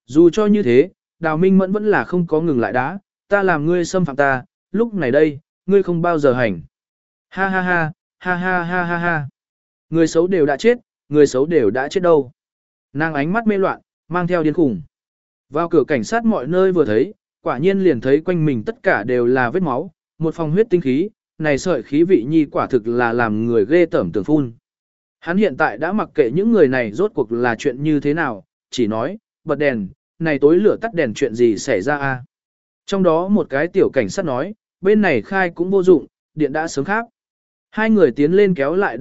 Dù cho như thế, Đào Minh Mẫn vẫn là không có ngừng lại đá, ta làm ngươi xâm phạm ta, lúc này đây, ngươi không bao giờ hành. Ha ha ha, ha ha ha ha ha. Người xấu đều đã chết, người xấu đều đã chết đâu. Nàng ánh mắt mê loạn, mang theo điên khủng. Vào cửa cảnh sát mọi nơi vừa thấy, quả nhiên liền thấy quanh mình tất cả đều là vết máu, một phòng huyết tinh khí, này sợi khí vị nhi quả thực là làm người ghê tởm tưởng phun. Hắn hiện tại đã mặc kệ những người này rốt cuộc là chuyện như thế nào, chỉ nói, bật đèn, này tối lửa tắt đèn chuyện gì xảy ra a? Trong đó một cái tiểu cảnh sát nói, bên này khai cũng vô dụng, điện đã sớm khác. Hai người tiến lên kéo lại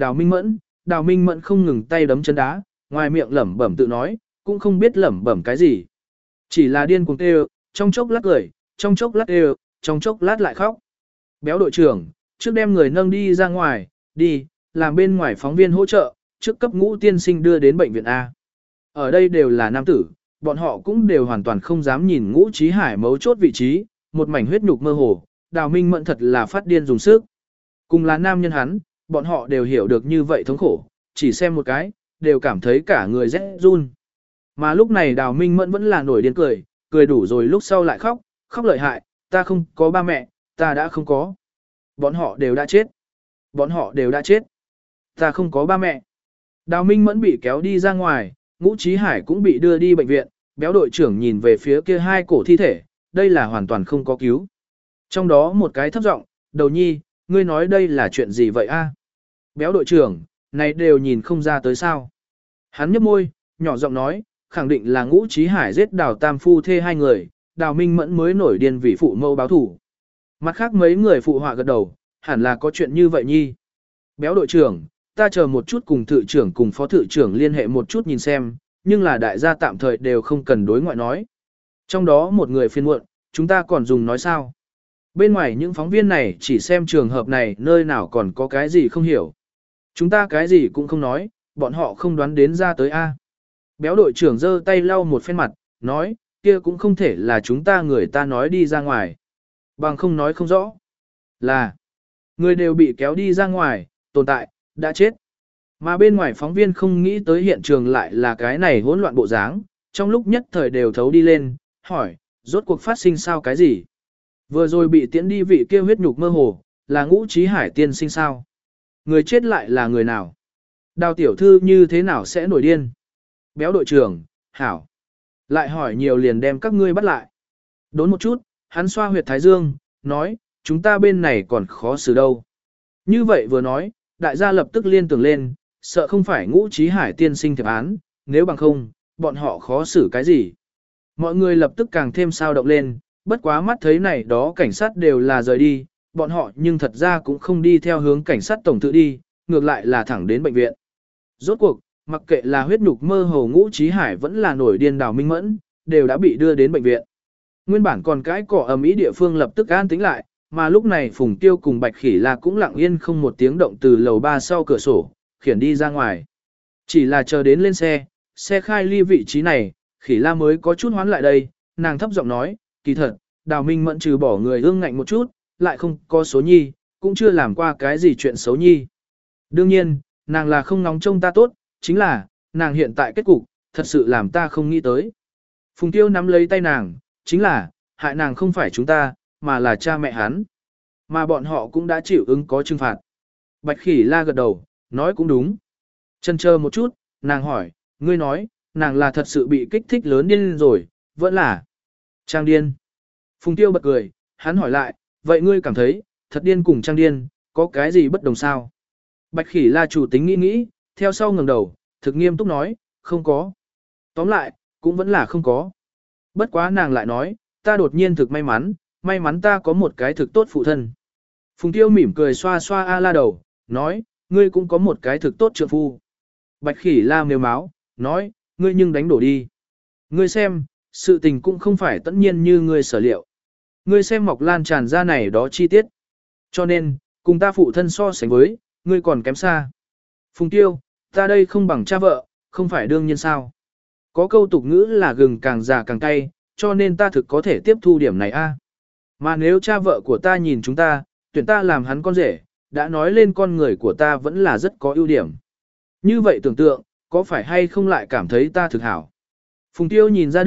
Đào Minh Mẫn không ngừng tay đấm chân đá, ngoài miệng lẩm bẩm tự nói, cũng không biết lẩm bẩm cái gì. Chỉ là điên cuồng kêu, trong chốc lát cười, trong chốc lát kêu, trong chốc lát lại khóc. Béo đội trưởng, trước đem người nâng đi ra ngoài, đi, làm bên ngoài phóng viên hỗ trợ, trước cấp Ngũ tiên sinh đưa đến bệnh viện A. Ở đây đều là nam tử, bọn họ cũng đều hoàn toàn không dám nhìn Ngũ Chí Hải mấu chốt vị trí, một mảnh huyết nhục mơ hồ, Đào Minh Mẫn thật là phát điên dùng sức. Cùng là nam nhân hắn, bọn họ đều hiểu được như vậy thống khổ, chỉ xem một cái, đều cảm thấy cả người rẽ run. Mà lúc này Đào Minh Mẫn vẫn là nổi điên cười, cười đủ rồi lúc sau lại khóc, khóc lợi hại, ta không có ba mẹ, ta đã không có. Bọn họ đều đã chết. Bọn họ đều đã chết. Ta không có ba mẹ. Đào Minh Mẫn bị kéo đi ra ngoài, Ngũ Chí Hải cũng bị đưa đi bệnh viện, béo đội trưởng nhìn về phía kia hai cổ thi thể, đây là hoàn toàn không có cứu. Trong đó một cái thấp giọng, đầu nhi, ngươi nói đây là chuyện gì vậy a? Béo đội trưởng, này đều nhìn không ra tới sao. Hắn nhếch môi, nhỏ giọng nói, khẳng định là Ngũ Chí Hải giết Đào Tam phu thê hai người, Đào Minh Mẫn mới nổi điên vì phụ mẫu báo thủ. Mặt khác mấy người phụ họa gật đầu, hẳn là có chuyện như vậy nhi. Béo đội trưởng, ta chờ một chút cùng thự trưởng cùng phó thự trưởng liên hệ một chút nhìn xem, nhưng là đại gia tạm thời đều không cần đối ngoại nói. Trong đó một người phiền muộn, chúng ta còn dùng nói sao? Bên ngoài những phóng viên này chỉ xem trường hợp này nơi nào còn có cái gì không hiểu. Chúng ta cái gì cũng không nói, bọn họ không đoán đến ra tới A. Béo đội trưởng giơ tay lau một phen mặt, nói, kia cũng không thể là chúng ta người ta nói đi ra ngoài. Bằng không nói không rõ. Là, người đều bị kéo đi ra ngoài, tồn tại, đã chết. Mà bên ngoài phóng viên không nghĩ tới hiện trường lại là cái này hỗn loạn bộ dáng, trong lúc nhất thời đều thấu đi lên, hỏi, rốt cuộc phát sinh sao cái gì? Vừa rồi bị tiễn đi vị kia huyết nhục mơ hồ, là Ngũ Chí Hải tiên sinh sao? Người chết lại là người nào? Đào tiểu thư như thế nào sẽ nổi điên? Béo đội trưởng, hảo. Lại hỏi nhiều liền đem các ngươi bắt lại. Đốn một chút, hắn xoa huyệt thái dương, nói, chúng ta bên này còn khó xử đâu. Như vậy vừa nói, đại gia lập tức liên tưởng lên, sợ không phải Ngũ Chí Hải tiên sinh thiệp án, nếu bằng không, bọn họ khó xử cái gì. Mọi người lập tức càng thêm sao động lên, bất quá mắt thấy này đó cảnh sát đều là rời đi, bọn họ nhưng thật ra cũng không đi theo hướng cảnh sát tổng tự đi, ngược lại là thẳng đến bệnh viện. Rốt cuộc, mặc kệ là huyết nhục mơ hồ Ngũ Chí Hải vẫn là nổi điên Đào Minh Mẫn, đều đã bị đưa đến bệnh viện. Nguyên bản còn cái cỏ ầm ĩ địa phương lập tức an tĩnh lại, mà lúc này Phùng Tiêu cùng Bạch Khỉ là cũng lặng yên không một tiếng động từ lầu 3 sau cửa sổ, khiển đi ra ngoài. Chỉ là chờ đến lên xe khai ly vị trí này, Khỉ La mới có chút hoán lại đây, nàng thấp giọng nói, kỳ thật, Đào Minh Mẫn trừ bỏ người ương ngạnh một chút, lại không có số nhi, cũng chưa làm qua cái gì chuyện xấu nhi. Đương nhiên, nàng là không ngóng trông ta tốt, chính là, nàng hiện tại kết cục, thật sự làm ta không nghĩ tới. Phùng Tiêu nắm lấy tay nàng, chính là, hại nàng không phải chúng ta, mà là cha mẹ hắn. Mà bọn họ cũng đã chịu ứng có trừng phạt. Bạch Khỉ La gật đầu, nói cũng đúng. Chần chờ một chút, nàng hỏi, ngươi nói, nàng là thật sự bị kích thích lớn điên rồi, vẫn là trang điên. Phùng Tiêu bật cười, hắn hỏi lại, vậy ngươi cảm thấy, thật điên cùng trang điên, có cái gì bất đồng sao? Bạch Khỉ La chủ tính nghĩ nghĩ, theo sau ngẩng đầu, thực nghiêm túc nói, không có. Tóm lại, cũng vẫn là không có. Bất quá nàng lại nói, ta đột nhiên thực may mắn ta có một cái thực tốt phụ thân. Phùng Tiêu mỉm cười xoa xoa A La đầu, nói, ngươi cũng có một cái thực tốt trượng phu. Bạch Khỉ La mếu máu, nói, ngươi nhưng đánh đổ đi. Ngươi xem, sự tình cũng không phải tất nhiên như ngươi sở liệu. Ngươi xem mọc lan tràn ra này đó chi tiết. Cho nên, cùng ta phụ thân so sánh với, ngươi còn kém xa. Phùng Tiêu, ta đây không bằng cha vợ, không phải đương nhiên sao. Có câu tục ngữ là gừng càng già càng cay, cho nên ta thực có thể tiếp thu điểm này a. Mà nếu cha vợ của ta nhìn chúng ta, tuyển ta làm hắn con rể, đã nói lên con người của ta vẫn là rất có ưu điểm. Như vậy tưởng tượng, có phải hay không lại cảm thấy ta thực hảo? Phùng Tiêu nhìn ra được,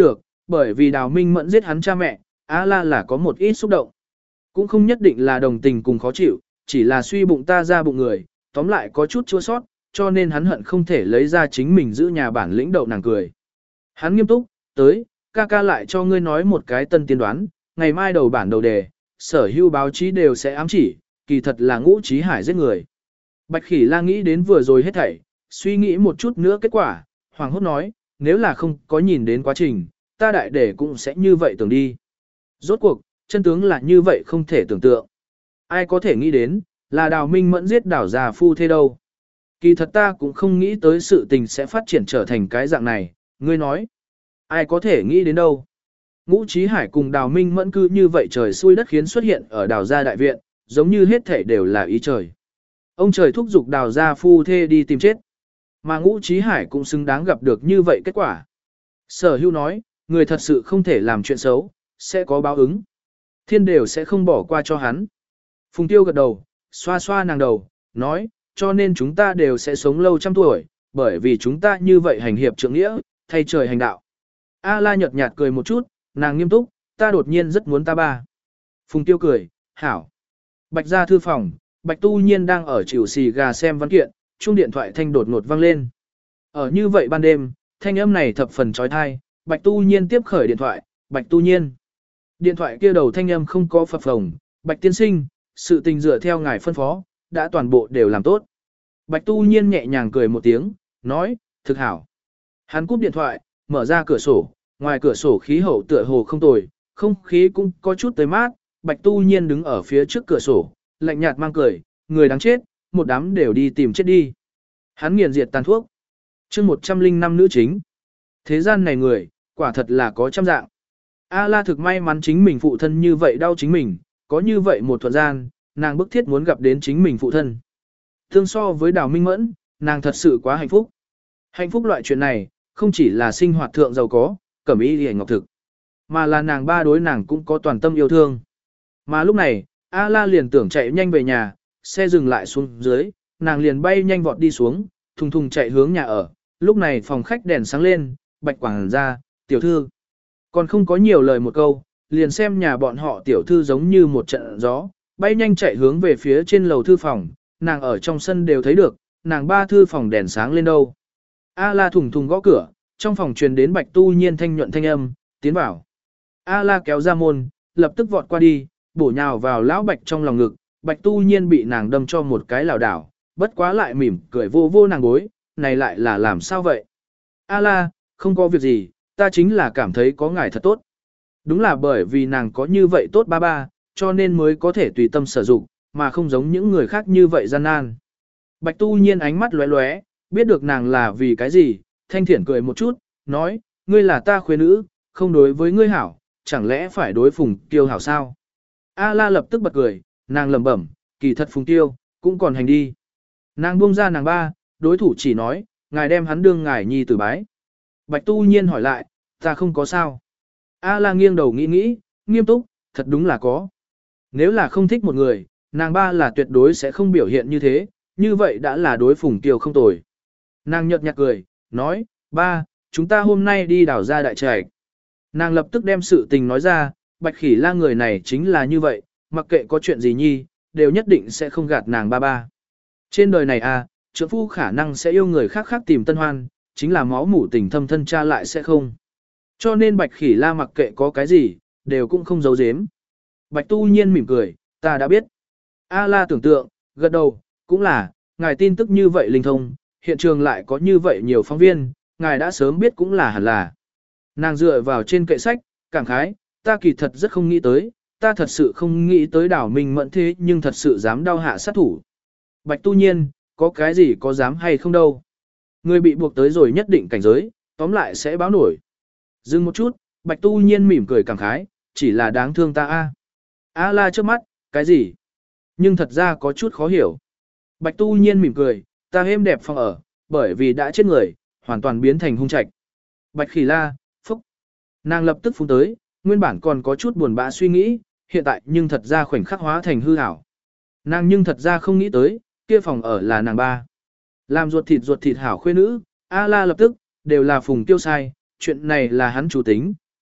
bởi vì Đào Minh Mẫn giết hắn cha mẹ, A-la là có một ít xúc động. Cũng không nhất định là đồng tình cùng khó chịu, chỉ là suy bụng ta ra bụng người, tóm lại có chút chua sót, cho nên hắn hận không thể lấy ra chính mình giữ nhà bản lĩnh đậu nàng cười. Hắn nghiêm túc, tới, ca ca lại cho ngươi nói một cái tân tiên đoán, ngày mai đầu bản đầu đề, sở hữu báo chí đều sẽ ám chỉ, kỳ thật là Ngũ Chí Hải giết người. Bạch Khỉ La nghĩ đến vừa rồi hết thảy, suy nghĩ một chút nữa kết quả, hoàng hốt nói, nếu là không có nhìn đến quá trình, ta đại để cũng sẽ như vậy tưởng đi. Rốt cuộc, chân tướng là như vậy không thể tưởng tượng. Ai có thể nghĩ đến, là Đào Minh Mẫn giết Đào già phu thế đâu. Kỳ thật ta cũng không nghĩ tới sự tình sẽ phát triển trở thành cái dạng này, ngươi nói. Ai có thể nghĩ đến đâu. Ngũ Chí Hải cùng Đào Minh Mẫn cư như vậy trời xui đất khiến xuất hiện ở Đào gia đại viện, giống như hết thể đều là ý trời. Ông trời thúc giục Đào gia phu thê đi tìm chết. Mà Ngũ Chí Hải cũng xứng đáng gặp được như vậy kết quả. Sở Hưu nói, người thật sự không thể làm chuyện xấu, sẽ có báo ứng. Thiên đều sẽ không bỏ qua cho hắn. Phùng Tiêu gật đầu, xoa xoa nàng đầu, nói, cho nên chúng ta đều sẽ sống lâu trăm tuổi, bởi vì chúng ta như vậy hành hiệp trượng nghĩa, thay trời hành đạo. A-la nhợt nhạt cười một chút, nàng nghiêm túc, ta đột nhiên rất muốn ta ba. Phùng Tiêu cười, hảo. Bạch ra thư phòng, Bạch Tu Nhiên đang ở chịu xì gà xem văn kiện, chuông điện thoại thanh đột ngột vang lên. Ở như vậy ban đêm, thanh âm này thập phần trói thai, Bạch Tu Nhiên tiếp khởi điện thoại, Bạch Tu Nhiên. Điện thoại kia đầu thanh âm không có phập phồng, Bạch tiên sinh, sự tình dựa theo ngài phân phó, đã toàn bộ đều làm tốt. Bạch Tu Nhiên nhẹ nhàng cười một tiếng, nói, thực hảo. Hắn cúp điện thoại, mở ra cửa sổ, ngoài cửa sổ khí hậu tựa hồ không tồi, không khí cũng có chút tới mát, Bạch Tu Nhiên đứng ở phía trước cửa sổ, lạnh nhạt mang cười, người đáng chết, một đám đều đi tìm chết đi. Hắn nghiền diệt tàn thuốc. Chương 105 nữ chính. Thế gian này người, quả thật là có trăm dạng. A-la thực may mắn chính mình phụ thân như vậy đau chính mình, có như vậy một thuận gian, nàng bức thiết muốn gặp đến chính mình phụ thân. Tương so với Đào Minh Mẫn, nàng thật sự quá hạnh phúc. Hạnh phúc loại chuyện này, không chỉ là sinh hoạt thượng giàu có, cẩm y liễu ngọc thực, mà là nàng ba đối nàng cũng có toàn tâm yêu thương. Mà lúc này, A-la liền tưởng chạy nhanh về nhà, xe dừng lại xuống dưới, nàng liền bay nhanh vọt đi xuống, thùng thùng chạy hướng nhà ở. Lúc này phòng khách đèn sáng lên, Bạch quảng ra, tiểu thư. Còn không có nhiều lời một câu, liền xem nhà bọn họ tiểu thư giống như một trận gió, bay nhanh chạy hướng về phía trên lầu thư phòng, nàng ở trong sân đều thấy được, nàng ba thư phòng đèn sáng lên đâu. A-la thùng thùng gõ cửa, trong phòng truyền đến Bạch Tu Nhiên thanh nhuận thanh âm, tiến vào. A-la kéo ra môn, lập tức vọt qua đi, bổ nhào vào lão Bạch trong lòng ngực, Bạch Tu Nhiên bị nàng đâm cho một cái lảo đảo, bất quá lại mỉm cười vô vô nàng gối, này lại là làm sao vậy? A-la, không có việc gì, ta chính là cảm thấy có ngài thật tốt. Đúng là bởi vì nàng có như vậy tốt ba ba, cho nên mới có thể tùy tâm sử dụng, mà không giống những người khác như vậy gian nan. Bạch Tu Nhiên ánh mắt lóe lóe, biết được nàng là vì cái gì, thanh thiển cười một chút, nói, ngươi là ta khuê nữ, không đối với ngươi hảo, chẳng lẽ phải đối Phùng Tiêu hảo sao? A-la lập tức bật cười, nàng lẩm bẩm, kỳ thật Phùng Tiêu, cũng còn hành đi. Nàng buông ra nàng ba, đối thủ chỉ nói, ngài đem hắn đương ngài nhi tử bái. Bạch Tu Nhiên hỏi lại, ta không có sao. A-la nghiêng đầu nghĩ nghĩ, nghiêm túc, thật đúng là có. Nếu là không thích một người, nàng ba là tuyệt đối sẽ không biểu hiện như thế, như vậy đã là đối Phùng Tiêu không tồi. Nàng nhợt nhạt cười, nói, ba, chúng ta hôm nay đi đảo ra đại trạch. Nàng lập tức đem sự tình nói ra, Bạch Khỉ La người này chính là như vậy, mặc kệ có chuyện gì nhi, đều nhất định sẽ không gạt nàng ba ba. Trên đời này à, trượng phu khả năng sẽ yêu người khác khác tìm tân hoan, chính là máu mủ tình thâm thân cha lại sẽ không. Cho nên Bạch Khỉ La mặc kệ có cái gì, đều cũng không giấu giếm. Bạch Tu Nhiên mỉm cười, ta đã biết. A-la tưởng tượng, gật đầu, cũng là, ngài tin tức như vậy linh thông, hiện trường lại có như vậy nhiều phóng viên, ngài đã sớm biết cũng là hẳn là. Nàng dựa vào trên kệ sách, cảm khái, ta kỳ thật rất không nghĩ tới, ta thật sự không nghĩ tới Đào Minh Mẫn thế nhưng thật sự dám đau hạ sát thủ. Bạch Tu Nhiên, có cái gì có dám hay không đâu. Người bị buộc tới rồi nhất định cảnh giới, tóm lại sẽ báo nổi. Dừng một chút, Bạch Tu Nhiên mỉm cười cảm khái, chỉ là đáng thương ta a. A-la trước mắt, cái gì? Nhưng thật ra có chút khó hiểu. Bạch Tu Nhiên mỉm cười, ta êm đẹp phòng ở, bởi vì đã chết người, hoàn toàn biến thành hung trạch. Bạch Khỉ La, phúc. Nàng lập tức phun tới, nguyên bản còn có chút buồn bã suy nghĩ, hiện tại nhưng thật ra khoảnh khắc hóa thành hư ảo. Nàng nhưng thật ra không nghĩ tới, kia phòng ở là nàng ba. Làm ruột thịt hảo khuê nữ, A-la lập tức, đều là Phùng Tiêu sai, chuyện này là hắn chủ tính,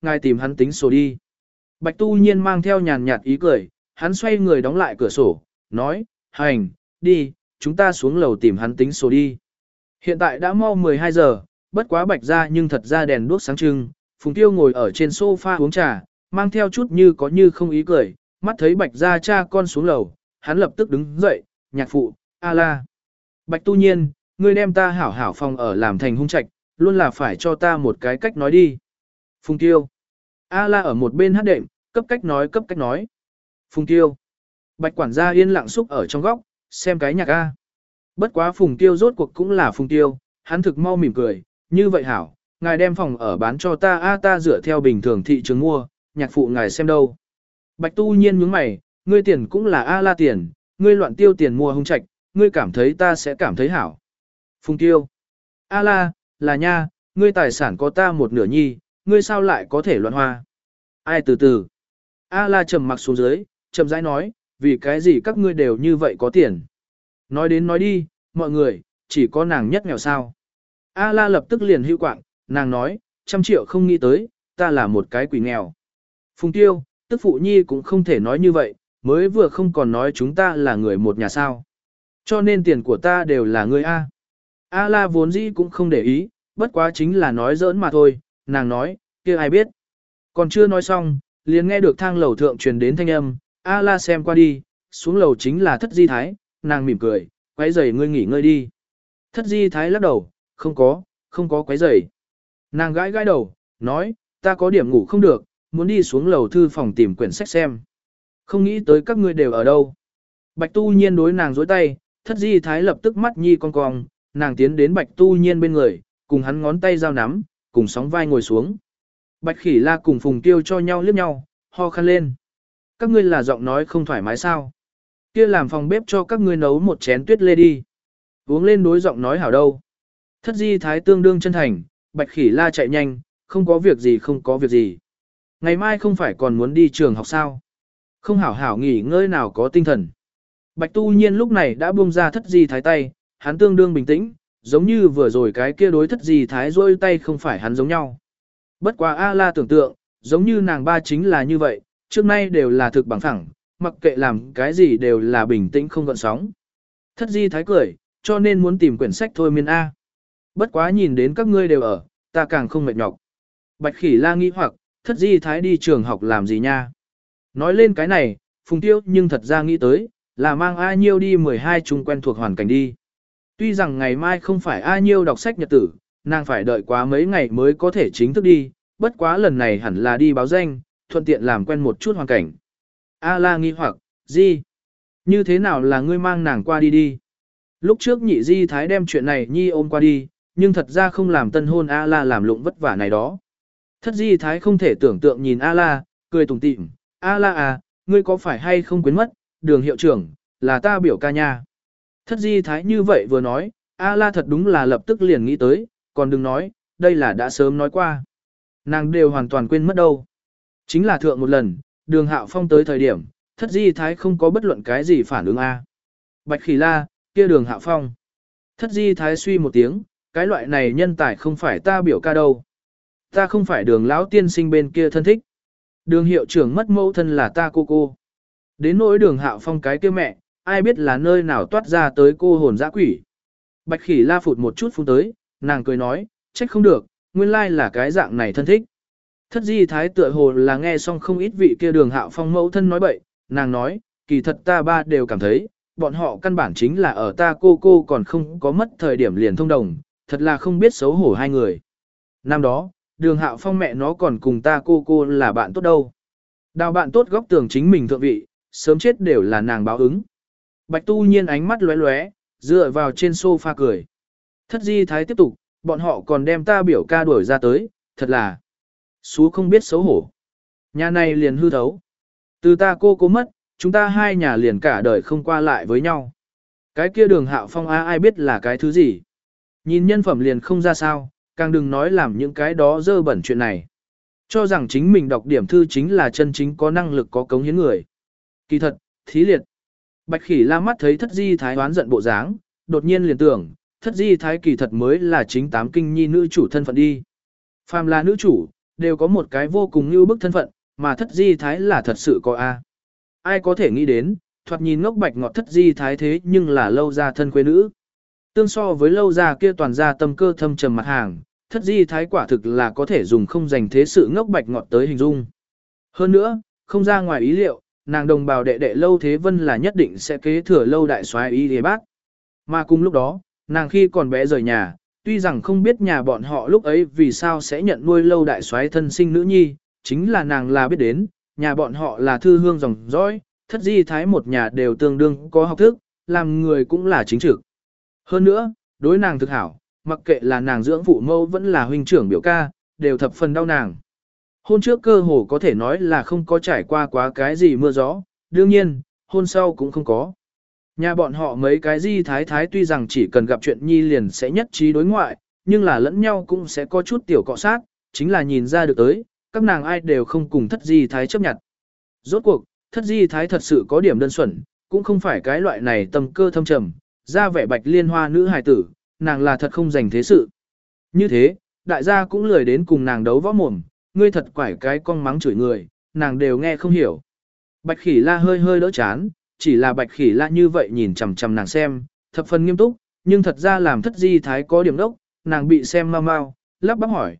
ngài tìm hắn tính sổ đi. Bạch Tu Nhiên mang theo nhàn nhạt ý cười, hắn xoay người đóng lại cửa sổ, nói, hành, đi, chúng ta xuống lầu tìm hắn tính sổ đi. Hiện tại đã mau 12 giờ, bất quá Bạch ra nhưng thật ra đèn đuốc sáng trưng, Phùng Tiêu ngồi ở trên sofa uống trà, mang theo chút như có như không ý cười, mắt thấy Bạch ra cha con xuống lầu, hắn lập tức đứng dậy, nhạc phụ, a la. Bạch Tu Nhiên, ngươi đem ta hảo hảo phòng ở làm thành hung trạch, luôn là phải cho ta một cái cách nói đi. Phùng Tiêu. A la ở một bên hát đệm, cấp cách nói. Phùng Tiêu. Bạch quản gia yên lặng xúc ở trong góc, xem cái nhạc A. Bất quá Phùng Tiêu rốt cuộc cũng là Phùng Tiêu, hắn thực mau mỉm cười, như vậy hảo, ngài đem phòng ở bán cho ta ta dựa theo bình thường thị trường mua, nhạc phụ ngài xem đâu. Bạch Tu Nhiên nhướng mày, ngươi tiền cũng là A la tiền, ngươi loạn tiêu tiền mua hung trạch, ngươi cảm thấy ta sẽ cảm thấy hảo. Phùng Tiêu. A la, là nha, ngươi tài sản có ta một nửa nhi, ngươi sao lại có thể loạn hoa. Ai từ từ. A la trầm mặc xuống dưới, chậm rãi nói, vì cái gì các ngươi đều như vậy có tiền. Nói đến nói đi, mọi người, chỉ có nàng nhất nghèo sao. A la lập tức liền hưu quạng, nàng nói, 100 triệu không nghĩ tới, ta là một cái quỷ nghèo. Phùng Tiêu, tức phụ nhi cũng không thể nói như vậy, mới vừa không còn nói chúng ta là người một nhà sao. Cho nên tiền của ta đều là ngươi A. A la vốn dĩ cũng không để ý, bất quá chính là nói giỡn mà thôi, nàng nói, kia ai biết. Còn chưa nói xong, liền nghe được thang lầu thượng truyền đến thanh âm, A la xem qua đi, xuống lầu chính là Thất Di Thái, nàng mỉm cười, quấy rầy ngươi nghỉ ngơi đi. Thất Di Thái lắc đầu, không có quấy rầy. Nàng gãi gãi đầu, nói, ta có điểm ngủ không được, muốn đi xuống lầu thư phòng tìm quyển sách xem. Không nghĩ tới các ngươi đều ở đâu. Bạch Tu Nhiên đối nàng dối tay, Thất Di Thái lập tức mắt nhi cong cong, nàng tiến đến Bạch Tu Nhiên bên người, cùng hắn ngón tay giao nắm, cùng sóng vai ngồi xuống. Bạch Khỉ La cùng Phùng Tiêu cho nhau liếc nhau, ho khăn lên. Các ngươi là giọng nói không thoải mái sao? Kia làm phòng bếp cho các ngươi nấu một chén tuyết lê đi. Uống lên đối giọng nói hảo đâu. Thất Di Thái tương đương chân thành, Bạch Khỉ La chạy nhanh, không có việc gì. Ngày mai không phải còn muốn đi trường học sao? Không hảo hảo nghỉ ngơi nào có tinh thần. Bạch Tu Nhiên lúc này đã buông ra Thất Di Thái tay, hắn tương đương bình tĩnh, giống như vừa rồi cái kia đối Thất Di Thái rôi tay không phải hắn giống nhau. Bất quá A La tưởng tượng, giống như nàng ba chính là như vậy, trước nay đều là thực bằng phẳng, mặc kệ làm cái gì đều là bình tĩnh không gợn sóng. Thất Di Thái cười, cho nên muốn tìm quyển sách thôi miên A. Bất quá nhìn đến các ngươi đều ở, ta càng không mệt nhọc. Bạch Khỉ La nghĩ hoặc, Thất Di Thái đi trường học làm gì nha? Nói lên cái này, Phùng Tiêu nhưng thật ra nghĩ tới, là mang A Nhiêu đi 12 chung quen thuộc hoàn cảnh đi. Tuy rằng ngày mai không phải A Nhiêu đọc sách nhật tử, nàng phải đợi quá mấy ngày mới có thể chính thức đi, bất quá lần này hẳn là đi báo danh, thuận tiện làm quen một chút hoàn cảnh. A la nghi hoặc, Di, như thế nào là ngươi mang nàng qua đi đi? Lúc trước nhị Di Thái đem chuyện này nhi ôm qua đi, nhưng thật ra không làm tân hôn A la làm lụng vất vả này đó. Thất Di Thái không thể tưởng tượng nhìn A la, cười tủm tỉm, A la à, ngươi có phải hay không quên mất, Đường hiệu trưởng, là ta biểu ca nha. Thất Di Thái như vậy vừa nói, A la thật đúng là lập tức liền nghĩ tới, còn đừng nói, đây là đã sớm nói qua. Nàng đều hoàn toàn quên mất đâu. Chính là thượng một lần, Đường Hạo Phong tới thời điểm, Thất Di Thái không có bất luận cái gì phản ứng A. Bạch Khỉ La, kia Đường Hạo Phong. Thất Di Thái suy một tiếng, cái loại này nhân tài không phải ta biểu ca đâu. Ta không phải Đường lão tiên sinh bên kia thân thích. Đường hiệu trưởng mất mẫu thân là ta cô. Đến nỗi Đường Hạo Phong cái kia mẹ, ai biết là nơi nào toát ra tới cô hồn dã quỷ. Bạch Khỉ La phụt một chút phun tới, nàng cười nói, trách không được, nguyên lai là cái dạng này thân thích. Thất Di Thái tựa hồ là nghe xong không ít vị kia Đường Hạo Phong mẫu thân nói bậy, nàng nói, kỳ thật ta ba đều cảm thấy, bọn họ căn bản chính là ở ta cô còn không có mất thời điểm liền thông đồng, thật là không biết xấu hổ hai người. Năm đó, Đường Hạo Phong mẹ nó còn cùng ta cô là bạn tốt đâu. Đào bạn tốt góc tường chính mình thượng vị, sớm chết đều là nàng báo ứng. Bạch Tu Nhiên ánh mắt lóe lóe, dựa vào trên sofa cười. Thất Di Thái tiếp tục, bọn họ còn đem ta biểu ca đuổi ra tới, thật là xú không biết xấu hổ. Nhà này liền hư thấu. Từ ta cô mất, chúng ta hai nhà liền cả đời không qua lại với nhau. Cái kia Đường Hạo Phong ai biết là cái thứ gì. Nhìn nhân phẩm liền không ra sao, càng đừng nói làm những cái đó dơ bẩn chuyện này. Cho rằng chính mình đọc điểm thư chính là chân chính có năng lực có cống hiến người. Kỳ thật, thí liệt. Bạch Khỉ La mắt thấy Thất Di Thái đoán giận bộ dáng, đột nhiên liền tưởng, Thất Di Thái kỳ thật mới là chính tám kinh nhi nữ chủ thân phận đi. Phàm là nữ chủ, đều có một cái vô cùng như bức thân phận, mà thất di thái là thật sự có A. Ai có thể nghĩ đến, thoạt nhìn ngốc bạch ngọt thất di thái thế nhưng là lâu ra thân quê nữ. Tương so với lâu ra kia toàn ra tâm cơ thâm trầm mặt hàng, thất di thái quả thực là có thể dùng không dành thế sự ngốc bạch ngọt tới hình dung. Hơn nữa, không ra ngoài ý liệu, nàng đồng bào đệ đệ Lâu Thế Vân là nhất định sẽ kế thừa Lâu đại soái y thế bác. Mà cùng lúc đó, nàng khi còn bé rời nhà, tuy rằng không biết nhà bọn họ lúc ấy vì sao sẽ nhận nuôi Lâu đại soái thân sinh nữ nhi, chính là nàng là biết đến, nhà bọn họ là thư hương dòng dõi, thất di thái một nhà đều tương đương có học thức, làm người cũng là chính trực. Hơn nữa, đối nàng thực hảo, mặc kệ là nàng dưỡng phụ mẫu vẫn là huynh trưởng biểu ca, đều thập phần đau nàng. Hôn trước cơ hồ có thể nói là không có trải qua quá cái gì mưa gió, đương nhiên, hôn sau cũng không có. Nhà bọn họ mấy cái di thái thái tuy rằng chỉ cần gặp chuyện nhi liền sẽ nhất trí đối ngoại, nhưng là lẫn nhau cũng sẽ có chút tiểu cọ sát, chính là nhìn ra được tới, các nàng ai đều không cùng thất di thái chấp nhận. Rốt cuộc, thất di thái thật sự có điểm đơn xuẩn, cũng không phải cái loại này tâm cơ thâm trầm, ra vẻ bạch liên hoa nữ hài tử, nàng là thật không dành thế sự. Như thế, đại gia cũng lười đến cùng nàng đấu võ mồm, ngươi thật quải cái con mắng chửi người, nàng đều nghe không hiểu. Bạch khỉ la hơi hơi đỡ chán, chỉ là bạch khỉ la như vậy nhìn chằm chằm nàng xem, thập phần nghiêm túc, nhưng thật ra làm thất di thái có điểm đốc, nàng bị xem mau mau, lắp bắp hỏi,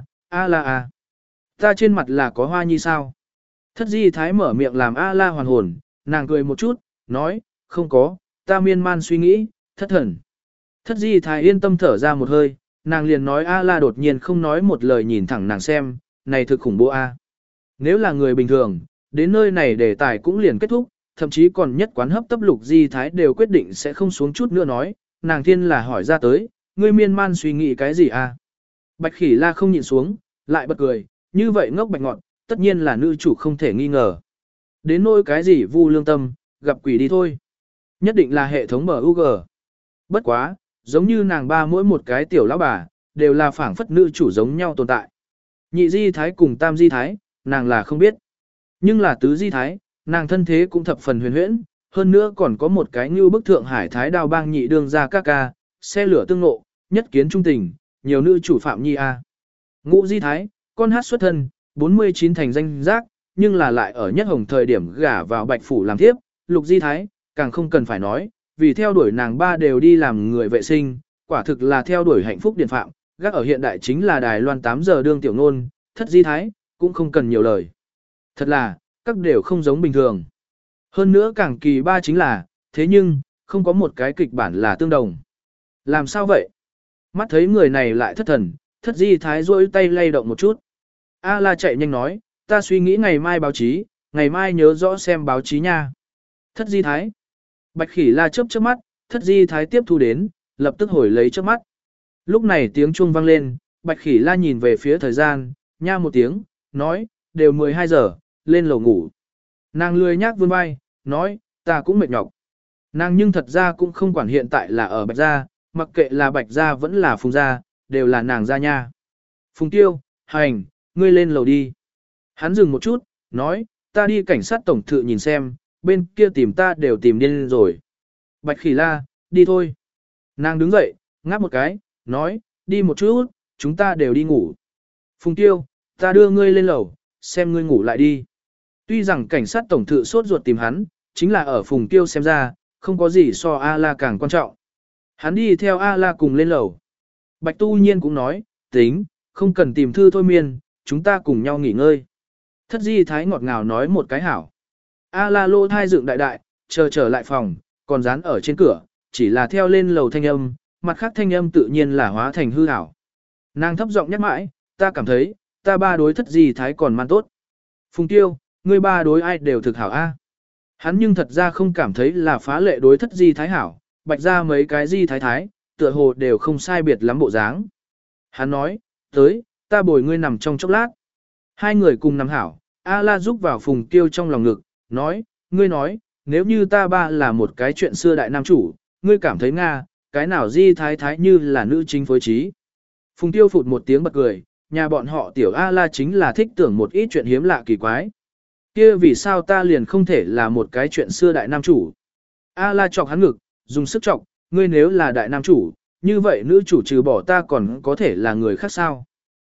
ta trên mặt là có hoa nhi sao? Thất di thái mở miệng làm la hoàn hồn, nàng cười một chút, nói, không có, ta miên man suy nghĩ, thất thần. Thất di thái yên tâm thở ra một hơi, nàng liền nói la đột nhiên không nói một lời nhìn thẳng nàng xem, này thực khủng bố a. Nếu là người bình thường, đến nơi này đề tài cũng liền kết thúc, thậm chí còn nhất quán hấp tấp lục di thái đều quyết định sẽ không xuống chút nữa nói, nàng thiên là hỏi ra tới, ngươi miên man suy nghĩ cái gì a? Bạch khỉ la không nhịn xuống, lại bật cười, như vậy ngốc bạch ngọn, tất nhiên là nữ chủ không thể nghi ngờ. Đến nỗi cái gì vu lương tâm, gặp quỷ đi thôi. Nhất định là hệ thống MUG. Bất quá, giống như nàng ba mỗi một cái tiểu lão bà, đều là phảng phất nữ chủ giống nhau tồn tại. Nhị di thái cùng tam di thái, nàng là không biết. Nhưng là tứ di thái, nàng thân thế cũng thập phần huyền huyễn, hơn nữa còn có một cái như bức thượng hải thái đao bang nhị đương ra ca ca, xe lửa tương ngộ, nhất kiến trung tình, nhiều nữ chủ phạm nhi a. Ngũ di thái, con hát xuất thân, 49 thành danh giác, nhưng là lại ở nhất hồng thời điểm gả vào bạch phủ làm thiếp, lục di thái, càng không cần phải nói, vì theo đuổi nàng ba đều đi làm người vệ sinh, quả thực là theo đuổi hạnh phúc điển phạm, gác ở hiện đại chính là Đài Loan 8 giờ đương tiểu nôn, thất di thái, cũng không cần nhiều lời. Thật là, các đều không giống bình thường. Hơn nữa càng kỳ ba chính là, thế nhưng, không có một cái kịch bản là tương đồng. Làm sao vậy? Mắt thấy người này lại thất thần, thất di thái rỗi tay lay động một chút. La chạy nhanh nói, ta suy nghĩ ngày mai báo chí, ngày mai nhớ rõ xem báo chí nha. Thất di thái. Bạch khỉ la chớp chớp mắt, thất di thái tiếp thu đến, lập tức hồi lấy chớp mắt. Lúc này tiếng chuông vang lên, bạch khỉ la nhìn về phía thời gian, nha một tiếng, nói, đều 12 giờ, lên lầu ngủ. Nàng lười nhác vươn vai, nói, ta cũng mệt nhọc. Nàng nhưng thật ra cũng không quản hiện tại là ở bạch gia, mặc kệ là bạch gia vẫn là phùng gia, đều là nàng gia nha. Phùng tiêu, hành, ngươi lên lầu đi. Hắn dừng một chút, nói, ta đi cảnh sát tổng thự nhìn xem, bên kia tìm ta đều tìm điên rồi. Bạch khỉ la, đi thôi. Nàng đứng dậy, ngáp một cái, nói, đi một chút, chúng ta đều đi ngủ. Phùng tiêu, ta đưa ngươi lên lầu, xem ngươi ngủ lại đi. Tuy rằng cảnh sát tổng thự sốt ruột tìm hắn, chính là ở Phùng tiêu xem ra, không có gì so A-la càng quan trọng. Hắn đi theo A-la cùng lên lầu. Bạch tu nhiên cũng nói, tính, không cần tìm thư thôi miên, chúng ta cùng nhau nghỉ ngơi. Thất di thái ngọt ngào nói một cái hảo. A-la lô thai dựng đại đại, chờ trở lại phòng, còn dán ở trên cửa, chỉ là theo lên lầu thanh âm, mặt khác thanh âm tự nhiên là hóa thành hư hảo. Nàng thấp giọng nhắc mãi, ta cảm thấy, ta ba đối thất di thái còn man tốt. Phùng tiêu, ngươi ba đối ai đều thực hảo a. Hắn nhưng thật ra không cảm thấy là phá lệ đối thất di thái hảo, bạch ra mấy cái di thái thái, tựa hồ đều không sai biệt lắm bộ dáng. Hắn nói, tới, ta bồi ngươi nằm trong chốc lát. Hai người cùng nằm hảo, A-la giúp vào Phùng tiêu trong lòng ngực, nói, ngươi nói, nếu như ta ba là một cái chuyện xưa đại nam chủ, ngươi cảm thấy Nga, cái nào di thái thái như là nữ chính phối trí. Phùng tiêu phụt một tiếng bật cười, nhà bọn họ tiểu A-la chính là thích tưởng một ít chuyện hiếm lạ kỳ quái. Kia vì sao ta liền không thể là một cái chuyện xưa đại nam chủ. A-la chọc hắn ngực, dùng sức chọc, ngươi nếu là đại nam chủ, như vậy nữ chủ trừ bỏ ta còn có thể là người khác sao.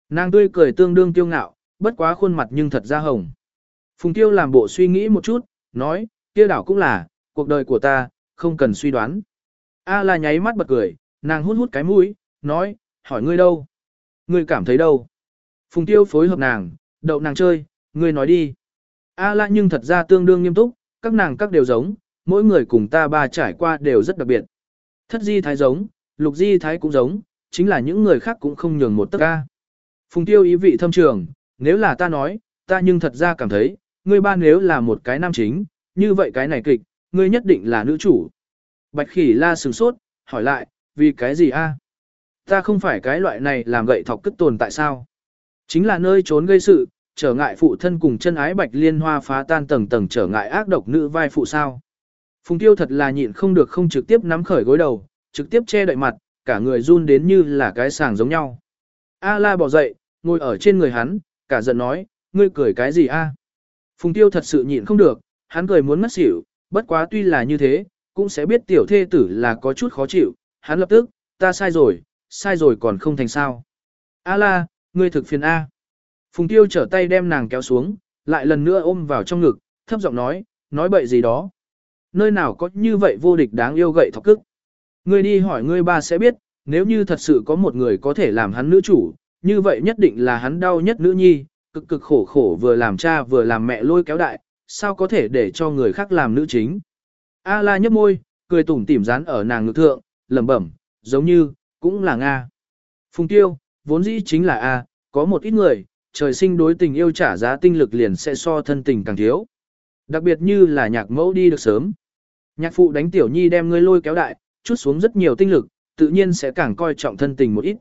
Nàng tươi cười tương đương kiêu ngạo, bất quá khuôn mặt nhưng thật ra hồng. Phùng Tiêu làm bộ suy nghĩ một chút, nói, kia đảo cũng là, cuộc đời của ta, không cần suy đoán. A La nháy mắt bật cười, nàng hút hút cái mũi, nói, hỏi ngươi đâu? Ngươi cảm thấy đâu? Phùng Tiêu phối hợp nàng, đậu nàng chơi, ngươi nói đi. A La nhưng thật ra tương đương nghiêm túc, các nàng các đều giống, mỗi người cùng ta ba trải qua đều rất đặc biệt. Thất di thái giống, lục di thái cũng giống, chính là những người khác cũng không nhường một tấc ca. Phùng Tiêu ý vị thâm trường, nếu là ta nói, ta nhưng thật ra cảm thấy, ngươi ba nếu là một cái nam chính, như vậy cái này kịch, ngươi nhất định là nữ chủ. Bạch Khỉ La sửng sốt, hỏi lại, vì cái gì a? Ta không phải cái loại này làm gậy thọc cất tồn tại sao? Chính là nơi trốn gây sự, trở ngại phụ thân cùng chân ái Bạch Liên Hoa phá tan tầng tầng trở ngại ác độc nữ vai phụ sao. Phùng Tiêu thật là nhịn không được không trực tiếp nắm khởi gối đầu, trực tiếp che đậy mặt, cả người run đến như là cái sàng giống nhau. A La bỏ dậy, ngồi ở trên người hắn, cả giận nói, ngươi cười cái gì a? Phùng Tiêu thật sự nhịn không được, hắn cười muốn ngất xỉu, bất quá tuy là như thế, cũng sẽ biết tiểu thê tử là có chút khó chịu, hắn lập tức, ta sai rồi còn không thành sao. A La, ngươi thực phiền A. Phùng Tiêu trở tay đem nàng kéo xuống, lại lần nữa ôm vào trong ngực, thấp giọng nói bậy gì đó. Nơi nào có như vậy vô địch đáng yêu gậy thọc cức. Ngươi đi hỏi ngươi ba sẽ biết, nếu như thật sự có một người có thể làm hắn nữ chủ, như vậy nhất định là hắn đau nhất nữ nhi, cực cực khổ khổ vừa làm cha vừa làm mẹ lôi kéo đại, sao có thể để cho người khác làm nữ chính. A La nhấp môi, cười tủm tỉm dán ở nàng ngực thượng, lẩm bẩm, giống như, cũng là Nga. Phùng Tiêu, vốn dĩ chính là A, có một ít người, trời sinh đối tình yêu trả giá tinh lực liền sẽ so thân tình càng thiếu. Đặc biệt như là nhạc mẫu đi được sớm. Nhạc phụ đánh tiểu nhi đem ngươi lôi kéo đại, chút xuống rất nhiều tinh lực, tự nhiên sẽ càng coi trọng thân tình một ít.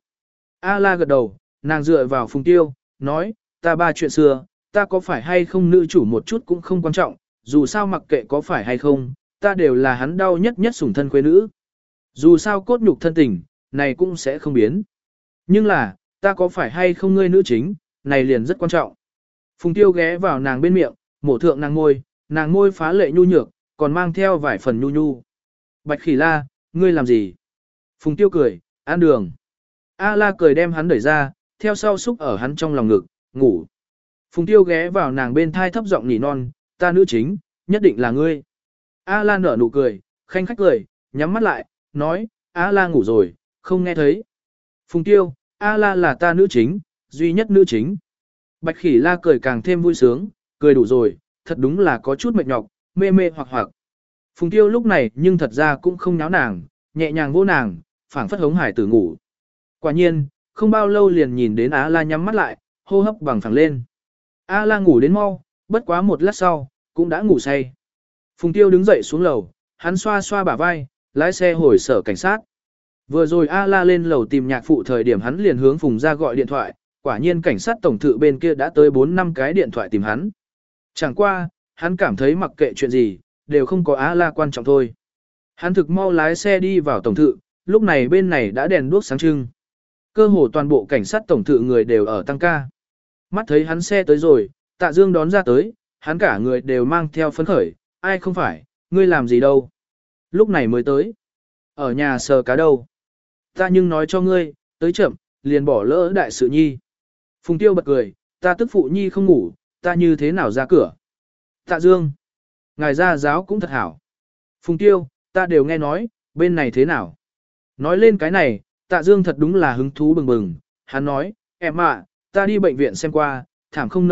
A La gật đầu, nàng dựa vào Phùng Tiêu, nói, ta ba chuyện xưa, ta có phải hay không nữ chủ một chút cũng không quan trọng, dù sao mặc kệ có phải hay không, ta đều là hắn đau nhất nhất sủng thân khuê nữ. Dù sao cốt nhục thân tình, này cũng sẽ không biến. Nhưng là, ta có phải hay không ngươi nữ chính, này liền rất quan trọng. Phùng Tiêu ghé vào nàng bên miệng, mổ thượng nàng môi phá lệ nhu nhược, còn mang theo vài phần nhu nhu. Bạch Khỉ La, ngươi làm gì? Phùng Tiêu cười, ăn đường. A La cười đem hắn đẩy ra, theo sau xúc ở hắn trong lòng ngực, ngủ. Phùng Tiêu ghé vào nàng bên thai thấp giọng nỉ non, ta nữ chính, nhất định là ngươi. A La nở nụ cười, khanh khách cười, nhắm mắt lại, nói, A La ngủ rồi, không nghe thấy. Phùng Tiêu, A La là ta nữ chính, duy nhất nữ chính. Bạch Khỉ La cười càng thêm vui sướng, cười đủ rồi, thật đúng là có chút mệt nhọc, mê mê hoặc hoặc. Phùng Tiêu lúc này nhưng thật ra cũng không náo nàng, nhẹ nhàng vỗ nàng, phảng phất hống hải tử ngủ. Quả nhiên, không bao lâu liền nhìn đến A La nhắm mắt lại, hô hấp bằng phẳng lên. A La ngủ đến mau, bất quá một lát sau, cũng đã ngủ say. Phùng Tiêu đứng dậy xuống lầu, hắn xoa xoa bả vai, lái xe hồi sở cảnh sát. Vừa rồi A La lên lầu tìm nhạc phụ thời điểm hắn liền hướng Phùng ra gọi điện thoại, quả nhiên cảnh sát tổng thự bên kia đã tới 4-5 cái điện thoại tìm hắn. Chẳng qua, hắn cảm thấy mặc kệ chuyện gì, đều không có A La quan trọng thôi. Hắn thực mau lái xe đi vào tổng thự, lúc này bên này đã đèn đuốc sáng trưng. Cơ hồ toàn bộ cảnh sát tổng thự người đều ở tăng ca. Mắt thấy hắn xe tới rồi, Tạ Dương đón ra tới, hắn cả người đều mang theo phấn khởi, ai không phải, ngươi làm gì đâu. Lúc này mới tới. Ở nhà sờ cá đâu. Ta nhưng nói cho ngươi, tới chậm, liền bỏ lỡ đại sự nhi. Phùng Tiêu bật cười, ta tức phụ nhi không ngủ, ta như thế nào ra cửa. Tạ Dương, ngài ra giáo cũng thật hảo. Phùng Tiêu, ta đều nghe nói, bên này thế nào. Nói lên cái này, Tạ Dương thật đúng là hứng thú bừng bừng, hắn nói, em ạ, ta đi bệnh viện xem qua, thảm không nỡ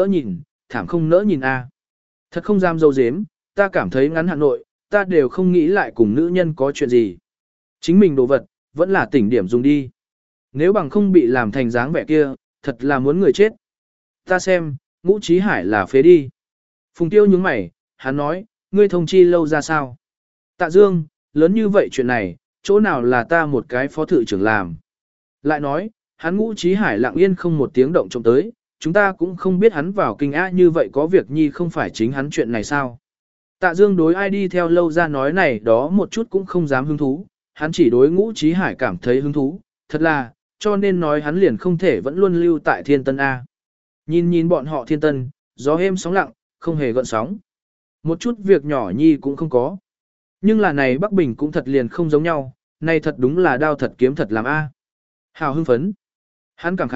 nhìn a. Thật không dám dâu dếm, ta cảm thấy ngắn Hà Nội, ta đều không nghĩ lại cùng nữ nhân có chuyện gì. Chính mình đồ vật, vẫn là tỉnh điểm dùng đi. Nếu bằng không bị làm thành dáng vẻ kia, thật là muốn người chết. Ta xem, Ngũ Chí Hải là phế đi. Phùng Tiêu nhướng mày, hắn nói, ngươi thông chi lâu ra sao? Tạ Dương, lớn như vậy chuyện này, chỗ nào là ta một cái phó thự trưởng làm. Lại nói, hắn Ngũ Chí Hải lặng yên không một tiếng động trộm tới, chúng ta cũng không biết hắn vào kinh á như vậy có việc nhi không phải chính hắn chuyện này sao. Tạ Dương đối ai đi theo lâu ra nói này đó một chút cũng không dám hứng thú, hắn chỉ đối Ngũ Chí Hải cảm thấy hứng thú, thật là, cho nên nói hắn liền không thể vẫn luôn lưu tại Thiên Tân A. Nhìn bọn họ Thiên Tân, gió êm sóng lặng, không hề gợn sóng. Một chút việc nhỏ nhi cũng không có. Nhưng là này Bắc Bình cũng thật liền không giống nhau, này thật đúng là đao thật kiếm thật làm A. Hào hưng phấn. Hắn cảm khái,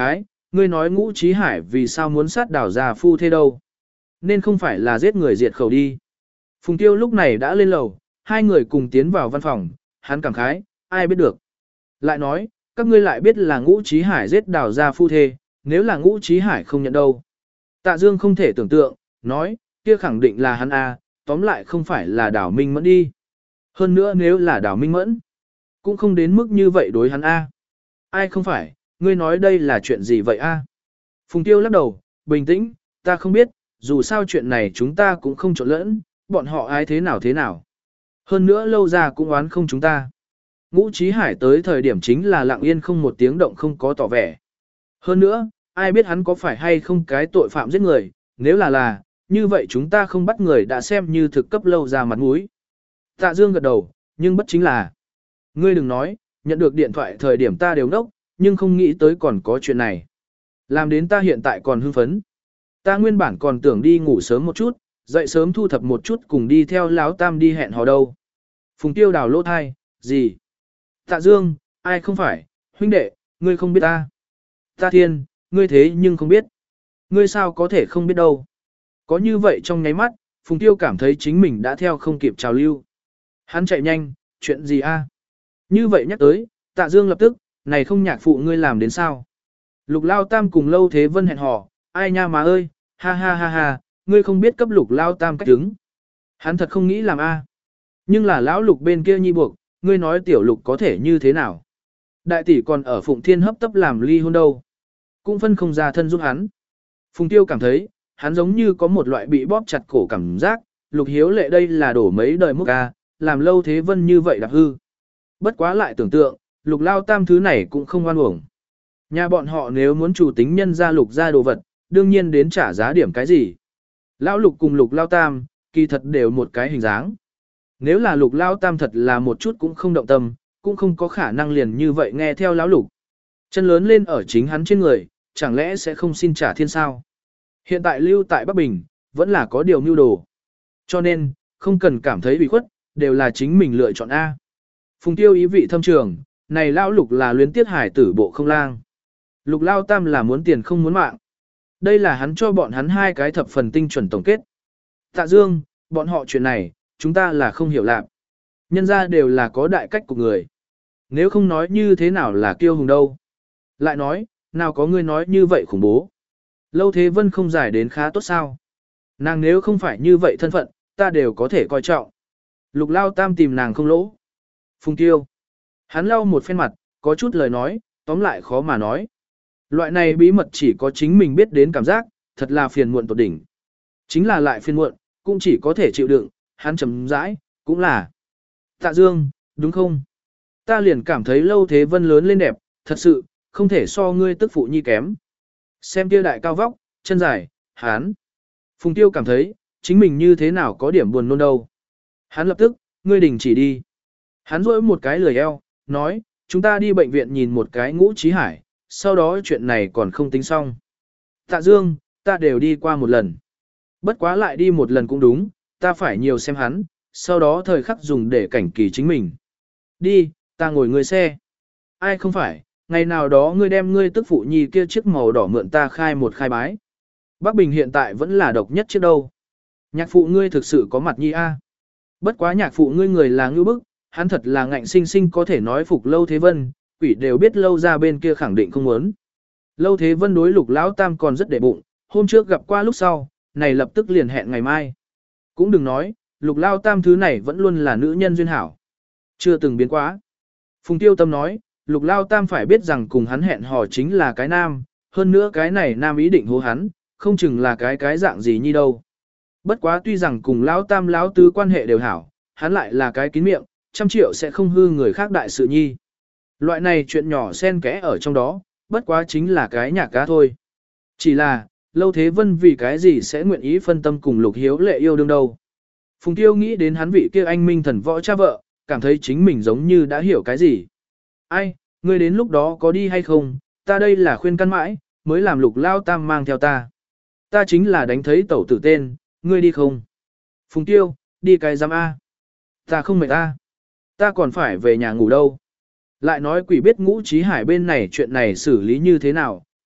ngươi nói Ngũ Chí Hải vì sao muốn sát đào gia phu thế đâu? Nên không phải là giết người diệt khẩu đi. Phùng Tiêu lúc này đã lên lầu, hai người cùng tiến vào văn phòng, hắn cảm khái, ai biết được. Lại nói, các ngươi lại biết là Ngũ Chí Hải giết đào gia phu thê, nếu là Ngũ Chí Hải không nhận đâu. Tạ Dương không thể tưởng tượng, nói, kia khẳng định là hắn a, tóm lại không phải là Đào Minh Mẫn đi. Hơn nữa nếu là Đào Minh Mẫn, cũng không đến mức như vậy đối hắn a. Ai không phải, ngươi nói đây là chuyện gì vậy a? Phùng Tiêu lắc đầu, bình tĩnh, ta không biết, dù sao chuyện này chúng ta cũng không trộn lẫn, bọn họ ai thế nào thế nào. Hơn nữa lâu ra cũng oán không chúng ta. Ngũ Chí Hải tới thời điểm chính là lặng yên không một tiếng động không có tỏ vẻ. Hơn nữa, ai biết hắn có phải hay không cái tội phạm giết người, nếu là, như vậy chúng ta không bắt người đã xem như thực cấp lâu ra mặt mũi. Tạ Dương gật đầu, nhưng bất chính là. Ngươi đừng nói, nhận được điện thoại thời điểm ta đều ngốc, nhưng không nghĩ tới còn có chuyện này. Làm đến ta hiện tại còn hưng phấn. Ta nguyên bản còn tưởng đi ngủ sớm một chút, dậy sớm thu thập một chút cùng đi theo Láo Tam đi hẹn hò đâu. Phùng Tiêu đào lỗ thai, gì? Tạ Dương, ai không phải, huynh đệ, ngươi không biết ta. Ta thiên, ngươi thế nhưng không biết. Ngươi sao có thể không biết đâu. Có như vậy trong nháy mắt, Phùng Tiêu cảm thấy chính mình đã theo không kịp trào lưu. Hắn chạy nhanh, chuyện gì a? Như vậy nhắc tới, Tạ Dương lập tức, này không nhạc phụ ngươi làm đến sao? Lục Lao Tam cùng Lâu Thế Vân hẹn hò, ai nha má ơi, ha ha ha ha, ngươi không biết cấp Lục Lao Tam cách đứng. Hắn thật không nghĩ làm a. Nhưng là lão Lục bên kia nhi buộc, ngươi nói tiểu Lục có thể như thế nào? Đại tỷ còn ở Phụng Thiên hấp tấp làm ly hôn đâu. Cũng phân không ra thân giúp hắn. Phùng Tiêu cảm thấy, hắn giống như có một loại bị bóp chặt cổ cảm giác, Lục Hiếu Lệ đây là đổ mấy đời múc ca, làm Lâu Thế Vân như vậy đạp hư. Bất quá lại tưởng tượng, Lục Lao Tam thứ này cũng không oan uổng. Nhà bọn họ nếu muốn chủ tính nhân ra Lục ra đồ vật, đương nhiên đến trả giá điểm cái gì. Lão Lục cùng Lục Lao Tam, kỳ thật đều một cái hình dáng. Nếu là Lục Lao Tam thật là một chút cũng không động tâm, cũng không có khả năng liền như vậy nghe theo Lão Lục. Chân lớn lên ở chính hắn trên người, chẳng lẽ sẽ không xin trả thiên sao? Hiện tại lưu tại Bắc Bình, vẫn là có điều mưu đồ. Cho nên, không cần cảm thấy bị khuất, đều là chính mình lựa chọn A. Phùng Tiêu ý vị thâm trường, này Lão Lục là luyến tiết hải tử bộ không lang. Lục Lao Tam là muốn tiền không muốn mạng. Đây là hắn cho bọn hắn hai cái thập phần tinh chuẩn tổng kết. Tạ Dương, bọn họ chuyện này, chúng ta là không hiểu lạc. Nhân ra đều là có đại cách của người. Nếu không nói như thế nào là kiêu hùng đâu. Lại nói, nào có người nói như vậy khủng bố. Lâu Thế Vân không giải đến khá tốt sao. Nàng nếu không phải như vậy thân phận, ta đều có thể coi trọng. Lục Lao Tam tìm nàng không lỗ. Phùng Tiêu. Hắn lau một phen mặt, có chút lời nói, tóm lại khó mà nói. Loại này bí mật chỉ có chính mình biết đến cảm giác, thật là phiền muộn tột đỉnh. Chính là lại phiền muộn, cũng chỉ có thể chịu đựng, hắn chấm rãi, cũng là. Tạ Dương, đúng không? Ta liền cảm thấy Lâu Thế Vân lớn lên đẹp, thật sự, không thể so ngươi tức phụ nhi kém. Xem kia đại cao vóc, chân dài, hắn. Phùng Tiêu cảm thấy, chính mình như thế nào có điểm buồn nôn đâu. Hắn lập tức, ngươi đình chỉ đi. Hắn rỗi một cái lười eo, nói, chúng ta đi bệnh viện nhìn một cái Ngũ Chí Hải, sau đó chuyện này còn không tính xong. Tạ Dương, ta đều đi qua một lần. Bất quá lại đi một lần cũng đúng, ta phải nhiều xem hắn, sau đó thời khắc dùng để cảnh kỳ chính mình. Đi, ta ngồi ngươi xe. Ai không phải, ngày nào đó ngươi đem ngươi tức phụ nhi kia chiếc màu đỏ mượn ta khai một khai bái. Bắc Bình hiện tại vẫn là độc nhất chiếc đâu. Nhạc phụ ngươi thực sự có mặt nhi a. Bất quá nhạc phụ ngươi người là ngưu bức, hắn thật là ngạnh sinh sinh có thể nói phục Lâu Thế Vân, quỷ đều biết Lâu ra bên kia khẳng định không muốn. Lâu Thế Vân đối Lục Lão Tam còn rất để bụng, hôm trước gặp qua lúc sau, này lập tức liền hẹn ngày mai. Cũng đừng nói, Lục Lao Tam thứ này vẫn luôn là nữ nhân duyên hảo. Chưa từng biến quá. Phùng Tiêu Tâm nói, Lục Lao Tam phải biết rằng cùng hắn hẹn hò chính là cái nam, hơn nữa cái này nam ý định hô hắn, không chừng là cái dạng gì như đâu. Bất quá tuy rằng cùng Lão Tam Lão Tứ quan hệ đều hảo, hắn lại là cái kín miệng, 100 triệu sẽ không hư người khác đại sự nhi. Loại này chuyện nhỏ xen kẽ ở trong đó, bất quá chính là cái nhạc cá thôi. Chỉ là, Lâu Thế Vân vì cái gì sẽ nguyện ý phân tâm cùng Lục Hiếu Lệ yêu đương đâu. Phùng Tiêu nghĩ đến hắn vị kia anh minh thần võ cha vợ, cảm thấy chính mình giống như đã hiểu cái gì. Ai, ngươi đến lúc đó có đi hay không, ta đây là khuyên căn mãi, mới làm Lục Lao Tam mang theo ta. Ta chính là đánh thấy tẩu tử tên, ngươi đi không? Phùng Tiêu, đi cái giám A. Ta không mệt ta. Ta còn phải về nhà ngủ đâu. Lại nói quỷ biết Ngũ Chí Hải bên này chuyện này xử lý như thế nào,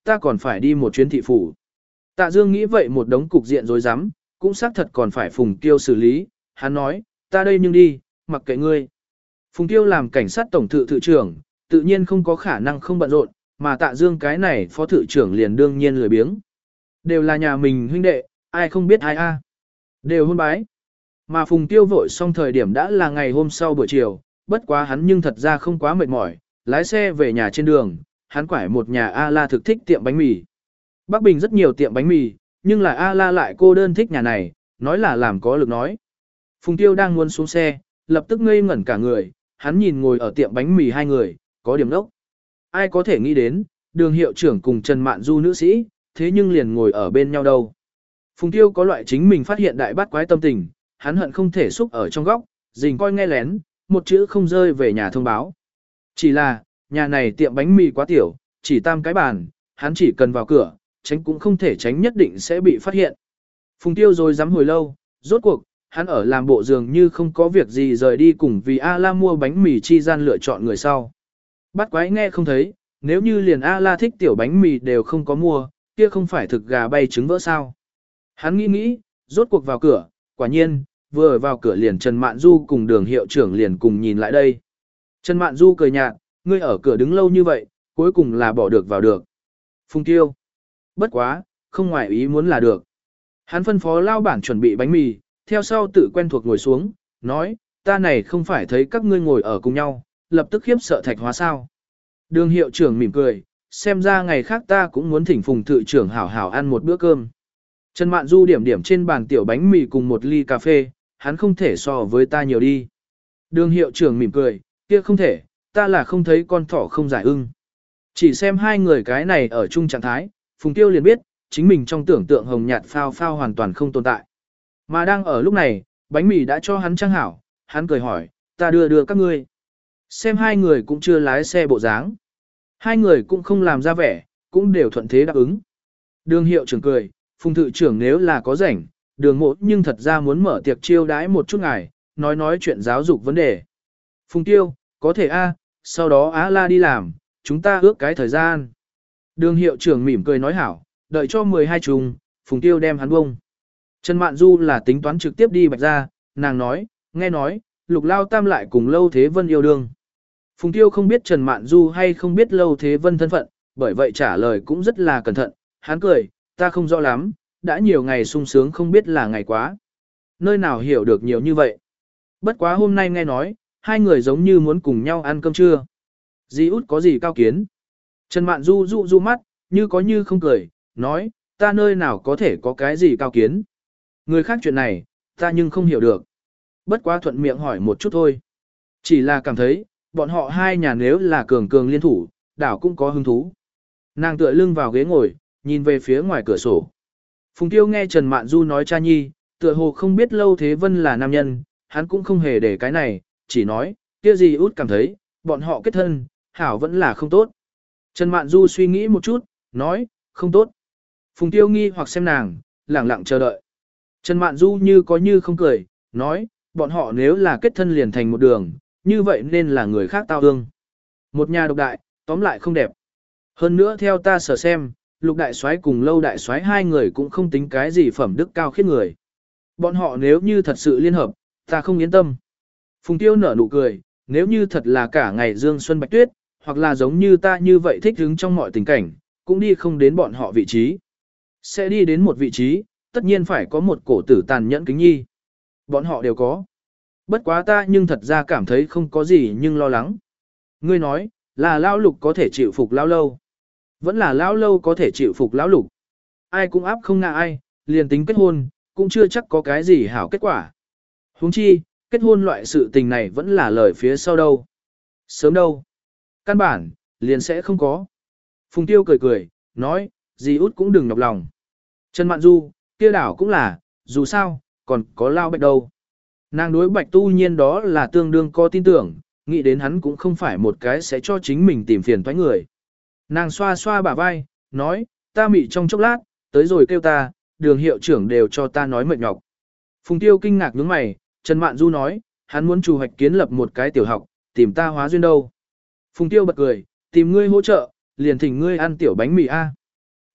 ta còn phải đi một chuyến thị phủ. Tạ Dương nghĩ vậy một đống cục diện rối rắm, cũng xác thật còn phải Phùng Tiêu xử lý, hắn nói, ta đây nhưng đi, mặc kệ ngươi. Phùng Tiêu làm cảnh sát tổng thự thự trưởng, tự nhiên không có khả năng không bận rộn, mà Tạ Dương cái này phó thự trưởng liền đương nhiên lười biếng. Đều là nhà mình huynh đệ, ai không biết ai a. Đều hôn bái. Mà Phùng Tiêu vội xong thời điểm đã là ngày hôm sau buổi chiều, bất quá hắn nhưng thật ra không quá mệt mỏi, lái xe về nhà trên đường, hắn quải một nhà A-la thực thích tiệm bánh mì. Bắc Bình rất nhiều tiệm bánh mì, nhưng là A-la lại cô đơn thích nhà này, nói là làm có lực nói. Phùng Tiêu đang muốn xuống xe, lập tức ngây ngẩn cả người, hắn nhìn ngồi ở tiệm bánh mì hai người, có điểm đốc. Ai có thể nghĩ đến, Đường hiệu trưởng cùng Trần Mạn Du nữ sĩ, thế nhưng liền ngồi ở bên nhau đâu. Phùng Tiêu có loại chính mình phát hiện đại bát quái tâm tình, hắn hận không thể xúc ở trong góc, rình coi nghe lén, một chữ không rơi về nhà thông báo. Chỉ là, nhà này tiệm bánh mì quá tiểu, chỉ tam cái bàn, hắn chỉ cần vào cửa, tránh cũng không thể tránh nhất định sẽ bị phát hiện. Phùng Tiêu rồi dám hồi lâu, rốt cuộc, hắn ở làm bộ dường như không có việc gì rời đi cùng vì A-la mua bánh mì chi gian lựa chọn người sau. Bắt quái nghe không thấy, nếu như liền A-la thích tiểu bánh mì đều không có mua, kia không phải thực gà bay trứng vỡ sao. Hắn nghĩ, rốt cuộc vào cửa, quả nhiên, vừa vào cửa liền Trần Mạn Du cùng Đường hiệu trưởng liền cùng nhìn lại đây. Trần Mạn Du cười nhạt, ngươi ở cửa đứng lâu như vậy, cuối cùng là bỏ được vào được. Phùng Tiêu. Bất quá, không ngoài ý muốn là được. Hắn phân phó lao bản chuẩn bị bánh mì, theo sau tự quen thuộc ngồi xuống, nói, ta này không phải thấy các ngươi ngồi ở cùng nhau, lập tức khiếp sợ Thạch Hóa sao. Đường hiệu trưởng mỉm cười, xem ra ngày khác ta cũng muốn thỉnh Phùng thự trưởng hảo hảo ăn một bữa cơm. Trần Mạn Du điểm điểm trên bàn tiểu bánh mì cùng một ly cà phê, hắn không thể so với ta nhiều đi. Đường hiệu trưởng mỉm cười, kia không thể, ta là không thấy con thỏ không giải ưng. Chỉ xem hai người cái này ở chung trạng thái, Phùng Tiêu liền biết, chính mình trong tưởng tượng hồng nhạt phao phao hoàn toàn không tồn tại. Mà đang ở lúc này, bánh mì đã cho hắn trang hảo, hắn cười hỏi, ta đưa các ngươi. Xem hai người cũng chưa lái xe bộ dáng. Hai người cũng không làm ra vẻ, cũng đều thuận thế đáp ứng. Đường hiệu trưởng cười, Phùng thự trưởng nếu là có rảnh, đường mộ nhưng thật ra muốn mở tiệc chiêu đãi một chút ngài, nói chuyện giáo dục vấn đề. Phùng Tiêu, có thể a, sau đó A-la đi làm, chúng ta ước cái thời gian. Đường hiệu trưởng mỉm cười nói hảo, đợi cho 12 trùng, Phùng Tiêu đem hắn bông. Trần Mạn Du là tính toán trực tiếp đi Bạch ra, nàng nói, nghe nói, Lục Lao Tam lại cùng Lâu Thế Vân yêu đương. Phùng Tiêu không biết Trần Mạn Du hay không biết Lâu Thế Vân thân phận, bởi vậy trả lời cũng rất là cẩn thận, hắn cười, ta không rõ lắm, đã nhiều ngày sung sướng không biết là ngày quá. Nơi nào hiểu được nhiều như vậy. Bất quá hôm nay nghe nói, hai người giống như muốn cùng nhau ăn cơm trưa. Dì út có gì cao kiến? Trần Mạn Du dụ mắt, như có như không cười, nói, ta nơi nào có thể có cái gì cao kiến. Người khác chuyện này, ta nhưng không hiểu được. Bất quá thuận miệng hỏi một chút thôi. Chỉ là cảm thấy, bọn họ hai nhà nếu là cường cường liên thủ, đảo cũng có hứng thú. Nàng tựa lưng vào ghế ngồi, nhìn về phía ngoài cửa sổ. Phùng Tiêu nghe Trần Mạn Du nói cha nhi, tựa hồ không biết Lâu Thế Vân là nam nhân, hắn cũng không hề để cái này, chỉ nói, kia gì út cảm thấy, bọn họ kết thân, hảo vẫn là không tốt. Trần Mạn Du suy nghĩ một chút, nói, không tốt. Phùng Tiêu nghi hoặc xem nàng, lẳng lặng chờ đợi. Trần Mạn Du như có như không cười, nói, bọn họ nếu là kết thân liền thành một đường, như vậy nên là người khác tao ương. Một nhà độc đại, tóm lại không đẹp. Hơn nữa theo ta sở xem, Lục đại soái cùng Lâu đại soái hai người cũng không tính cái gì phẩm đức cao khiết người. Bọn họ nếu như thật sự liên hợp, ta không yên tâm. Phùng Tiêu nở nụ cười, nếu như thật là cả ngày dương xuân bạch tuyết, hoặc là giống như ta như vậy thích hứng trong mọi tình cảnh, cũng đi không đến bọn họ vị trí. Sẽ đi đến một vị trí, tất nhiên phải có một cổ tử tàn nhẫn kính nhi. Bọn họ đều có. Bất quá ta nhưng thật ra cảm thấy không có gì nhưng lo lắng. Ngươi nói, là Lão Lục có thể chịu phục Lão Lâu. Vẫn là Lão Lâu có thể chịu phục Lão Lục. Ai cũng áp không ngạ ai, liền tính kết hôn, cũng chưa chắc có cái gì hảo kết quả. Huống chi, kết hôn loại sự tình này vẫn là lời phía sau đâu. Sớm đâu. Căn bản, liền sẽ không có. Phùng Tiêu cười cười, nói, dì út cũng đừng nhọc lòng. Trần Mạn Du, kia đảo cũng là, dù sao, còn có Lao Bạch đâu. Nàng đối Bạch Tu Nhiên đó là tương đương có tin tưởng, nghĩ đến hắn cũng không phải một cái sẽ cho chính mình tìm phiền toái người. Nàng xoa xoa bả vai, nói, ta mị trong chốc lát, tới rồi kêu ta, Đường hiệu trưởng đều cho ta nói mệt nhọc. Phùng Tiêu kinh ngạc nhướng mày, Trần Mạn Du nói, hắn muốn chủ hoạch kiến lập một cái tiểu học, tìm ta hóa duyên đâu. Phùng Tiêu bật cười, tìm ngươi hỗ trợ, liền thỉnh ngươi ăn tiểu bánh mì A.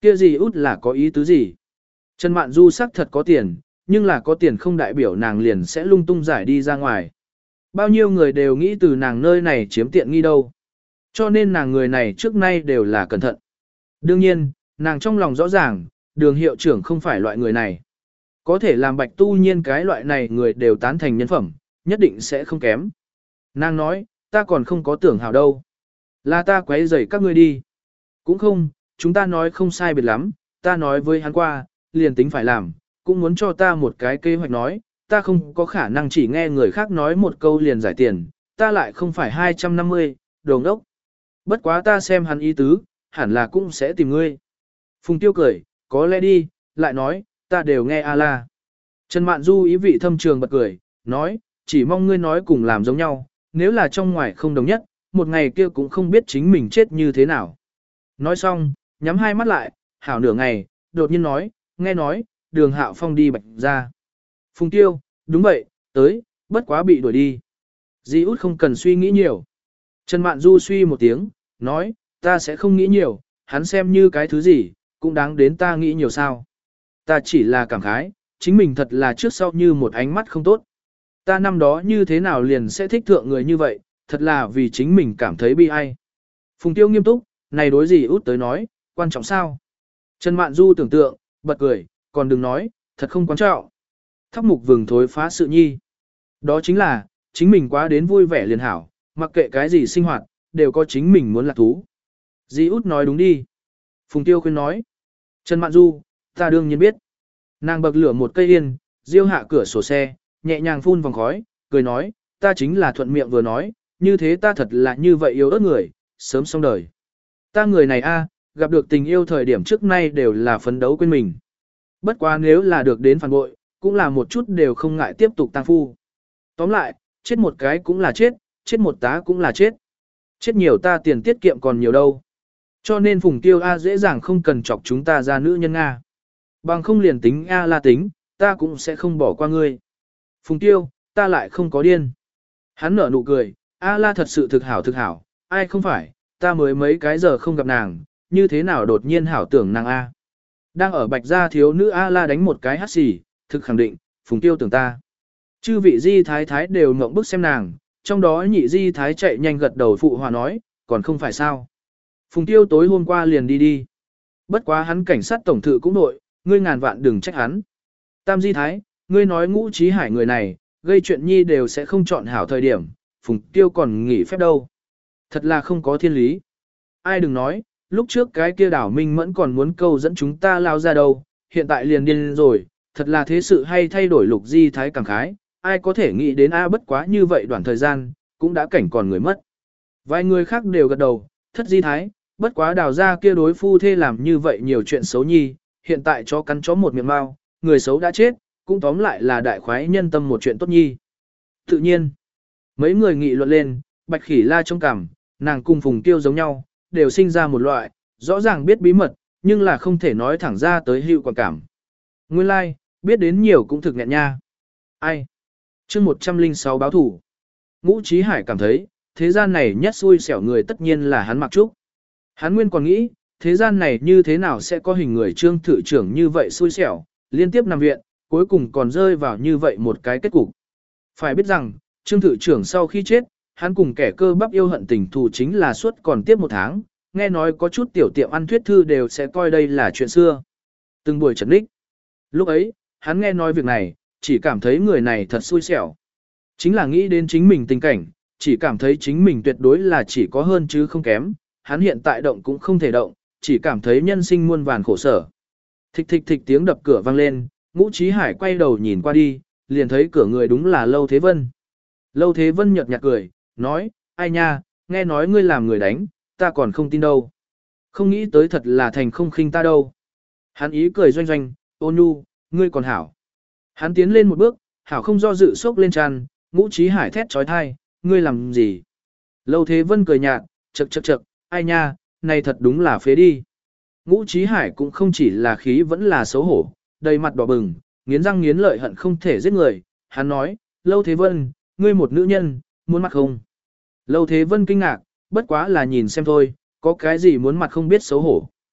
Kia gì út là có ý tứ gì? Trần Mạn Du xác thật có tiền, nhưng là có tiền không đại biểu nàng liền sẽ lung tung giải đi ra ngoài. Bao nhiêu người đều nghĩ từ nàng nơi này chiếm tiện nghi đâu. Cho nên nàng người này trước nay đều là cẩn thận. Đương nhiên, nàng trong lòng rõ ràng, đường hiệu trưởng không phải loại người này. Có thể làm Bạch Tu Nhiên cái loại này người đều tán thành nhân phẩm, nhất định sẽ không kém. Nàng nói, ta còn không có tưởng hảo đâu. Là ta quấy rầy các ngươi đi. Cũng không, chúng ta nói không sai biệt lắm, ta nói với hắn qua, liền tính phải làm, cũng muốn cho ta một cái kế hoạch nói, ta không có khả năng chỉ nghe người khác nói một câu liền giải tiền, ta lại không phải 250, đồ ngốc. Bất quá ta xem hắn ý tứ, hẳn là cũng sẽ tìm ngươi. Phùng Tiêu cười, có lẽ đi, lại nói, ta đều nghe A-la. Trần Mạn Du ý vị thâm trường bật cười, nói, chỉ mong ngươi nói cùng làm giống nhau, nếu là trong ngoài không đồng nhất, một ngày kia cũng không biết chính mình chết như thế nào. Nói xong, nhắm hai mắt lại, hảo nửa ngày, đột nhiên nói, nghe nói, đường Hạo Phong đi Bạch ra. Phùng Tiêu, đúng vậy, tới, bất quá bị đuổi đi. Di út không cần suy nghĩ nhiều. Trần Mạn Du suy một tiếng, nói, ta sẽ không nghĩ nhiều, hắn xem như cái thứ gì, cũng đáng đến ta nghĩ nhiều sao. Ta chỉ là cảm khái, chính mình thật là trước sau như một ánh mắt không tốt. Ta năm đó như thế nào liền sẽ thích thượng người như vậy, thật là vì chính mình cảm thấy bi ai. Phùng Tiêu nghiêm túc, này đối gì út tới nói, quan trọng sao? Trần Mạn Du tưởng tượng, bật cười, còn đừng nói, thật không quan trọng. Thóc mục vừng thối phá sự nhi. Đó chính là, chính mình quá đến vui vẻ liền hảo, mặc kệ cái gì sinh hoạt, đều có chính mình muốn lạc thú. Di út nói đúng đi. Phùng Tiêu khuyên nói. Trần Mạn Du, ta đương nhiên biết. Nàng bậc lửa một cây yên, diêu hạ cửa sổ xe, nhẹ nhàng phun vòng khói, cười nói, ta chính là thuận miệng vừa nói, như thế ta thật là như vậy yếu ớt người, sớm xong đời. Ta người này a, gặp được tình yêu thời điểm trước nay đều là phấn đấu quên mình. Bất quá nếu là được đến phản bội, cũng là một chút đều không ngại tiếp tục tăng phu. Tóm lại, chết một cái cũng là chết, chết một tá cũng là chết. Chết nhiều ta tiền tiết kiệm còn nhiều đâu. Cho nên Phùng Tiêu A dễ dàng không cần chọc chúng ta ra nữ nhân A. Bằng không liền tính A la tính, ta cũng sẽ không bỏ qua ngươi. Phùng Tiêu, ta lại không có điên. Hắn nở nụ cười, A la thật sự thực hảo, ai không phải, ta mới mấy cái giờ không gặp nàng, như thế nào đột nhiên hảo tưởng nàng A. Đang ở Bạch Gia thiếu nữ A la đánh một cái hát xì, thực khẳng định, Phùng Tiêu tưởng ta. Chư vị di thái thái đều ngậm bức xem nàng, trong đó nhị di thái chạy nhanh gật đầu phụ hòa nói, còn không phải sao. Phùng Tiêu tối hôm qua liền đi. Bất quá hắn cảnh sát tổng thự cũng nội, ngươi ngàn vạn đừng trách hắn. Tam di thái, ngươi nói Ngũ Chí Hải người này, gây chuyện nhi đều sẽ không chọn hảo thời điểm, Phùng Tiêu còn nghỉ phép đâu. Thật là không có thiên lý. Ai đừng nói, lúc trước cái kia đảo Minh Mẫn còn muốn câu dẫn chúng ta lao ra đâu, hiện tại liền điên rồi, thật là thế sự hay thay đổi lục di thái cảm khái, ai có thể nghĩ đến bất quá như vậy đoạn thời gian, cũng đã cảnh còn người mất. Vài người khác đều gật đầu, thất di thái, bất quá đào ra kia đối phu thê làm như vậy nhiều chuyện xấu nhi, hiện tại chó cắn chó một miệng mau, người xấu đã chết, cũng tóm lại là đại khoái nhân tâm một chuyện tốt nhi. Tự nhiên, mấy người nghị luận lên, Bạch Khỉ La trong cảm, nàng cùng Phùng Tiêu giống nhau, đều sinh ra một loại, rõ ràng biết bí mật, nhưng là không thể nói thẳng ra tới hữu quả cảm. Nguyên lai, like, biết đến nhiều cũng thực nghẹn nha. Ai? Chương 106 báo thủ. Ngũ Chí Hải cảm thấy, thế gian này nhất xui xẻo người tất nhiên là hắn Mặc Trúc. Hắn nguyên còn nghĩ, thế gian này như thế nào sẽ có hình người Trương thự trưởng như vậy xui xẻo, liên tiếp nằm viện, cuối cùng còn rơi vào như vậy một cái kết cục. Phải biết rằng, Trương thự trưởng sau khi chết, hắn cùng kẻ cơ bắp yêu hận tình thù chính là suốt còn tiếp một tháng, nghe nói có chút tiểu tiệm ăn thuyết thư đều sẽ coi đây là chuyện xưa. Từng buổi trấn đích. Lúc ấy, hắn nghe nói việc này, chỉ cảm thấy người này thật xui xẻo. Chính là nghĩ đến chính mình tình cảnh, chỉ cảm thấy chính mình tuyệt đối là chỉ có hơn chứ không kém, hắn hiện tại động cũng không thể động, chỉ cảm thấy nhân sinh muôn vàn khổ sở. Thịch thịch thịch tiếng đập cửa vang lên, Ngũ Chí Hải quay đầu nhìn qua đi, liền thấy cửa người đúng là Lâu Thế Vân. Lâu Thế Vân nhợt nhạt cười, nói, ai nha, nghe nói ngươi làm người đánh, ta còn không tin đâu. Không nghĩ tới thật là thành không khinh ta đâu. Hắn ý cười doanh doanh, ôn nhu, ngươi còn hảo. Hắn tiến lên một bước, hảo không do dự sốc lên tràn, Ngũ Chí Hải thét trói thai, ngươi làm gì? Lâu Thế Vân cười nhạt, chậc, ai nha, này thật đúng là phế đi. Ngũ Chí Hải cũng không chỉ là khí vẫn là xấu hổ, đầy mặt đỏ bừng, nghiến răng nghiến lợi hận không thể giết người. Hắn nói, Lâu Thế Vân, ngươi một nữ nhân, muốn mặt không? Lâu Thế Vân kinh ngạc, bất quá là nhìn xem thôi, có cái gì muốn mặt không biết xấu hổ.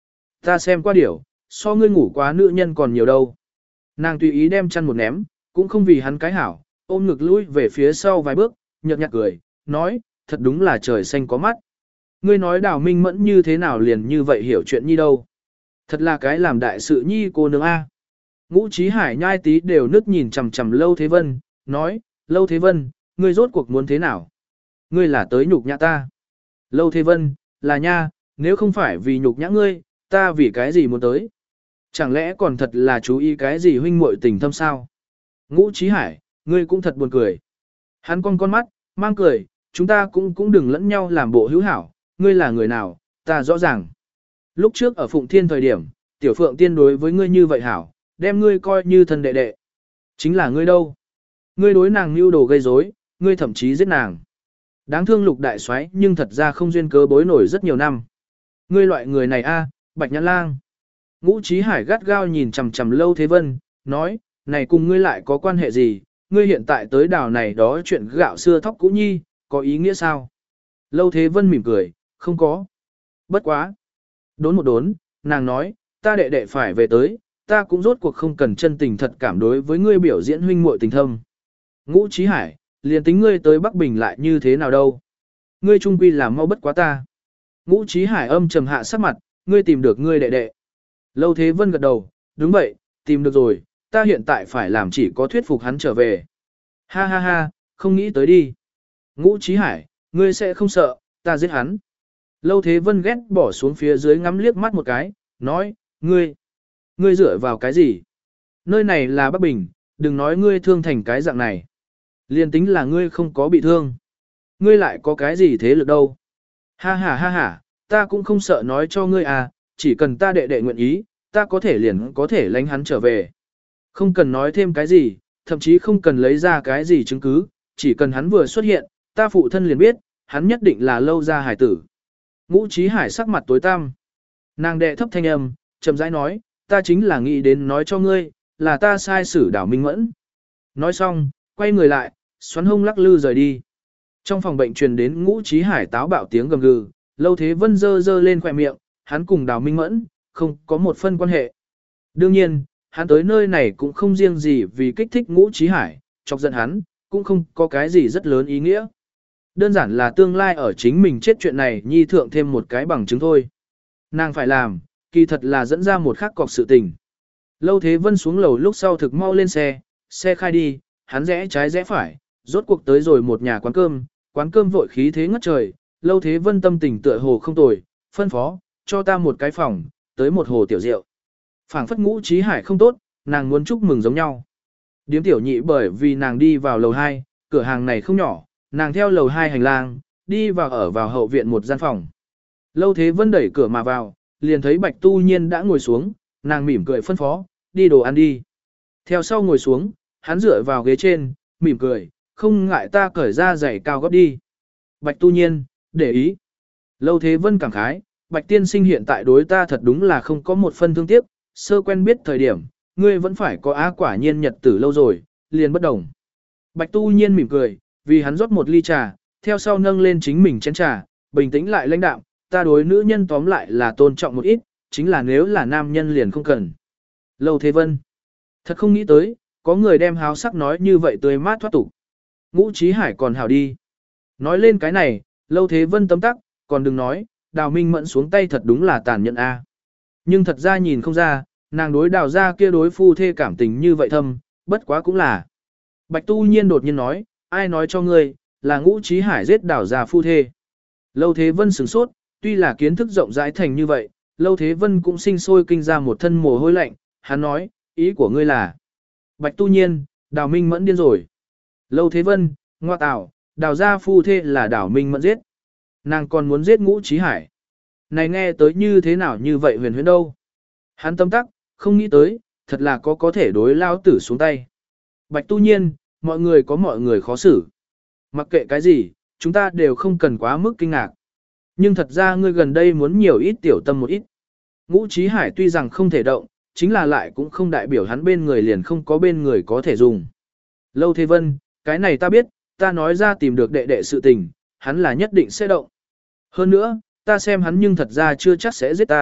Ta xem qua điểu, so ngươi ngủ quá nữ nhân còn nhiều đâu. Nàng tùy ý đem chăn một ném, cũng không vì hắn cái hảo, ôm ngực lui về phía sau vài bước, nhợt nhạt cười, nói, thật đúng là trời xanh có mắt. Ngươi nói Đào Minh Mẫn như thế nào liền như vậy hiểu chuyện nhi đâu. Thật là cái làm đại sự nhi cô nương A. Ngũ Chí Hải nhai tí đều nức nhìn chằm chằm Lâu Thế Vân, nói, Lâu Thế Vân, ngươi rốt cuộc muốn thế nào? Ngươi là tới nhục nhã ta. Lâu Thế Vân, là nha, nếu không phải vì nhục nhã ngươi, ta vì cái gì muốn tới? Chẳng lẽ còn thật là chú ý cái gì huynh muội tình thâm sao? Ngũ Chí Hải, ngươi cũng thật buồn cười. Hắn con mắt, mang cười, chúng ta cũng đừng lẫn nhau làm bộ hữu hảo, ngươi là người nào, ta rõ ràng. Lúc trước ở Phụng Thiên thời điểm, Tiểu Phượng Tiên đối với ngươi như vậy hảo, đem ngươi coi như thân đệ đệ. Chính là ngươi đâu? Ngươi đối nàng mưu đồ gây rối, ngươi thậm chí giết nàng. Đáng thương Lục đại soái, nhưng thật ra không duyên cớ bối nổi rất nhiều năm. Ngươi loại người này a, Bạch Nhãn Lang. Ngũ Chí Hải gắt gao nhìn chằm chằm Lâu Thế Vân, nói, này cùng ngươi lại có quan hệ gì, ngươi hiện tại tới đảo này đó chuyện gạo xưa thóc cũ nhi, có ý nghĩa sao? Lâu Thế Vân mỉm cười, không có. Bất quá. Đốn một đốn, nàng nói, ta đệ đệ phải về tới, ta cũng rốt cuộc không cần chân tình thật cảm đối với ngươi biểu diễn huynh muội tình thâm. Ngũ Chí Hải, liền tính ngươi tới Bắc Bình lại như thế nào đâu. Ngươi trung quy là mau bất quá ta. Ngũ Chí Hải âm trầm hạ sắc mặt, ngươi tìm được ngươi đệ đệ. Lâu Thế Vân gật đầu, đúng vậy, tìm được rồi, ta hiện tại phải làm chỉ có thuyết phục hắn trở về. Ha ha ha, không nghĩ tới đi. Ngũ Chí Hải, ngươi sẽ không sợ, ta giết hắn. Lâu Thế Vân ghét bỏ xuống phía dưới ngắm liếc mắt một cái, nói, ngươi dựa vào cái gì? Nơi này là Bắc Bình, đừng nói ngươi thương thành cái dạng này. Liên tính là ngươi không có bị thương. Ngươi lại có cái gì thế lực đâu? Ha ha ha ha, ta cũng không sợ nói cho ngươi à, chỉ cần ta đệ đệ nguyện ý, ta có thể liền có thể lánh hắn trở về. Không cần nói thêm cái gì, thậm chí không cần lấy ra cái gì chứng cứ, chỉ cần hắn vừa xuất hiện, ta phụ thân liền biết, hắn nhất định là Lâu gia hải tử. Ngũ Chí Hải sắc mặt tối tăm. Nàng đệ thấp thanh âm, chậm rãi nói, ta chính là nghĩ đến nói cho ngươi, là ta sai xử Đào Minh Mẫn. Nói xong, quay người lại, xoắn hông lắc lư rời đi. Trong phòng bệnh truyền đến Ngũ Chí Hải táo bạo tiếng gầm gừ, Lâu Thế Vân dơ lên khỏe miệng, hắn cùng Đào Minh Mẫn, không có một phân quan hệ. Đương nhiên, hắn tới nơi này cũng không riêng gì vì kích thích Ngũ Chí Hải, chọc giận hắn, cũng không có cái gì rất lớn ý nghĩa. Đơn giản là tương lai ở chính mình chết chuyện này nhi thượng thêm một cái bằng chứng thôi. Nàng phải làm, kỳ thật là dẫn ra một khắc cọc sự tình. Lâu Thế Vân xuống lầu lúc sau thực mau lên xe khai đi, hắn rẽ trái rẽ phải, rốt cuộc tới rồi một nhà quán cơm vội khí thế ngất trời, Lâu Thế Vân tâm tình tựa hồ không tồi, phân phó, cho ta một cái phòng, tới một hồ tiểu rượu. Phảng phất Ngũ Chí Hải không tốt, nàng muốn chúc mừng giống nhau. Điếm tiểu nhị bởi vì nàng đi vào lầu 2, cửa hàng này không nhỏ, nàng theo lầu 2 hành lang, đi vào ở vào hậu viện một gian phòng. Lâu Thế Vân đẩy cửa mà vào, liền thấy Bạch Tu Nhiên đã ngồi xuống, nàng mỉm cười phân phó, đi đồ ăn đi. Theo sau ngồi xuống, hắn dựa vào ghế trên, mỉm cười, không ngại ta cởi ra giày cao gót đi. Bạch Tu Nhiên, để ý. Lâu Thế Vân cảm khái, Bạch tiên sinh hiện tại đối ta thật đúng là không có một phân thương tiếc, sơ quen biết thời điểm, ngươi vẫn phải có á quả nhiên nhật tử lâu rồi, liền bất đồng. Bạch Tu Nhiên mỉm cười, vì hắn rót một ly trà, theo sau nâng lên chính mình chén trà, bình tĩnh lại lãnh đạm, ta đối nữ nhân tóm lại là tôn trọng một ít, chính là nếu là nam nhân liền không cần. Lâu Thế Vân, thật không nghĩ tới, có người đem háo sắc nói như vậy tươi mát thoát tục. Ngũ Chí Hải còn hảo đi. Nói lên cái này, Lâu Thế Vân tấm tắc, còn đừng nói, Đào Minh Mẫn xuống tay thật đúng là tàn nhẫn a. Nhưng thật ra nhìn không ra, nàng đối Đào gia kia đối phu thê cảm tình như vậy thâm, bất quá cũng là. Bạch Tu Nhiên đột nhiên nói, ai nói cho ngươi, là Ngũ Chí Hải giết Đào gia phu thê. Lâu Thế Vân sửng sốt, tuy là kiến thức rộng rãi thành như vậy, Lâu Thế Vân cũng sinh sôi kinh ra một thân mồ hôi lạnh, hắn nói, ý của ngươi là. Bạch Tu Nhiên, Đào Minh Mẫn điên rồi. Lâu Thế Vân, ngoa tào, Đào gia phu thê là Đào Minh Mẫn giết. Nàng còn muốn giết Ngũ Chí Hải. Này nghe tới như thế nào như vậy huyền huyễn đâu. Hắn tâm tắc, không nghĩ tới, thật là có thể đối lao tử xuống tay. Bạch Tu Nhiên, mọi người có mọi người khó xử. Mặc kệ cái gì, chúng ta đều không cần quá mức kinh ngạc. Nhưng thật ra ngươi gần đây muốn nhiều ít tiểu tâm một ít. Ngũ Chí Hải tuy rằng không thể động, chính là lại cũng không đại biểu hắn bên người liền không có bên người có thể dùng. Lâu Thế Vân, cái này ta biết, ta nói ra tìm được đệ đệ sự tình, hắn là nhất định sẽ động. Hơn nữa, ta xem hắn nhưng thật ra chưa chắc sẽ giết ta,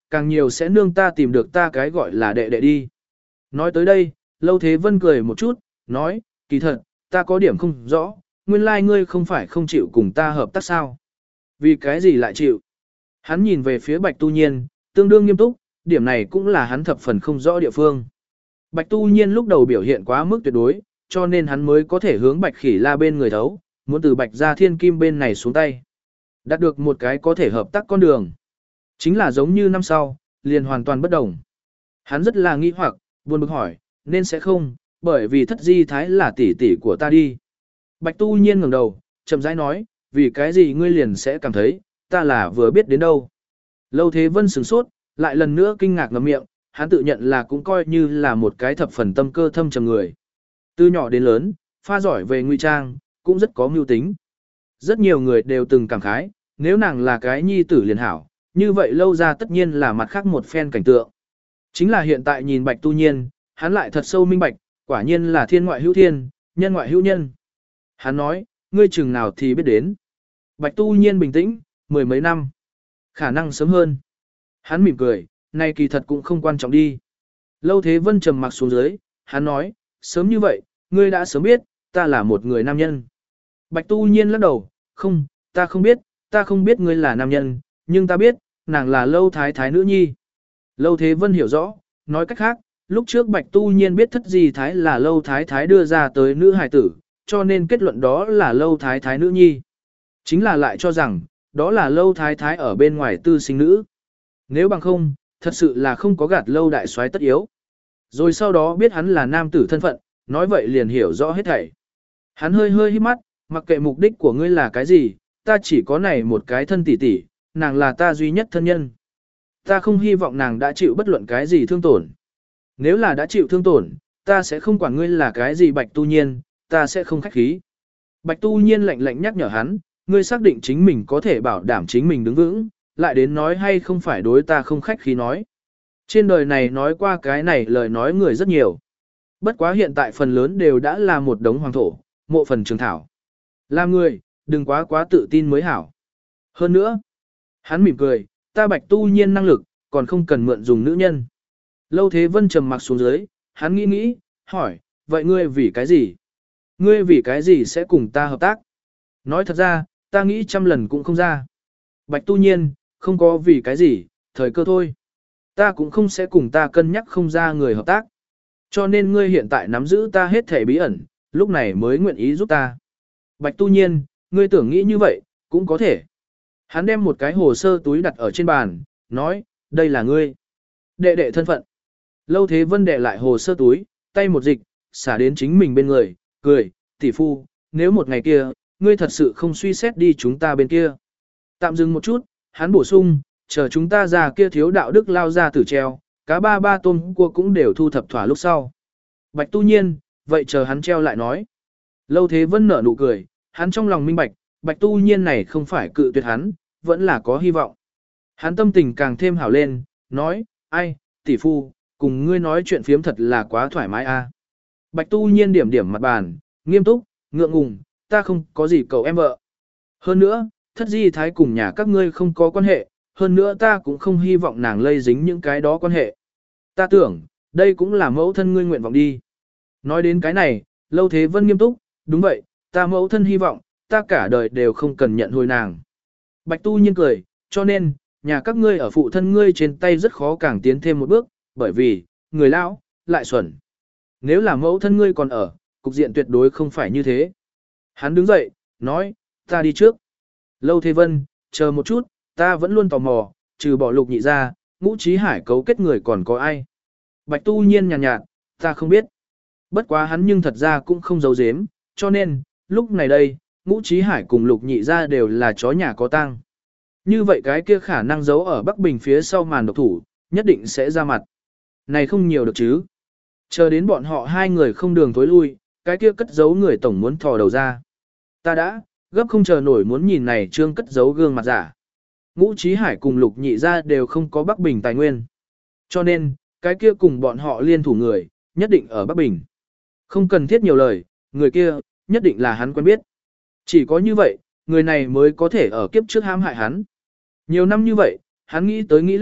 càng nhiều sẽ nương ta tìm được ta cái gọi là đệ đệ đi. Nói tới đây, Lâu Thế Vân cười một chút, nói, kỳ thật, ta có điểm không rõ, nguyên lai ngươi không phải không chịu cùng ta hợp tác sao? Vì cái gì lại chịu? Hắn nhìn về phía Bạch Tu Nhiên, tương đương nghiêm túc, điểm này cũng là hắn thập phần không rõ địa phương. Bạch Tu Nhiên lúc đầu biểu hiện quá mức tuyệt đối, cho nên hắn mới có thể hướng Bạch Khỉ La bên người thấu, muốn từ Bạch Gia Thiên Kim bên này xuống tay. Đạt được một cái có thể hợp tác con đường. Chính là giống như năm sau, liền hoàn toàn bất đồng. Hắn rất là nghi hoặc, buồn bực hỏi, nên sẽ không, bởi vì Thất Di Thái là tỷ tỷ của ta đi. Bạch Tu Nhiên ngẩng đầu, chậm rãi nói, vì cái gì ngươi liền sẽ cảm thấy, ta là vừa biết đến đâu. Lâu Thế Vân sửng sốt, lại lần nữa kinh ngạc ngậm miệng, hắn tự nhận là cũng coi như là một cái thập phần tâm cơ thâm trầm người. Từ nhỏ đến lớn, pha giỏi về ngụy trang, cũng rất có mưu tính. Rất nhiều người đều từng cảm khái, nếu nàng là cái nhi tử liền hảo, như vậy Lâu ra tất nhiên là mặt khác một phen cảnh tượng. Chính là hiện tại nhìn Bạch Tu Nhiên, hắn lại thật sâu minh bạch, quả nhiên là thiên ngoại hữu thiên, nhân ngoại hữu nhân. Hắn nói, ngươi chừng nào thì biết đến. Bạch Tu Nhiên bình tĩnh, 10 mấy năm. Khả năng sớm hơn. Hắn mỉm cười, này kỳ thật cũng không quan trọng đi. Lâu Thế Vân trầm mặc xuống dưới, hắn nói, sớm như vậy, ngươi đã sớm biết, ta là một người nam nhân. Bạch Tu Nhiên lắc đầu, không, ta không biết ngươi là nam nhân, nhưng ta biết, nàng là Lâu Thái Thái nữ nhi. Lâu Thế Vân hiểu rõ, nói cách khác, lúc trước Bạch Tu Nhiên biết Thất Di Thái là Lâu Thái Thái đưa ra tới nữ hài tử, cho nên kết luận đó là Lâu Thái Thái nữ nhi. Chính là lại cho rằng, đó là Lâu Thái Thái ở bên ngoài tư sinh nữ. Nếu bằng không, thật sự là không có gạt Lâu đại soái tất yếu. Rồi sau đó biết hắn là nam tử thân phận, nói vậy liền hiểu rõ hết thảy. Hắn hơi hơi hít mắt, mặc kệ mục đích của ngươi là cái gì, ta chỉ có này một cái thân tỷ tỷ, nàng là ta duy nhất thân nhân. Ta không hy vọng nàng đã chịu bất luận cái gì thương tổn. Nếu là đã chịu thương tổn, ta sẽ không quản ngươi là cái gì Bạch Tu Nhiên, ta sẽ không khách khí. Bạch Tu Nhiên lạnh lạnh nhắc nhở hắn, ngươi xác định chính mình có thể bảo đảm chính mình đứng vững, lại đến nói hay không phải đối ta không khách khí nói. Trên đời này nói qua cái này lời nói người rất nhiều. Bất quá hiện tại phần lớn đều đã là một đống hoàng thổ, mộ phần trường thảo. Làm người, đừng quá tự tin mới hảo. Hơn nữa, hắn mỉm cười, ta Bạch Tu Nhiên năng lực, còn không cần mượn dùng nữ nhân. Lâu Thế Vân trầm mặc xuống dưới, hắn nghĩ, hỏi, vậy ngươi vì cái gì? Ngươi vì cái gì sẽ cùng ta hợp tác? Nói thật ra, ta nghĩ trăm lần cũng không ra. Bạch Tu Nhiên, không có vì cái gì, thời cơ thôi. Ta cũng không sẽ cùng ta cân nhắc không ra người hợp tác. Cho nên ngươi hiện tại nắm giữ ta hết thể bí ẩn, lúc này mới nguyện ý giúp ta. Bạch Tu Nhiên, ngươi tưởng nghĩ như vậy, cũng có thể. Hắn đem một cái hồ sơ túi đặt ở trên bàn, nói, đây là ngươi. Đệ đệ thân phận. Lâu Thế Vân đệ lại hồ sơ túi, tay một dịch, xả đến chính mình bên người, cười, tỷ phu, nếu một ngày kia, ngươi thật sự không suy xét đi chúng ta bên kia. Tạm dừng một chút, hắn bổ sung, chờ chúng ta ra kia thiếu đạo đức lao ra tử treo, cá ba tôm cua cũng đều thu thập thỏa lúc sau. Bạch Tu Nhiên, vậy chờ hắn treo lại nói. Lâu Thế Vân nở nụ cười, hắn trong lòng minh bạch, Bạch Tu Nhiên này không phải cự tuyệt hắn, vẫn là có hy vọng. Hắn tâm tình càng thêm hảo lên, nói, ai, tỷ phu, cùng ngươi nói chuyện phiếm thật là quá thoải mái a. Bạch Tu Nhiên điểm điểm mặt bàn, nghiêm túc, ngượng ngùng, ta không có gì cầu em vợ. Hơn nữa, Thất Di Thái cùng nhà các ngươi không có quan hệ, hơn nữa ta cũng không hy vọng nàng lây dính những cái đó quan hệ. Ta tưởng, đây cũng là mẫu thân ngươi nguyện vọng đi. Nói đến cái này, Lâu Thế Vân nghiêm túc, đúng vậy, ta mẫu thân hy vọng, ta cả đời đều không cần nhận hồi nàng. Bạch Tu Nhiên cười, cho nên, nhà các ngươi ở phụ thân ngươi trên tay rất khó càng tiến thêm một bước, bởi vì, người lão, lại xuẩn. Nếu là mẫu thân ngươi còn ở, cục diện tuyệt đối không phải như thế. Hắn đứng dậy, nói, ta đi trước. Lâu Thế Vân, chờ một chút, ta vẫn luôn tò mò, trừ bỏ Lục Nhị ra, Ngũ Chí Hải cấu kết người còn có ai. Bạch Tu Nhiên nhàn nhạt, ta không biết. Bất quá hắn nhưng thật ra cũng không giấu giếm, cho nên, lúc này đây, Ngũ Chí Hải cùng Lục Nhị ra đều là chó nhà có tang. Như vậy cái kia khả năng giấu ở Bắc Bình phía sau màn độc thủ, nhất định sẽ ra mặt. Này không nhiều được chứ. Chờ đến bọn họ hai người không đường tối lui, cái kia cất giấu người tổng muốn thò đầu ra. Ta đã, gấp không chờ nổi muốn nhìn này trương cất giấu gương mặt giả. Ngũ Chí Hải cùng Lục Nhị ra đều không có Bắc Bình tài nguyên. Cho nên, cái kia cùng bọn họ liên thủ người, nhất định ở Bắc Bình. Không cần thiết nhiều lời, người kia, nhất định là hắn quen biết. Chỉ có như vậy, người này mới có thể ở kiếp trước hãm hại hắn. Nhiều năm như vậy, hắn nghĩ tới nghĩ lui,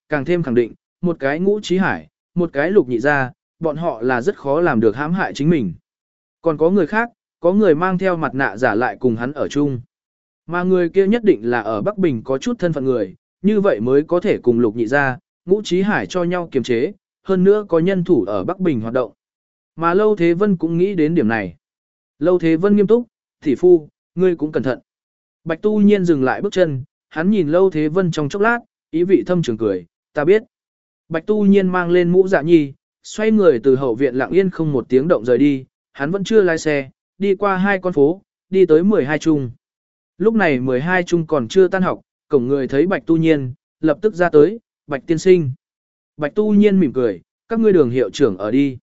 càng thêm khẳng định, một cái Ngũ Chí Hải, một cái Lục Nhị gia, bọn họ là rất khó làm được hãm hại chính mình. Còn có người khác, có người mang theo mặt nạ giả lại cùng hắn ở chung. Mà người kia nhất định là ở Bắc Bình có chút thân phận người, như vậy mới có thể cùng Lục Nhị gia, Ngũ Chí Hải cho nhau kiềm chế, hơn nữa có nhân thủ ở Bắc Bình hoạt động. Mà Lâu Thế Vân cũng nghĩ đến điểm này. Lâu Thế Vân nghiêm túc, "Thị phu, ngươi cũng cẩn thận." Bạch Tu Nhiên dừng lại bước chân, hắn nhìn Lâu Thế Vân trong chốc lát, ý vị thâm trường cười, "Ta biết." Bạch Tu Nhiên mang lên mũ dạ nhi, xoay người từ hậu viện lặng yên không một tiếng động rời đi, hắn vẫn chưa lái xe, đi qua 2 con phố, đi tới 12 trung. Lúc này 12 trung còn chưa tan học, cổng người thấy Bạch Tu Nhiên, lập tức ra tới, "Bạch tiên sinh." Bạch Tu Nhiên mỉm cười, "Các ngươi Đường hiệu trưởng ở đi."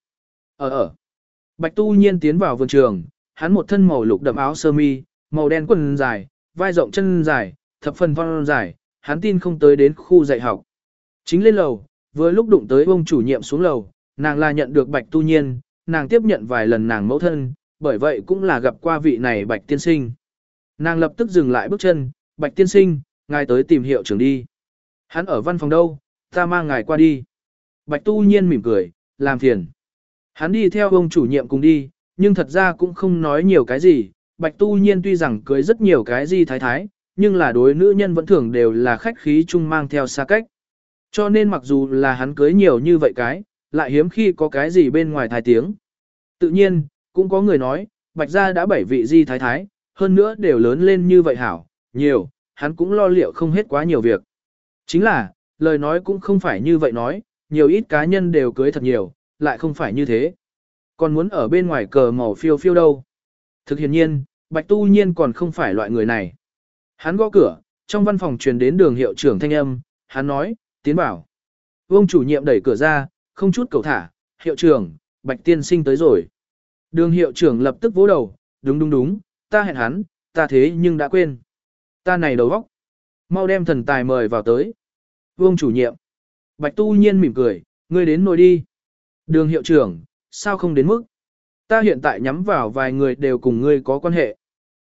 Ở. Bạch Tu Nhiên tiến vào vườn trường, hắn một thân màu lục đậm áo sơ mi, màu đen quần dài, vai rộng chân dài, thập phần phong dài, hắn tin không tới đến khu dạy học. Chính lên lầu, vừa lúc đụng tới ông chủ nhiệm xuống lầu, nàng là nhận được Bạch Tu Nhiên, nàng tiếp nhận vài lần nàng mẫu thân, bởi vậy cũng là gặp qua vị này Bạch tiên sinh. Nàng lập tức dừng lại bước chân, "Bạch tiên sinh, ngài tới tìm hiệu trưởng đi." "Hắn ở văn phòng đâu, ta mang ngài qua đi." Bạch Tu Nhiên mỉm cười, "Làm phiền." Hắn đi theo ông chủ nhiệm cùng đi, nhưng thật ra cũng không nói nhiều cái gì. Bạch Tu Nhiên tuy rằng cưới rất nhiều cái gì thái thái, nhưng là đối nữ nhân vẫn thường đều là khách khí chung mang theo xa cách. Cho nên mặc dù là hắn cưới nhiều như vậy cái, lại hiếm khi có cái gì bên ngoài thái tiếng. Tự nhiên, cũng có người nói, Bạch gia đã 7 vị di thái thái, hơn nữa đều lớn lên như vậy hảo, nhiều, hắn cũng lo liệu không hết quá nhiều việc. Chính là, lời nói cũng không phải như vậy nói, nhiều ít cá nhân đều cưới thật nhiều, lại không phải như thế. Còn muốn ở bên ngoài cờ màu phiêu phiêu đâu. Thực hiện nhiên, Bạch Tu Nhiên còn không phải loại người này. Hắn gõ cửa, trong văn phòng truyền đến Đường hiệu trưởng thanh âm, hắn nói, "Tiến bảo." Vương chủ nhiệm đẩy cửa ra, không chút cầu thả, "Hiệu trưởng, Bạch tiên sinh tới rồi." Đường hiệu trưởng lập tức vỗ đầu, đúng, ta hẹn hắn, ta thế nhưng đã quên. Ta này đầu óc. Mau đem thần tài mời vào tới." Vương chủ nhiệm. Bạch Tu Nhiên mỉm cười, "Ngươi đến nội đi." Đường hiệu trưởng, "Sao không đến mức? Ta hiện tại nhắm vào vài người đều cùng ngươi có quan hệ."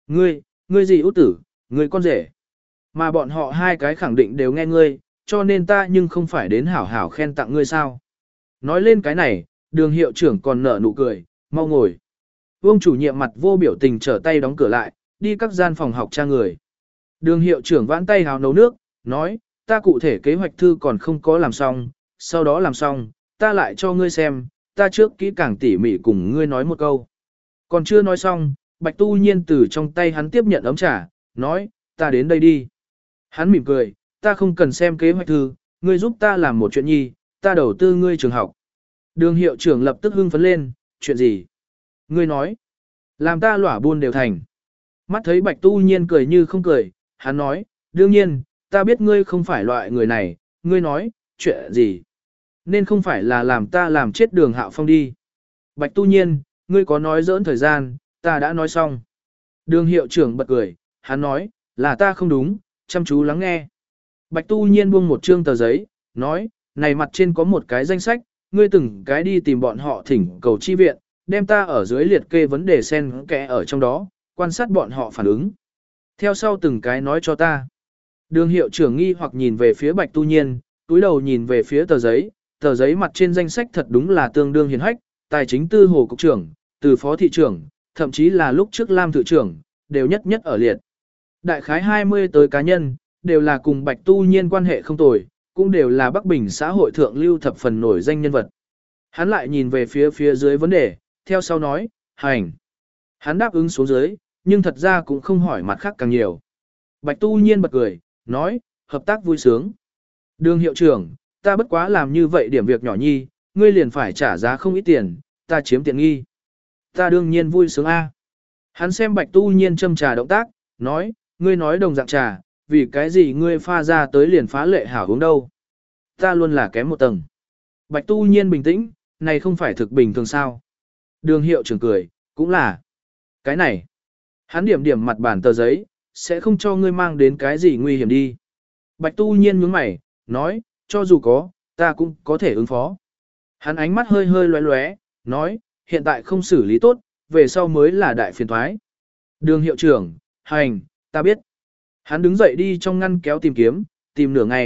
Ngươi gì út tử, ngươi con rể. Mà bọn họ 2 cái khẳng định đều nghe ngươi, cho nên ta nhưng không phải đến hảo hảo khen tặng ngươi sao. Nói lên cái này, đường hiệu trưởng còn nở nụ cười, "Mau ngồi." Vương chủ nhiệm mặt vô biểu tình trở tay đóng cửa lại, đi các gian phòng học tra người. Đường hiệu trưởng vãn tay hào nấu nước, nói, "Ta cụ thể kế hoạch thư còn không có làm xong, sau đó làm xong, ta lại cho ngươi xem, ta trước kỹ càng tỉ mỉ cùng ngươi nói một câu." Còn chưa nói xong, Bạch Tu Nhiên từ trong tay hắn tiếp nhận ấm trà, nói, "Ta đến đây đi." Hắn mỉm cười, "Ta không cần xem kế hoạch thư, ngươi giúp ta làm một chuyện nhi, ta đầu tư ngươi trường học." Đường hiệu trưởng lập tức hưng phấn lên, "Chuyện gì?" "Ngươi nói, làm ta lỏa buôn đều thành." Mắt thấy Bạch Tu Nhiên cười như không cười, hắn nói, "Đương nhiên, ta biết ngươi không phải loại người này, ngươi nói, chuyện gì? Nên không phải là làm ta làm chết Đường Hạo Phong đi." "Bạch Tu Nhiên, ngươi có nói giỡn thời gian, ta đã nói xong." Đường hiệu trưởng bật cười, hắn nói, "Là ta không đúng, chăm chú lắng nghe." Bạch Tu Nhiên buông một trương tờ giấy, nói, "Này mặt trên có một cái danh sách, ngươi từng cái đi tìm bọn họ thỉnh cầu chi viện, đem ta ở dưới liệt kê vấn đề xen kẽ ở trong đó, quan sát bọn họ phản ứng. Theo sau từng cái nói cho ta." Đường hiệu trưởng nghi hoặc nhìn về phía Bạch Tu Nhiên, túi đầu nhìn về phía tờ giấy mặt trên danh sách thật đúng là tương đương hiền hách, tài chính tư hồ cục trưởng, từ phó thị trưởng, thậm chí là lúc trước Lam thự trưởng, đều nhất ở liệt. Đại khái 20 tới cá nhân, đều là cùng Bạch Tu Nhiên quan hệ không tồi, cũng đều là Bắc Bình xã hội thượng lưu thập phần nổi danh nhân vật. Hắn lại nhìn về phía dưới vấn đề, theo sau nói, "Hành." Hắn đáp ứng xuống dưới, nhưng thật ra cũng không hỏi mặt khác càng nhiều. Bạch Tu Nhiên bật cười, nói, "Hợp tác vui sướng." "Đường hiệu trưởng, ta bất quá làm như vậy điểm việc nhỏ nhi, ngươi liền phải trả giá không ít tiền, ta chiếm tiện nghi." "Ta đương nhiên vui sướng a." Hắn xem Bạch Tu Nhiên châm trà động tác, nói, "Ngươi nói đồng dạng trà, vì cái gì ngươi pha ra tới liền phá lệ hảo uống đâu? Ta luôn là kém một tầng." Bạch Tu Nhiên bình tĩnh, "Này không phải thực bình thường sao?" Đường hiệu trưởng cười, "Cũng là. Cái này." Hắn điểm mặt bản tờ giấy, "Sẽ không cho ngươi mang đến cái gì nguy hiểm đi." Bạch Tu Nhiên nhướng mày, nói, "Cho dù có, ta cũng có thể ứng phó." Hắn ánh mắt hơi lóe lóe, nói, "Hiện tại không xử lý tốt, về sau mới là đại phiền toái." Đường hiệu trưởng, "Hành, ta biết." Hắn đứng dậy đi trong ngăn kéo tìm kiếm, tìm nửa ngày,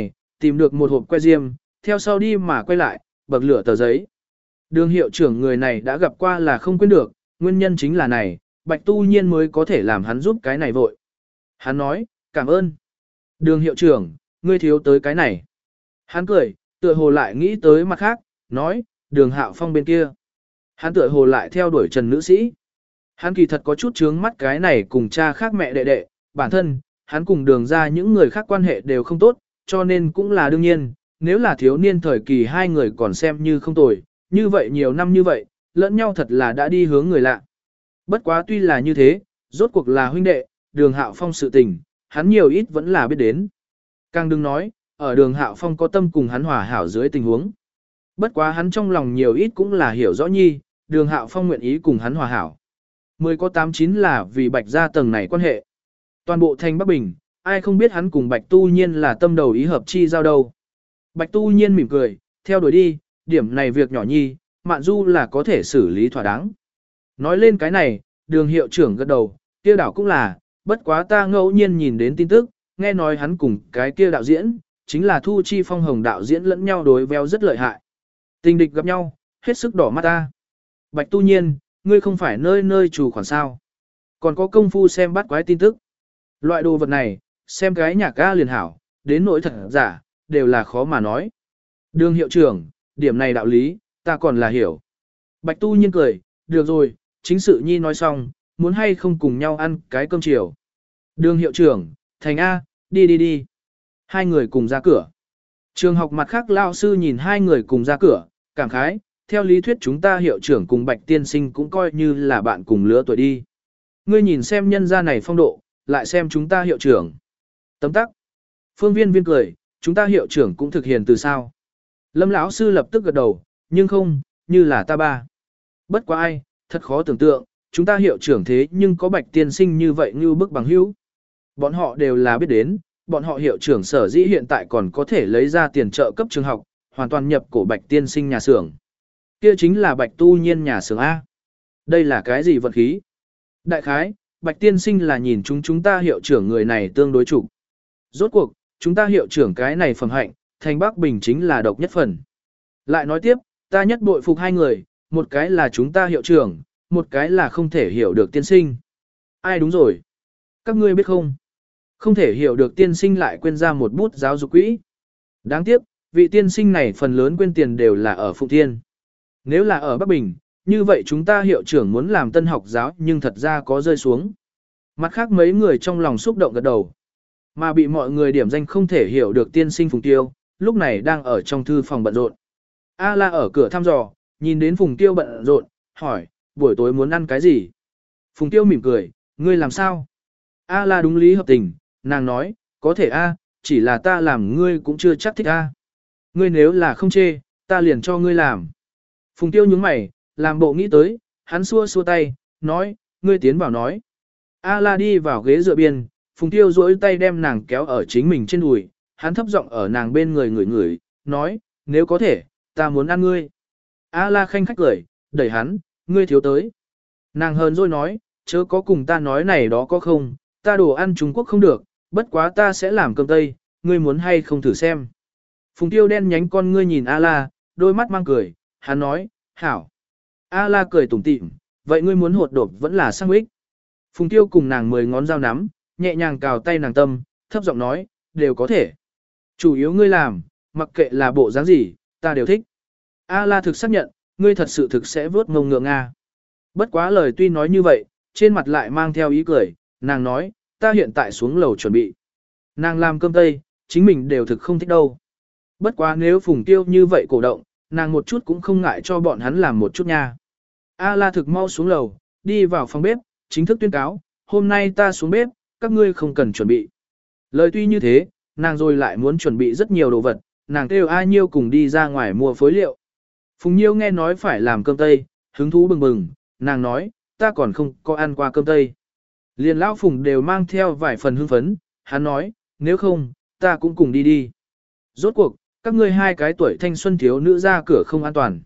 tìm được một hộp que diêm, theo sau đi mà quay lại, bậc lửa tờ giấy. Đường hiệu trưởng người này đã gặp qua là không quên được, nguyên nhân chính là này, Bạch Tu Nhiên mới có thể làm hắn giúp cái này vội. Hắn nói, cảm ơn. Đường hiệu trưởng, ngươi thiếu tới cái này. Hắn cười, tựa hồ lại nghĩ tới mặt khác, nói, đường Hạo Phong bên kia. Hắn tựa hồ lại theo đuổi Trần nữ sĩ. Hắn kỳ thật có chút chướng mắt cái này cùng cha khác mẹ đệ đệ, bản thân, hắn cùng đường ra những người khác quan hệ đều không tốt, cho nên cũng là đương nhiên, nếu là thiếu niên thời kỳ hai người còn xem như không tồi, như vậy nhiều năm như vậy, lẫn nhau thật là đã đi hướng người lạ. Bất quá tuy là như thế, rốt cuộc là huynh đệ, đường Hạo Phong sự tình, hắn nhiều ít vẫn là biết đến. Càng đừng nói, ở đường Hạo Phong có tâm cùng hắn hòa hảo dưới tình huống. Bất quá hắn trong lòng nhiều ít cũng là hiểu rõ nhi, đường Hạo Phong nguyện ý cùng hắn hòa hảo. 10 có 89 là vì Bạch gia tầng này quan hệ. Toàn bộ thành Bắc Bình, ai không biết hắn cùng Bạch Tu Nhiên là tâm đầu ý hợp chi giao đâu. Bạch Tu Nhiên mỉm cười, theo đuổi đi, điểm này việc nhỏ nhi, Mạn Du là có thể xử lý thỏa đáng. Nói lên cái này, đường hiệu trưởng gật đầu, kia đảo cũng là, bất quá ta ngẫu nhiên nhìn đến tin tức, nghe nói hắn cùng cái kia đạo diễn, chính là Thu Chi Phong Hồng đạo diễn lẫn nhau đối véo rất lợi hại. Tình địch gặp nhau, hết sức đỏ mắt ta. Bạch Tu Nhiên, ngươi không phải nơi nơi chủ khoản sao. Còn có công phu xem bắt quái tin tức. Loại đồ vật này, xem cái nhạc ca liền hảo, đến nỗi thật giả, đều là khó mà nói. Đường hiệu trưởng, điểm này đạo lý, ta còn là hiểu. Bạch Tu Nhiên cười, được rồi, chính sự nhi nói xong, muốn hay không cùng nhau ăn cái cơm chiều. Đường hiệu trưởng, Thành A, đi đi đi. Hai người cùng ra cửa. Trường học mặt khác lao sư nhìn hai người cùng ra cửa, cảm khái, theo lý thuyết chúng ta hiệu trưởng cùng Bạch tiên sinh cũng coi như là bạn cùng lứa tuổi đi. Ngươi nhìn xem nhân gia này phong độ, lại xem chúng ta hiệu trưởng. Tấm tắc. Phương Viên Viên cười, chúng ta hiệu trưởng cũng thực hiện từ sao. Lâm lão sư lập tức gật đầu, nhưng không, như là ta ba. Bất quá ai, thật khó tưởng tượng, chúng ta hiệu trưởng thế nhưng có Bạch tiên sinh như vậy như bức bằng hữu. Bọn họ đều là biết đến, bọn họ hiệu trưởng sở dĩ hiện tại còn có thể lấy ra tiền trợ cấp trường học, hoàn toàn nhập cổ Bạch tiên sinh nhà xưởng. Kia chính là Bạch Tu Nhiên nhà xưởng A. Đây là cái gì vận khí? Đại khái, Bạch tiên sinh là nhìn chúng ta hiệu trưởng người này tương đối chủ. Rốt cuộc, chúng ta hiệu trưởng cái này phẩm hạnh, thành Bắc Bình chính là độc nhất phần. Lại nói tiếp, ta nhất bội phục hai người, một cái là chúng ta hiệu trưởng, một cái là không thể hiểu được tiên sinh. Ai đúng rồi? Các ngươi biết không? Không thể hiểu được tiên sinh lại quên ra một bút giáo dục quỹ. Đáng tiếc, vị tiên sinh này phần lớn quên tiền đều là ở Phụng Thiên. Nếu là ở Bắc Bình, như vậy chúng ta hiệu trưởng muốn làm tân học giáo nhưng thật ra có rơi xuống. Mặt khác mấy người trong lòng xúc động gật đầu. Mà bị mọi người điểm danh không thể hiểu được tiên sinh Phùng Tiêu, lúc này đang ở trong thư phòng bận rộn. A La ở cửa thăm dò, nhìn đến Phùng Tiêu bận rộn, hỏi, buổi tối muốn ăn cái gì? Phùng Tiêu mỉm cười, ngươi làm sao? A La đúng lý hợp tình, nàng nói, có thể A, chỉ là ta làm ngươi cũng chưa chắc thích A. Ngươi nếu là không chê, ta liền cho ngươi làm. Phùng Tiêu nhướng mày, làm bộ nghĩ tới, hắn xua xua tay, nói, ngươi tiến vào nói. A La đi vào ghế dựa biên, Phùng Tiêu duỗi tay đem nàng kéo ở chính mình trên đùi, hắn thấp giọng ở nàng bên người ngửi, nói, nếu có thể, ta muốn ăn ngươi. A La khanh khách cười, đẩy hắn, ngươi thiếu tới. Nàng hờn rồi nói, chớ có cùng ta nói này đó có không, ta đồ ăn Trung Quốc không được, bất quá ta sẽ làm cơm Tây, ngươi muốn hay không thử xem. Phùng Tiêu đen nhánh con ngươi nhìn A La, đôi mắt mang cười, hắn nói, hảo. A La cười tủm tỉm, vậy ngươi muốn hột đột vẫn là sang ích. Phùng Tiêu cùng nàng 10 ngón dao nắm, nhẹ nhàng cào tay nàng tâm, thấp giọng nói, đều có thể. Chủ yếu ngươi làm, mặc kệ là bộ dáng gì, ta đều thích. A La thực xác nhận, ngươi thật sự thực sẽ vớt ngông ngượng Nga. Bất quá lời tuy nói như vậy, trên mặt lại mang theo ý cười, nàng nói, ta hiện tại xuống lầu chuẩn bị. Nàng làm cơm Tây, chính mình đều thực không thích đâu. Bất quá nếu Phùng Tiêu như vậy cổ động, nàng một chút cũng không ngại cho bọn hắn làm một chút nha. A La thực mau xuống lầu, đi vào phòng bếp, chính thức tuyên cáo, hôm nay ta xuống bếp, các ngươi không cần chuẩn bị. Lời tuy như thế, nàng rồi lại muốn chuẩn bị rất nhiều đồ vật, nàng kêu A Nhiêu cùng đi ra ngoài mua phối liệu. Phùng Nhiêu nghe nói phải làm cơm Tây, hứng thú bừng bừng, nàng nói, ta còn không có ăn qua cơm Tây. Liền lão Phùng đều mang theo vài phần hưng phấn, hắn nói, nếu không, ta cũng cùng đi đi. Rốt cuộc, các ngươi hai cái tuổi thanh xuân thiếu nữ ra cửa không an toàn.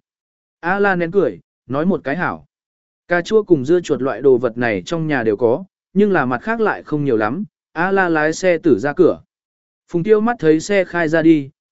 A La nén cười, nói một cái hảo. Cà chua cùng dưa chuột loại đồ vật này trong nhà đều có, nhưng là mặt khác lại không nhiều lắm. A La lái xe tử ra cửa. Phùng Tiêu mắt thấy xe khai ra đi,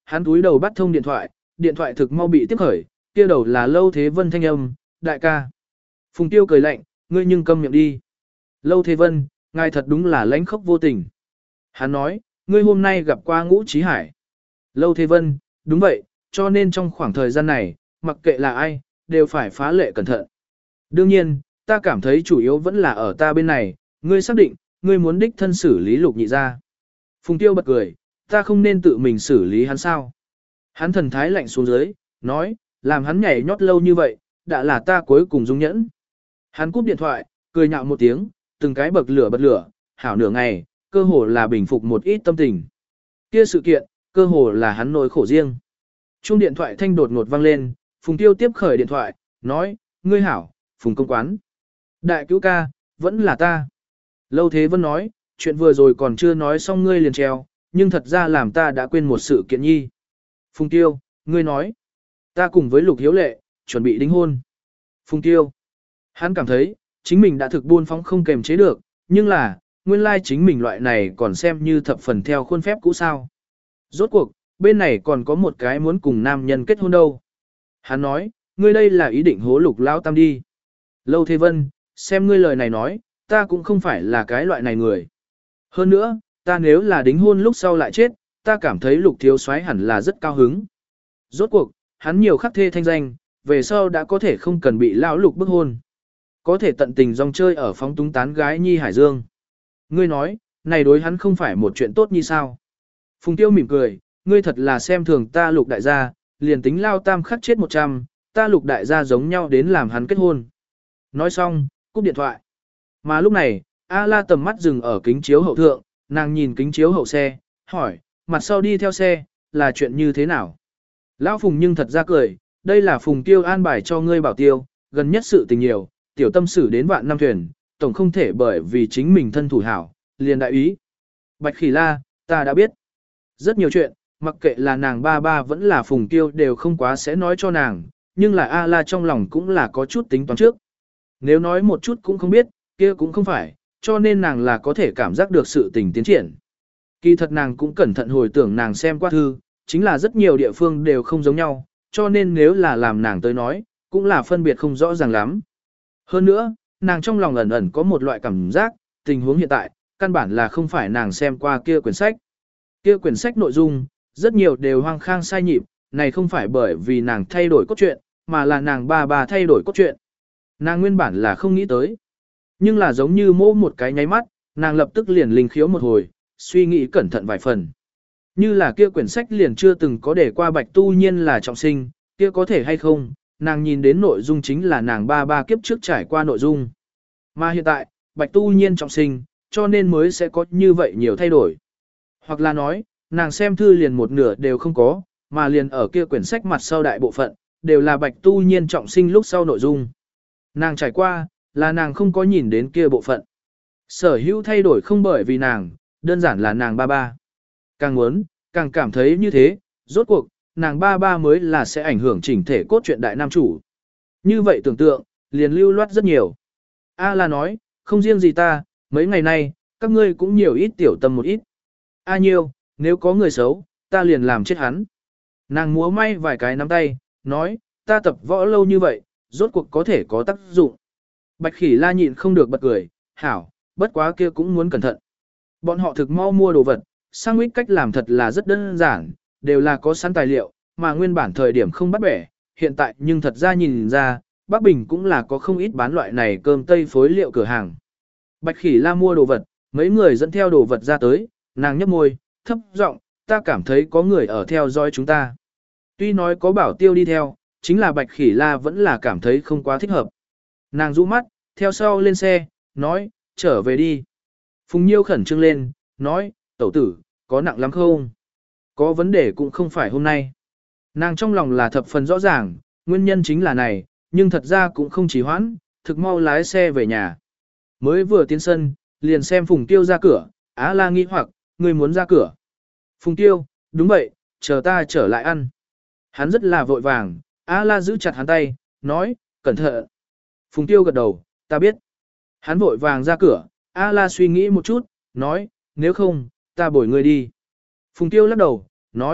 hắn túi đầu bắt thông điện thoại thực mau bị tiếp khởi, kia đầu là Lâu Thế Vân thanh âm, đại ca. Phùng Tiêu cười lạnh, ngươi nhưng câm miệng đi. Lâu Thế Vân, ngài thật đúng là lãnh khốc vô tình. Hắn nói, ngươi hôm nay gặp qua Ngũ Chí Hải. Lâu Thế Vân, đúng vậy, cho nên trong khoảng thời gian này, mặc kệ là ai, đều phải phá lệ cẩn thận. Đương nhiên, ta cảm thấy chủ yếu vẫn là ở ta bên này, ngươi xác định, ngươi muốn đích thân xử lý Lục Nhị gia. Phùng Tiêu bật cười, ta không nên tự mình xử lý hắn sao. Hắn thần thái lạnh xuống dưới, nói, làm hắn nhảy nhót lâu như vậy, đã là ta cuối cùng dung nhẫn. Hắn cúp điện thoại, cười nhạo một tiếng, từng cái bật lửa, hảo nửa ngày, cơ hồ là bình phục một ít tâm tình. Kia sự kiện, cơ hồ là hắn nỗi khổ riêng. Chuông điện thoại thanh đột ngột vang lên, Phùng Tiêu tiếp khởi điện thoại, nói, ngươi hảo, Phùng công quán. Đại cứu ca, vẫn là ta. Lâu Thế Vân nói, chuyện vừa rồi còn chưa nói xong ngươi liền treo, nhưng thật ra làm ta đã quên một sự kiện nhi. Phùng Tiêu, ngươi nói, ta cùng với Lục Hiếu Lệ, chuẩn bị đính hôn. Phùng Tiêu, hắn cảm thấy, chính mình đã thực buôn phóng không kềm chế được, nhưng là, nguyên lai chính mình loại này còn xem như thập phần theo khuôn phép cũ sao. Rốt cuộc, bên này còn có một cái muốn cùng nam nhân kết hôn đâu. Hắn nói, ngươi đây là ý định hố Lục Lao Tam đi. Lâu Thế Vân, xem ngươi lời này nói, ta cũng không phải là cái loại này người. Hơn nữa, ta nếu là đính hôn lúc sau lại chết, ta cảm thấy Lục thiếu soái hẳn là rất cao hứng. Rốt cuộc, hắn nhiều khắc thê thanh danh, về sau đã có thể không cần bị lão Lục bức hôn. Có thể tận tình dòng chơi ở phóng túng tán gái nhi hải dương. Ngươi nói, này đối hắn không phải một chuyện tốt như sao. Phùng Tiêu mỉm cười, ngươi thật là xem thường ta Lục đại gia, liền tính Lao Tam khắc chết 100, ta Lục đại gia giống nhau đến làm hắn kết hôn. Nói xong, cúp điện thoại. Mà lúc này, A La tầm mắt dừng ở kính chiếu hậu thượng, nàng nhìn kính chiếu hậu xe, hỏi, mặt sau đi theo xe, là chuyện như thế nào? Lão Phùng nhưng thật ra cười, đây là Phùng Tiêu an bài cho ngươi bảo tiêu, gần nhất sự tình nhiều, tiểu tâm xử đến vạn năm thuyền, tổng không thể bởi vì chính mình thân thủ hảo, liền đại ý. Bạch Khỉ La, ta đã biết. Rất nhiều chuyện, mặc kệ là nàng ba ba vẫn là Phùng Tiêu đều không quá sẽ nói cho nàng, nhưng là A La trong lòng cũng là có chút tính toán trước. Nếu nói một chút cũng không biết, kia cũng không phải, cho nên nàng là có thể cảm giác được sự tình tiến triển. Kỳ thật nàng cũng cẩn thận hồi tưởng nàng xem qua thư, chính là rất nhiều địa phương đều không giống nhau, cho nên nếu là làm nàng tới nói, cũng là phân biệt không rõ ràng lắm. Hơn nữa, nàng trong lòng ẩn ẩn có một loại cảm giác, tình huống hiện tại, căn bản là không phải nàng xem qua kia quyển sách. Kia quyển sách nội dung, rất nhiều đều hoang khang sai nhịp, này không phải bởi vì nàng thay đổi cốt truyện, mà là nàng ba thay đổi cốt truyện. Nàng nguyên bản là không nghĩ tới. Nhưng là giống như mô một cái nháy mắt, nàng lập tức liền linh khiếu một hồi, suy nghĩ cẩn thận vài phần. Như là kia quyển sách liền chưa từng có để qua Bạch Tu Nhiên là trọng sinh, kia có thể hay không, nàng nhìn đến nội dung chính là nàng ba kiếp trước trải qua nội dung. Mà hiện tại, Bạch Tu Nhiên trọng sinh, cho nên mới sẽ có như vậy nhiều thay đổi. Hoặc là nói, nàng xem thư liền một nửa đều không có, mà liền ở kia quyển sách mặt sau đại bộ phận, đều là Bạch Tu Nhiên trọng sinh lúc sau nội dung. Nàng trải qua, là nàng không có nhìn đến kia bộ phận. Sở hữu thay đổi không bởi vì nàng, đơn giản là nàng ba. Càng muốn, càng cảm thấy như thế, rốt cuộc, nàng ba mới là sẽ ảnh hưởng chỉnh thể cốt truyện đại nam chủ. Như vậy tưởng tượng, liền lưu loát rất nhiều. A La nói, không riêng gì ta, mấy ngày nay, các ngươi cũng nhiều ít tiểu tâm một ít. A Nhiêu, nếu có người xấu, ta liền làm chết hắn. Nàng múa may vài cái nắm tay, nói, ta tập võ lâu như vậy, rốt cuộc có thể có tác dụng. Bạch Khỉ La nhịn không được bật cười, hảo, bất quá kia cũng muốn cẩn thận. Bọn họ thực mau mua đồ vật, sandwich cách làm thật là rất đơn giản, đều là có sẵn tài liệu, mà nguyên bản thời điểm không bắt bẻ, hiện tại nhưng thật ra nhìn ra, Bắc Bình cũng là có không ít bán loại này cơm tây phối liệu cửa hàng. Bạch Khỉ La mua đồ vật, mấy người dẫn theo đồ vật ra tới, nàng nhấp môi, thấp giọng, ta cảm thấy có người ở theo dõi chúng ta. Tuy nói có bảo tiêu đi theo, chính là Bạch Khỉ La vẫn là cảm thấy không quá thích hợp. Nàng rũ mắt, theo sau lên xe, nói, trở về đi. Phùng Nhiêu khẩn trương lên, nói, tẩu tử, có nặng lắm không? Có vấn đề cũng không phải hôm nay. Nàng trong lòng là thập phần rõ ràng, nguyên nhân chính là này, nhưng thật ra cũng không trì hoãn, thực mau lái xe về nhà. Mới vừa tiến sân, liền xem Phùng Tiêu ra cửa, Á La nghi hoặc, người muốn ra cửa. Phùng Tiêu, đúng vậy, chờ ta trở lại ăn. Hắn rất là vội vàng, Á La giữ chặt hắn tay, nói, cẩn thận. Phùng Tiêu gật đầu, ta biết. Hắn vội vàng ra cửa, A La suy nghĩ một chút, nói, nếu không, ta bồi ngươi đi. Phùng Tiêu lắc đầu, nói,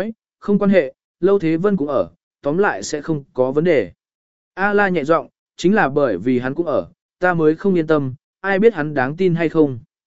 không quan hệ, Lâu Thế Vân cũng ở, tóm lại sẽ không có vấn đề. A La nhẹ giọng, chính là bởi vì hắn cũng ở, ta mới không yên tâm, ai biết hắn đáng tin hay không.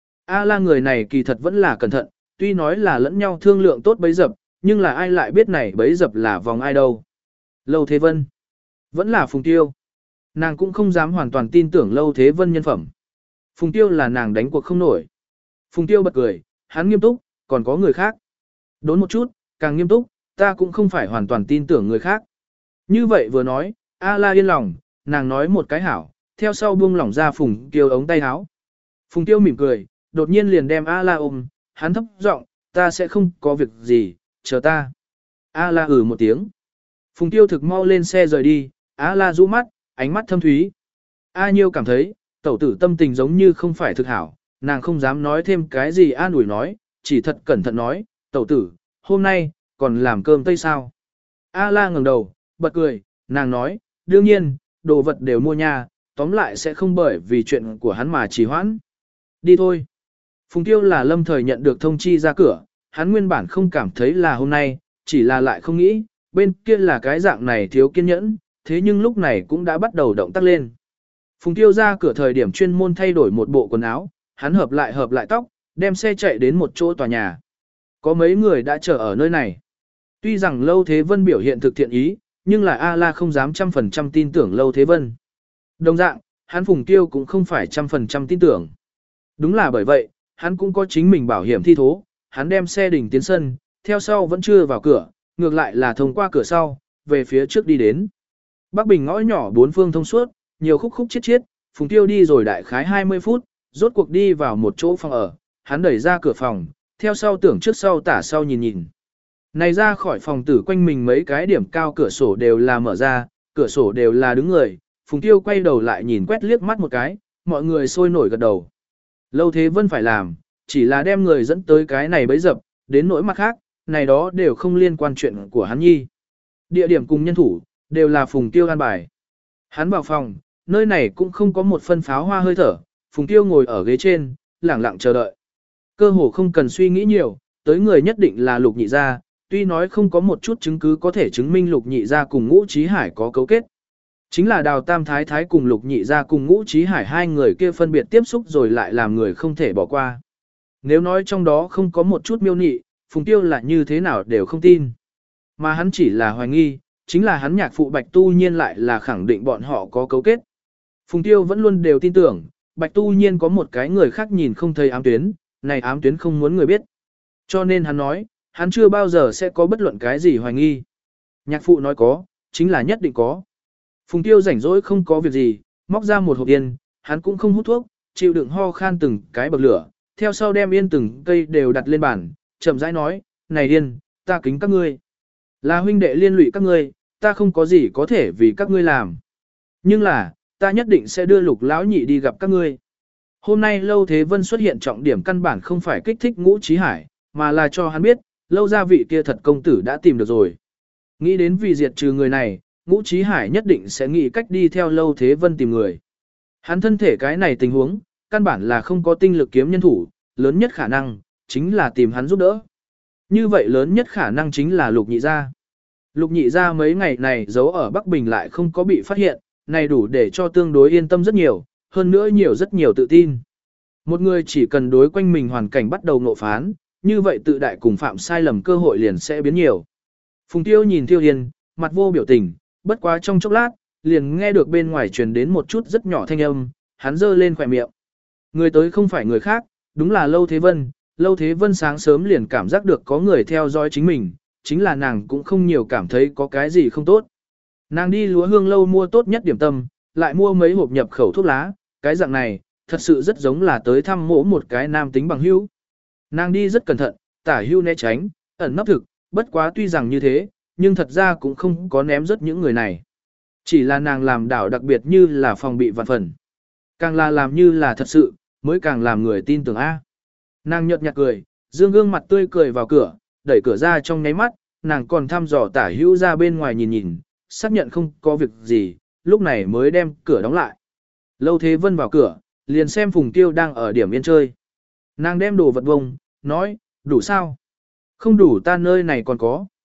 A La người này kỳ thật vẫn là cẩn thận, tuy nói là lẫn nhau thương lượng tốt bấy dập, nhưng là ai lại biết này bấy dập là vòng ai đâu. Lâu Thế Vân, vẫn là Phùng Tiêu. Nàng cũng không dám hoàn toàn tin tưởng Lâu Thế Vân nhân phẩm. Phùng Tiêu là nàng đánh cuộc không nổi. Phùng Tiêu bật cười, hắn nghiêm túc, còn có người khác. Đốn một chút, càng nghiêm túc, ta cũng không phải hoàn toàn tin tưởng người khác. Như vậy vừa nói, A La yên lòng, nàng nói một cái hảo, theo sau buông lỏng ra Phùng Tiêu ống tay áo. Phùng Tiêu mỉm cười, đột nhiên liền đem A La ôm, hắn thấp giọng, ta sẽ không có việc gì, chờ ta. A La một tiếng. Phùng Tiêu thực mau lên xe rời đi, A La rũ mắt, ánh mắt thâm thúy. A Nhiêu cảm thấy, tẩu tử tâm tình giống như không phải thực hảo, nàng không dám nói thêm cái gì an ủi nói, chỉ thật cẩn thận nói, tẩu tử, hôm nay, còn làm cơm tây sao? A La ngẩng đầu, bật cười, nàng nói, đương nhiên, đồ vật đều mua nha, tóm lại sẽ không bởi vì chuyện của hắn mà trì hoãn. Đi thôi. Phùng Tiêu là lâm thời nhận được thông chi ra cửa, hắn nguyên bản không cảm thấy là hôm nay, chỉ là lại không nghĩ, bên kia là cái dạng này thiếu kiên nhẫn, thế nhưng lúc này cũng đã bắt đầu động tác lên. Phùng Tiêu ra cửa thời điểm chuyên môn thay đổi một bộ quần áo, hắn hợp lại tóc, đem xe chạy đến một chỗ tòa nhà. Có mấy người đã chờ ở nơi này. Tuy rằng Lâu Thế Vân biểu hiện thực thiện ý, nhưng là A La không dám 100% tin tưởng Lâu Thế Vân. Đồng dạng, hắn Phùng Tiêu cũng không phải 100% tin tưởng. Đúng là bởi vậy, hắn cũng có chính mình bảo hiểm thi thố, hắn đem xe đỉnh tiến sân, theo sau vẫn chưa vào cửa, ngược lại là thông qua cửa sau, về phía trước đi đến. Bắc Bình ngõ nhỏ bốn phương thông suốt, nhiều khúc khúc chiết, Phùng Tiêu đi rồi đại khái 20 phút, rốt cuộc đi vào một chỗ phòng ở, hắn đẩy ra cửa phòng, theo sau tưởng trước sau tả sau nhìn. Này ra khỏi phòng tử quanh mình mấy cái điểm cao cửa sổ đều là mở ra, cửa sổ đều là đứng người, Phùng Tiêu quay đầu lại nhìn quét liếc mắt một cái, mọi người sôi nổi gật đầu. Lâu Thế Vân phải làm, chỉ là đem người dẫn tới cái này bấy dập, đến nỗi mặt khác, này đó đều không liên quan chuyện của hắn nhi. Địa điểm cùng nhân thủ, đều là Phùng Tiêu an bài. Hắn vào phòng, nơi này cũng không có một phân pháo hoa hơi thở, Phùng Tiêu ngồi ở ghế trên, lẳng lặng chờ đợi. Cơ hồ không cần suy nghĩ nhiều, tới người nhất định là Lục Nhị Gia, tuy nói không có một chút chứng cứ có thể chứng minh Lục Nhị Gia cùng Ngũ Chí Hải có cấu kết. Chính là Đào Tam Thái Thái cùng Lục Nhị Gia cùng Ngũ Chí Hải hai người kia phân biệt tiếp xúc rồi lại làm người không thể bỏ qua. Nếu nói trong đó không có một chút miêu nị, Phùng Tiêu là như thế nào đều không tin. Mà hắn chỉ là hoài nghi, chính là hắn nhạc phụ Bạch Tu Nhiên lại là khẳng định bọn họ có cấu kết. Phùng Tiêu vẫn luôn đều tin tưởng, Bạch Tu Nhiên có một cái người khác nhìn không thấy ám tuyến, này ám tuyến không muốn người biết. Cho nên hắn nói, hắn chưa bao giờ sẽ có bất luận cái gì hoài nghi. Nhạc phụ nói có, chính là nhất định có. Phùng Tiêu rảnh rỗi không có việc gì, móc ra một hộp yên, hắn cũng không hút thuốc, chịu đựng ho khan từng cái bậc lửa, theo sau đem yên từng cây đều đặt lên bàn, chậm rãi nói, này điên, ta kính các ngươi. Là huynh đệ liên lụy các ngươi, ta không có gì có thể vì các ngươi làm. Nhưng là, ta nhất định sẽ đưa Lục lão nhị đi gặp các ngươi. Hôm nay Lâu Thế Vân xuất hiện trọng điểm căn bản không phải kích thích Ngũ Chí Hải, mà là cho hắn biết, Lâu gia vị kia thật công tử đã tìm được rồi. Nghĩ đến vì diệt trừ người này, Ngũ Chí Hải nhất định sẽ nghĩ cách đi theo Lâu Thế Vân tìm người. Hắn thân thể cái này tình huống, căn bản là không có tinh lực kiếm nhân thủ, lớn nhất khả năng, chính là tìm hắn giúp đỡ. Như vậy lớn nhất khả năng chính là Lục Nhị Gia. Lục Nhị Gia mấy ngày này giấu ở Bắc Bình lại không có bị phát hiện, này đủ để cho tương đối yên tâm rất nhiều, hơn nữa rất nhiều tự tin. Một người chỉ cần đối quanh mình hoàn cảnh bắt đầu ngộ phán, như vậy tự đại cùng phạm sai lầm cơ hội liền sẽ biến nhiều. Phùng Tiêu nhìn Tiêu Hiền, mặt vô biểu tình, bất quá trong chốc lát, liền nghe được bên ngoài truyền đến một chút rất nhỏ thanh âm, hắn giơ lên khỏe miệng. Người tới không phải người khác, đúng là Lâu Thế Vân. Lâu Thế Vân sáng sớm liền cảm giác được có người theo dõi chính mình, chính là nàng cũng không nhiều cảm thấy có cái gì không tốt. Nàng đi Lúa Hương Lâu mua tốt nhất điểm tâm, lại mua mấy hộp nhập khẩu thuốc lá, cái dạng này, thật sự rất giống là tới thăm mỗ một cái nam tính bằng hữu. Nàng đi rất cẩn thận, tả hữu né tránh, ẩn nấp thực, bất quá tuy rằng như thế, nhưng thật ra cũng không có ném rớt những người này. Chỉ là nàng làm đảo đặc biệt như là phòng bị vạn phần. Càng là làm như là thật sự, mới càng làm người tin tưởng A. Nàng nhợt nhạt cười, dương gương mặt tươi cười vào cửa, đẩy cửa ra trong nháy mắt, nàng còn thăm dò tả hữu ra bên ngoài nhìn, xác nhận không có việc gì, lúc này mới đem cửa đóng lại. Lâu Thế Vân vào cửa, liền xem Phùng Tiêu đang ở điểm yên chơi. Nàng đem đồ vật bông, nói, đủ sao? Không đủ ta nơi này còn có.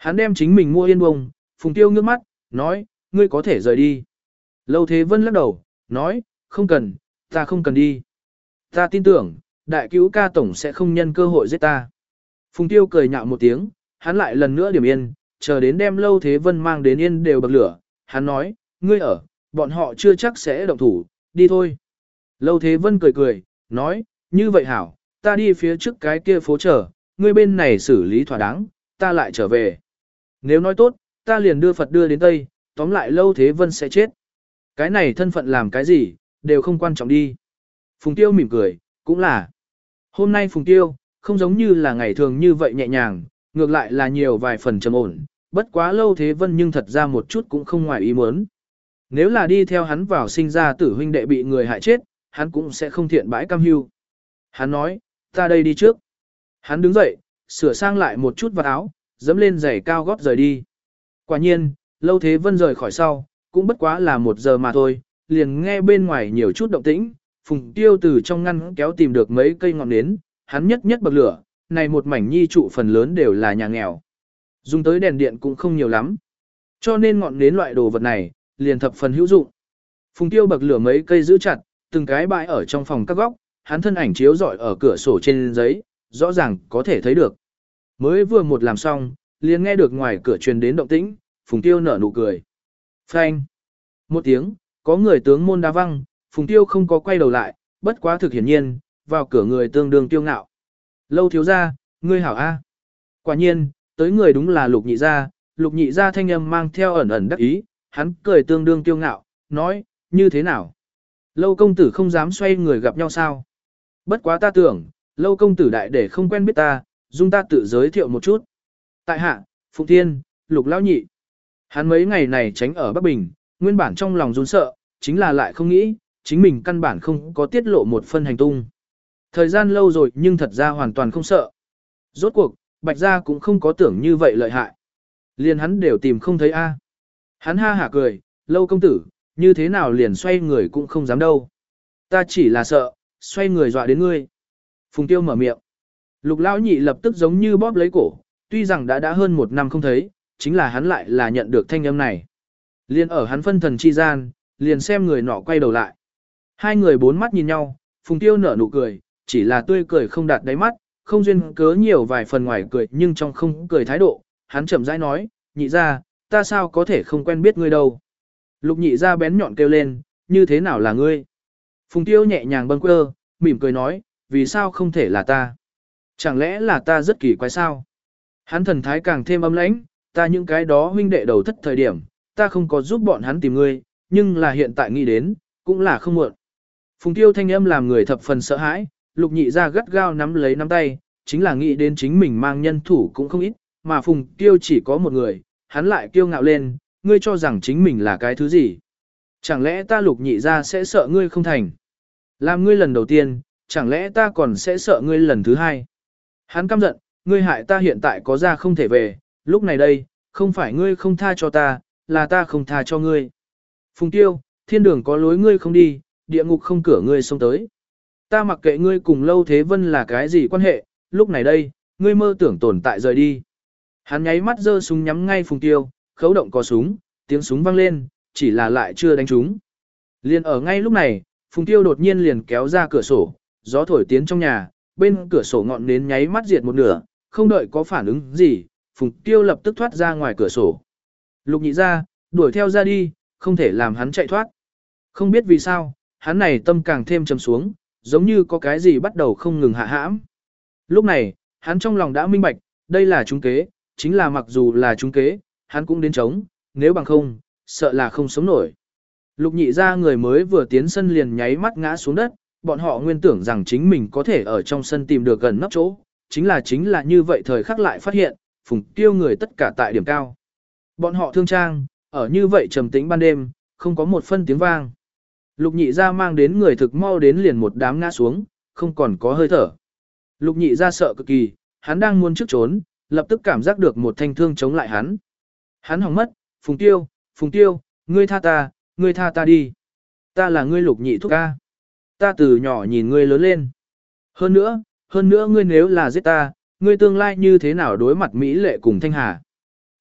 Hắn đem chính mình mua yên bông, Phùng Tiêu ngước mắt, nói, ngươi có thể rời đi. Lâu Thế Vân lắc đầu, nói, không cần, ta không cần đi. Ta tin tưởng, đại cứu ca tổng sẽ không nhân cơ hội giết ta. Phùng Tiêu cười nhạo một tiếng, hắn lại lần nữa điểm yên, chờ đến đem Lâu Thế Vân mang đến yên đều bậc lửa. Hắn nói, ngươi ở, bọn họ chưa chắc sẽ động thủ, đi thôi. Lâu Thế Vân cười cười, nói, như vậy hảo, ta đi phía trước cái kia phố chờ, ngươi bên này xử lý thỏa đáng, ta lại trở về. Nếu nói tốt, ta liền đưa Phật đưa đến Tây, tóm lại Lâu Thế Vân sẽ chết. Cái này thân phận làm cái gì, đều không quan trọng đi. Phùng Tiêu mỉm cười, cũng là. Hôm nay Phùng Tiêu, không giống như là ngày thường như vậy nhẹ nhàng, ngược lại là nhiều vài phần trầm ổn, bất quá Lâu Thế Vân nhưng thật ra một chút cũng không ngoài ý muốn. Nếu là đi theo hắn vào sinh ra tử huynh đệ bị người hại chết, hắn cũng sẽ không thiện bãi cam hưu. Hắn nói, ta đây đi trước. Hắn đứng dậy, sửa sang lại một chút vào áo, dẫm lên giày cao gót rời đi. Quả nhiên, Lâu Thế Vân rời khỏi sau, cũng bất quá là 1 giờ mà thôi, liền nghe bên ngoài nhiều chút động tĩnh, Phùng Tiêu từ trong ngăn kéo tìm được mấy cây ngọn nến, hắn nhất nhất bậc lửa, này một mảnh nhi trụ phần lớn đều là nhà nghèo. Dùng tới đèn điện cũng không nhiều lắm. Cho nên ngọn nến loại đồ vật này, liền thập phần hữu dụng. Phùng Tiêu bậc lửa mấy cây giữ chặt, từng cái bãi ở trong phòng các góc, hắn thân ảnh chiếu rọi ở cửa sổ trên giấy, rõ ràng có thể thấy được. Mới vừa một làm xong, liền nghe được ngoài cửa truyền đến động tĩnh, Phùng Tiêu nở nụ cười. Phanh. Một tiếng, có người tướng môn đá văng, Phùng Tiêu không có quay đầu lại, bất quá thực hiển nhiên, vào cửa người tương đương tiêu ngạo. Lâu thiếu gia, ngươi hảo A. Quả nhiên, tới người đúng là Lục Nhị gia thanh âm mang theo ẩn ẩn đắc ý, hắn cười tương đương tiêu ngạo, nói, như thế nào? Lâu công tử không dám xoay người gặp nhau sao? Bất quá ta tưởng, Lâu công tử đại để không quen biết ta, dung ta tự giới thiệu một chút. Tại hạ, Phụng Thiên, Lục Lão Nhị. Hắn mấy ngày này tránh ở Bắc Bình, nguyên bản trong lòng run sợ, chính là lại không nghĩ, chính mình căn bản không có tiết lộ một phân hành tung. Thời gian lâu rồi nhưng thật ra hoàn toàn không sợ. Rốt cuộc, Bạch Gia cũng không có tưởng như vậy lợi hại. Liền hắn đều tìm không thấy A. Hắn ha hả cười, Lâu công tử, như thế nào liền xoay người cũng không dám đâu. Ta chỉ là sợ, xoay người dọa đến ngươi. Phùng Tiêu mở miệng. Lục Lão Nhị lập tức giống như bóp lấy cổ, tuy rằng đã hơn 1 năm không thấy, chính là hắn lại là nhận được thanh âm này. Liền ở hắn phân thần chi gian, liền xem người nọ quay đầu lại. Hai người bốn mắt nhìn nhau, Phùng Tiêu nở nụ cười, chỉ là tươi cười không đạt đáy mắt, không duyên cớ nhiều vài phần ngoài cười nhưng trong không cười thái độ. Hắn chậm rãi nói, nhị ra, ta sao có thể không quen biết ngươi đâu. Lục Nhị ra bén nhọn kêu lên, như thế nào là ngươi? Phùng Tiêu nhẹ nhàng bâng quơ, mỉm cười nói, vì sao không thể là ta? Chẳng lẽ là ta rất kỳ quái sao? Hắn thần thái càng thêm âm lãnh, ta những cái đó huynh đệ đầu thất thời điểm, ta không có giúp bọn hắn tìm ngươi, nhưng là hiện tại nghĩ đến, cũng là không muộn. Phùng Tiêu thanh âm làm người thập phần sợ hãi, Lục Nhị ra gắt gao nắm lấy nắm tay, chính là nghĩ đến chính mình mang nhân thủ cũng không ít, mà Phùng Tiêu chỉ có một người, hắn lại kiêu ngạo lên, ngươi cho rằng chính mình là cái thứ gì? Chẳng lẽ ta Lục Nhị ra sẽ sợ ngươi không thành? Làm ngươi lần đầu tiên, chẳng lẽ ta còn sẽ sợ ngươi lần thứ hai? Hắn căm giận, ngươi hại ta hiện tại có ra không thể về, lúc này đây, không phải ngươi không tha cho ta, là ta không tha cho ngươi. Phùng Tiêu, thiên đường có lối ngươi không đi, địa ngục không cửa ngươi xông tới. Ta mặc kệ ngươi cùng Lâu Thế Vân là cái gì quan hệ, lúc này đây, ngươi mơ tưởng tồn tại rời đi. Hắn nháy mắt giơ súng nhắm ngay Phùng Tiêu, khấu động có súng, tiếng súng vang lên, chỉ là lại chưa đánh trúng. Liền ở ngay lúc này, Phùng Tiêu đột nhiên liền kéo ra cửa sổ, gió thổi tiến trong nhà, bên cửa sổ ngọn nến nháy mắt diệt một nửa, không đợi có phản ứng gì, Phùng Tiêu lập tức thoát ra ngoài cửa sổ. Lục Nhị ra, đuổi theo ra đi, không thể làm hắn chạy thoát. Không biết vì sao, hắn này tâm càng thêm trầm xuống, giống như có cái gì bắt đầu không ngừng hạ hãm. Lúc này, hắn trong lòng đã minh bạch, đây là trúng kế, chính là mặc dù là trúng kế, hắn cũng đến chống, nếu bằng không, sợ là không sống nổi. Lục Nhị ra người mới vừa tiến sân liền nháy mắt ngã xuống đất, bọn họ nguyên tưởng rằng chính mình có thể ở trong sân tìm được gần nấp chỗ, chính là như vậy thời khắc lại phát hiện, Phùng Tiêu người tất cả tại điểm cao. Bọn họ thương trang, ở như vậy trầm tĩnh ban đêm, không có một phân tiếng vang. Lục Nhị ra mang đến người thực mau đến liền một đám ngã xuống, không còn có hơi thở. Lục Nhị ra sợ cực kỳ, hắn đang muốn trước trốn, lập tức cảm giác được một thanh thương chống lại hắn. Hắn hỏng mất, Phùng Tiêu, ngươi tha ta đi. Ta là ngươi Lục Nhị thúc ca. Ta từ nhỏ nhìn ngươi lớn lên. Hơn nữa ngươi nếu là giết ta, ngươi tương lai như thế nào đối mặt Mỹ Lệ cùng Thanh Hà.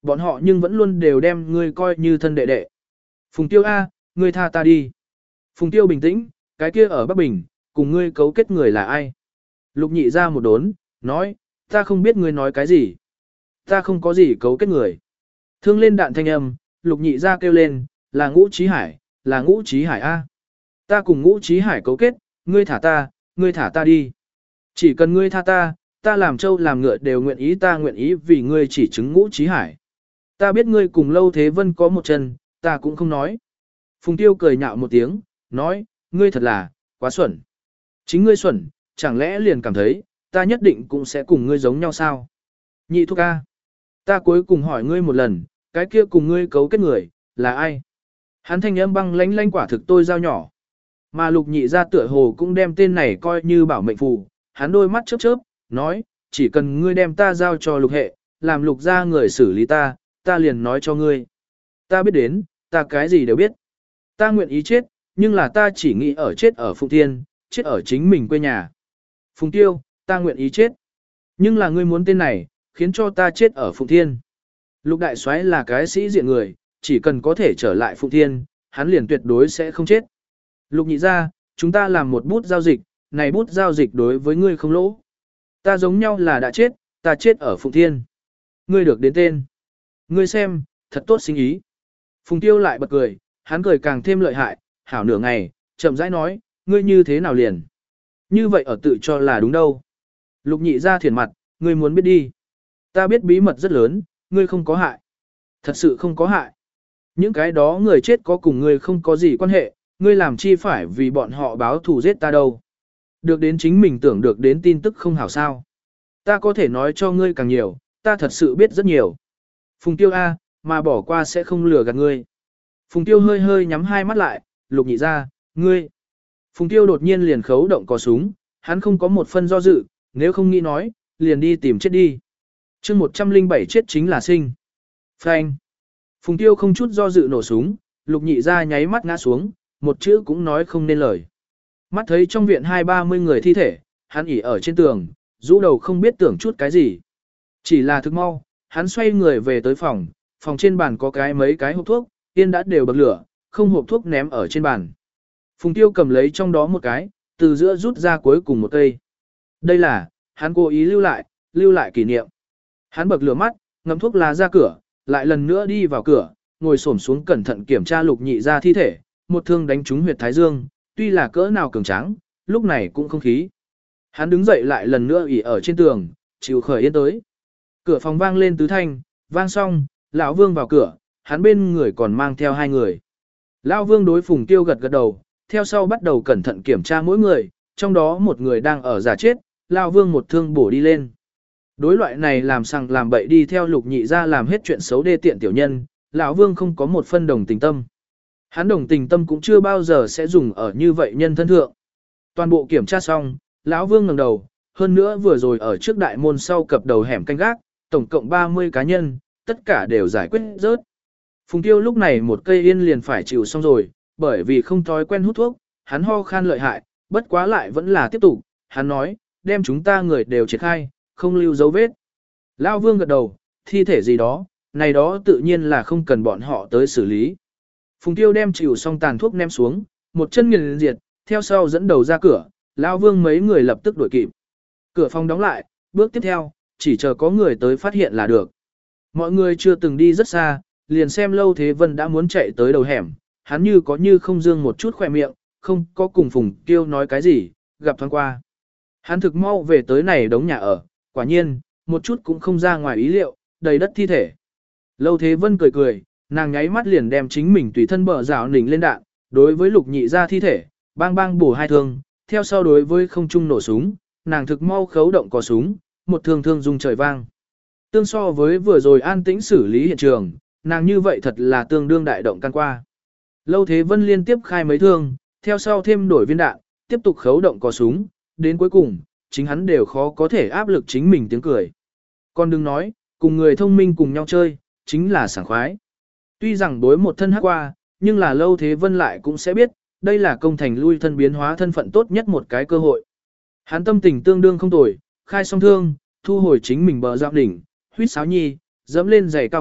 Bọn họ nhưng vẫn luôn đều đem ngươi coi như thân đệ đệ. Phùng Tiêu A, ngươi tha ta đi. Phùng Tiêu bình tĩnh, cái kia ở Bắc Bình, cùng ngươi cấu kết người là ai? Lục nhị ra một đốn, nói, ta không biết ngươi nói cái gì. Ta không có gì cấu kết người. Thương lên đạn thanh âm, lục nhị ra kêu lên, là Ngũ Chí Hải, là Ngũ Chí Hải A. Ta cùng Ngũ Chí Hải cấu kết, ngươi thả ta đi. Chỉ cần ngươi tha ta, ta làm trâu làm ngựa đều nguyện ý, ta nguyện ý vì ngươi chỉ chứng Ngũ Chí Hải. Ta biết ngươi cùng Lâu Thế Vân có một chân, ta cũng không nói. Phùng Tiêu cười nhạo một tiếng, nói, ngươi thật là, quá xuẩn. Chính ngươi xuẩn, chẳng lẽ liền cảm thấy, ta nhất định cũng sẽ cùng ngươi giống nhau sao? Nhị thúc A. Ta cuối cùng hỏi ngươi một lần, cái kia cùng ngươi cấu kết người, là ai? Hắn thanh âm băng lánh lánh quả thực tôi dao nhỏ. Mà lục nhị ra tựa hồ cũng đem tên này coi như bảo mệnh phù, hắn đôi mắt chớp chớp, nói, chỉ cần ngươi đem ta giao cho lục hệ, làm lục ra người xử lý ta, ta liền nói cho ngươi. Ta biết đến, ta cái gì đều biết. Ta nguyện ý chết, nhưng là ta chỉ nghĩ ở chết ở Phụng Thiên, chết ở chính mình quê nhà. Phùng Tiêu, ta nguyện ý chết. Nhưng là ngươi muốn tên này, khiến cho ta chết ở Phụng Thiên. Lục Đại Soái là cái sĩ diện người, chỉ cần có thể trở lại Phụng Thiên, hắn liền tuyệt đối sẽ không chết. Lục nhị ra, chúng ta làm một bút giao dịch, này bút giao dịch đối với ngươi không lỗ. Ta giống nhau là đã chết, ta chết ở Phụng Thiên. Ngươi được đến tên. Ngươi xem, thật tốt sinh ý. Phùng Tiêu lại bật cười, hắn cười càng thêm lợi hại, hảo nửa ngày, chậm rãi nói, ngươi như thế nào liền. Như vậy ở tự cho là đúng đâu. Lục nhị ra thiền mặt, ngươi muốn biết đi. Ta biết bí mật rất lớn, ngươi không có hại. Thật sự không có hại. Những cái đó người chết có cùng ngươi không có gì quan hệ, ngươi làm chi phải vì bọn họ báo thù giết ta đâu. Được đến chính mình tưởng được đến tin tức không hảo sao. Ta có thể nói cho ngươi càng nhiều, ta thật sự biết rất nhiều. Phùng Tiêu A, mà bỏ qua sẽ không lừa gạt ngươi. Phùng Tiêu hơi hơi nhắm hai mắt lại, lục nhị ra, ngươi. Phùng Tiêu đột nhiên liền khấu động cò súng, hắn không có một phân do dự, nếu không nghĩ nói, liền đi tìm chết đi. chương 107 chết chính là sinh. Phanh. Phùng Tiêu không chút do dự nổ súng, lục nhị ra nháy mắt ngã xuống, một chữ cũng nói không nên lời. Mắt thấy trong viện 20-30 người thi thể, hắn ỉ ở trên tường, rũ đầu không biết tưởng chút cái gì. Chỉ là thức mau, hắn xoay người về tới phòng, phòng trên bàn có mấy cái hộp thuốc, tiên đã đều bật lửa, không hộp thuốc ném ở trên bàn. Phùng Tiêu cầm lấy trong đó một cái, từ giữa rút ra cuối cùng một cây. Đây là, hắn cố ý lưu lại kỷ niệm. Hắn bật lửa mắt, ngậm thuốc lá ra cửa, lại lần nữa đi vào cửa, ngồi xổm xuống cẩn thận kiểm tra lục nhị ra thi thể, một thương đánh trúng huyệt thái dương, tuy là cỡ nào cường tráng, lúc này cũng không khí. Hắn đứng dậy lại lần nữa ỉ ở trên tường, chịu khởi yên tới. Cửa phòng vang lên tứ thanh, vang xong, lão Vương vào cửa, hắn bên người còn mang theo hai người. Lão Vương đối Phùng Tiêu gật gật đầu, theo sau bắt đầu cẩn thận kiểm tra mỗi người, trong đó một người đang ở giả chết, lão Vương một thương bổ đi lên. Đối loại này làm sằng làm bậy đi theo lục nhị ra làm hết chuyện xấu đê tiện tiểu nhân, lão Vương không có một phân đồng tình tâm. Hắn đồng tình tâm cũng chưa bao giờ sẽ dùng ở như vậy nhân thân thượng. Toàn bộ kiểm tra xong, lão Vương ngẩng đầu, hơn nữa vừa rồi ở trước đại môn sau cập đầu hẻm canh gác, tổng cộng 30 cá nhân, tất cả đều giải quyết rớt. Phùng Tiêu lúc này một cây yên liền phải chịu xong rồi, bởi vì không thói quen hút thuốc, hắn ho khan lợi hại, bất quá lại vẫn là tiếp tục, hắn nói, đem chúng ta người đều triệt khai, không lưu dấu vết. Lão Vương gật đầu, thi thể gì đó, này đó tự nhiên là không cần bọn họ tới xử lý. Phùng Tiêu đem chịu xong tàn thuốc ném xuống, một chân nghiền diệt, theo sau dẫn đầu ra cửa, Lão Vương mấy người lập tức đuổi kịp. Cửa phòng đóng lại, bước tiếp theo, chỉ chờ có người tới phát hiện là được. Mọi người chưa từng đi rất xa, liền xem Lâu Thế Vân đã muốn chạy tới đầu hẻm, hắn như có như không dương một chút khỏe miệng, không có cùng Phùng Tiêu nói cái gì, gặp thoáng qua. Hắn thực mau về tới này đống nhà ở, quả nhiên, một chút cũng không ra ngoài ý liệu, đầy đất thi thể. Lâu Thế Vân cười cười, nàng nháy mắt liền đem chính mình tùy thân bờ rào nỉnh lên đạn, đối với lục nhị ra thi thể, bang bang bổ hai thương, theo sau đối với không trung nổ súng, nàng thực mau khấu động có súng, một thương thương rung trời vang. Tương so với vừa rồi an tĩnh xử lý hiện trường, nàng như vậy thật là tương đương đại động can qua. Lâu Thế Vân liên tiếp khai mấy thương, theo sau thêm đổi viên đạn, tiếp tục khấu động có súng, đến cuối cùng, chính hắn đều khó có thể áp lực chính mình tiếng cười. Còn đừng nói, cùng người thông minh cùng nhau chơi, chính là sảng khoái. Tuy rằng đối một thân hắc qua, nhưng là Lâu Thế Vân lại cũng sẽ biết, đây là công thành lui thân biến hóa thân phận tốt nhất một cái cơ hội. Hắn tâm tình tương đương không tồi, khai xong thương, thu hồi chính mình bờ dạo đỉnh, huýt sáo nhi, dẫm lên giày cao gót,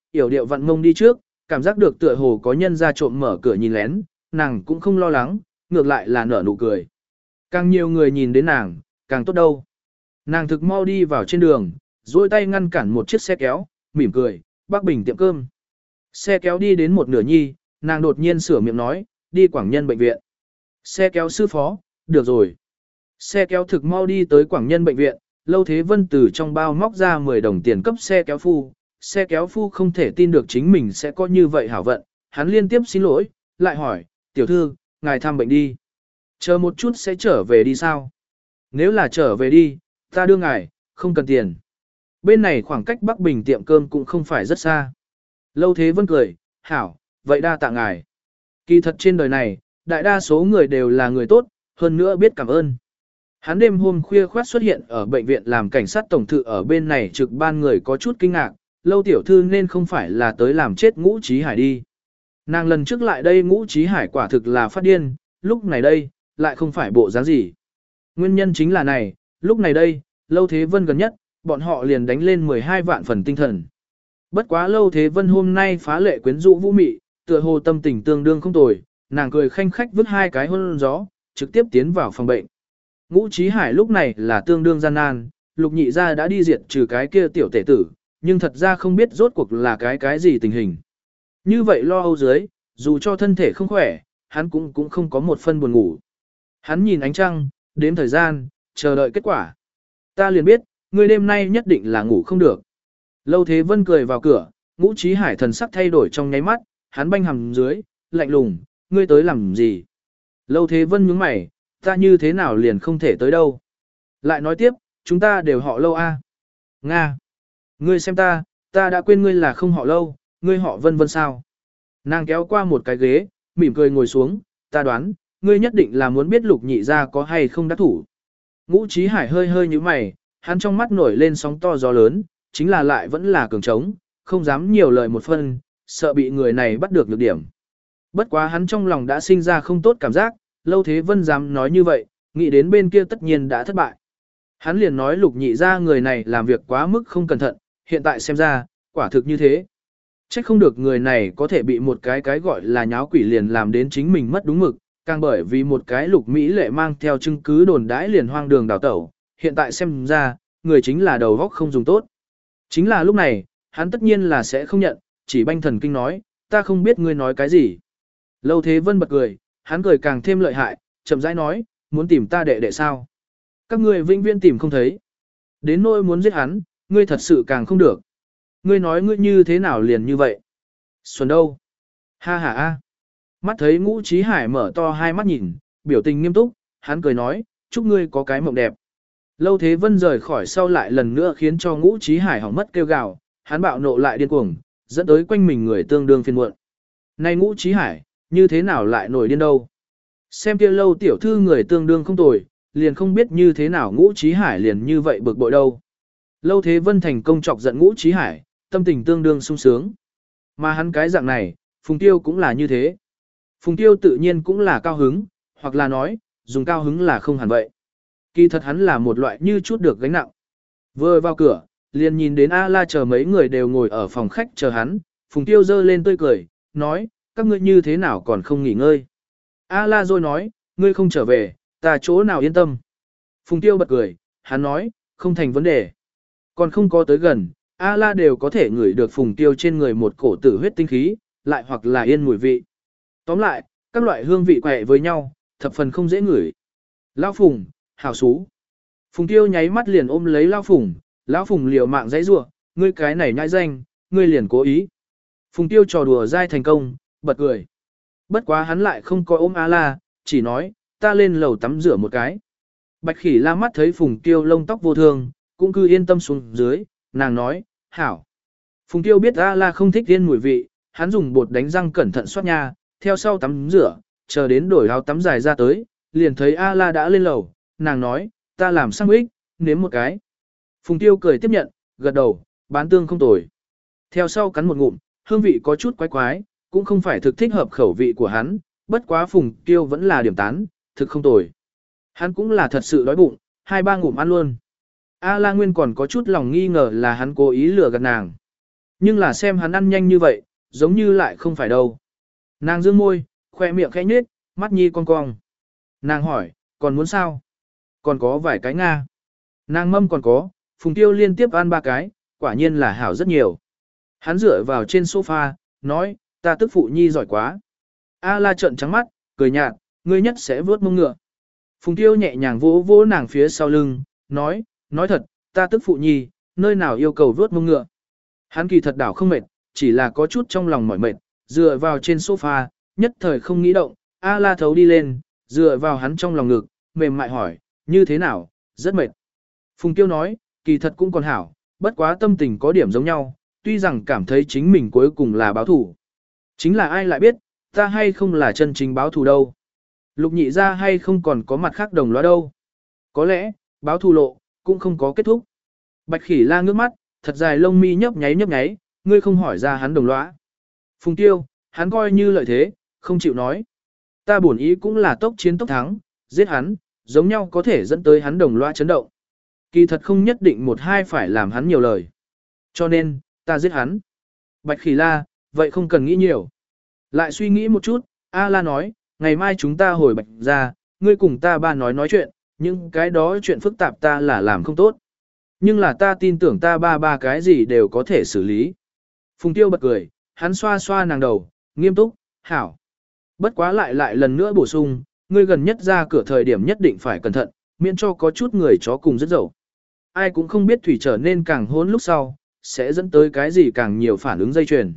yểu điệu vặn mông đi trước, cảm giác được tựa hồ có nhân ra trộm mở cửa nhìn lén, nàng cũng không lo lắng, ngược lại là nở nụ cười. Càng nhiều người nhìn đến nàng, càng tốt đâu. Nàng thực mau đi vào trên đường, duỗi tay ngăn cản một chiếc xe kéo, mỉm cười, Bắc Bình tiệm cơm. Xe kéo đi đến một nửa nhi, nàng đột nhiên sửa miệng nói, đi Quảng Nhân bệnh viện. Xe kéo sư phó, được rồi. Xe kéo thực mau đi tới Quảng Nhân bệnh viện, Lâu Thế Vân từ trong bao móc ra 10 đồng tiền cấp xe kéo phu. Xe kéo phu không thể tin được chính mình sẽ có như vậy hảo vận, hắn liên tiếp xin lỗi, lại hỏi, tiểu thư, ngài thăm bệnh đi. Chờ một chút sẽ trở về đi sao? Nếu là trở về đi, ta đưa ngài, không cần tiền. Bên này khoảng cách Bắc Bình tiệm cơm cũng không phải rất xa. Lâu Thế Vân cười, hảo, vậy đa tạ ngài. Kỳ thật trên đời này, đại đa số người đều là người tốt, hơn nữa biết cảm ơn. Hắn đêm hôm khuya khoát xuất hiện ở bệnh viện làm cảnh sát tổng thự ở bên này trực ban người có chút kinh ngạc, Lâu tiểu thư nên không phải là tới làm chết Ngũ Chí Hải đi. Nàng lần trước lại đây Ngũ Chí Hải quả thực là phát điên, lúc này đây, lại không phải bộ dáng gì. Nguyên nhân chính là này, lúc này đây, Lâu Thế Vân gần nhất, bọn họ liền đánh lên 12 vạn phần tinh thần. Bất quá Lâu Thế Vân hôm nay phá lệ quyến rũ vũ mị, tựa hồ tâm tình tương đương không tồi, nàng cười khanh khách vứt 2 cái hôn gió, trực tiếp tiến vào phòng bệnh. Ngũ Chí Hải lúc này là tương đương gian nan, Lục Nhị gia đã đi diệt trừ cái kia tiểu tể tử, nhưng thật ra không biết rốt cuộc là cái gì tình hình. Như vậy lo âu dưới, dù cho thân thể không khỏe, hắn cũng không có một phân buồn ngủ. Hắn nhìn ánh trăng, đếm thời gian, chờ đợi kết quả. Ta liền biết, ngươi đêm nay nhất định là ngủ không được. Lâu Thế Vân cười vào cửa, Ngũ Chí Hải thần sắc thay đổi trong nháy mắt, hắn banh hầm dưới, lạnh lùng, ngươi tới làm gì? Lâu Thế Vân nhướng mày, ta như thế nào liền không thể tới đâu? Lại nói tiếp, chúng ta đều họ Lâu a. Nga. Ngươi xem ta đã quên ngươi là không họ Lâu, ngươi họ Vân Vân sao? Nàng kéo qua một cái ghế, mỉm cười ngồi xuống, ta đoán, ngươi nhất định là muốn biết Lục Nhị gia có hay không đắc thủ. Ngũ Chí Hải hơi hơi như mày, hắn trong mắt nổi lên sóng to gió lớn, chính là lại vẫn là cường trống, không dám nhiều lời một phân, sợ bị người này bắt được nhược điểm. Bất quá hắn trong lòng đã sinh ra không tốt cảm giác, Lâu Thế Vân dám nói như vậy, nghĩ đến bên kia tất nhiên đã thất bại. Hắn liền nói Lục Nhị gia người này làm việc quá mức không cẩn thận, hiện tại xem ra, quả thực như thế. Trách không được người này có thể bị một cái gọi là nháo quỷ liền làm đến chính mình mất đúng mực, càng bởi vì một cái Lục Mỹ lệ mang theo chứng cứ đồn đãi liền hoang đường đào tẩu, hiện tại xem ra, người chính là đầu góc không dùng tốt. Chính là lúc này, hắn tất nhiên là sẽ không nhận, chỉ banh thần kinh nói, ta không biết ngươi nói cái gì. Lâu Thế Vân bật cười, hắn cười càng thêm lợi hại, chậm rãi nói, muốn tìm ta đệ đệ sao? Các ngươi vĩnh viễn tìm không thấy. Đến nỗi muốn giết hắn, ngươi thật sự càng không được. Ngươi nói ngươi như thế nào liền như vậy? Xuân đâu? Ha ha a. Mắt thấy Ngũ Chí Hải mở to hai mắt nhìn, biểu tình nghiêm túc, hắn cười nói, chúc ngươi có cái mộng đẹp. Lâu Thế Vân rời khỏi sau lại lần nữa khiến cho Ngũ Chí Hải hỏng mất kêu gào, hắn bạo nộ lại điên cuồng, dẫn tới quanh mình người tương đương phiền muộn. Này Ngũ Chí Hải, như thế nào lại nổi điên đâu? Xem kia Lâu tiểu thư người tương đương không tồi, liền không biết như thế nào Ngũ Chí Hải liền như vậy bực bội đâu. Lâu Thế Vân thành công chọc giận Ngũ Chí Hải, tâm tình tương đương sung sướng. Mà hắn cái dạng này, Phùng Tiêu cũng là như thế. Phùng Tiêu tự nhiên cũng là cao hứng, hoặc là nói, dùng cao hứng là không hẳn vậy. Kỳ thật hắn là một loại như chút được gánh nặng. Vừa vào cửa, liền nhìn đến A-la chờ mấy người đều ngồi ở phòng khách chờ hắn, Phùng Tiêu giơ lên tươi cười, nói, các ngươi như thế nào còn không nghỉ ngơi. A-la rồi nói, ngươi không trở về, ta chỗ nào yên tâm. Phùng Tiêu bật cười, hắn nói, không thành vấn đề. Còn không có tới gần, A-la đều có thể ngửi được Phùng Tiêu trên người một cổ tử huyết tinh khí, lại hoặc là yên mùi vị. Tóm lại, các loại hương vị quẹ với nhau, thập phần không dễ ngửi. Lão Phùng, hảo xú. Phùng Tiêu nháy mắt liền ôm lấy Lão Phùng, Lão Phùng liều mạng dãy rủa, ngươi cái này nhãi danh, ngươi liền cố ý. Phùng Tiêu trò đùa dai thành công, bật cười. Bất quá hắn lại không coi ôm A-la, chỉ nói, ta lên lầu tắm rửa một cái. Bạch Khỉ La mắt thấy Phùng Tiêu lông tóc vô thương, cũng cứ yên tâm xuống dưới, nàng nói, hảo. Phùng Tiêu biết A-la không thích yên mùi vị, hắn dùng bột đánh răng cẩn thận xoát nha, theo sau tắm rửa, chờ đến đổi áo tắm dài ra tới, liền thấy A-la đã lên lầu, nàng nói, ta làm sandwich, nếm một cái. Phùng Tiêu cười tiếp nhận, gật đầu, bán tương không tồi. Theo sau cắn một ngụm, hương vị có chút quái quái, cũng không phải thực thích hợp khẩu vị của hắn, bất quá Phùng Tiêu vẫn là điểm tán, thực không tồi. Hắn cũng là thật sự đói bụng, 2-3 ngụm ăn luôn. A-la Nguyên còn có chút lòng nghi ngờ là hắn cố ý lừa gạt nàng. Nhưng là xem hắn ăn nhanh như vậy, giống như lại không phải đâu. Nàng dương môi, khoe miệng khẽ nhếch, mắt nhi cong cong. Nàng hỏi, còn muốn sao? Còn có vài cái Nga. Nàng mâm còn có, Phùng Tiêu liên tiếp ăn 3 cái, quả nhiên là hảo rất nhiều. Hắn dựa vào trên sofa, nói, ta tức phụ nhi giỏi quá. A la trợn trắng mắt, cười nhạt, ngươi nhất sẽ vớt mông ngựa. Phùng Tiêu nhẹ nhàng vỗ vỗ nàng phía sau lưng, nói thật, ta tức phụ nhi, nơi nào yêu cầu vớt mông ngựa. Hắn kỳ thật đảo không mệt, chỉ là có chút trong lòng mỏi mệt, dựa vào trên sofa, nhất thời không nghĩ động, A la thấu đi lên, dựa vào hắn trong lòng ngực, mềm mại hỏi, như thế nào, rất mệt. Phùng Tiêu nói, kỳ thật cũng còn hảo, bất quá tâm tình có điểm giống nhau, tuy rằng cảm thấy chính mình cuối cùng là báo thủ. Chính là ai lại biết, ta hay không là chân chính báo thù đâu. Lục nhị ra hay không còn có mặt khác đồng lõa đâu. Có lẽ, báo thù lộ, cũng không có kết thúc. Bạch Khỉ La ngước mắt, thật dài lông mi nhấp nháy, ngươi không hỏi ra hắn đồng lõa. Phùng Tiêu, hắn coi như lợi thế, không chịu nói. Ta bổn ý cũng là tốc chiến tốc thắng, giết hắn, giống nhau có thể dẫn tới hắn đồng lõa chấn động. Kỳ thật không nhất định một hai phải làm hắn nhiều lời. Cho nên, ta giết hắn. Bạch Khỉ La, vậy không cần nghĩ nhiều. Lại suy nghĩ một chút, A La nói, ngày mai chúng ta hồi Bạch ra, ngươi cùng ta ba nói chuyện, nhưng cái đó chuyện phức tạp ta là làm không tốt. Nhưng là ta tin tưởng ta ba cái gì đều có thể xử lý. Phùng Tiêu bật cười, hắn xoa xoa nàng đầu, nghiêm túc, hảo. Bất quá lại lần nữa bổ sung, ngươi gần nhất ra cửa thời điểm nhất định phải cẩn thận, miễn cho có chút người chó cùng rất dậu. Ai cũng không biết thủy trở nên càng hỗn lúc sau, sẽ dẫn tới cái gì càng nhiều phản ứng dây chuyền.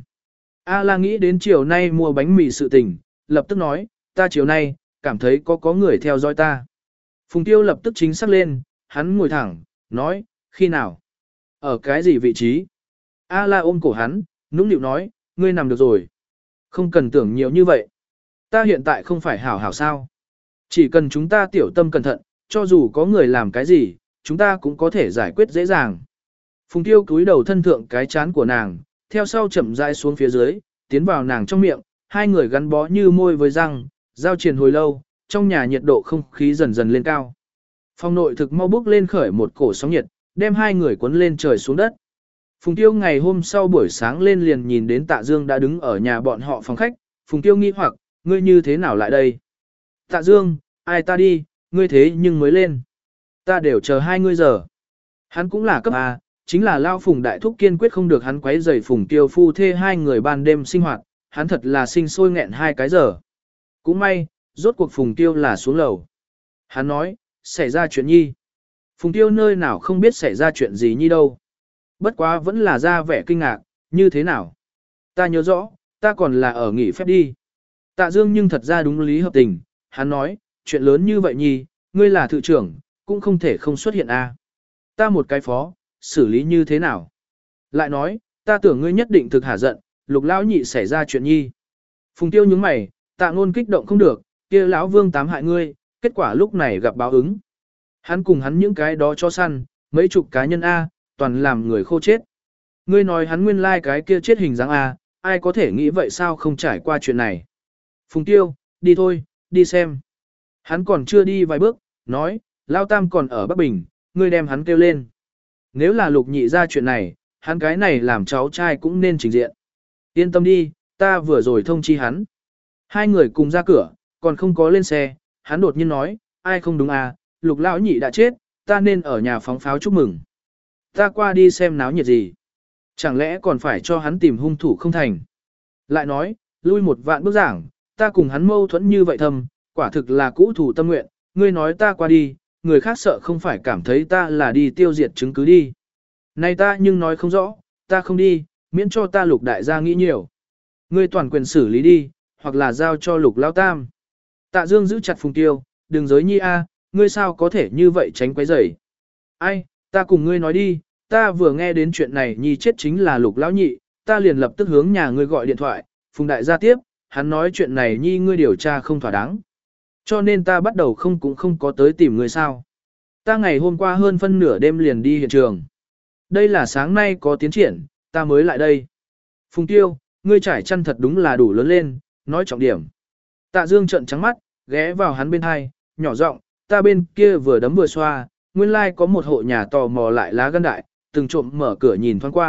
A La nghĩ đến chiều nay mua bánh mì sự tình, lập tức nói, ta chiều nay, cảm thấy có người theo dõi ta. Phùng Tiêu lập tức chính xác lên, hắn ngồi thẳng, nói, khi nào? Ở cái gì vị trí? A La ôm cổ hắn, nũng nịu nói, ngươi nằm được rồi. Không cần tưởng nhiều như vậy. Ta hiện tại không phải hảo hảo sao. Chỉ cần chúng ta tiểu tâm cẩn thận, cho dù có người làm cái gì, chúng ta cũng có thể giải quyết dễ dàng. Phùng Tiêu cúi đầu thân thượng cái chán của nàng, theo sau chậm rãi xuống phía dưới, tiến vào nàng trong miệng, hai người gắn bó như môi với răng, giao triền hồi lâu, trong nhà nhiệt độ không khí dần dần lên cao. Phòng nội thực mau bốc lên khởi một cổ sóng nhiệt, đem hai người cuốn lên trời xuống đất. Phùng Tiêu ngày hôm sau buổi sáng lên liền nhìn đến Tạ Dương đã đứng ở nhà bọn họ phòng khách, Phùng Tiêu nghi hoặc, ngươi như thế nào lại đây? Tạ Dương, ai ta đi, ngươi thế nhưng mới lên. Ta đều chờ 2 ngươi giờ. Hắn cũng là cấp A, chính là Lao Phùng Đại Thúc kiên quyết không được hắn quấy rầy Phùng Tiêu phu thê hai người ban đêm sinh hoạt, hắn thật là sinh sôi nghẹn 2 cái giờ. Cũng may, rốt cuộc Phùng Tiêu là xuống lầu. Hắn nói, xảy ra chuyện nhi. Phùng Tiêu nơi nào không biết xảy ra chuyện gì nhi đâu. Bất quá vẫn là ra vẻ kinh ngạc, như thế nào? Ta nhớ rõ, ta còn là ở nghỉ phép đi. Tạ Dương nhưng thật ra đúng lý hợp tình, hắn nói, chuyện lớn như vậy nhi, ngươi là thự trưởng, cũng không thể không xuất hiện a. Ta một cái phó, xử lý như thế nào? Lại nói, ta tưởng ngươi nhất định thực hả giận, Lục lão nhị xảy ra chuyện nhi. Phùng Tiêu nhướng mày, Tạ Ngôn kích động không được, kia lão Vương tám hại ngươi, kết quả lúc này gặp báo ứng. Hắn cùng hắn những cái đó cho săn, mấy chục cá nhân a, toàn làm người khô chết. Ngươi nói hắn nguyên lai cái kia chết hình dáng a, ai có thể nghĩ vậy sao không trải qua chuyện này. Phùng Tiêu, đi thôi, đi xem. Hắn còn chưa đi vài bước, nói, Lao Tam còn ở Bắc Bình, ngươi đem hắn kêu lên. Nếu là Lục nhị ra chuyện này, hắn cái này làm cháu trai cũng nên trình diện. Yên tâm đi, ta vừa rồi thông chi hắn. Hai người cùng ra cửa, còn không có lên xe, hắn đột nhiên nói, ai không đúng à, Lục lão nhị đã chết, ta nên ở nhà phóng pháo chúc mừng. Ta qua đi xem náo nhiệt gì. Chẳng lẽ còn phải cho hắn tìm hung thủ không thành. Lại nói, lui một vạn bước giảng, ta cùng hắn mâu thuẫn như vậy thầm, quả thực là cũ thủ tâm nguyện, ngươi nói ta qua đi, người khác sợ không phải cảm thấy ta là đi tiêu diệt chứng cứ đi. Này ta nhưng nói không rõ, ta không đi, miễn cho ta Lục đại gia nghĩ nhiều. Ngươi toàn quyền xử lý đi, hoặc là giao cho Lục Lao Tam. Tạ Dương giữ chặt Phùng Tiêu, đừng giới nhi a, ngươi sao có thể như vậy tránh quấy rầy. Ai, ta cùng ngươi nói đi, ta vừa nghe đến chuyện này nhi chết chính là Lục lão nhị, ta liền lập tức hướng nhà ngươi gọi điện thoại, Phùng đại gia tiếp, hắn nói chuyện này nhi ngươi điều tra không thỏa đáng. Cho nên ta bắt đầu cũng không có tới tìm ngươi sao. Ta ngày hôm qua hơn phân nửa đêm liền đi hiện trường. Đây là sáng nay có tiến triển, ta mới lại đây. Phùng Tiêu, ngươi trải chăn thật đúng là đủ lớn lên, nói trọng điểm. Tạ Dương trợn trắng mắt, ghé vào hắn bên hai, nhỏ giọng, ta bên kia vừa đấm vừa xoa, nguyên lai có một hộ nhà tò mò lại lá gan đại, từng trộm mở cửa nhìn thoáng qua,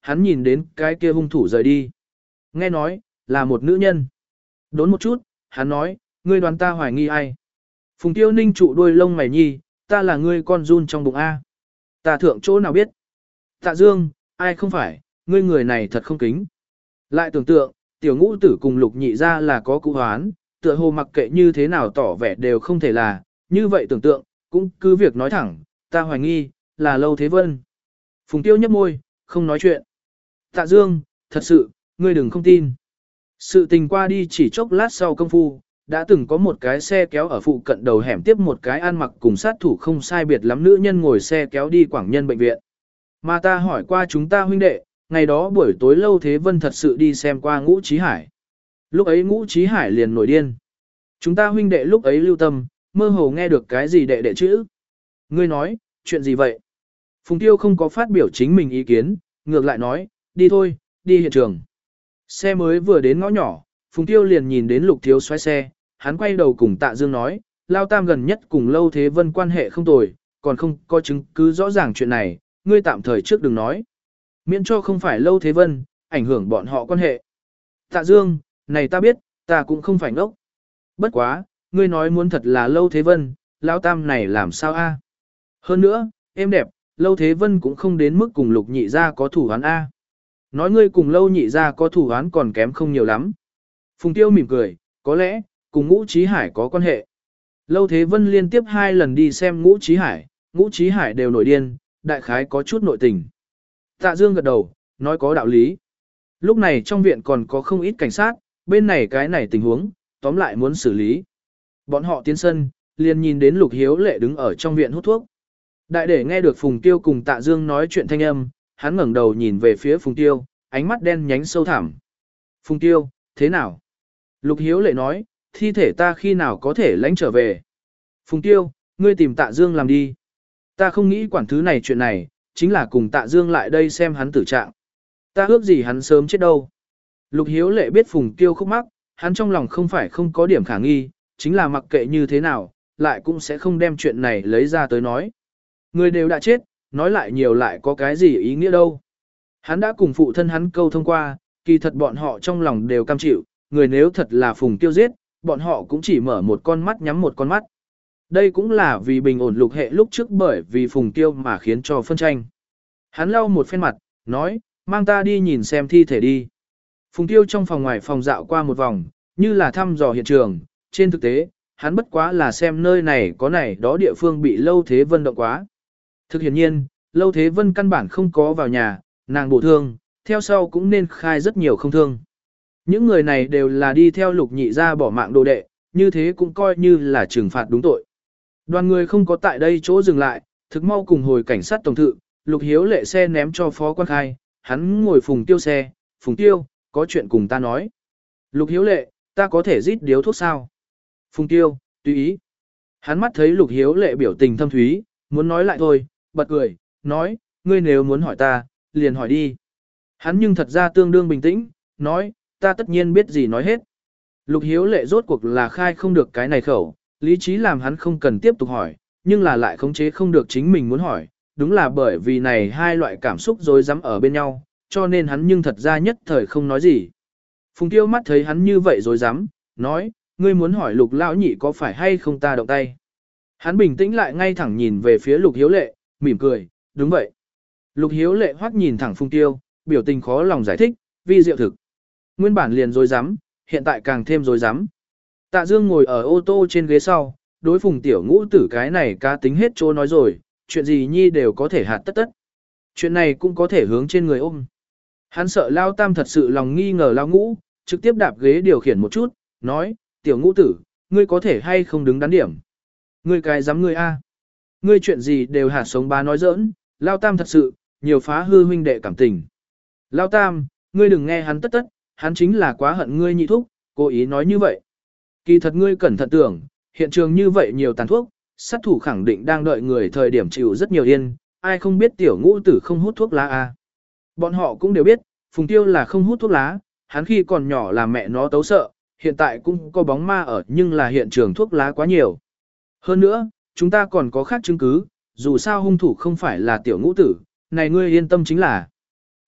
hắn nhìn đến cái kia hung thủ rời đi. Nghe nói, là một nữ nhân. Đốn một chút, hắn nói, ngươi đoán ta hoài nghi ai? Phùng Tiêu ninh trụ đuôi lông mày nhi, ta là ngươi con run trong bụng A. Ta thượng chỗ nào biết? Tạ Dương, ai không phải, ngươi người này thật không kính. Lại tưởng tượng, tiểu ngũ tử cùng lục nhị ra là có cụ hoán, tựa hồ mặc kệ như thế nào tỏ vẻ đều không thể là, như vậy tưởng tượng, cũng cứ việc nói thẳng, ta hoài nghi, là Lâu Thế Vân. Phùng Tiêu nhấp môi, không nói chuyện. Tạ Dương, thật sự, ngươi đừng không tin. Sự tình qua đi chỉ chốc lát sau công phu, đã từng có một cái xe kéo ở phụ cận đầu hẻm tiếp một cái ăn mặc cùng sát thủ không sai biệt lắm nữ nhân ngồi xe kéo đi Quảng Nhân bệnh viện. Mà ta hỏi qua chúng ta huynh đệ, ngày đó buổi tối Lâu Thế Vân thật sự đi xem qua Ngũ Chí Hải. Lúc ấy Ngũ Chí Hải liền nổi điên. Chúng ta huynh đệ lúc ấy lưu tâm, mơ hồ nghe được cái gì đệ đệ chữ. Ngươi nói, chuyện gì vậy? Phùng Tiêu không có phát biểu chính mình ý kiến, ngược lại nói, đi thôi, đi hiện trường. Xe mới vừa đến ngõ nhỏ, Phùng Tiêu liền nhìn đến Lục Thiếu xoay xe, hắn quay đầu cùng Tạ Dương nói, Lao Tam gần nhất cùng Lâu Thế Vân quan hệ không tồi, còn không có chứng cứ rõ ràng chuyện này, ngươi tạm thời trước đừng nói. Miễn cho không phải Lâu Thế Vân, ảnh hưởng bọn họ quan hệ. Tạ Dương, này ta biết, ta cũng không phải ngốc. Bất quá, ngươi nói muốn thật là Lâu Thế Vân, Lao Tam này làm sao a? Hơn nữa, em đẹp, Lâu Thế Vân cũng không đến mức cùng Lục Nhị gia có thủ án a. Nói ngươi cùng Lâu Nhị gia có thủ án còn kém không nhiều lắm. Phùng Tiêu mỉm cười, có lẽ, cùng Ngũ Chí Hải có quan hệ. Lâu Thế Vân liên tiếp 2 lần đi xem Ngũ Chí Hải đều nổi điên, đại khái có chút nội tình. Tạ Dương gật đầu, nói có đạo lý. Lúc này trong viện còn có không ít cảnh sát, bên này cái này tình huống, tóm lại muốn xử lý. Bọn họ tiến sân, liền nhìn đến Lục Hiếu Lệ đứng ở trong viện hút thuốc. Đại để nghe được Phùng Tiêu cùng Tạ Dương nói chuyện thanh âm, hắn ngẩng đầu nhìn về phía Phùng Tiêu, ánh mắt đen nhánh sâu thẳm. Phùng Tiêu, thế nào? Lục Hiếu Lệ nói, thi thể ta khi nào có thể lãnh trở về? Phùng Tiêu, ngươi tìm Tạ Dương làm đi. Ta không nghĩ quản thứ này chuyện này, chính là cùng Tạ Dương lại đây xem hắn tử trạng. Ta ước gì hắn sớm chết đâu. Lục Hiếu Lệ biết Phùng Tiêu khúc mắc, hắn trong lòng không phải không có điểm khả nghi, chính là mặc kệ như thế nào, lại cũng sẽ không đem chuyện này lấy ra tới nói. Người đều đã chết, nói lại nhiều lại có cái gì ý nghĩa đâu. Hắn đã cùng phụ thân hắn câu thông qua, kỳ thật bọn họ trong lòng đều cam chịu, người nếu thật là Phùng Tiêu giết, bọn họ cũng chỉ mở một con mắt nhắm một con mắt. Đây cũng là vì bình ổn lục hệ lúc trước bởi vì Phùng Tiêu mà khiến cho phân tranh. Hắn lau một phen mặt, nói, mang ta đi nhìn xem thi thể đi. Phùng Tiêu trong phòng ngoài phòng dạo qua một vòng, như là thăm dò hiện trường, trên thực tế, hắn bất quá là xem nơi này có này đó địa phương bị Lâu Thế Vân động quá. Thực hiện nhiên, Lâu Thế Vân căn bản không có vào nhà, nàng bổ thương, theo sau cũng nên khai rất nhiều không thương. Những người này đều là đi theo Lục Nhị ra bỏ mạng đồ đệ, như thế cũng coi như là trừng phạt đúng tội. Đoàn người không có tại đây chỗ dừng lại, thực mau cùng hồi cảnh sát tổng thự, Lục Hiếu Lệ xe ném cho phó quan khai, hắn ngồi Phùng Tiêu xe, Phùng Tiêu, có chuyện cùng ta nói. Lục Hiếu Lệ, ta có thể rít điếu thuốc sao? Phùng Tiêu, tùy ý. Hắn mắt thấy Lục Hiếu Lệ biểu tình thâm thúy, muốn nói lại thôi, bật cười, nói, ngươi nếu muốn hỏi ta, liền hỏi đi. Hắn nhưng thật ra tương đương bình tĩnh, nói, ta tất nhiên biết gì nói hết. Lục Hiếu Lệ rốt cuộc là khai không được cái này khẩu, lý trí làm hắn không cần tiếp tục hỏi, nhưng là lại khống chế không được chính mình muốn hỏi, đúng là bởi vì này hai loại cảm xúc rối rắm ở bên nhau, cho nên hắn nhưng thật ra nhất thời không nói gì. Phùng Tiêu mắt thấy hắn như vậy rối rắm, nói, ngươi muốn hỏi Lục lão nhị có phải hay không ta động tay. Hắn bình tĩnh lại ngay thẳng nhìn về phía Lục Hiếu Lệ, mỉm cười, đúng vậy. Lục Hiếu Lệ hoắc nhìn thẳng Phùng Tiêu, biểu tình khó lòng giải thích, vi diệu thực. Nguyên bản liền rối rắm, hiện tại càng thêm rối rắm. Tạ Dương ngồi ở ô tô trên ghế sau, đối Phùng Tiểu Ngũ Tử cái này cá tính hết chỗ nói rồi, chuyện gì nhi đều có thể hạt tất tất. Chuyện này cũng có thể hướng trên người ôm. Hắn sợ Lao Tam thật sự lòng nghi ngờ Lao Ngũ, trực tiếp đạp ghế điều khiển một chút, nói, Tiểu Ngũ Tử, ngươi có thể hay không đứng đắn điểm. Ngươi cái dám ngươi a, ngươi chuyện gì đều hạt sống bá nói giỡn, Lao Tam thật sự, nhiều phá hư huynh đệ cảm tình. Lao Tam, ngươi đừng nghe hắn tất tất, hắn chính là quá hận ngươi nhị thúc, cố ý nói như vậy. Kỳ thật ngươi cẩn thận tưởng, hiện trường như vậy nhiều tàn thuốc, sát thủ khẳng định đang đợi người thời điểm chịu rất nhiều yên, ai không biết Tiểu Ngũ Tử không hút thuốc lá a. Bọn họ cũng đều biết, Phùng Tiêu là không hút thuốc lá, hắn khi còn nhỏ là mẹ nó tấu sợ, hiện tại cũng có bóng ma ở nhưng là hiện trường thuốc lá quá nhiều. Hơn nữa, chúng ta còn có khác chứng cứ, dù sao hung thủ không phải là Tiểu Ngũ Tử, này ngươi yên tâm chính là.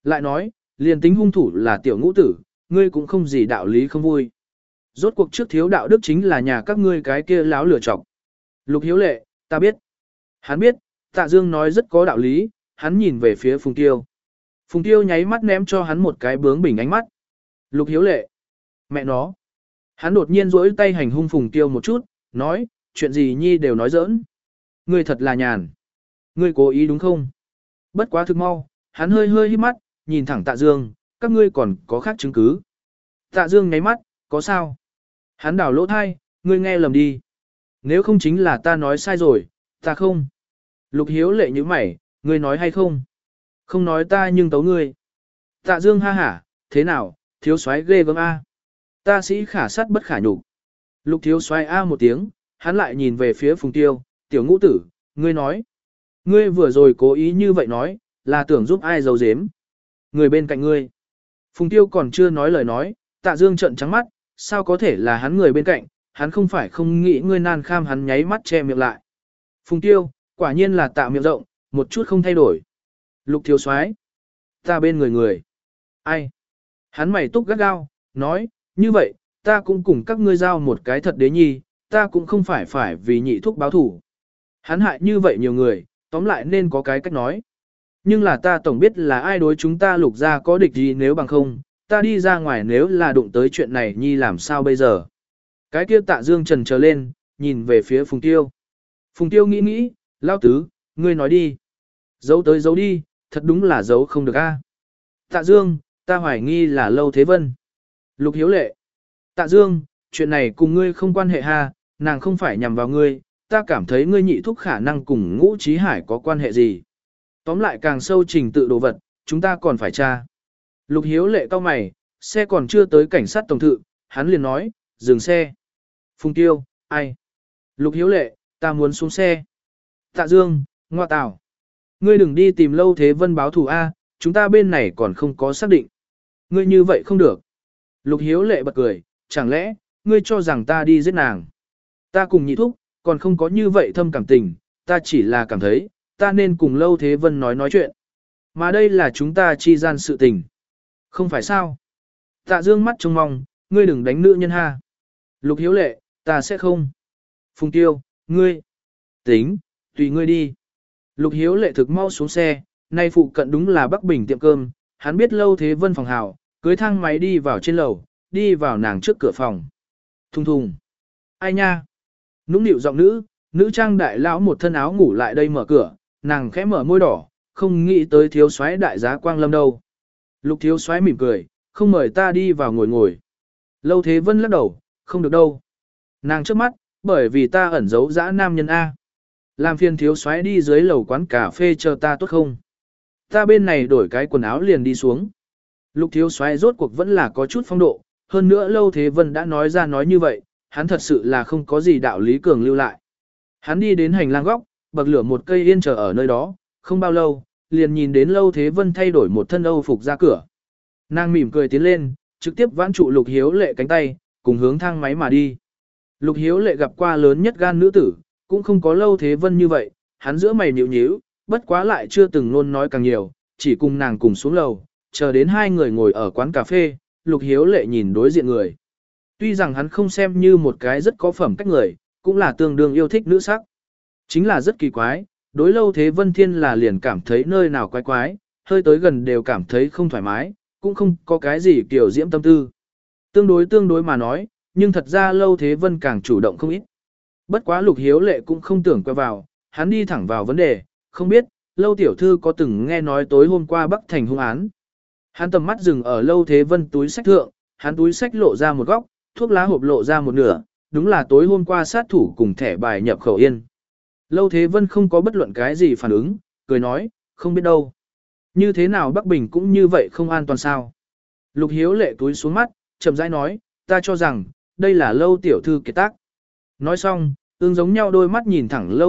Lại nói, liền tính hung thủ là tiểu ngũ tử, ngươi cũng không gì đạo lý không vui. Rốt cuộc trước thiếu đạo đức chính là nhà các ngươi cái kia láo lửa chọc. Lục Hiếu Lệ, ta biết. Hắn biết, Tạ Dương nói rất có đạo lý, hắn nhìn về phía Phùng Tiêu. Phùng Tiêu nháy mắt ném cho hắn một cái bướng bỉnh ánh mắt. Lục Hiếu Lệ. Mẹ nó. Hắn đột nhiên rỗi tay hành hung Phùng Tiêu một chút, nói, chuyện gì nhi đều nói giỡn. Ngươi thật là nhàn. Ngươi cố ý đúng không? Bất quá thực mau, hắn hơi hơi hít mắt, nhìn thẳng Tạ Dương, các ngươi còn có khác chứng cứ. Tạ Dương nháy mắt, có sao? Hắn đảo lỗ thai, ngươi nghe lầm đi. Nếu không chính là ta nói sai rồi, ta không. Lục Hiếu Lệ như mày, ngươi nói hay không? Không nói ta nhưng tấu ngươi. Tạ Dương ha hả, thế nào, thiếu soái ghê gớm a. Ta sĩ khả sát bất khả nhục. Lục thiếu soái a một tiếng, hắn lại nhìn về phía Phùng Tiêu, tiểu ngũ tử, ngươi nói. Ngươi vừa rồi cố ý như vậy nói, là tưởng giúp ai giấu giếm. Người bên cạnh ngươi. Phùng Tiêu còn chưa nói lời nói, Tạ Dương trợn trắng mắt, sao có thể là hắn người bên cạnh, hắn không phải không nghĩ ngươi nan kham, hắn nháy mắt che miệng lại. Phùng Tiêu, quả nhiên là Tạ miệng rộng, một chút không thay đổi. Lục thiếu soái, ta bên người. Ai? Hắn mày túc gắt gao, nói, như vậy, ta cũng cùng các ngươi giao một cái thật đế nhi, ta cũng không phải vì nhị thúc báo thủ. Hắn hại như vậy nhiều người, tóm lại nên có cái cách nói. Nhưng là ta tổng biết là ai đối chúng ta Lục gia có địch gì, nếu bằng không, ta đi ra ngoài nếu là đụng tới chuyện này nhi làm sao bây giờ. Cái kia Tạ Dương trần trở lên, nhìn về phía Phùng Tiêu. Phùng Tiêu nghĩ, lao tứ, ngươi nói đi. Giấu tới giấu đi, thật đúng là giấu không được a. Tạ Dương, ta hoài nghi là Lâu Thế Vân. Lục Hiếu Lệ. Tạ Dương, chuyện này cùng ngươi không quan hệ ha, nàng không phải nhằm vào ngươi, ta cảm thấy ngươi nhị thúc khả năng cùng Ngũ Chí Hải có quan hệ gì. Tóm lại càng sâu trình tự đồ vật, chúng ta còn phải tra. Lục Hiếu Lệ cau mày, xe còn chưa tới cảnh sát tổng thự, hắn liền nói, dừng xe. Phùng Tiêu, ai? Lục Hiếu Lệ, ta muốn xuống xe. Tạ Dương, ngoa tào. Ngươi đừng đi tìm Lâu Thế Vân báo thù A, chúng ta bên này còn không có xác định. Ngươi như vậy không được. Lục Hiếu Lệ bật cười, chẳng lẽ, ngươi cho rằng ta đi giết nàng. Ta cùng nhị thúc, còn không có như vậy thâm cảm tình, ta chỉ là cảm thấy, ta nên cùng Lâu Thế Vân nói chuyện. Mà đây là chúng ta chi gian sự tình. Không phải sao? Tạ Dương mắt trông mong, ngươi đừng đánh nữ nhân ha. Lục Hiếu Lệ, ta sẽ không. Phùng Tiêu, ngươi. Tính, tùy ngươi đi. Lục Hiếu Lệ thực mau xuống xe, nay phụ cận đúng là Bắc Bình tiệm cơm, hắn biết Lâu Thế Vân phòng hào, cưới thang máy đi vào trên lầu, đi vào nàng trước cửa phòng. Thùng thùng. Ai nha? Nũng nịu giọng nữ trang đại lão một thân áo ngủ lại đây mở cửa, nàng khẽ mở môi đỏ, không nghĩ tới thiếu soái đại giá Quang Lâm đâu. Lục thiếu soái mỉm cười, không mời ta đi vào ngồi. Lâu Thế Vân lắc đầu, không được đâu. Nàng trước mắt, bởi vì ta ẩn giấu dã nam nhân A. Làm phiền thiếu soái đi dưới lầu quán cà phê chờ ta tốt không? Ta bên này đổi cái quần áo liền đi xuống. Lục thiếu soái rốt cuộc vẫn là có chút phong độ, hơn nữa Lâu Thế Vân đã nói ra nói như vậy, hắn thật sự là không có gì đạo lý cường lưu lại. Hắn đi đến hành lang góc, bậc lửa một cây yên chờ ở nơi đó, không bao lâu, liền nhìn đến Lâu Thế Vân thay đổi một thân Âu phục ra cửa. Nàng mỉm cười tiến lên, trực tiếp vãn trụ Lục Hiếu Lệ cánh tay, cùng hướng thang máy mà đi. Lục Hiếu Lệ gặp qua lớn nhất gan nữ tử, cũng không có Lâu Thế Vân như vậy, hắn giữa mày nhíu nhíu, bất quá lại chưa từng luôn nói càng nhiều, chỉ cùng nàng cùng xuống lầu, chờ đến hai người ngồi ở quán cà phê, Lục Hiếu Lệ nhìn đối diện người. Tuy rằng hắn không xem như một cái rất có phẩm cách người, cũng là tương đương yêu thích nữ sắc. Chính là rất kỳ quái, đối Lâu Thế Vân Thiên là liền cảm thấy nơi nào quái quái, hơi tới gần đều cảm thấy không thoải mái, cũng không có cái gì kiểu diễm tâm tư. Tương đối mà nói, nhưng thật ra Lâu Thế Vân càng chủ động không ít. Bất quá Lục Hiếu Lệ cũng không tưởng quay vào, hắn đi thẳng vào vấn đề, không biết, Lâu tiểu thư có từng nghe nói tối hôm qua Bắc Thành hung án. Hắn tầm mắt dừng ở Lâu Thế Vân túi sách thượng, hắn túi sách lộ ra một góc, thuốc lá hộp lộ ra một nửa, đúng là tối hôm qua sát thủ cùng thẻ bài nhập khẩu yên. Lâu Thế Vân không có bất luận cái gì phản ứng, cười nói, không biết đâu. Như thế nào Bắc Bình cũng như vậy không an toàn sao. Lục Hiếu Lệ túi xuống mắt, chậm rãi nói, ta cho rằng, đây là Lâu tiểu thư kiệt tác. Nói xong, giống nhau đôi mắt nhìn thẳng Lâu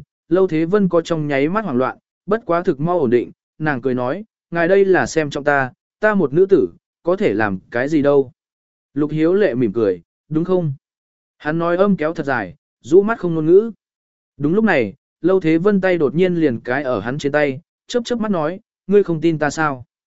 Thế Vân có trong nháy mắt hoảng loạn, bất quá thực mau ổn định, nàng cười nói, ngài đây là xem trọng ta một nữ tử, có thể làm cái gì đâu. Lục Hiếu Lệ mỉm cười, đúng không? Hắn nói âm kéo thật dài, rũ mắt không ngôn ngữ. Đúng lúc này, Lâu Thế Vân tay đột nhiên liền cái ở hắn trên tay, chớp chớp mắt nói, ngươi không tin ta sao?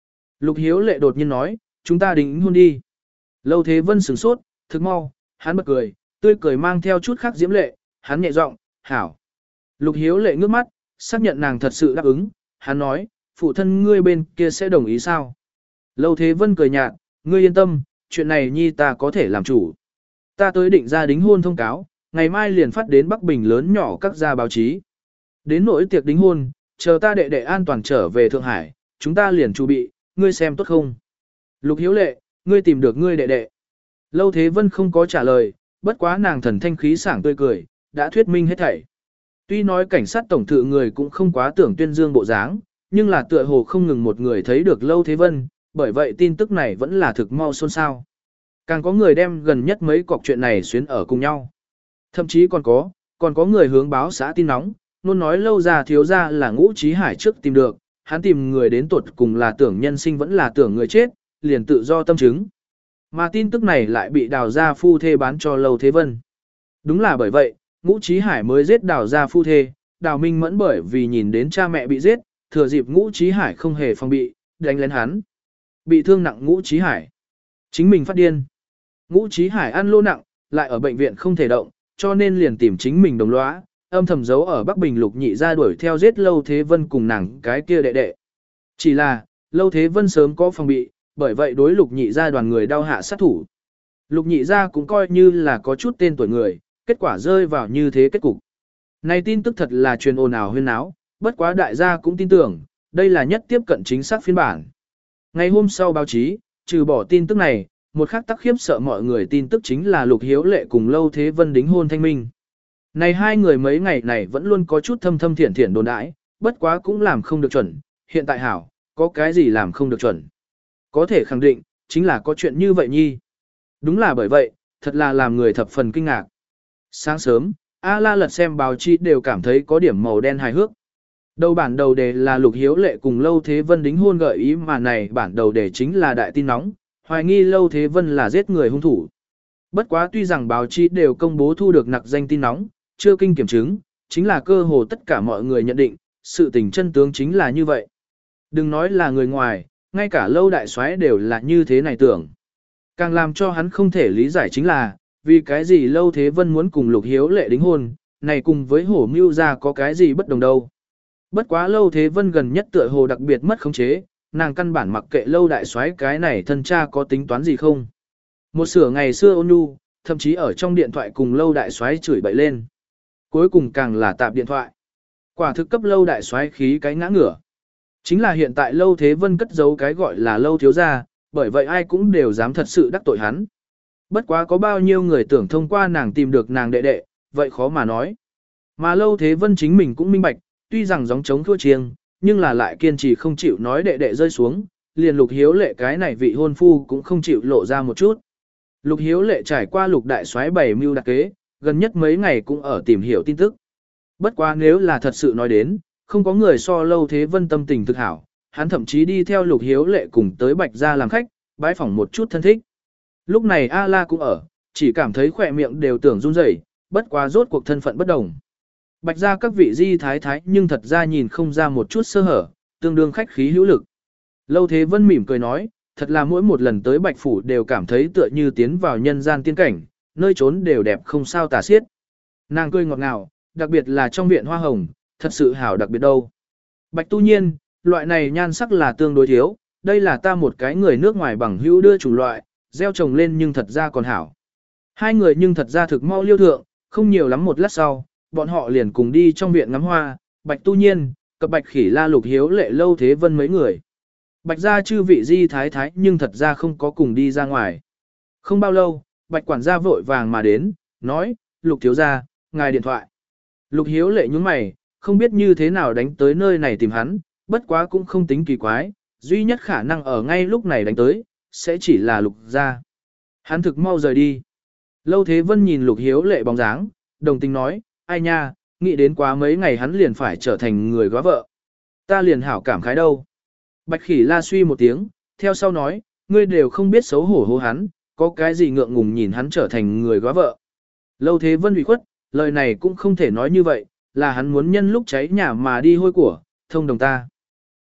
Lục Hiếu Lệ đột nhiên nói, chúng ta đính hôn đi. Lâu Thế Vân sửng sốt, thực mau, hắn bật cười, tươi cười mang theo chút khác diễm lệ, hắn nhẹ giọng, hảo. Lục Hiếu Lệ ngước mắt, xác nhận nàng thật sự đáp ứng, hắn nói, phụ thân ngươi bên kia sẽ đồng ý sao? Lâu Thế Vân cười nhạt, ngươi yên tâm, chuyện này nhi ta có thể làm chủ. Ta tới định ra đính hôn thông cáo, ngày mai liền phát đến Bắc Bình lớn nhỏ các gia báo chí. Đến nỗi tiệc đính hôn, chờ ta đệ đệ an toàn trở về Thượng Hải, chúng ta liền chuẩn bị, ngươi xem tốt không? Lục Hiếu Lệ, ngươi tìm được ngươi đệ đệ. Lâu Thế Vân không có trả lời, bất quá nàng thần thanh khí sảng tươi cười, đã thuyết minh hết thảy. Tuy nói cảnh sát tổng thự người cũng không quá tưởng tuyên dương bộ dáng, nhưng là tựa hồ không ngừng một người thấy được Lâu Thế Vân, bởi vậy tin tức này vẫn là thực mau xôn xao. Càng có người đem gần nhất mấy cọc chuyện này xuyến ở cùng nhau. Thậm chí còn có người hướng báo xã tin nóng, luôn nói Lâu gia thiếu gia là Ngũ Chí Hải trước tìm được, hắn tìm người đến tuột cùng là tưởng nhân sinh vẫn là tưởng người chết, liền tự do tâm chứng. Mà tin tức này lại bị Đào gia phu thê bán cho Lâu Thế Vân. Đúng là bởi vậy, Ngũ Chí Hải mới giết Đào gia phu thê, Đào Minh Mẫn bởi vì nhìn đến cha mẹ bị giết, thừa dịp Ngũ Chí Hải không hề phòng bị, đánh lén hắn. Bị thương nặng Ngũ Chí Hải. Chính mình phát điên. Ngũ Chí Hải ăn lô nặng, lại ở bệnh viện không thể động, cho nên liền tìm chính mình đồng lõa, âm thầm giấu ở Bắc Bình Lục Nhị gia đuổi theo giết Lâu Thế Vân cùng nàng cái kia đệ đệ. Chỉ là, Lâu Thế Vân sớm có phòng bị, bởi vậy đối Lục Nhị gia đoàn người đau hạ sát thủ. Lục Nhị gia cũng coi như là có chút tên tuổi người, kết quả rơi vào như thế kết cục. Này tin tức thật là truyền ồn ào huyên náo, bất quá đại gia cũng tin tưởng, đây là nhất tiếp cận chính xác phiên bản. Ngày hôm sau báo chí, trừ bỏ tin tức này, một khác tác khiếp sợ mọi người tin tức chính là Lục Hiếu Lệ cùng Lâu Thế Vân đính hôn thanh minh. Này hai người mấy ngày này vẫn luôn có chút thâm thâm thiển thiển đồn đãi, bất quá cũng làm không được chuẩn, hiện tại hảo, có cái gì làm không được chuẩn. Có thể khẳng định, chính là có chuyện như vậy nhi. Đúng là bởi vậy, thật là làm người thập phần kinh ngạc. Sáng sớm, A La lật xem báo chí đều cảm thấy có điểm màu đen hài hước. Đầu bản đầu đề là Lục Hiếu Lệ cùng Lâu Thế Vân đính hôn gợi ý mà này bản đầu đề chính là đại tin nóng, hoài nghi Lâu Thế Vân là giết người hung thủ. Bất quá tuy rằng báo chí đều công bố thu được nặc danh tin nóng, chưa kinh kiểm chứng, chính là cơ hồ tất cả mọi người nhận định, sự tình chân tướng chính là như vậy. Đừng nói là người ngoài, ngay cả Lâu đại soái đều là như thế này tưởng. Càng làm cho hắn không thể lý giải chính là, vì cái gì Lâu Thế Vân muốn cùng Lục Hiếu Lệ đính hôn, này cùng với Hổ Mưu gia có cái gì bất đồng đâu. Bất quá Lâu Thế Vân gần nhất tựa hồ đặc biệt mất khống chế, nàng căn bản mặc kệ Lâu đại soái cái này thân cha có tính toán gì không. Một sửa ngày xưa ôn nhu, thậm chí ở trong điện thoại cùng Lâu đại soái chửi bậy lên. Cuối cùng càng là tạp điện thoại. Quả thực cấp Lâu đại soái khí cái ngã ngửa. Chính là hiện tại Lâu Thế Vân cất giấu cái gọi là Lâu thiếu gia, bởi vậy ai cũng đều dám thật sự đắc tội hắn. Bất quá có bao nhiêu người tưởng thông qua nàng tìm được nàng đệ đệ, vậy khó mà nói. Mà Lâu Thế Vân chính mình cũng minh bạch, tuy rằng gióng trống thua chiêng, nhưng là lại kiên trì không chịu nói đệ đệ rơi xuống, liền Lục Hiếu Lệ cái này vị hôn phu cũng không chịu lộ ra một chút. Lục Hiếu Lệ trải qua Lục đại soái bày mưu đặc kế, gần nhất mấy ngày cũng ở tìm hiểu tin tức. Bất quá nếu là thật sự nói đến, không có người so Lâu Thế Vân tâm tình thực hảo, hắn thậm chí đi theo Lục Hiếu Lệ cùng tới Bạch gia làm khách, bái phỏng một chút thân thích. Lúc này A La cũng ở, chỉ cảm thấy khỏe miệng đều tưởng run rẩy, bất quá rốt cuộc thân phận bất đồng. Bạch gia các vị di thái thái nhưng thật ra nhìn không ra một chút sơ hở, tương đương khách khí hữu lực. Lâu Thế Vân mỉm cười nói, thật là mỗi một lần tới Bạch Phủ đều cảm thấy tựa như tiến vào nhân gian tiên cảnh, nơi trốn đều đẹp không sao tả xiết. Nàng cười ngọt ngào, đặc biệt là trong viện hoa hồng, thật sự hảo đặc biệt đâu. Bạch tu nhiên, loại này nhan sắc là tương đối thiếu, đây là ta một cái người nước ngoài bằng hữu đưa chủng loại, gieo trồng lên nhưng thật ra còn hảo. Hai người nhưng thật ra thực mau liêu thượng, không nhiều lắm một lát sau, bọn họ liền cùng đi trong viện ngắm hoa, Bạch tu nhiên, cập Bạch Khỉ La Lục Hiếu Lệ Lâu Thế Vân mấy người. Bạch gia chư vị di thái thái nhưng thật ra không có cùng đi ra ngoài. Không bao lâu, Bạch quản gia vội vàng mà đến, nói, Lục thiếu gia, ngài điện thoại. Lục Hiếu Lệ nhướng mày, không biết như thế nào đánh tới nơi này tìm hắn, bất quá cũng không tính kỳ quái, duy nhất khả năng ở ngay lúc này đánh tới, sẽ chỉ là Lục gia. Hắn thực mau rời đi. Lâu Thế Vân nhìn Lục Hiếu Lệ bóng dáng, đồng tình nói, ai nha, nghĩ đến quá mấy ngày hắn liền phải trở thành người góa vợ. Ta liền hảo cảm khái đâu. Bạch Khỉ La suy một tiếng, theo sau nói, ngươi đều không biết xấu hổ hô hắn, có cái gì ngượng ngùng nhìn hắn trở thành người góa vợ. Lâu Thế Vân ủy khuất, lời này cũng không thể nói như vậy, là hắn muốn nhân lúc cháy nhà mà đi hôi của, thông đồng ta.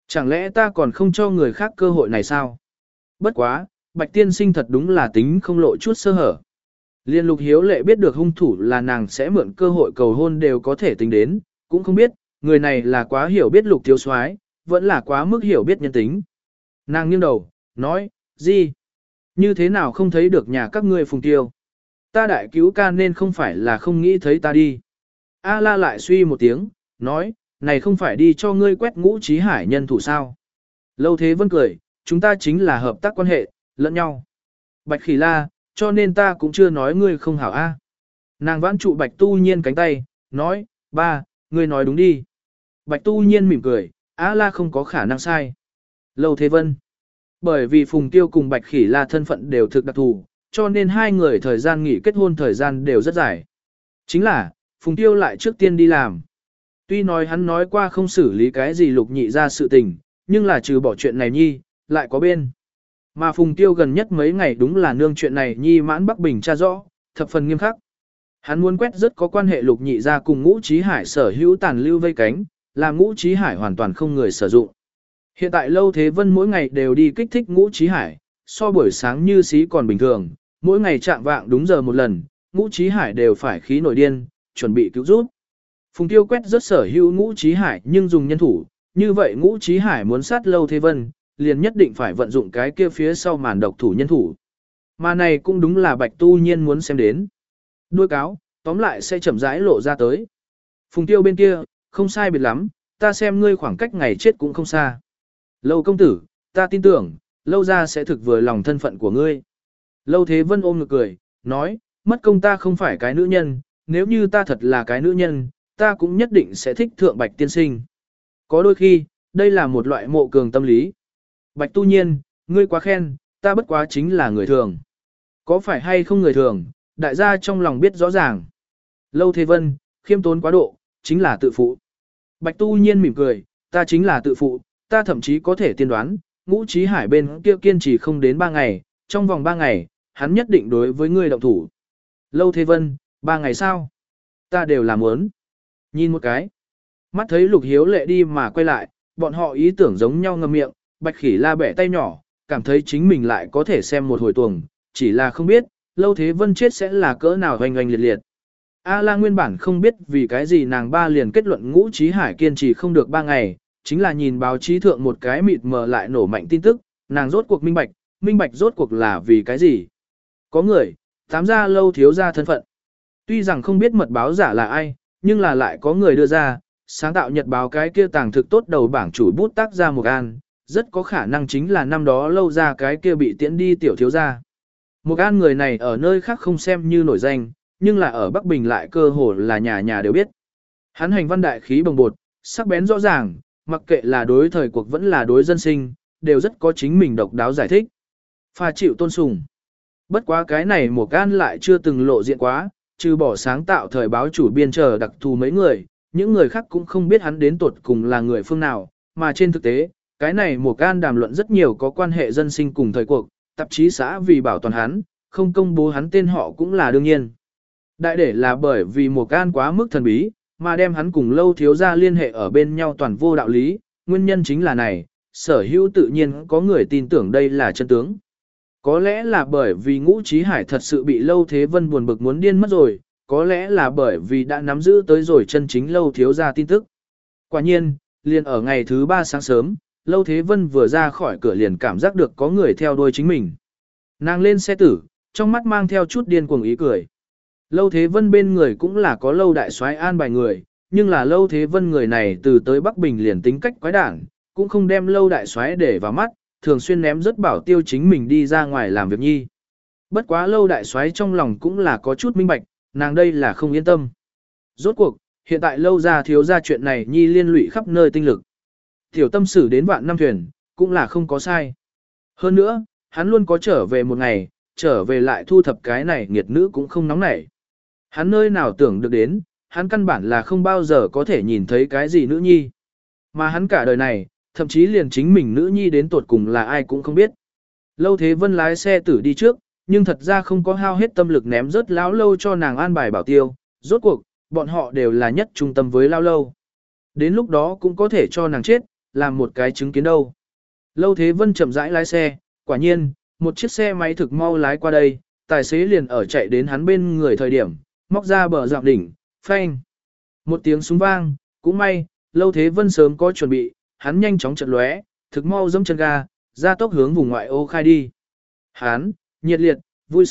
Chẳng lẽ ta còn không cho người khác cơ hội này sao? Bất quá, Bạch tiên sinh thật đúng là tính không lộ chút sơ hở. Liên Lục Hiếu Lệ biết được hung thủ là nàng sẽ mượn cơ hội cầu hôn đều có thể tính đến, cũng không biết, người này là quá hiểu biết Lục thiếu soái, vẫn là quá mức hiểu biết nhân tính. Nàng nghiêng đầu, nói, gì? Như thế nào không thấy được nhà các ngươi Phùng Tiêu? Ta đại cứu ca nên không phải là không nghĩ thấy ta đi. A la lại suy một tiếng, nói, này không phải đi cho ngươi quét Ngũ Chí Hải nhân thủ sao? Lâu Thế Vân cười, chúng ta chính là hợp tác quan hệ, lẫn nhau. Bạch Khỉ La, cho nên ta cũng chưa nói ngươi không hảo a. Nàng vãn trụ Bạch Tu Nhiên cánh tay, nói, ba, ngươi nói đúng đi. Bạch Tu Nhiên mỉm cười, A la không có khả năng sai. Lâu Thế Vân. Bởi vì Phùng Tiêu cùng Bạch Khỉ La thân phận đều thực đặc thù, cho nên hai người thời gian nghỉ kết hôn thời gian đều rất dài. Chính là, Phùng Tiêu lại trước tiên đi làm. Tuy nói hắn nói qua không xử lý cái gì Lục Nhị ra sự tình, nhưng là trừ bỏ chuyện này nhi, lại có bên. Mà Phùng Tiêu gần nhất mấy ngày đúng là nương chuyện này nhi mãn Bắc Bình tra rõ, thập phần nghiêm khắc. Hắn muốn quét rất có quan hệ Lục Nhị ra cùng Ngũ Chí Hải sở hữu tàn lưu vây cánh, làm Ngũ Chí Hải hoàn toàn không người sử dụng. Hiện tại Lâu Thế Vân mỗi ngày đều đi kích thích Ngũ Chí Hải, so buổi sáng như xí còn bình thường, mỗi ngày chạm vạng đúng giờ một lần, Ngũ Chí Hải đều phải khí nổi điên, chuẩn bị cứu giúp. Phùng Tiêu quét rất sở hữu Ngũ Chí Hải nhưng dùng nhân thủ, như vậy Ngũ Chí Hải muốn sát Lâu Thế Vân, liền nhất định phải vận dụng cái kia phía sau màn độc thủ nhân thủ. Mà này cũng đúng là Bạch Tu Nhiên muốn xem đến. Đuôi cáo, tóm lại sẽ chậm rãi lộ ra tới. Phùng Tiêu bên kia, không sai biệt lắm, ta xem ngươi khoảng cách ngày chết cũng không xa. Lâu công tử, ta tin tưởng, Lâu ra sẽ thực vừa lòng thân phận của ngươi. Lâu Thế Vân ôm ngực cười, nói, mất công ta không phải cái nữ nhân, nếu như ta thật là cái nữ nhân, ta cũng nhất định sẽ thích thượng Bạch tiên sinh. Có đôi khi, đây là một loại mộ cường tâm lý. Bạch Tu Nhiên, ngươi quá khen, ta bất quá chính là người thường. Có phải hay không người thường, đại gia trong lòng biết rõ ràng. Lâu Thế Vân, khiêm tốn quá độ, chính là tự phụ. Bạch Tu Nhiên mỉm cười, ta chính là tự phụ, ta thậm chí có thể tiên đoán, Ngũ Chí Hải bên kia kiên trì không đến 3 ngày, trong vòng 3 ngày, hắn nhất định đối với ngươi động thủ. Lâu Thế Vân, 3 ngày sao? Ta đều làm muốn. Nhìn một cái. Mắt thấy Lục Hiếu Lệ đi mà quay lại, bọn họ ý tưởng giống nhau ngậm miệng, Bạch Khỉ La bẻ tay nhỏ, cảm thấy chính mình lại có thể xem một hồi tuồng, chỉ là không biết, Lâu Thế Vân chết sẽ là cỡ nào hoành hoành liệt liệt. A La nguyên bản không biết vì cái gì nàng ba liền kết luận Ngũ Chí Hải kiên trì không được 3 ngày, chính là nhìn báo chí thượng một cái mịt mờ lại nổ mạnh tin tức, nàng rốt cuộc minh bạch rốt cuộc là vì cái gì. Có người, tám gia Lâu thiếu gia thân phận. Tuy rằng không biết mật báo giả là ai, nhưng là lại có người đưa ra, sáng tạo nhật báo cái kia tàng thực tốt đầu bảng chủ bút tác ra một an, rất có khả năng chính là năm đó Lâu ra cái kia bị tiễn đi tiểu thiếu gia. Một an người này ở nơi khác không xem như nổi danh, nhưng là ở Bắc Bình lại cơ hồ là nhà nhà đều biết. Hắn hành văn đại khí bồng bột, sắc bén rõ ràng, mặc kệ là đối thời cuộc vẫn là đối dân sinh, đều rất có chính mình độc đáo giải thích. Pha chịu tôn sùng. Bất quá cái này một an lại chưa từng lộ diện quá, trừ bỏ sáng tạo thời báo chủ biên chờ đặc thù mấy người, những người khác cũng không biết hắn đến tuột cùng là người phương nào, mà trên thực tế, cái này một an đàm luận rất nhiều có quan hệ dân sinh cùng thời cuộc, tạp chí xã vì bảo toàn hắn, không công bố hắn tên họ cũng là đương nhiên. Đại để là bởi vì một an quá mức thần bí, mà đem hắn cùng Lâu thiếu gia liên hệ ở bên nhau toàn vô đạo lý, nguyên nhân chính là này, sở hữu tự nhiên có người tin tưởng đây là chân tướng. Có lẽ là bởi vì Ngũ Chí Hải thật sự bị Lâu Thế Vân buồn bực muốn điên mất rồi, có lẽ là bởi vì đã nắm giữ tới rồi chân chính Lâu thiếu gia tin tức. Quả nhiên, liền ở ngày thứ 3 sáng sớm, Lâu Thế Vân vừa ra khỏi cửa liền cảm giác được có người theo đuôi chính mình. Nàng lên xe tử, trong mắt mang theo chút điên cuồng ý cười. Lâu Thế Vân bên người cũng là có Lâu đại soái an bài người, nhưng là Lâu Thế Vân người này từ tới Bắc Bình liền tính cách quái đản, cũng không đem Lâu đại soái để vào mắt, thường xuyên ném rất bảo tiêu chính mình đi ra ngoài làm việc nhi. Bất quá Lâu đại soái trong lòng cũng là có chút minh bạch, nàng đây là không yên tâm. Rốt cuộc, hiện tại Lâu ra thiếu ra chuyện này nhi liên lụy khắp nơi tinh lực. Tiểu tâm xử đến vạn năm thuyền, cũng là không có sai. Hơn nữa, hắn luôn có trở về một ngày, trở về lại thu thập cái này nghiệt nữ cũng không nóng nảy. Hắn nơi nào tưởng được đến, hắn căn bản là không bao giờ có thể nhìn thấy cái gì nữ nhi. Mà hắn cả đời này, thậm chí liền chính mình nữ nhi đến tột cùng là ai cũng không biết. Lâu Thế Vân lái xe tử đi trước, nhưng thật ra không có hao hết tâm lực ném rớt lão Lâu cho nàng an bài bảo tiêu, rốt cuộc, bọn họ đều là nhất trung tâm với lão Lâu. Đến lúc đó cũng có thể cho nàng chết, làm một cái chứng kiến đâu. Lâu Thế Vân chậm rãi lái xe, quả nhiên, một chiếc xe máy thực mau lái qua đây, tài xế liền ở chạy đến hắn bên người thời điểm, móc ra bờ dạo đỉnh, phanh. Một tiếng súng vang, cũng may, Lâu Thế Vân sớm có chuẩn bị, hắn nhanh chóng chợt lóe, thực mau dẫm chân ga, ra tốc hướng vùng ngoại ô khai đi. Hắn, nhiệt liệt,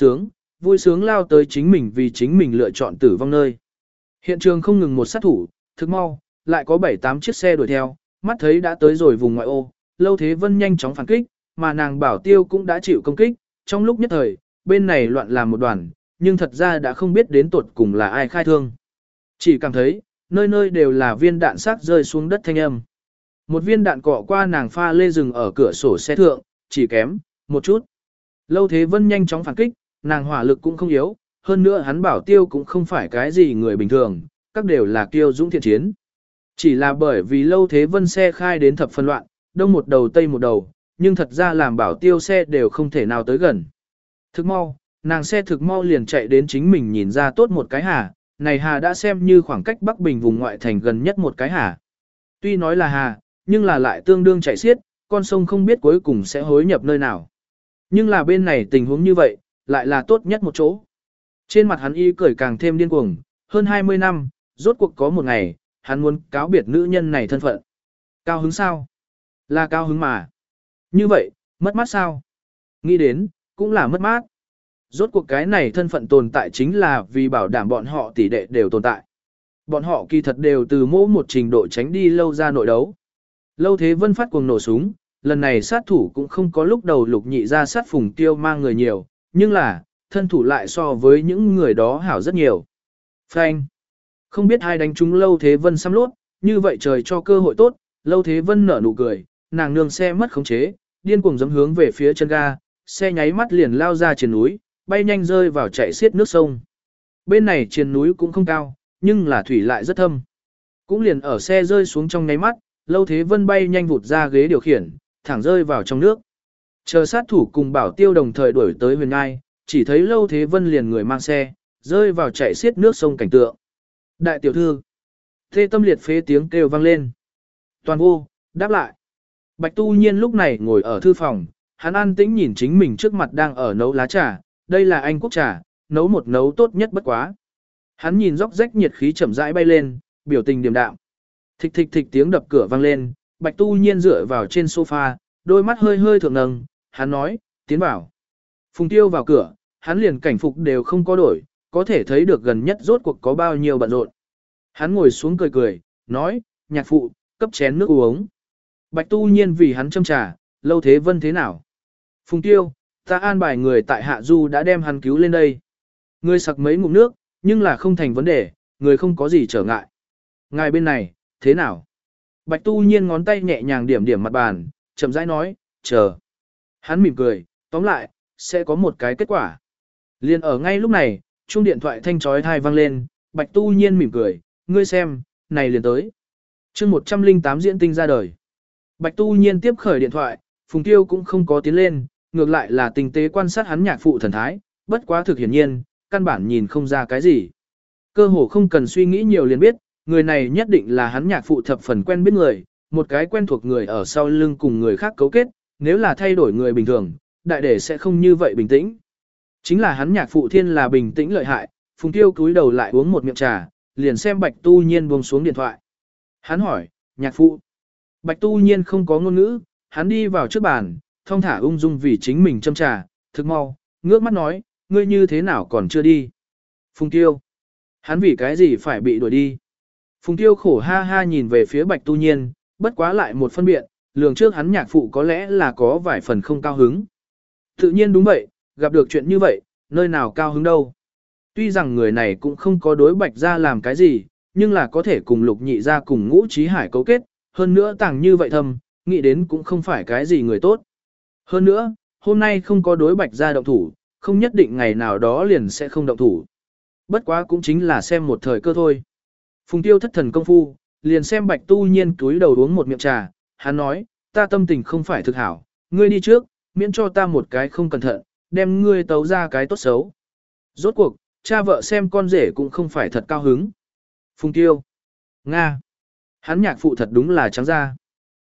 vui sướng lao tới chính mình vì chính mình lựa chọn tử vong nơi. Hiện trường không ngừng một sát thủ, thực mau, lại có 7-8 chiếc xe đuổi theo, mắt thấy đã tới rồi vùng ngoại ô, Lâu Thế Vân nhanh chóng phản kích, mà nàng Bảo Tiêu cũng đã chịu công kích, trong lúc nhất thời, bên này loạn làm một đoàn, nhưng thật ra đã không biết đến tuột cùng là ai khai thương. Chỉ cảm thấy, nơi nơi đều là viên đạn xác rơi xuống đất thanh âm. Một viên đạn cọ qua nàng pha lê rừng ở cửa sổ xe thượng, chỉ kém một chút. Lâu Thế Vân nhanh chóng phản kích, nàng hỏa lực cũng không yếu, hơn nữa hắn Bảo Tiêu cũng không phải cái gì người bình thường, các đều là kiêu dũng thiện chiến. Chỉ là bởi vì Lâu Thế Vân xe khai đến thập phân loạn, đông một đầu tây một đầu, nhưng thật ra làm Bảo Tiêu xe đều không thể nào tới gần. Thực mau, nàng xe thực mau liền chạy đến chính mình nhìn ra tốt một cái hà, này hà đã xem như khoảng cách Bắc Bình vùng ngoại thành gần nhất một cái hà. Tuy nói là hà, nhưng là lại tương đương chạy xiết, con sông không biết cuối cùng sẽ hối nhập nơi nào. Nhưng là bên này tình huống như vậy, lại là tốt nhất một chỗ. Trên mặt hắn y cười càng thêm điên cuồng, hơn 20 năm, rốt cuộc có một ngày, hắn muốn cáo biệt nữ nhân này thân phận. Cao hứng sao? Là cao hứng mà. Như vậy, mất mát sao? Nghĩ đến, cũng là mất mát. Rốt cuộc cái này thân phận tồn tại chính là vì bảo đảm bọn họ tỷ đệ đều tồn tại. Bọn họ kỳ thật đều từ mỗi một trình độ tránh đi lâu ra nội đấu. Lâu Thế Vân phát cuồng nổ súng, lần này sát thủ cũng không có lúc đầu Lục Nhị ra sát Phùng Tiêu mang người nhiều, nhưng là, thân thủ lại so với những người đó hảo rất nhiều. Phanh. Không biết ai đánh trúng Lâu Thế Vân xăm lốt, như vậy trời cho cơ hội tốt, Lâu Thế Vân nở nụ cười, nàng nương xe mất khống chế, điên cuồng giẫm hướng về phía chân ga, xe nháy mắt liền lao ra trên núi, bay nhanh rơi vào chạy xiết nước sông. Bên này trên núi cũng không cao, nhưng là thủy lại rất thâm. Cũng liền ở xe rơi xuống trong nháy mắt, Lâu Thế Vân bay nhanh vụt ra ghế điều khiển, thẳng rơi vào trong nước. Chờ sát thủ cùng Bảo Tiêu đồng thời đuổi tới Huyền Ngai, chỉ thấy Lâu Thế Vân liền người mang xe, rơi vào chạy xiết nước sông cảnh tượng. Đại tiểu thư, thê tâm liệt phế tiếng kêu vang lên. Toàn vô, đáp lại. Bạch Tu Nhiên lúc này ngồi ở thư phòng, hắn an tĩnh nhìn chính mình trước mặt đang ở nấu lá trà, đây là Anh quốc trà, nấu một nấu tốt nhất bất quá. Hắn nhìn róc rách nhiệt khí chậm rãi bay lên, biểu tình điềm đạm. Thịch thịch thịch tiếng đập cửa vang lên, Bạch Tu Nhiên dựa vào trên sofa, đôi mắt hơi hơi thượng nâng, hắn nói, tiến vào. Phùng Tiêu vào cửa, hắn liền cảnh phục đều không có đổi, có thể thấy được gần nhất rốt cuộc có bao nhiêu bận rộn. Hắn ngồi xuống cười cười, nói, nhạc phụ, cấp chén nước uống. Bạch Tu Nhiên vì hắn châm trà, Lâu Thế Vân thế nào? Phùng Tiêu, ta an bài người tại Hạ Du đã đem hắn cứu lên đây. Người sặc mấy ngụm nước, nhưng là không thành vấn đề, người không có gì trở ngại. Ngài bên này, thế nào? Bạch Tu Nhiên ngón tay nhẹ nhàng điểm điểm mặt bàn, chậm rãi nói, chờ. Hắn mỉm cười, tóm lại, sẽ có một cái kết quả. Liên ở ngay lúc này, chuông điện thoại thanh chói tai vang lên, Bạch Tu Nhiên mỉm cười, ngươi xem, này liền tới. Chương 108 diễn tinh ra đời. Bạch Tu Nhiên tiếp khởi điện thoại, Phùng Tiêu cũng không có tiến lên, ngược lại là tinh tế quan sát hắn nhạc phụ thần thái, bất quá thực hiển nhiên, căn bản nhìn không ra cái gì. Cơ hồ không cần suy nghĩ nhiều liền biết, người này nhất định là hắn nhạc phụ thập phần quen biết người, một cái quen thuộc người ở sau lưng cùng người khác cấu kết, nếu là thay đổi người bình thường, đại để sẽ không như vậy bình tĩnh. Chính là hắn nhạc phụ thiên là bình tĩnh lợi hại, Phùng Tiêu cúi đầu lại uống một miệng trà, liền xem Bạch Tu Nhiên buông xuống điện thoại. Hắn hỏi, nhạc phụ. Bạch Tu Nhiên không có ngôn ngữ, hắn đi vào trước bàn, thong thả ung dung vì chính mình châm trà, thực mau, ngước mắt nói, ngươi như thế nào còn chưa đi. Phùng Tiêu. Hắn vì cái gì phải bị đuổi đi. Phùng Tiêu khổ ha ha nhìn về phía Bạch Tu Nhiên, bất quá lại một phân biện, lường trước hắn nhạc phụ có lẽ là có vài phần không cao hứng. Tự nhiên đúng vậy, gặp được chuyện như vậy, nơi nào cao hứng đâu. Tuy rằng người này cũng không có đối Bạch ra làm cái gì, nhưng là có thể cùng Lục Nhị ra cùng Ngũ Chí Hải cấu kết, hơn nữa tàng như vậy thầm, nghĩ đến cũng không phải cái gì người tốt. Hơn nữa, hôm nay không có đối Bạch ra động thủ, không nhất định ngày nào đó liền sẽ không động thủ. Bất quá cũng chính là xem một thời cơ thôi. Phùng Tiêu thất thần công phu, liền xem Bạch Tu Nhiên cúi đầu uống một miệng trà, hắn nói, ta tâm tình không phải thực hảo, ngươi đi trước, miễn cho ta một cái không cẩn thận, đem ngươi tấu ra cái tốt xấu. Rốt cuộc, cha vợ xem con rể cũng không phải thật cao hứng. Phùng Tiêu. Nga. Hắn nhạc phụ thật đúng là trắng ra.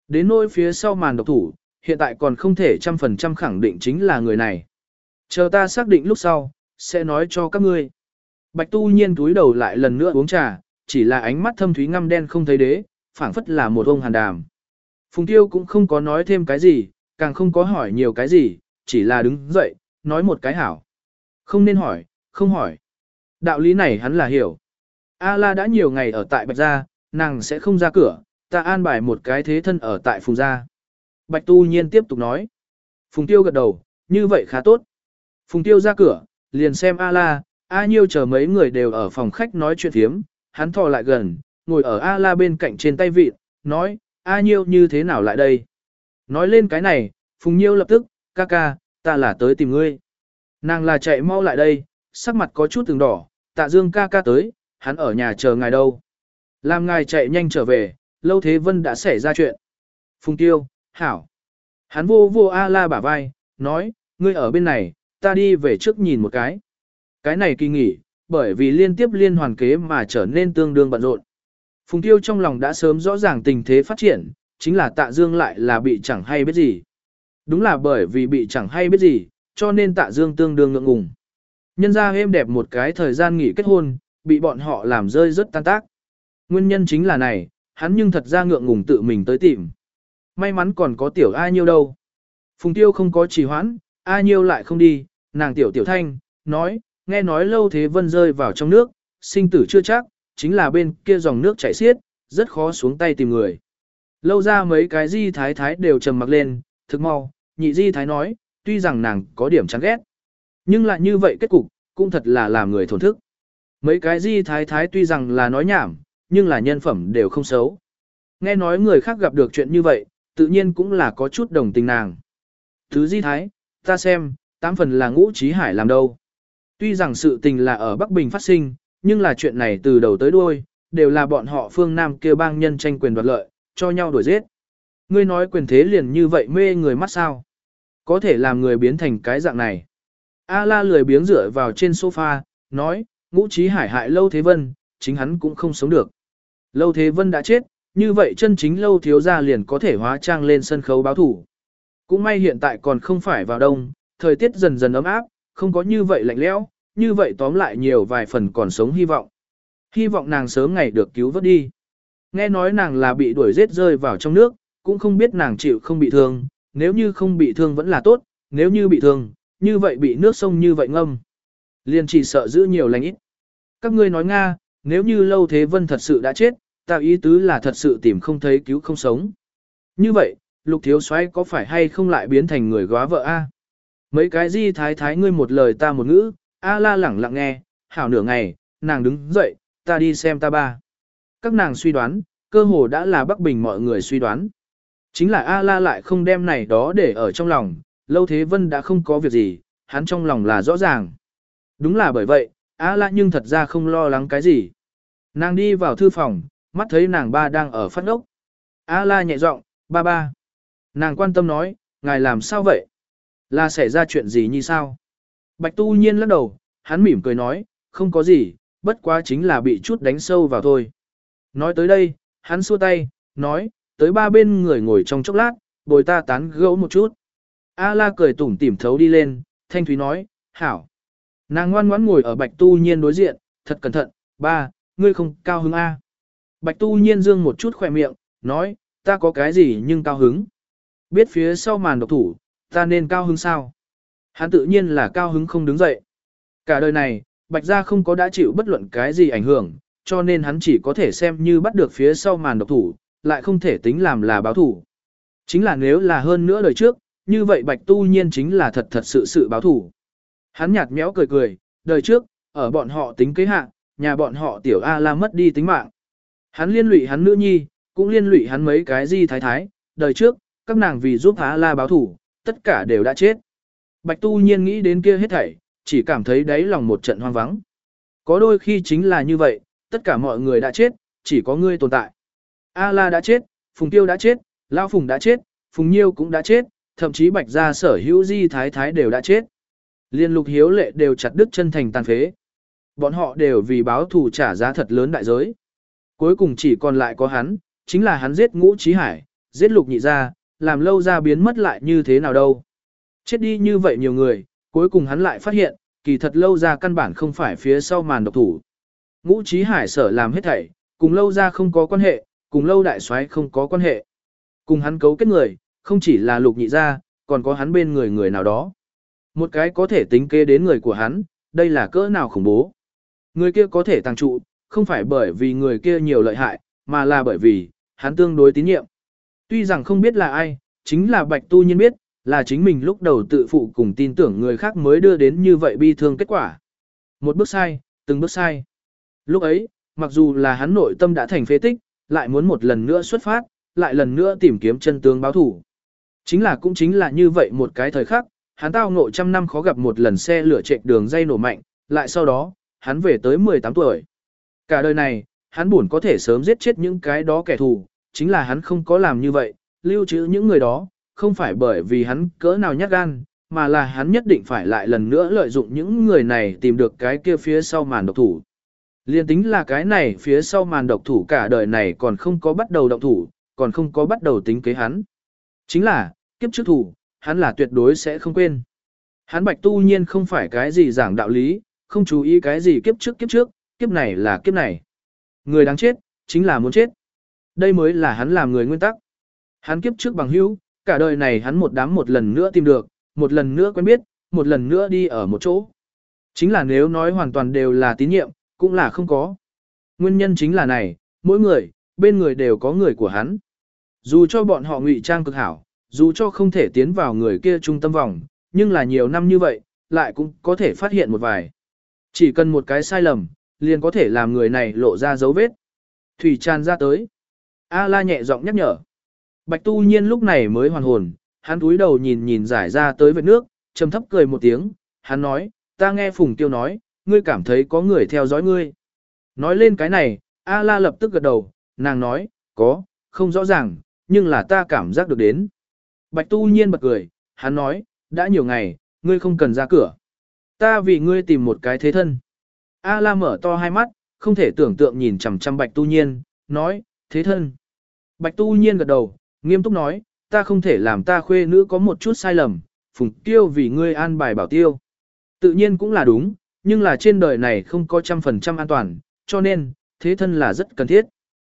Đến nỗi phía sau màn độc thủ, hiện tại còn không thể 100% khẳng định chính là người này. Chờ ta xác định lúc sau, sẽ nói cho các ngươi. Bạch Tu Nhiên túi đầu lại lần nữa uống trà, chỉ là ánh mắt thâm thúy ngăm đen không thấy đế, phảng phất là một ông hàn đàm. Phùng Tiêu cũng không có nói thêm cái gì, càng không có hỏi nhiều cái gì, chỉ là đứng dậy, nói một cái hảo. Không nên hỏi, không hỏi. Đạo lý này hắn là hiểu. A-la đã nhiều ngày ở tại Bạch Gia, nàng sẽ không ra cửa, ta an bài một cái thế thân ở tại Phùng Gia. Bạch Tu Nhiên tiếp tục nói. Phùng Tiêu gật đầu, như vậy khá tốt. Phùng Tiêu ra cửa, liền xem A-la, A Nhiêu chờ mấy người đều ở phòng khách nói chuyện thiếm, hắn thò lại gần, ngồi ở A-la bên cạnh trên tay vịt, nói, A Nhiêu như thế nào lại đây? Nói lên cái này, Phùng Nhiêu lập tức, ca ca, ta là tới tìm ngươi. Nàng là chạy mau lại đây, sắc mặt có chút từng đỏ, Tạ Dương ca ca tới, hắn ở nhà chờ ngài đâu. Làm ngài chạy nhanh trở về, Lâu Thế Vân đã xảy ra chuyện. Phùng Tiêu, hảo. Hắn vô vô A-la bả vai, nói, ngươi ở bên này, ta đi về trước nhìn một cái. Cái này kỳ nghỉ, bởi vì liên tiếp liên hoàn kế mà trở nên tương đương bận rộn. Phùng Tiêu trong lòng đã sớm rõ ràng tình thế phát triển, chính là Tạ Dương lại là bị chẳng hay biết gì. Đúng là bởi vì bị chẳng hay biết gì, cho nên Tạ Dương tương đương ngượng ngùng. Nhân ra êm đẹp một cái thời gian nghỉ kết hôn, bị bọn họ làm rơi rất tan tác. Nguyên nhân chính là này, hắn nhưng thật ra ngượng ngùng tự mình tới tìm. May mắn còn có tiểu A Nhiêu đâu. Phùng Tiêu không có trì hoãn, A Nhiêu lại không đi, nàng tiểu thanh, nói, nghe nói Lâu Thế Vân rơi vào trong nước, sinh tử chưa chắc, chính là bên kia dòng nước chảy xiết, rất khó xuống tay tìm người. Lâu ra mấy cái di thái thái đều trầm mặc lên, thực mau, nhị di thái nói, tuy rằng nàng có điểm chán ghét, nhưng lại như vậy kết cục, cũng thật là làm người thổn thức. Mấy cái di thái thái tuy rằng là nói nhảm, nhưng là nhân phẩm đều không xấu. Nghe nói người khác gặp được chuyện như vậy, tự nhiên cũng là có chút đồng tình nàng. Thứ di thái, ta xem, 8 phần là Ngũ Chí Hải làm đâu. Tuy rằng sự tình là ở Bắc Bình phát sinh, nhưng là chuyện này từ đầu tới đuôi, đều là bọn họ phương Nam kêu bang nhân tranh quyền đoạt lợi, cho nhau đuổi giết. Ngươi nói quyền thế liền như vậy mê người mắt sao? Có thể làm người biến thành cái dạng này. A-la lười biếng dựa vào trên sofa, nói, Ngũ Chí Hải hại Lâu Thế Vân, chính hắn cũng không sống được. Lâu Thế Vân đã chết, như vậy chân chính Lâu thiếu gia liền có thể hóa trang lên sân khấu báo thủ. Cũng may hiện tại còn không phải vào đông, thời tiết dần dần ấm áp, không có như vậy lạnh lẽo, như vậy tóm lại nhiều vài phần còn sống hy vọng. Hy vọng nàng sớm ngày được cứu vớt đi. Nghe nói nàng là bị đuổi giết rơi vào trong nước, cũng không biết nàng chịu không bị thương, nếu như không bị thương vẫn là tốt, nếu như bị thương, như vậy bị nước sông như vậy ngâm. Liền chỉ sợ giữ nhiều lành ít. Các ngươi nói Nga, nếu như Lâu Thế Vân thật sự đã chết, ta ý tứ là thật sự tìm không thấy cứu không sống. Như vậy, Lục thiếu soái có phải hay không lại biến thành người góa vợ a? Mấy cái di thái thái ngươi một lời ta một ngữ, A-la lẳng lặng nghe, hảo nửa ngày, nàng đứng dậy, ta đi xem ta ba. Các nàng suy đoán, cơ hồ đã là Bắc Bình mọi người suy đoán. Chính là A-la lại không đem này đó để ở trong lòng, Lâu Thế Vân đã không có việc gì, hắn trong lòng là rõ ràng. Đúng là bởi vậy, A-la nhưng thật ra không lo lắng cái gì. Nàng đi vào thư phòng, mắt thấy nàng ba đang ở phát ốc. A-la nhẹ giọng, ba ba. Nàng quan tâm nói, ngài làm sao vậy? Là xảy ra chuyện gì như sao? Bạch Tu Nhiên lắc đầu, hắn mỉm cười nói, không có gì, bất quá chính là bị chút đánh sâu vào thôi. Nói tới đây, hắn xua tay, nói, tới ba bên người ngồi trong chốc lát, bồi ta tán gẫu một chút. A-la cười tủm tỉm thấu đi lên, thanh thúy nói, hảo. Nàng ngoan ngoãn ngồi ở Bạch Tu Nhiên đối diện, thật cẩn thận, ba, ngươi không cao hứng a? Bạch Tu Nhiên dương một chút khỏe miệng, nói, ta có cái gì nhưng cao hứng. Biết phía sau màn độc thủ, ta nên cao hứng sao? Hắn tự nhiên là cao hứng không đứng dậy. Cả đời này, Bạch Gia không có đã chịu bất luận cái gì ảnh hưởng, cho nên hắn chỉ có thể xem như bắt được phía sau màn độc thủ, lại không thể tính làm là báo thủ. Chính là nếu là hơn nữa đời trước, như vậy Bạch Tu Nhiên chính là thật thật sự báo thủ. Hắn nhạt nhẽo cười cười, đời trước, ở bọn họ tính kế hạ, nhà bọn họ tiểu A-la mất đi tính mạng. Hắn liên lụy hắn nữ nhi, cũng liên lụy hắn mấy cái di thái thái, đời trước, các nàng vì giúp A-la báo thủ, tất cả đều đã chết. Bạch Tu Nhiên nghĩ đến kia hết thảy, chỉ cảm thấy đáy lòng một trận hoang vắng. Có đôi khi chính là như vậy, tất cả mọi người đã chết, chỉ có ngươi tồn tại. A-la đã chết, Phùng Tiêu đã chết, Lão Phùng đã chết, Phùng Nhiêu cũng đã chết, thậm chí Bạch Gia sở hữu di thái thái đều đã chết. Liên Lục Hiếu Lệ đều chặt đứt chân thành tàn phế. Bọn họ đều vì báo thù trả giá thật lớn đại giới. Cuối cùng chỉ còn lại có hắn, chính là hắn giết Ngũ Chí Hải, giết Lục Nhị gia, làm Lâu gia biến mất lại như thế nào đâu. Chết đi như vậy nhiều người, cuối cùng hắn lại phát hiện, kỳ thật Lâu gia căn bản không phải phía sau màn độc thủ. Ngũ Chí Hải sở làm hết thảy, cùng Lâu gia không có quan hệ, cùng Lâu đại soái không có quan hệ. Cùng hắn cấu kết người, không chỉ là Lục Nhị gia, còn có hắn bên người người nào đó. Một cái có thể tính kế đến người của hắn, đây là cỡ nào khủng bố. Người kia có thể tăng trụ, không phải bởi vì người kia nhiều lợi hại, mà là bởi vì, hắn tương đối tín nhiệm. Tuy rằng không biết là ai, chính là Bạch Tu Nhiên biết, là chính mình lúc đầu tự phụ cùng tin tưởng người khác mới đưa đến như vậy bi thương kết quả. Một bước sai, từng bước sai. Lúc ấy, mặc dù là hắn nội tâm đã thành phế tích, lại muốn một lần nữa xuất phát, lại lần nữa tìm kiếm chân tướng báo thủ. Cũng chính là như vậy một cái thời khắc, hắn tao ngộ trăm năm khó gặp một lần xe lửa chạy đường dây nổ mạnh, lại sau đó, hắn về tới 18 tuổi. Cả đời này, hắn buồn có thể sớm giết chết những cái đó kẻ thù, chính là hắn không có làm như vậy, lưu trữ những người đó, không phải bởi vì hắn cỡ nào nhát gan, mà là hắn nhất định phải lại lần nữa lợi dụng những người này tìm được cái kia phía sau màn độc thủ. Liên tính là cái này phía sau màn độc thủ cả đời này còn không có bắt đầu động thủ, còn không có bắt đầu tính kế hắn. Chính là, kiếp trước thủ, hắn là tuyệt đối sẽ không quên. Hắn Bạch Tu Nhiên không phải cái gì giảng đạo lý, không chú ý cái gì kiếp trước, kiếp này là kiếp này. Người đáng chết, chính là muốn chết. Đây mới là hắn làm người nguyên tắc. Hắn kiếp trước bằng hữu, cả đời này hắn một đám một lần nữa tìm được, một lần nữa quen biết, một lần nữa đi ở một chỗ. Chính là nếu nói hoàn toàn đều là tín nhiệm, cũng là không có. Nguyên nhân chính là này, mỗi người, bên người đều có người của hắn. Dù cho bọn họ ngụy trang cực hảo, dù cho không thể tiến vào người kia trung tâm vòng, nhưng là nhiều năm như vậy, lại cũng có thể phát hiện một vài. Chỉ cần một cái sai lầm, liền có thể làm người này lộ ra dấu vết. Thủy tràn ra tới. A La nhẹ giọng nhắc nhở. Bạch Tu Nhiên lúc này mới hoàn hồn, hắn cúi đầu nhìn giải ra tới vệt nước, trầm thấp cười một tiếng, hắn nói, ta nghe Phùng Tiêu nói, ngươi cảm thấy có người theo dõi ngươi. Nói lên cái này, A La lập tức gật đầu, nàng nói, có, không rõ ràng, nhưng là ta cảm giác được đến. Bạch Tu Nhiên bật cười, hắn nói, đã nhiều ngày, ngươi không cần ra cửa. Ta vì ngươi tìm một cái thế thân. A La mở to hai mắt, không thể tưởng tượng nhìn chằm chằm Bạch Tu Nhiên, nói, thế thân. Bạch Tu Nhiên gật đầu, nghiêm túc nói, ta không thể làm ta khuê nữ có một chút sai lầm, Phùng Tiêu vì ngươi an bài bảo tiêu. Tự nhiên cũng là đúng, nhưng là trên đời này không có 100% an toàn, cho nên, thế thân là rất cần thiết.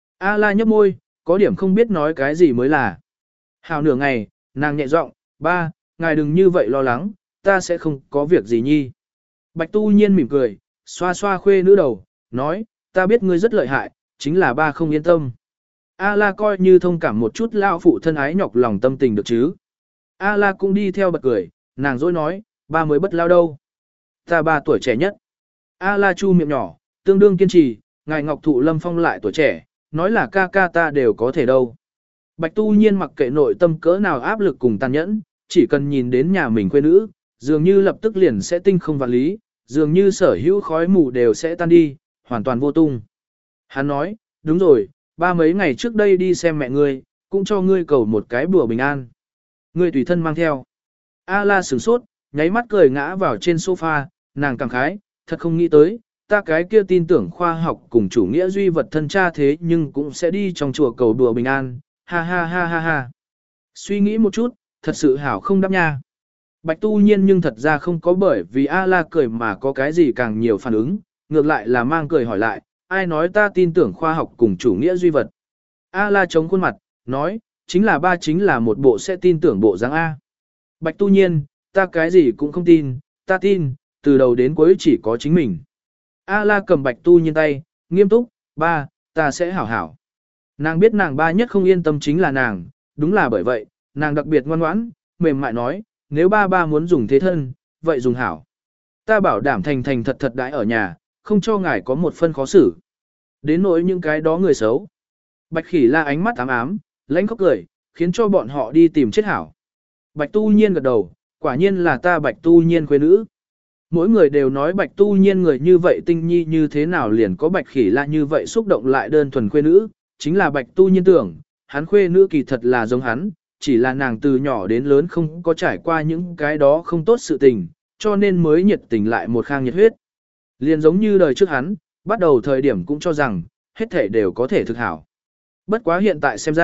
A La nhấp môi, có điểm không biết nói cái gì mới là. Hào nửa ngày, nàng nhẹ giọng, ba, ngài đừng như vậy lo lắng, ta sẽ không có việc gì nhi. Bạch Tu Nhiên mỉm cười, xoa xoa khuê nữ đầu, nói, ta biết ngươi rất lợi hại, chính là ba không yên tâm. A La coi như thông cảm một chút lao phụ thân ái nhọc lòng tâm tình được chứ. A La cũng đi theo bật cười, nàng dối nói, ba mới bất lao đâu. Ta 3 tuổi trẻ nhất. A La chu miệng nhỏ, tương đương kiên trì, ngài Ngọc Thụ Lâm Phong lại tuổi trẻ, nói là ca ca ta đều có thể đâu. Bạch Tu Nhiên mặc kệ nội tâm cỡ nào áp lực cùng tàn nhẫn, chỉ cần nhìn đến nhà mình quê nữ, dường như lập tức liền sẽ tinh không vạn lý, dường như sở hữu khói mù đều sẽ tan đi, hoàn toàn vô tung. Hắn nói, đúng rồi, ba mấy ngày trước đây đi xem mẹ ngươi, cũng cho ngươi cầu một cái bùa bình an. Ngươi tùy thân mang theo. A La sửng sốt, nháy mắt cười ngã vào trên sofa, nàng cảm khái, thật không nghĩ tới, ta cái kia tin tưởng khoa học cùng chủ nghĩa duy vật thân cha thế nhưng cũng sẽ đi trong chùa cầu đùa bình an, ha ha ha ha ha. Suy nghĩ một chút, thật sự hảo không đáp nha. Bạch Tu Nhiên nhưng thật ra không có bởi vì A La cười mà có cái gì càng nhiều phản ứng, ngược lại là mang cười hỏi lại, ai nói ta tin tưởng khoa học cùng chủ nghĩa duy vật. A La chống khuôn mặt, nói, chính là ba chính là một bộ sẽ tin tưởng bộ dáng A. Bạch Tu Nhiên, ta cái gì cũng không tin, ta tin, từ đầu đến cuối chỉ có chính mình. A La cầm Bạch Tu Nhiên tay, nghiêm túc, ba, ta sẽ hảo hảo. Nàng biết nàng ba nhất không yên tâm chính là nàng, đúng là bởi vậy, nàng đặc biệt ngoan ngoãn, mềm mại nói, nếu ba muốn dùng thế thân, vậy dùng hảo. Ta bảo đảm thành thành thật thật đãi ở nhà, không cho ngài có một phân khó xử. Đến nỗi những cái đó người xấu. Bạch Khỉ La ánh mắt ám ám, lãnh khóc cười, khiến cho bọn họ đi tìm chết hảo. Bạch Tu Nhiên gật đầu, quả nhiên là ta Bạch Tu Nhiên khuê nữ. Mỗi người đều nói Bạch Tu Nhiên người như vậy tinh nhi như thế nào liền có Bạch Khỉ La như vậy xúc động lại đơn thuần khuê nữ, chính là Bạch Tu Nhiên tưởng, hắn khuê nữ kỳ thật là giống hắn, chỉ là nàng từ nhỏ đến lớn không có trải qua những cái đó không tốt sự tình, cho nên mới nhiệt tình lại một khang nhiệt huyết. Liền giống như đời trước hắn, bắt đầu thời điểm cũng cho rằng, hết thể đều có thể thực hảo. Bất quá hiện tại xem ra,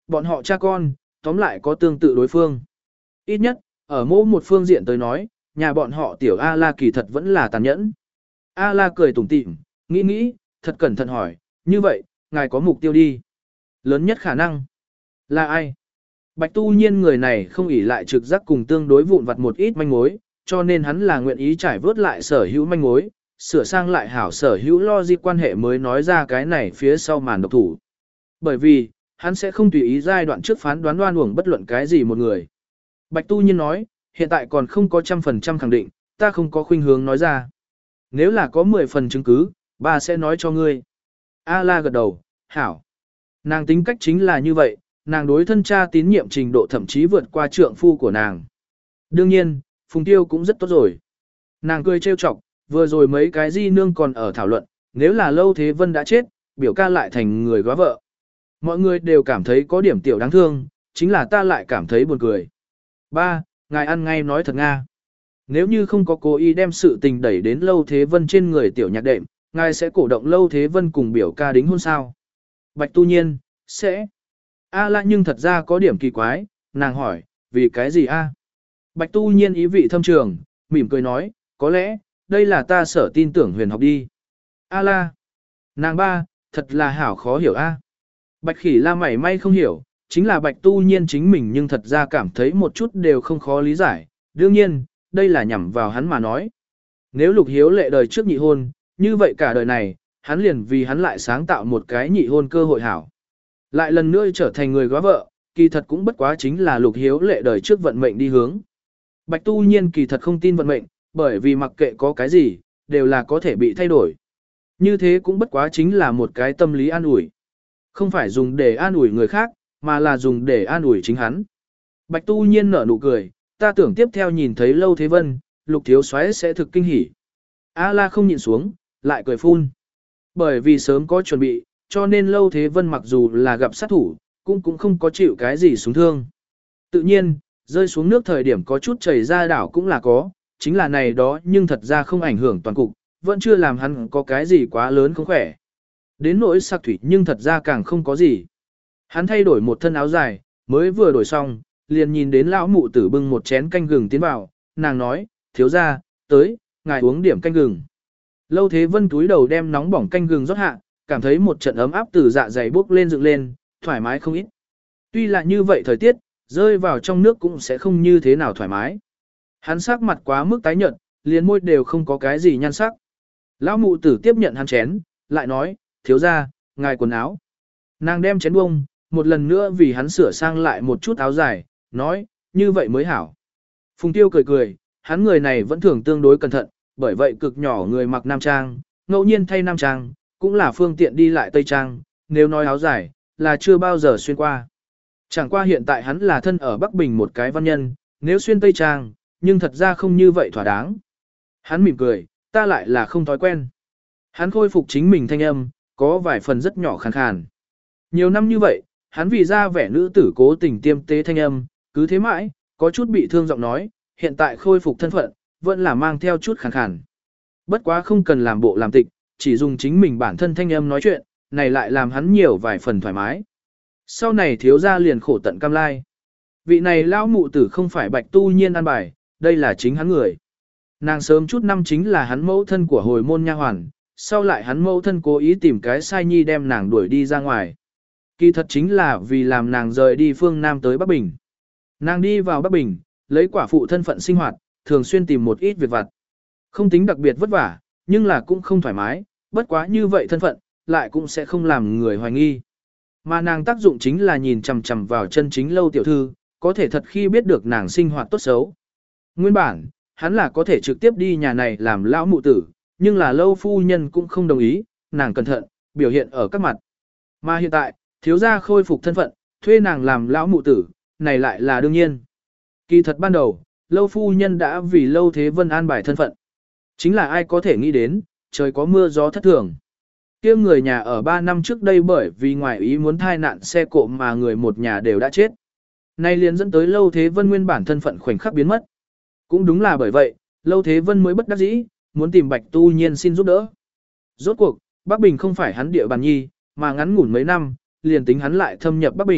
bọn họ cha con, tóm lại có tương tự đối phương. Ít nhất, ở mỗi một phương diện tới nói, nhà bọn họ tiểu A-la kỳ thật vẫn là tàn nhẫn. A-la cười tủm tỉm, nghĩ nghĩ, thật cẩn thận hỏi, như vậy, ngài có mục tiêu đi. Lớn nhất khả năng là ai? Bạch Tu Nhiên người này không ỷ lại trực giác cùng tương đối vụn vặt một ít manh mối, cho nên hắn là nguyện ý trải vớt lại sở hữu manh mối, sửa sang lại hảo sở hữu logic quan hệ mới nói ra cái này phía sau màn độc thủ. Bởi vì, hắn sẽ không tùy ý giai đoạn trước phán đoán đoan uổng bất luận cái gì một người. Bạch Tu Nhiên nói, hiện tại còn không có 100% khẳng định, ta không có khuynh hướng nói ra. Nếu là có 10 phần chứng cứ, bà sẽ nói cho ngươi. A-la gật đầu, hảo. Nàng tính cách chính là như vậy, nàng đối thân cha tín nhiệm trình độ thậm chí vượt qua trượng phu của nàng. Đương nhiên, Phùng Tiêu cũng rất tốt rồi. Nàng cười trêu chọc, vừa rồi mấy cái di nương còn ở thảo luận, nếu là Lâu Thế Vân đã chết, biểu ca lại thành người góa vợ. Mọi người đều cảm thấy có điểm tiểu đáng thương, chính là ta lại cảm thấy buồn cười. Ba, ngài ăn ngay nói thật Nga. Nếu như không có cố ý đem sự tình đẩy đến Lâu Thế Vân trên người tiểu nhạc đệm, ngài sẽ cổ động Lâu Thế Vân cùng biểu ca đính hôn sao? Bạch Tu Nhiên, sẽ. A-la nhưng thật ra có điểm kỳ quái, nàng hỏi, vì cái gì a? Bạch Tu Nhiên ý vị thâm trường, mỉm cười nói, có lẽ, đây là ta sở tin tưởng huyền học đi. A-la, nàng ba, thật là hảo khó hiểu a. Bạch Khỉ La mảy may không hiểu, chính là Bạch Tu Nhiên chính mình nhưng thật ra cảm thấy một chút đều không khó lý giải, đương nhiên, đây là nhằm vào hắn mà nói. Nếu Lục Hiếu Lệ đời trước nhị hôn, như vậy cả đời này, hắn liền vì hắn lại sáng tạo một cái nhị hôn cơ hội hảo. Lại lần nữa trở thành người góa vợ, kỳ thật cũng bất quá chính là Lục Hiếu Lệ đời trước vận mệnh đi hướng. Bạch Tu Nhiên kỳ thật không tin vận mệnh, bởi vì mặc kệ có cái gì, đều là có thể bị thay đổi. Như thế cũng bất quá chính là một cái tâm lý an ủi. Không phải dùng để an ủi người khác, mà là dùng để an ủi chính hắn. Bạch Tu Nhiên nở nụ cười, ta tưởng tiếp theo nhìn thấy Lâu Thế Vân, Lục Thiếu Soái sẽ thực kinh hỉ. A-la không nhịn xuống, lại cười phun. Bởi vì sớm có chuẩn bị, cho nên Lâu Thế Vân mặc dù là gặp sát thủ, cũng không có chịu cái gì súng thương. Tự nhiên, rơi xuống nước thời điểm có chút chảy ra đảo cũng là có, chính là này đó nhưng thật ra không ảnh hưởng toàn cục, vẫn chưa làm hắn có cái gì quá lớn không khỏe. Đến nỗi sặc thủy nhưng thật ra càng không có gì. Hắn thay đổi một thân áo dài, mới vừa đổi xong, liền nhìn đến lão mụ tử bưng một chén canh gừng tiến vào, nàng nói, thiếu ra, tới, ngài uống điểm canh gừng. Lâu Thế Vân túi đầu đem nóng bỏng canh gừng rót hạ, cảm thấy một trận ấm áp từ dạ dày bốc lên dựng lên, thoải mái không ít. Tuy là như vậy thời tiết, rơi vào trong nước cũng sẽ không như thế nào thoải mái. Hắn sắc mặt quá mức tái nhợt, liền môi đều không có cái gì nhan sắc. Lão mụ tử tiếp nhận hắn chén, lại nói, thiếu ra, ngài quần áo. Nàng đem chén bông, một lần nữa vì hắn sửa sang lại một chút áo dài, nói, như vậy mới hảo. Phùng Tiêu cười cười, hắn người này vẫn thường tương đối cẩn thận, bởi vậy cực nhỏ người mặc nam trang, ngẫu nhiên thay nam trang, cũng là phương tiện đi lại tây trang, nếu nói áo dài, là chưa bao giờ xuyên qua. Chẳng qua hiện tại hắn là thân ở Bắc Bình một cái văn nhân, nếu xuyên tây trang, nhưng thật ra không như vậy thỏa đáng. Hắn mỉm cười, ta lại là không thói quen. Hắn khôi phục chính mình thanh âm, có vài phần rất nhỏ khàn khàn. Nhiều năm như vậy, hắn vì ra vẻ nữ tử cố tình tiêm tế thanh âm, cứ thế mãi, có chút bị thương giọng nói, hiện tại khôi phục thân phận, vẫn là mang theo chút khàn khàn. Bất quá không cần làm bộ làm tịch, chỉ dùng chính mình bản thân thanh âm nói chuyện, này lại làm hắn nhiều vài phần thoải mái. Sau này thiếu gia liền khổ tận cam lai. Vị này lão mụ tử không phải Bạch Tu Nhiên an bài, đây là chính hắn người. Nàng sớm chút năm chính là hắn mẫu thân của hồi môn nha hoàn, sau lại hắn mẫu thân cố ý tìm cái sai nhi đem nàng đuổi đi ra ngoài. Kỳ thật chính là vì làm nàng rời đi phương Nam tới Bắc Bình. Nàng đi vào Bắc Bình, lấy quả phụ thân phận sinh hoạt, thường xuyên tìm một ít việc vặt. Không tính đặc biệt vất vả, nhưng là cũng không thoải mái, bất quá như vậy thân phận, lại cũng sẽ không làm người hoài nghi. Mà nàng tác dụng chính là nhìn chằm chằm vào chân chính Lâu tiểu thư, có thể thật khi biết được nàng sinh hoạt tốt xấu. Nguyên bản, hắn là có thể trực tiếp đi nhà này làm lão mụ tử, nhưng là Lâu phu nhân cũng không đồng ý, nàng cẩn thận, biểu hiện ở các mặt. Mà hiện tại, thiếu gia khôi phục thân phận, thuê nàng làm lão mụ tử, này lại là đương nhiên. Kỳ thật ban đầu, Lâu phu nhân đã vì Lâu Thế Vân an bài thân phận. Chính là ai có thể nghĩ đến, trời có mưa gió thất thường. Kia người nhà ở 3 năm trước đây bởi vì ngoài ý muốn thai nạn xe cộ mà người một nhà đều đã chết. Nay liền dẫn tới Lâu Thế Vân nguyên bản thân phận khoảnh khắc biến mất. Cũng đúng là bởi vậy, Lâu Thế Vân mới bất đắc dĩ, muốn tìm Bạch Tu Nhiên xin giúp đỡ. Rốt cuộc, Bắc Bình không phải hắn địa bàn nhi, mà ngắn ngủn mấy năm, liền tính hắn lại thâm nhập Bắc Bình,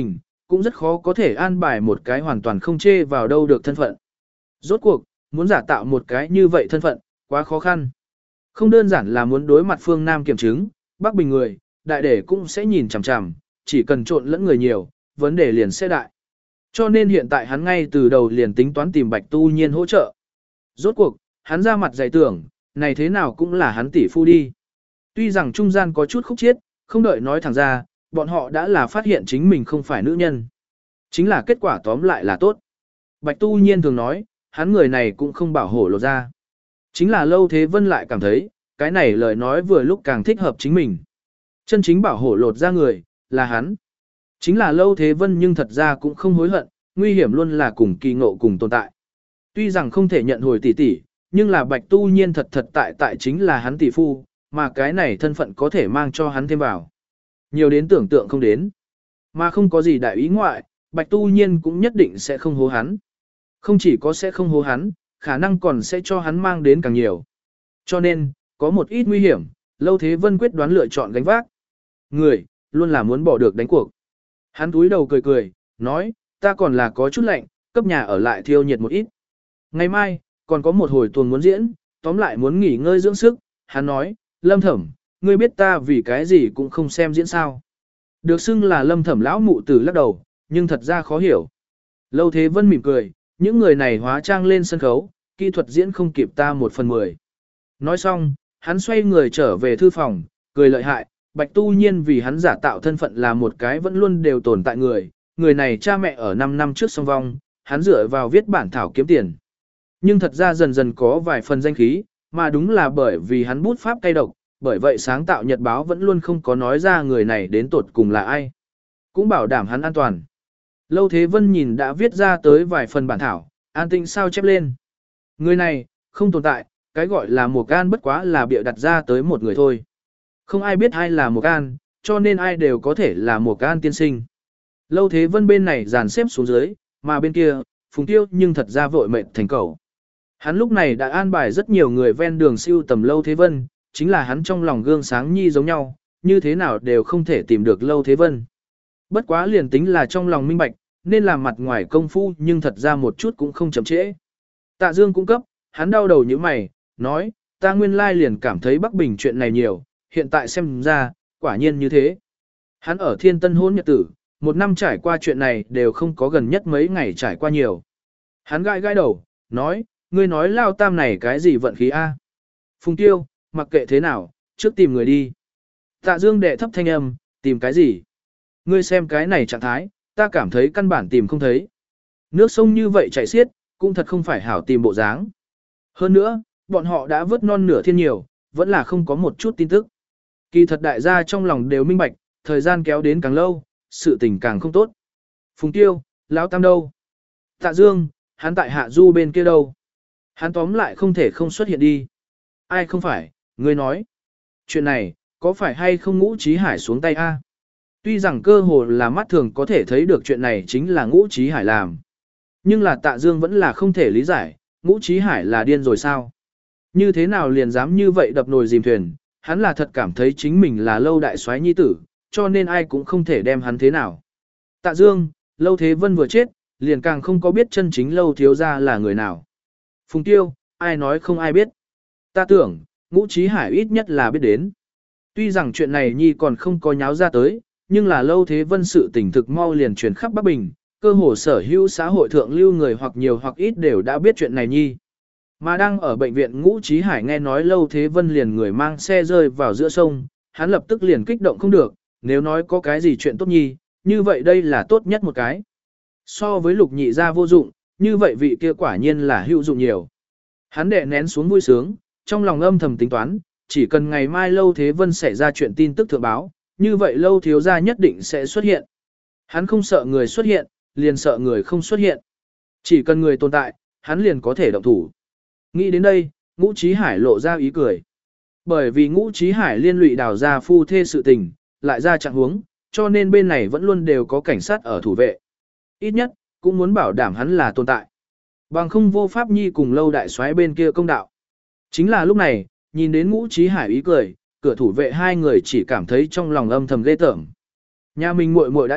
cũng rất khó có thể an bài một cái hoàn toàn không chê vào đâu được thân phận. Rốt cuộc, muốn giả tạo một cái như vậy thân phận, quá khó khăn. Không đơn giản là muốn đối mặt phương Nam kiểm chứng, Bắc Bình người, đại để cũng sẽ nhìn chằm chằm, chỉ cần trộn lẫn người nhiều, vấn đề liền sẽ đại. Cho nên hiện tại hắn ngay từ đầu liền tính toán tìm Bạch Tu Nhiên hỗ trợ. Rốt cuộc, hắn ra mặt dày tưởng, này thế nào cũng là hắn tỷ phu đi. Tuy rằng trung gian có chút khúc chiết, không đợi nói thẳng ra, bọn họ đã là phát hiện chính mình không phải nữ nhân. Chính là kết quả tóm lại là tốt. Bạch Tu Nhiên thường nói, hắn người này cũng không bảo hổ lột ra. Chính là Lâu Thế Vân lại cảm thấy, cái này lời nói vừa lúc càng thích hợp chính mình. Chân chính bảo hổ lột ra người, là hắn. Chính là Lâu Thế Vân nhưng thật ra cũng không hối hận, nguy hiểm luôn là cùng kỳ ngộ cùng tồn tại. Tuy rằng không thể nhận hồi tỷ tỷ, nhưng là Bạch Tu Nhiên thật tại chính là hắn tỷ phu, mà cái này thân phận có thể mang cho hắn thêm vào. Nhiều đến tưởng tượng không đến. Mà không có gì đại ý ngoại, Bạch Tu Nhiên cũng nhất định sẽ không hố hắn. Không chỉ có sẽ không hố hắn, khả năng còn sẽ cho hắn mang đến càng nhiều. Cho nên, có một ít nguy hiểm, Lâu Thế Vân quyết đoán lựa chọn gánh vác. Người, luôn là muốn bỏ được đánh cuộc. Hắn túi đầu cười cười, nói, ta còn là có chút lạnh, cấp nhà ở lại thiêu nhiệt một ít. Ngày mai, còn có một hồi tuần muốn diễn, tóm lại muốn nghỉ ngơi dưỡng sức. Hắn nói, Lâm Thẩm, ngươi biết ta vì cái gì cũng không xem diễn sao. Được xưng là Lâm Thẩm lão mụ tử lắc đầu, nhưng thật ra khó hiểu. Lâu Thế Vân mỉm cười, những người này hóa trang lên sân khấu, kỹ thuật diễn không kịp ta 1/10. Nói xong, hắn xoay người trở về thư phòng, cười lợi hại, Bạch Tu Nhiên vì hắn giả tạo thân phận là một cái vẫn luôn đều tồn tại người này cha mẹ ở 5 năm trước song vong, hắn dựa vào viết bản thảo kiếm tiền. Nhưng thật ra dần dần có vài phần danh khí, mà đúng là bởi vì hắn bút pháp cay độc, bởi vậy sáng tạo nhật báo vẫn luôn không có nói ra người này đến tột cùng là ai. Cũng bảo đảm hắn an toàn. Lâu Thế Vân nhìn đã viết ra tới vài phần bản thảo, an tinh sao chép lên. Người này, không tồn tại, cái gọi là Mộc Can bất quá là bịa đặt ra tới một người thôi. Không ai biết ai là Mộc Can, cho nên ai đều có thể là Mộc Can tiên sinh. Lâu Thế Vân bên này dàn xếp xuống dưới, mà bên kia, Phùng Tiêu nhưng thật ra vội mệt thành cầu. Hắn lúc này đã an bài rất nhiều người ven đường siêu tầm Lâu Thế Vân, chính là hắn trong lòng gương sáng nhi giống nhau, như thế nào đều không thể tìm được Lâu Thế Vân. Bất quá liền tính là trong lòng minh bạch, nên làm mặt ngoài công phu nhưng thật ra một chút cũng không chậm trễ. Tạ Dương cung cấp, hắn đau đầu như mày, nói, ta nguyên lai liền cảm thấy Bắc Bình chuyện này nhiều, hiện tại xem ra, quả nhiên như thế. Hắn ở Thiên Tân hôn nhật tử, một năm trải qua chuyện này đều không có gần nhất mấy ngày trải qua nhiều. Hắn gãi gãi đầu, nói, ngươi nói Lao Tam này cái gì vận khí a? Phùng Tiêu, mặc kệ thế nào, trước tìm người đi. Tạ Dương đệ thấp thanh âm, tìm cái gì? Ngươi xem cái này trạng thái, ta cảm thấy căn bản tìm không thấy. Nước sông như vậy chảy xiết, cũng thật không phải hảo tìm bộ dáng. Hơn nữa, bọn họ đã vớt non nửa thiên nhiều, vẫn là không có một chút tin tức. Kỳ thật đại gia trong lòng đều minh bạch, thời gian kéo đến càng lâu, sự tình càng không tốt. Phùng Tiêu, Lão Tam đâu? Tạ Dương, hắn tại Hạ Du bên kia đâu? Hắn tóm lại không thể không xuất hiện đi. Ai không phải, ngươi nói. Chuyện này, có phải hay không Ngũ Chí Hải xuống tay a? Tuy rằng cơ hồ là mắt thường có thể thấy được chuyện này chính là Ngũ Chí Hải làm. Nhưng là Tạ Dương vẫn là không thể lý giải, Ngũ Chí Hải là điên rồi sao? Như thế nào liền dám như vậy đập nồi dìm thuyền, hắn là thật cảm thấy chính mình là Lâu đại soái nhi tử, cho nên ai cũng không thể đem hắn thế nào. Tạ Dương, Lâu Thế Vân vừa chết, liền càng không có biết chân chính Lâu thiếu gia là người nào. Phùng Tiêu, ai nói không ai biết. Ta tưởng, Ngũ Chí Hải ít nhất là biết đến. Tuy rằng chuyện này nhi còn không có nháo ra tới, nhưng là Lâu Thế Vân sự tình thực mau liền truyền khắp Bắc Bình, cơ hồ sở hữu xã hội thượng lưu người hoặc nhiều hoặc ít đều đã biết chuyện này nhi. Mà đang ở bệnh viện Ngũ Chí Hải nghe nói Lâu Thế Vân liền người mang xe rơi vào giữa sông, hắn lập tức liền kích động không được, nếu nói có cái gì chuyện tốt nhi, như vậy đây là tốt nhất một cái. So với Lục Nhị gia vô dụng, như vậy vị kia quả nhiên là hữu dụng nhiều. Hắn đè nén xuống vui sướng, trong lòng âm thầm tính toán, chỉ cần ngày mai Lâu Thế Vân xảy ra chuyện tin tức thượng báo, như vậy Lâu thiếu gia nhất định sẽ xuất hiện. Hắn không sợ người xuất hiện, liền sợ người không xuất hiện. Chỉ cần người tồn tại, hắn liền có thể động thủ. Nghĩ đến đây, Ngũ Chí Hải lộ ra ý cười. Bởi vì Ngũ Chí Hải liên lụy đào ra phu thê sự tình, lại ra trạng huống, cho nên bên này vẫn luôn đều có cảnh sát ở thủ vệ. Ít nhất, cũng muốn bảo đảm hắn là tồn tại. Bằng không vô pháp nhi cùng Lâu đại soái bên kia công đạo. Chính là lúc này, nhìn đến Ngũ Chí Hải ý cười, cửa thủ vệ hai người chỉ cảm thấy trong lòng âm thầm ghê tởm. Nhà mình muội muội đã chết,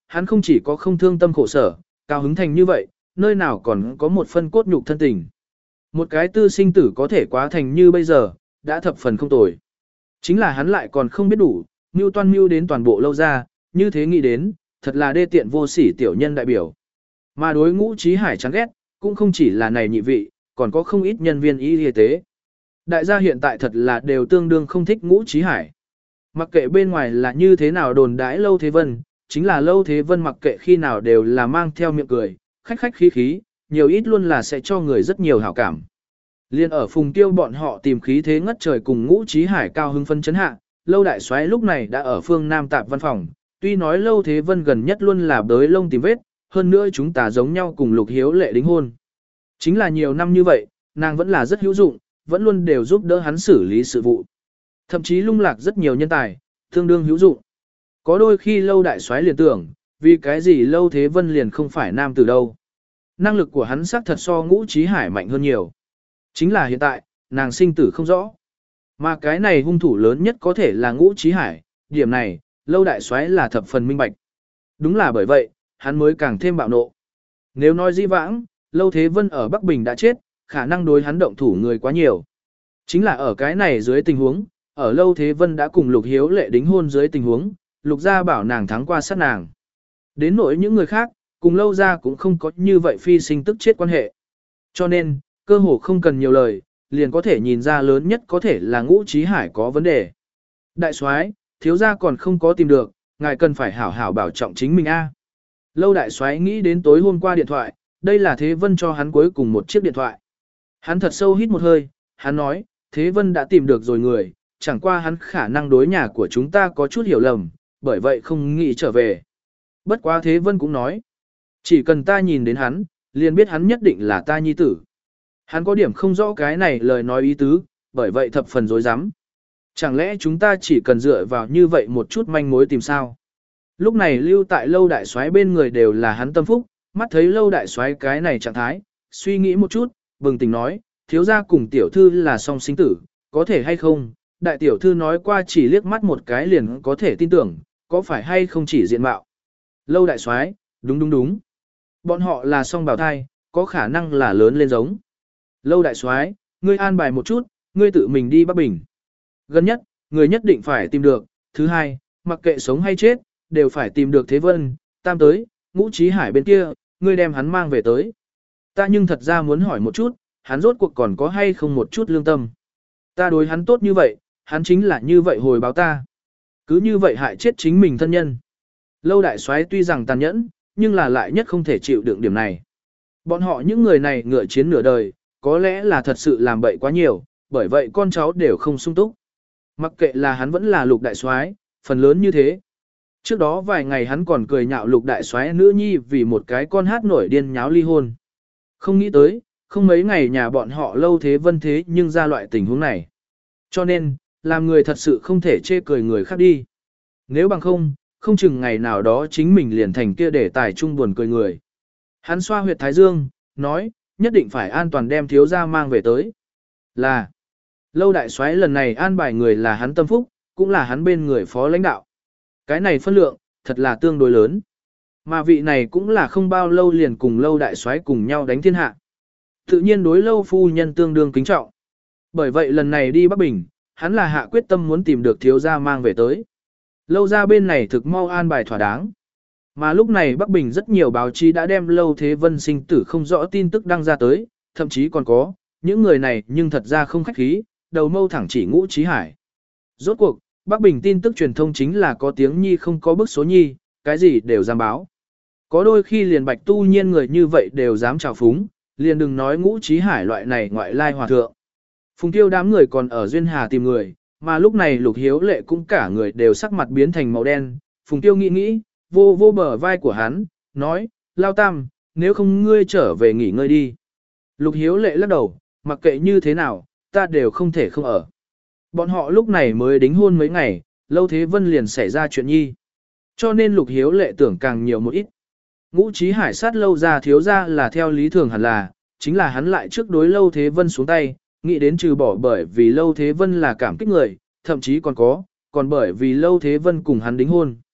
hắn không chỉ có không thương tâm khổ sở, cao hứng thành như vậy, nơi nào còn có một phân cốt nhục thân tình. Một cái tư sinh tử có thể quá thành như bây giờ, đã thập phần không tồi. Chính là hắn lại còn không biết đủ, mưu đến toàn bộ Lâu ra, như thế nghĩ đến, thật là đê tiện vô sỉ tiểu nhân đại biểu. Mà đối Ngũ Chí Hải chán ghét, cũng không chỉ là này nhị vị, còn có không ít nhân viên y tế. Đại gia hiện tại thật là đều tương đương không thích Ngũ Chí Hải. Mặc kệ bên ngoài là như thế nào đồn đãi Lâu Thế Vân, chính là Lâu Thế Vân mặc kệ khi nào đều là mang theo miệng cười, khách khách khí khí, nhiều ít luôn là sẽ cho người rất nhiều hảo cảm. Liên ở Phùng Tiêu bọn họ tìm khí thế ngất trời cùng Ngũ Chí Hải cao hưng phân chấn hạ, Lâu Đại Soái lúc này đã ở phương Nam Tạp văn phòng, tuy nói Lâu Thế Vân gần nhất luôn là bới lông tìm vết, hơn nữa chúng ta giống nhau cùng Lục Hiếu Lệ đính hôn. Chính là nhiều năm như vậy, nàng vẫn là rất hữu dụng, vẫn luôn đều giúp đỡ hắn xử lý sự vụ. Thậm chí lung lạc rất nhiều nhân tài, tương đương hữu dụng. Có đôi khi Lâu Đại Soái liền tưởng, vì cái gì Lâu Thế Vân liền không phải nam từ đâu. Năng lực của hắn xác thật so Ngũ Chí Hải mạnh hơn nhiều. Chính là hiện tại, nàng sinh tử không rõ. Mà cái này hung thủ lớn nhất có thể là Ngũ Chí Hải, điểm này, Lâu Đại Soái là thập phần minh bạch. Đúng là bởi vậy, hắn mới càng thêm bạo nộ. Nếu nói dĩ vãng, Lâu Thế Vân ở Bắc Bình đã chết, khả năng đối hắn động thủ người quá nhiều. Chính là ở cái này dưới tình huống, ở Lâu Thế Vân đã cùng Lục Hiếu Lệ đính hôn dưới tình huống, Lục gia bảo nàng thắng qua sát nàng. Đến nỗi những người khác, cùng Lâu gia cũng không có như vậy phi sinh tức chết quan hệ. Cho nên, cơ hồ không cần nhiều lời, liền có thể nhìn ra lớn nhất có thể là Ngũ Chí Hải có vấn đề. Đại soái, thiếu gia còn không có tìm được, ngài cần phải hảo hảo bảo trọng chính mình a. Lâu Đại soái nghĩ đến tối hôm qua điện thoại, đây là Thế Vân cho hắn cuối cùng một chiếc điện thoại. Hắn thật sâu hít một hơi, hắn nói, Thế Vân đã tìm được rồi người, chẳng qua hắn khả năng đối nhà của chúng ta có chút hiểu lầm, bởi vậy không nghĩ trở về. Bất quá Thế Vân cũng nói, chỉ cần ta nhìn đến hắn, liền biết hắn nhất định là ta nhi tử. Hắn có điểm không rõ cái này lời nói ý tứ, bởi vậy thập phần dối rắm. Chẳng lẽ chúng ta chỉ cần dựa vào như vậy một chút manh mối tìm sao? Lúc này lưu tại Lâu Đại Soái bên người đều là hắn tâm phúc, mắt thấy Lâu Đại Soái cái này trạng thái, suy nghĩ một chút, bừng tỉnh nói, thiếu gia cùng tiểu thư là song sinh tử, có thể hay không? Đại tiểu thư nói qua chỉ liếc mắt một cái liền có thể tin tưởng, có phải hay không chỉ diện mạo? Lâu Đại Soái, đúng. Bọn họ là song bào thai, có khả năng là lớn lên giống. Lâu Đại Soái, ngươi an bài một chút, ngươi tự mình đi Bắc Bình. Gần nhất, người nhất định phải tìm được. Thứ hai, mặc kệ sống hay chết, đều phải tìm được Thế Vân. Tam tới, Ngũ Chí Hải bên kia, ngươi đem hắn mang về tới. Ta nhưng thật ra muốn hỏi một chút, hắn rốt cuộc còn có hay không một chút lương tâm. Ta đối hắn tốt như vậy, hắn chính là như vậy hồi báo ta. Cứ như vậy hại chết chính mình thân nhân. Lâu Đại Soái tuy rằng tàn nhẫn, nhưng là lại nhất không thể chịu đựng điểm này. Bọn họ những người này ngựa chiến nửa đời, có lẽ là thật sự làm bậy quá nhiều, bởi vậy con cháu đều không sung túc. Mặc kệ là hắn vẫn là Lục Đại Soái, phần lớn như thế. Trước đó vài ngày hắn còn cười nhạo Lục Đại Soái nữ nhi vì một cái con hát nổi điên nháo ly hôn. Không nghĩ tới, không mấy ngày nhà bọn họ Lâu Thế Vân thế nhưng ra loại tình huống này. Cho nên, làm người thật sự không thể chê cười người khác đi. Nếu bằng không chừng ngày nào đó chính mình liền thành kia để tài chung buồn cười người. Hắn xoa huyệt thái dương, nói, nhất định phải an toàn đem thiếu gia mang về tới. Là, Lâu Đại Soái lần này an bài người là hắn tâm phúc, cũng là hắn bên người phó lãnh đạo. Cái này phân lượng, thật là tương đối lớn. Mà vị này cũng là không bao lâu liền cùng Lâu Đại Soái cùng nhau đánh thiên hạ. Tự nhiên đối Lâu phu nhân tương đương kính trọng. Bởi vậy lần này đi Bắc Bình, hắn là hạ quyết tâm muốn tìm được thiếu gia mang về tới. Lâu ra bên này thực mau an bài thỏa đáng. Mà lúc này Bắc Bình rất nhiều báo chí đã đem Lâu Thế Vân sinh tử không rõ tin tức đăng ra tới, thậm chí còn có, những người này nhưng thật ra không khách khí, đầu mâu thẳng chỉ Ngũ Chí Hải. Rốt cuộc, Bắc Bình tin tức truyền thông chính là có tiếng nhi không có bức số nhi, cái gì đều dám báo. Có đôi khi liền Bạch Tu Nhiên người như vậy đều dám trào phúng, liền đừng nói Ngũ Chí Hải loại này ngoại lai hòa thượng. Phùng Tiêu đám người còn ở Duyên Hà tìm người, mà lúc này Lục Hiếu Lệ cũng cả người đều sắc mặt biến thành màu đen. Phùng Tiêu nghĩ, vô bờ vai của hắn, nói, Lao Tam, nếu không ngươi trở về nghỉ ngơi đi. Lục Hiếu Lệ lắc đầu, mặc kệ như thế nào, ta đều không thể không ở. Bọn họ lúc này mới đính hôn mấy ngày, Lâu Thế Vân liền xảy ra chuyện nhi. Cho nên Lục Hiếu Lệ tưởng càng nhiều một ít. Ngũ Chí Hải sát Lâu ra thiếu ra là theo lý thường hẳn là, chính là hắn lại trước đối Lâu Thế Vân xuống tay, nghĩ đến trừ bỏ bởi vì Lâu Thế Vân là cảm kích người, thậm chí còn bởi vì Lâu Thế Vân cùng hắn đính hôn.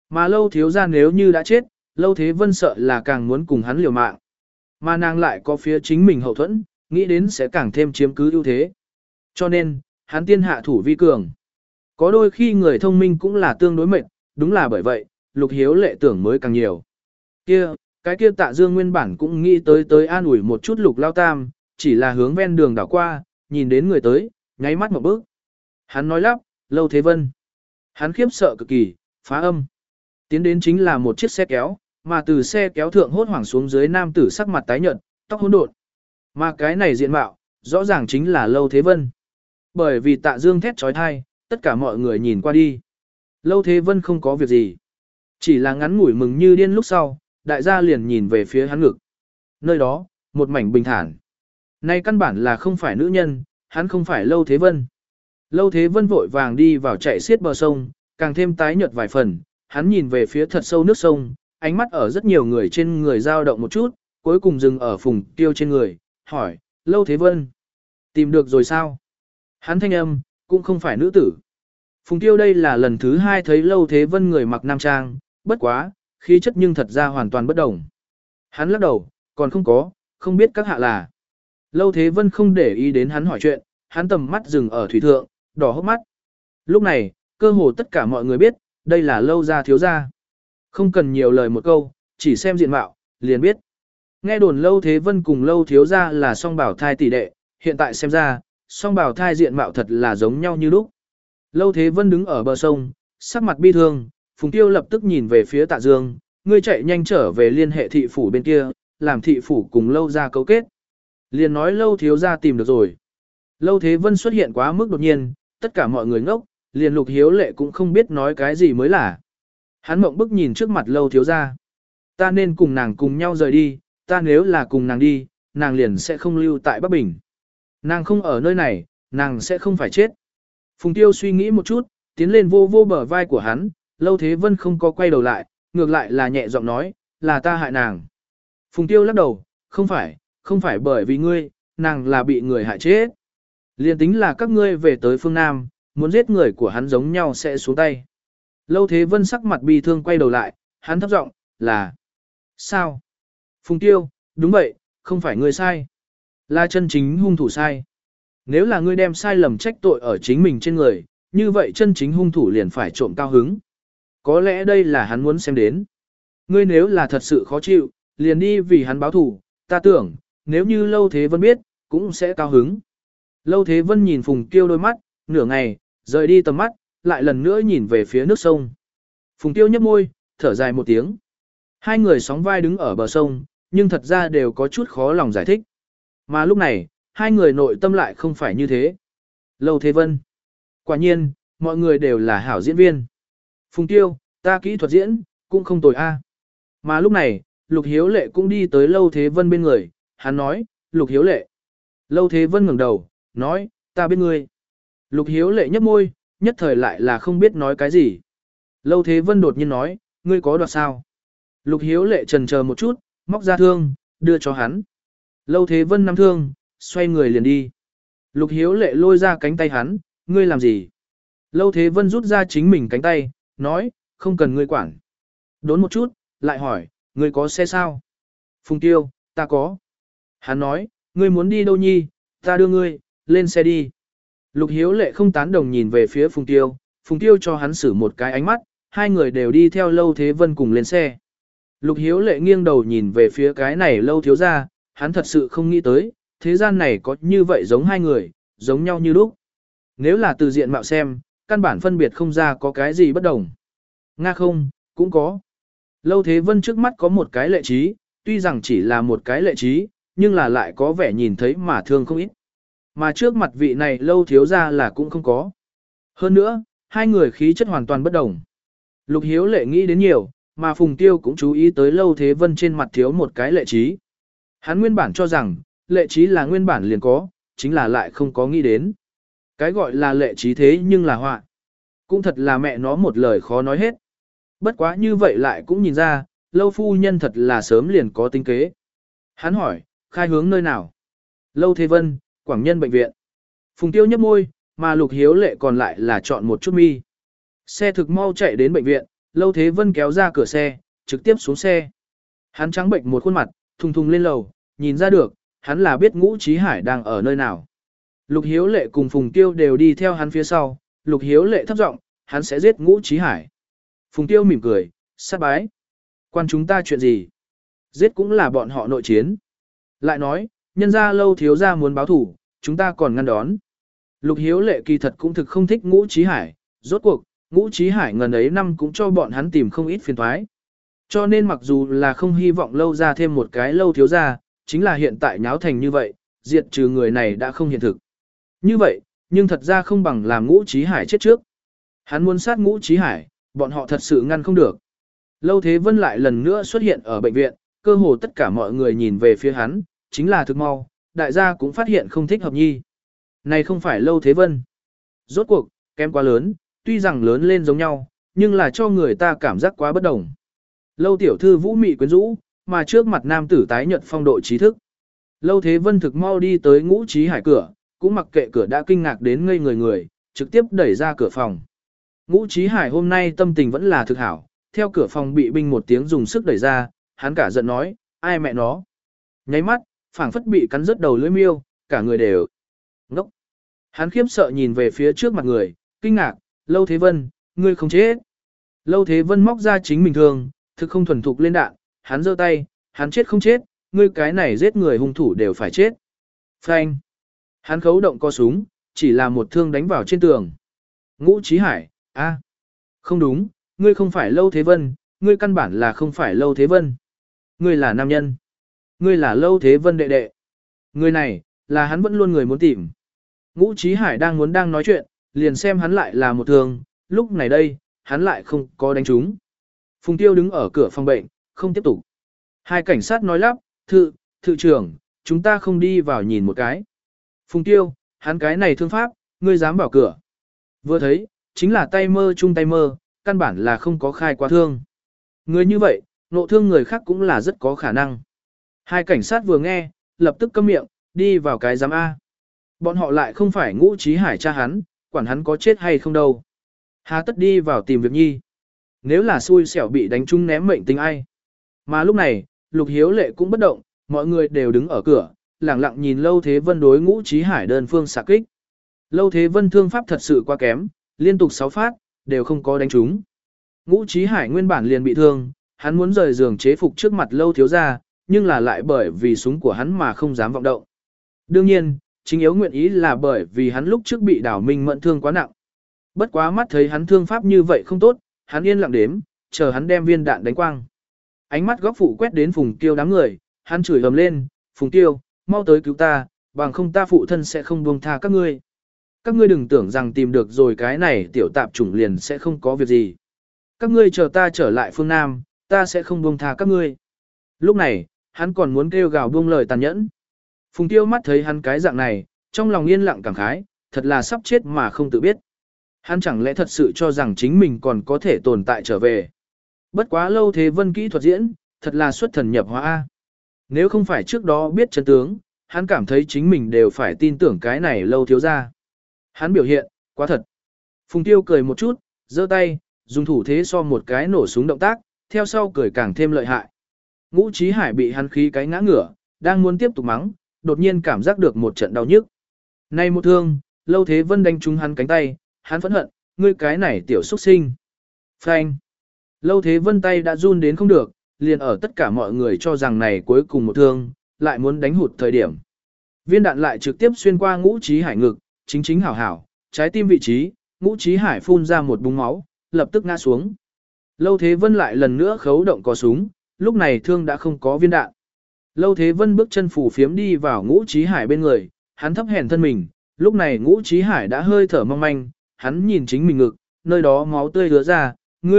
Mà Lâu thiếu gia nếu như đã chết, Lâu Thế Vân sợ là càng muốn cùng hắn liều mạng. Mà nàng lại có phía chính mình hậu thuẫn, nghĩ đến sẽ càng thêm chiếm cứ ưu thế. Cho nên, hắn tiên hạ thủ vi cường. Có đôi khi người thông minh cũng là tương đối mệt, đúng là bởi vậy, Lục Hiếu lệ tưởng mới càng nhiều. Cái kia Tạ Dương nguyên bản cũng nghĩ tới an ủi một chút Lục Lao Tam, chỉ là hướng ven đường đảo qua, nhìn đến người tới, nháy mắt một bước. Hắn nói lắp, Lâu Thế Vân. Hắn khiếp sợ cực kỳ, phá âm. Tiến đến chính là một chiếc xe kéo, mà từ xe kéo thượng hốt hoảng xuống dưới nam tử sắc mặt tái nhợt, tóc hỗn độn. Mà cái này diện mạo, rõ ràng chính là Lâu Thế Vân. Bởi vì Tạ Dương thét trói thai, tất cả mọi người nhìn qua đi. Lâu Thế Vân không có việc gì. Chỉ là ngắn ngủi mừng như điên lúc sau, đại gia liền nhìn về phía hắn ngực. Nơi đó, một mảnh bình thản. Nay căn bản là không phải nữ nhân, hắn không phải Lâu Thế Vân. Lâu Thế Vân vội vàng đi vào chạy xiết bờ sông, càng thêm tái nhợt vài phần, hắn nhìn về phía thật sâu nước sông, ánh mắt ở rất nhiều người trên người dao động một chút, cuối cùng dừng ở Phùng Tiêu trên người, hỏi, Lâu Thế Vân, tìm được rồi sao? Hắn thanh âm, cũng không phải nữ tử. Phùng Tiêu đây là lần thứ 2 thấy Lâu Thế Vân người mặc nam trang, bất quá, khí chất nhưng thật ra hoàn toàn bất đồng. Hắn lắc đầu, còn không có, không biết các hạ là. Lâu Thế Vân không để ý đến hắn hỏi chuyện, hắn tầm mắt dừng ở thủy thượng, đỏ hốc mắt. Lúc này, cơ hồ tất cả mọi người biết, đây là Lâu gia thiếu gia. Không cần nhiều lời một câu, chỉ xem diện mạo, liền biết. Nghe đồn Lâu Thế Vân cùng Lâu thiếu gia là song bảo thai tỷ đệ, hiện tại xem ra, song bảo thai diện mạo thật là giống nhau như lúc. Lâu Thế Vân đứng ở bờ sông, sắc mặt bi thương, Phùng Tiêu lập tức nhìn về phía Tạ Dương, ngươi chạy nhanh trở về liên hệ thị phủ bên kia, làm thị phủ cùng Lâu gia cấu kết. Liền nói Lâu thiếu gia tìm được rồi. Lâu Thế Vân xuất hiện quá mức đột nhiên, tất cả mọi người ngốc, liền Lục Hiếu lệ cũng không biết nói cái gì mới là. Hắn mộng bức nhìn trước mặt Lâu thiếu gia. Ta nên cùng nàng cùng nhau rời đi, ta nếu là cùng nàng đi, nàng liền sẽ không lưu tại Bắc Bình. Nàng không ở nơi này, nàng sẽ không phải chết. Phùng Tiêu suy nghĩ một chút, tiến lên vô vô bờ vai của hắn, Lâu Thế Vân không có quay đầu lại, ngược lại là nhẹ giọng nói, là ta hại nàng. Phùng Tiêu lắc đầu, không phải bởi vì ngươi, nàng là bị người hại chết. Liên tính là các ngươi về tới phương Nam, muốn giết người của hắn giống nhau sẽ xuống tay. Lâu Thế Vân sắc mặt bi thương quay đầu lại, hắn thấp giọng, là sao? Phùng Tiêu, đúng vậy, không phải ngươi sai. Là chân chính hung thủ sai. Nếu là ngươi đem sai lầm trách tội ở chính mình trên người, như vậy chân chính hung thủ liền phải trộm cao hứng. Có lẽ đây là hắn muốn xem đến. Ngươi nếu là thật sự khó chịu, liền đi vì hắn báo thù, ta tưởng, nếu như Lâu Thế Vân biết, cũng sẽ cao hứng. Lâu Thế Vân nhìn Phùng Tiêu đôi mắt, nửa ngày, rời đi tầm mắt, lại lần nữa nhìn về phía nước sông. Phùng Tiêu nhấp môi, thở dài một tiếng. Hai người sóng vai đứng ở bờ sông, nhưng thật ra đều có chút khó lòng giải thích. Mà lúc này, hai người nội tâm lại không phải như thế. Lâu Thế Vân. Quả nhiên, mọi người đều là hảo diễn viên. Phùng Tiêu, ta kỹ thuật diễn, cũng không tồi a. Mà lúc này, Lục Hiếu Lệ cũng đi tới Lâu Thế Vân bên người, hắn nói, Lục Hiếu Lệ. Lâu Thế Vân ngẩng đầu, nói, ta biết ngươi. Lục Hiếu Lệ nhấp môi, nhất thời lại là không biết nói cái gì. Lâu Thế Vân đột nhiên nói, ngươi có đoạt sao? Lục Hiếu Lệ chần chờ một chút, móc ra thương, đưa cho hắn. Lâu Thế Vân nắm thương, xoay người liền đi. Lục Hiếu Lệ lôi ra cánh tay hắn, ngươi làm gì? Lâu Thế Vân rút ra chính mình cánh tay, nói, không cần ngươi quản. Đốn một chút, lại hỏi, ngươi có xe sao? Phùng Tiêu, ta có. Hắn nói, ngươi muốn đi đâu nhi, ta đưa ngươi, lên xe đi. Lục Hiếu Lệ không tán đồng nhìn về phía Phùng Tiêu cho hắn xử một cái ánh mắt, hai người đều đi theo Lâu Thế Vân cùng lên xe. Lục Hiếu Lệ nghiêng đầu nhìn về phía cái này Lâu thiếu gia, hắn thật sự không nghĩ tới, thế gian này có như vậy giống hai người, giống nhau như lúc. Nếu là từ diện mạo xem, căn bản phân biệt không ra có cái gì bất đồng. Nga không, cũng có. Lâu Thế Vân trước mắt có một cái lệ trí, tuy rằng chỉ là một cái lệ trí, nhưng là lại có vẻ nhìn thấy mà thương không ít. Mà trước mặt vị này Lâu thiếu gia là cũng không có. Hơn nữa, hai người khí chất hoàn toàn bất đồng. Lục Hiếu Lệ nghĩ đến nhiều, mà Phùng Tiêu cũng chú ý tới Lâu Thế Vân trên mặt thiếu một cái lệ trí. Hắn nguyên bản cho rằng, lệ trí là nguyên bản liền có, chính là lại không có nghĩ đến. Cái gọi là lệ trí thế nhưng là họa. Cũng thật là mẹ nó một lời khó nói hết. Bất quá như vậy lại cũng nhìn ra, Lâu phu nhân thật là sớm liền có tính kế. Hắn hỏi, khai hướng nơi nào? Lâu Thế Vân, Quảng Nhân bệnh viện. Phùng Tiêu nhấp môi, mà Lục Hiếu Lệ còn lại là chọn một chút mi. Xe thực mau chạy đến bệnh viện, Lâu Thế Vân kéo ra cửa xe, trực tiếp xuống xe. Hắn trắng bệnh một khuôn mặt, thùng thùng lên lầu, nhìn ra được, hắn là biết Ngũ Chí Hải đang ở nơi nào. Lục Hiếu Lệ cùng Phùng Tiêu đều đi theo hắn phía sau, Lục Hiếu Lệ thấp giọng, hắn sẽ giết Ngũ Chí Hải. Phùng Tiêu mỉm cười, sát bái. Quan chúng ta chuyện gì? Giết cũng là bọn họ nội chiến. Lại nói, nhân ra Lâu thiếu gia muốn báo thủ, chúng ta còn ngăn đón. Lục Hiếu Lệ kỳ thật cũng thực không thích Ngũ Chí Hải, rốt cuộc, Ngũ Chí Hải ngần ấy năm cũng cho bọn hắn tìm không ít phiền toái. Cho nên mặc dù là không hy vọng Lâu ra thêm một cái Lâu thiếu gia, chính là hiện tại nháo thành như vậy, diệt trừ người này đã không hiện thực. Như vậy, nhưng thật ra không bằng làm Ngũ Chí Hải chết trước. Hắn muốn sát Ngũ Chí Hải, bọn họ thật sự ngăn không được. Lâu Thế Vân lại lần nữa xuất hiện ở bệnh viện, cơ hồ tất cả mọi người nhìn về phía hắn, chính là thực mau, đại gia cũng phát hiện không thích hợp nhi. Này không phải Lâu Thế Vân. Rốt cuộc, kém quá lớn, tuy rằng lớn lên giống nhau, nhưng là cho người ta cảm giác quá bất đồng. Lâu tiểu thư vũ mị quyến rũ, mà trước mặt nam tử tái nhợt phong độ trí thức. Lâu Thế Vân thực mau đi tới Ngũ Chí Hải cửa, cũng mặc kệ cửa đã kinh ngạc đến ngây người, trực tiếp đẩy ra cửa phòng. Ngũ Chí Hải hôm nay tâm tình vẫn là thực hảo, theo cửa phòng bị binh một tiếng dùng sức đẩy ra, hắn cả giận nói, ai mẹ nó. Nháy mắt, phảng phất bị cắn rớt đầu lưỡi miêu, cả người đều ngốc. Hắn khiếp sợ nhìn về phía trước mặt người, kinh ngạc, Lâu Thế Vân, ngươi không chết. Lâu Thế Vân móc ra chính mình thường, thực không thuần thục lên đạn, hắn giơ tay, hắn chết không chết, ngươi cái này giết người hung thủ đều phải chết. Phanh. Hắn khấu động co súng, chỉ là một thương đánh vào trên tường. Ngũ Chí Hải, a, không đúng, ngươi không phải Lâu Thế Vân, ngươi căn bản là không phải Lâu Thế Vân. Ngươi là nam nhân. Ngươi là Lâu Thế Vân đệ đệ. Người này, là hắn vẫn luôn người muốn tìm. Ngũ Chí Hải đang nói chuyện, liền xem hắn lại là một thương, lúc này đây, hắn lại không có đánh trúng. Phùng Tiêu đứng ở cửa phòng bệnh, không tiếp tục. Hai cảnh sát nói lắp, thự trưởng, chúng ta không đi vào nhìn một cái. Phùng Tiêu, hắn cái này thương pháp, ngươi dám vào cửa. Vừa thấy, chính là tay mơ chung tay mơ, căn bản là không có khai quá thương. Người như vậy, nộ thương người khác cũng là rất có khả năng. Hai cảnh sát vừa nghe, lập tức câm miệng, đi vào cái giám A. Bọn họ lại không phải Ngũ Chí Hải cha hắn, quản hắn có chết hay không đâu. Hà tất đi vào tìm việc nhi. Nếu là xui xẻo bị đánh trúng ném mệnh tính ai. Mà lúc này, Lục Hiếu Lệ cũng bất động, mọi người đều đứng ở cửa, lặng lặng nhìn Lâu Thế Vân đối Ngũ Chí Hải đơn phương xạ kích. Lâu Thế Vân thương pháp thật sự quá kém, liên tục 6 phát, đều không có đánh trúng. Ngũ Chí Hải nguyên bản liền bị thương, hắn muốn rời giường chế phục trước mặt Lâu thiếu gia, nhưng là lại bởi vì súng của hắn mà không dám vọng động. Đương nhiên, chính yếu nguyện ý là bởi vì hắn lúc trước bị Đào Minh Mẫn thương quá nặng. Bất quá mắt thấy hắn thương pháp như vậy không tốt, hắn yên lặng đếm, chờ hắn đem viên đạn đánh quang. Ánh mắt góc phụ quét đến Phùng Tiêu đám người, hắn chửi ầm lên, Phùng Tiêu, mau tới cứu ta, bằng không ta phụ thân sẽ không buông tha các ngươi. Các ngươi đừng tưởng rằng tìm được rồi cái này tiểu tạp chủng liền sẽ không có việc gì. Các ngươi chờ ta trở lại phương Nam, ta sẽ không buông tha các ngươi. Lúc này, hắn còn muốn kêu gào buông lời tàn nhẫn. Phùng Tiêu mắt thấy hắn cái dạng này, trong lòng yên lặng cảm khái, thật là sắp chết mà không tự biết. Hắn chẳng lẽ thật sự cho rằng chính mình còn có thể tồn tại trở về. Bất quá Lâu Thế Vân kỹ thuật diễn, thật là xuất thần nhập hóa A. Nếu không phải trước đó biết chân tướng, hắn cảm thấy chính mình đều phải tin tưởng cái này Lâu thiếu gia. Hắn biểu hiện, quá thật. Phùng Tiêu cười một chút, giơ tay, dùng thủ thế so một cái nổ súng động tác, theo sau cười càng thêm lợi hại. Ngũ Chí Hải bị hắn khí cái ngã ngửa, đang muốn tiếp tục mắng, đột nhiên cảm giác được một trận đau nhức. Này một thương, Lâu Thế Vân đánh trúng hắn cánh tay, hắn phẫn hận, ngươi cái này tiểu xuất sinh. Phanh. Lâu Thế Vân tay đã run đến không được, liền ở tất cả mọi người cho rằng này cuối cùng một thương, lại muốn đánh hụt thời điểm. Viên đạn lại trực tiếp xuyên qua Ngũ Chí Hải ngực, chính hảo hảo, trái tim vị trí, Ngũ Chí Hải phun ra một búng máu, lập tức ngã xuống. Lâu Thế Vân lại lần nữa khấu động cò súng, lúc này thương đã không có viên đạn. Lâu Thế Vân bước chân phủ phiếm đi vào Ngũ Chí Hải bên người, hắn thấp hèn thân mình, lúc này Ngũ Chí Hải đã hơi thở mong manh, hắn nhìn chính mình ngực, nơi đó máu tươi rứa ra,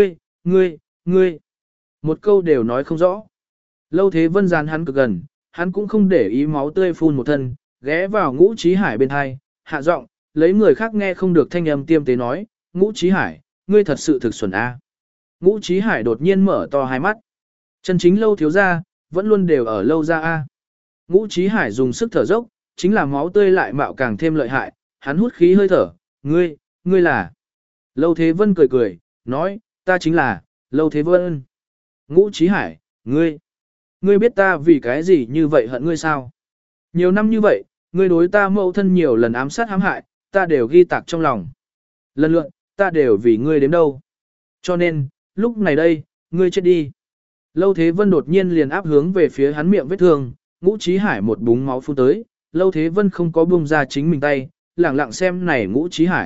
ngươi. Một câu đều nói không rõ. Lâu Thế Vân dàn hắn cực gần, hắn cũng không để ý máu tươi phun một thân, ghé vào Ngũ Chí Hải bên hai, hạ giọng, lấy người khác nghe không được thanh âm tiêm tế nói, Ngũ Chí Hải, ngươi thật sự thực xuẩn a. Ngũ Chí Hải đột nhiên mở to hai mắt. Chân chính Lâu thiếu gia, vẫn luôn đều ở Lâu gia a. Ngũ Chí Hải dùng sức thở dốc, chính là máu tươi lại mạo càng thêm lợi hại, hắn hút khí hơi thở, ngươi là. Lâu Thế Vân cười, nói, ta chính là, Lâu Thế Vân. Ngũ Chí Hải, ngươi biết ta vì cái gì như vậy hận ngươi sao? Nhiều năm như vậy, ngươi đối ta mẫu thân nhiều lần ám sát hãm hại, ta đều ghi tạc trong lòng. Lần lượt, ta đều vì ngươi đến đâu. Cho nên, lúc này đây, ngươi chết đi. Lâu Thế Vân đột nhiên liền áp hướng về phía hắn miệng vết thương, Ngũ Chí Hải một búng máu phun tới, Lâu Thế Vân không có buông ra chính mình tay, lẳng lặng xem này Ngũ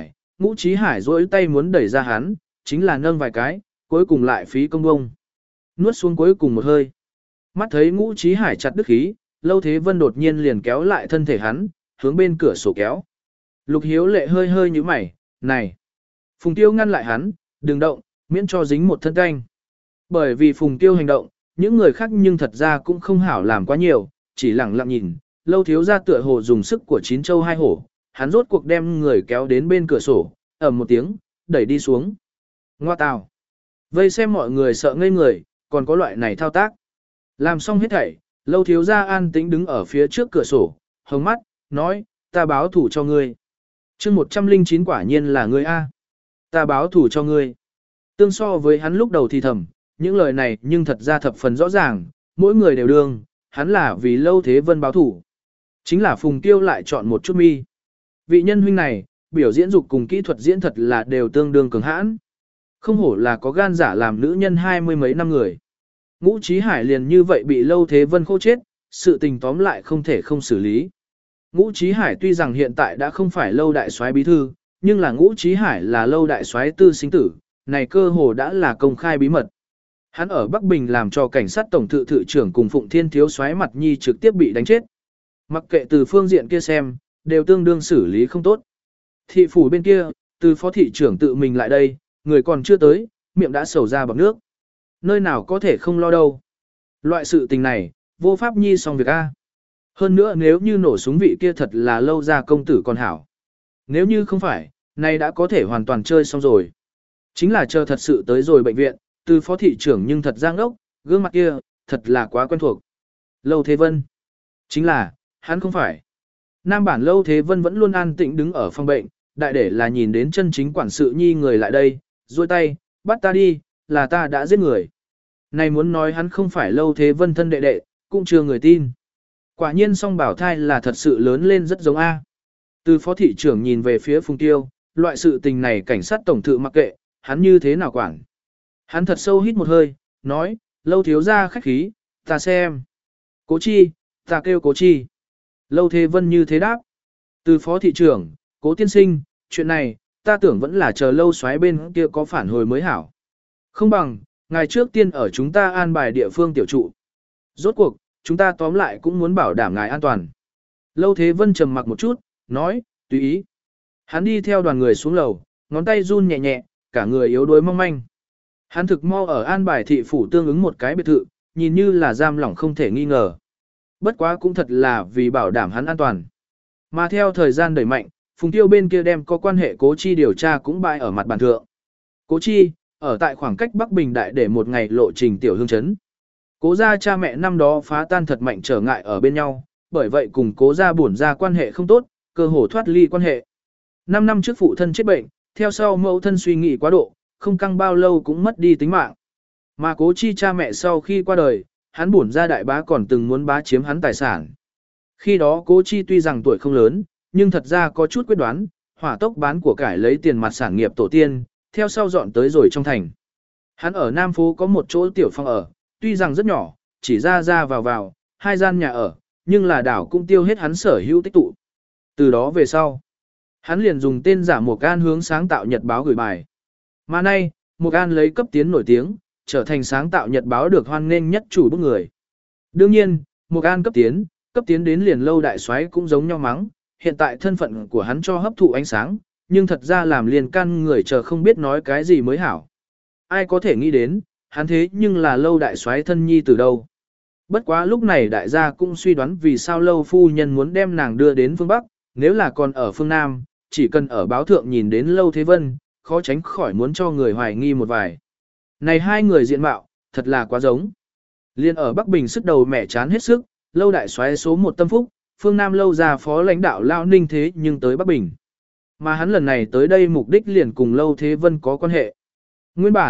Chí Hải duỗi tay muốn đẩy ra hắn, chính là nâng vài cái, cuối cùng lại phí công bông. Nuốt xuống cuối cùng một hơi. Mắt thấy Ngũ Chí Hải chặt đứt khí, Lâu Thế Vân đột nhiên liền kéo lại thân thể hắn, hướng bên cửa sổ kéo. Lục Hiếu Lệ hơi hơi nhíu mày, này. Phùng Tiêu ngăn lại hắn, đừng động, miễn cho dính một thân canh. Bởi vì Phùng Tiêu hành động, những người khác nhưng thật ra cũng không hảo làm quá nhiều, chỉ lặng lặng nhìn, Lâu thiếu gia tựa hồ dùng sức của chín châu hai hổ, hắn rốt cuộc đem người kéo đến bên cửa sổ, ầm một tiếng, đẩy đi xuống. Ngoa tào. Vây xem mọi người sợ ngây người, còn có loại này thao tác. Làm xong hết thảy, Lâu thiếu gia an tĩnh đứng ở phía trước cửa sổ, hồng mắt, nói, ta báo thủ cho ngươi. Chương 109 quả nhiên là ngươi A. Ta báo thủ cho ngươi. Tương so với hắn lúc đầu thì thầm, những lời này nhưng thật ra thập phần rõ ràng, mỗi người đều đương, hắn là vì Lâu Thế Vân báo thủ. Chính là Phùng Tiêu lại chọn một chút mi. Vị nhân huynh này, biểu diễn dục cùng kỹ thuật diễn thật là đều tương đương cường hãn. Không hổ là có gan giả làm nữ nhân 20 mấy năm người. Ngũ Chí Hải liền như vậy bị Lâu Thế Vân khô chết, sự tình tóm lại không thể không xử lý. Ngũ Chí Hải tuy rằng hiện tại đã không phải Lâu đại soái bí thư, nhưng là Ngũ Chí Hải là Lâu đại soái tư sinh tử, này cơ hồ đã là công khai bí mật. Hắn ở Bắc Bình làm cho cảnh sát tổng thự thự trưởng cùng Phụng Thiên thiếu soái Mặt Nhi trực tiếp bị đánh chết. Mặc kệ từ phương diện kia xem, đều tương đương xử lý không tốt. Thị phủ bên kia, từ phó thị trưởng tự mình lại đây, người còn chưa tới, miệng đã sầu ra bọc nước. Nơi nào có thể không lo đâu. Loại sự tình này, vô pháp nhi xong việc A. Hơn nữa nếu như nổ súng vị kia thật là Lâu ra công tử còn hảo. Nếu như không phải, này đã có thể hoàn toàn chơi xong rồi. Chính là chờ thật sự tới rồi bệnh viện, từ phó thị trưởng nhưng thật giang ốc, gương mặt kia, thật là quá quen thuộc. Lâu Thế Vân. Chính là, hắn không phải. Nam bản Lâu Thế Vân vẫn luôn an tĩnh đứng ở phòng bệnh, đại để là nhìn đến chân chính quản sự nhi người lại đây, duỗi tay, bắt ta đi, là ta đã giết người. Này muốn nói hắn không phải Lâu Thế Vân thân đệ đệ, cũng chưa người tin. Quả nhiên song bảo thai là thật sự lớn lên rất giống A. Từ phó thị trưởng nhìn về phía Phùng Tiêu, loại sự tình này cảnh sát tổng thự mặc kệ, hắn như thế nào quản. Hắn thật sâu hít một hơi, nói, Lâu thiếu gia khách khí, ta xem. Cố chi, ta kêu Cố chi. Lâu Thế Vân như thế đáp. Từ phó thị trưởng, Cố tiên sinh, chuyện này, ta tưởng vẫn là chờ Lâu soái bên kia có phản hồi mới hảo. Không bằng, ngày trước tiên ở chúng ta an bài địa phương tiểu trụ. Rốt cuộc, chúng ta tóm lại cũng muốn bảo đảm ngài an toàn. Lâu Thế Vân trầm mặc một chút, nói, tùy ý. Hắn đi theo đoàn người xuống lầu, ngón tay run nhẹ nhẹ, cả người yếu đuối mong manh. Hắn thực mau ở an bài thị phủ tương ứng một cái biệt thự, nhìn như là giam lỏng không thể nghi ngờ. Bất quá cũng thật là vì bảo đảm hắn an toàn. Mà theo thời gian đẩy mạnh, Phùng Tiêu bên kia đem có quan hệ Cố Chi điều tra cũng bại ở mặt bàn thượng. Cố Chi, ở tại khoảng cách Bắc Bình Đại để một ngày lộ trình tiểu hương chấn. Cố gia cha mẹ năm đó phá tan thật mạnh trở ngại ở bên nhau, bởi vậy cùng Cố gia bổn ra quan hệ không tốt, cơ hồ thoát ly quan hệ. 5 năm trước phụ thân chết bệnh, theo sau mẫu thân suy nghĩ quá độ, không căng bao lâu cũng mất đi tính mạng. Mà Cố Chi cha mẹ sau khi qua đời, hắn bổn ra đại bá còn từng muốn bá chiếm hắn tài sản. Khi đó Cố Chi tuy rằng tuổi không lớn, nhưng thật ra có chút quyết đoán, hỏa tốc bán của cải lấy tiền mặt sản nghiệp tổ tiên, theo sau dọn tới rồi trong thành. Hắn ở Nam Phố có một chỗ tiểu phòng ở, tuy rằng rất nhỏ, chỉ ra vào, 2 gian nhà ở, nhưng là đảo cũng tiêu hết hắn sở hữu tích tụ. Từ đó về sau, hắn liền dùng tên giả Mộc An hướng sáng tạo nhật báo gửi bài. Mà nay, Mộc An lấy cấp tiến nổi tiếng, trở thành sáng tạo nhật báo được hoan nghênh nhất chủ bút người. Đương nhiên, Mộc An cấp tiến đến liền Lâu đại soái cũng giống nhau mắng, hiện tại thân phận của hắn cho hấp thụ ánh sáng, nhưng thật ra làm liền căn người chờ không biết nói cái gì mới hảo. Ai có thể nghĩ đến, hắn thế nhưng là Lâu đại soái thân nhi từ đâu. Bất quá lúc này đại gia cũng suy đoán vì sao Lâu phu nhân muốn đem nàng đưa đến phương Bắc, nếu là còn ở phương Nam, chỉ cần ở báo thượng nhìn đến Lâu Thế Vân, khó tránh khỏi muốn cho người hoài nghi một vài. Này hai người diện mạo, thật là quá giống. Liên ở Bắc Bình sức đầu mẻ chán hết sức, Lâu đại soái số 1 tâm phúc, phương Nam Lâu gia phó lãnh đạo Lao Ninh thế nhưng tới Bắc Bình. Mà hắn lần này tới đây mục đích liền cùng Lâu Thế Vân có quan hệ. Nguyên bản,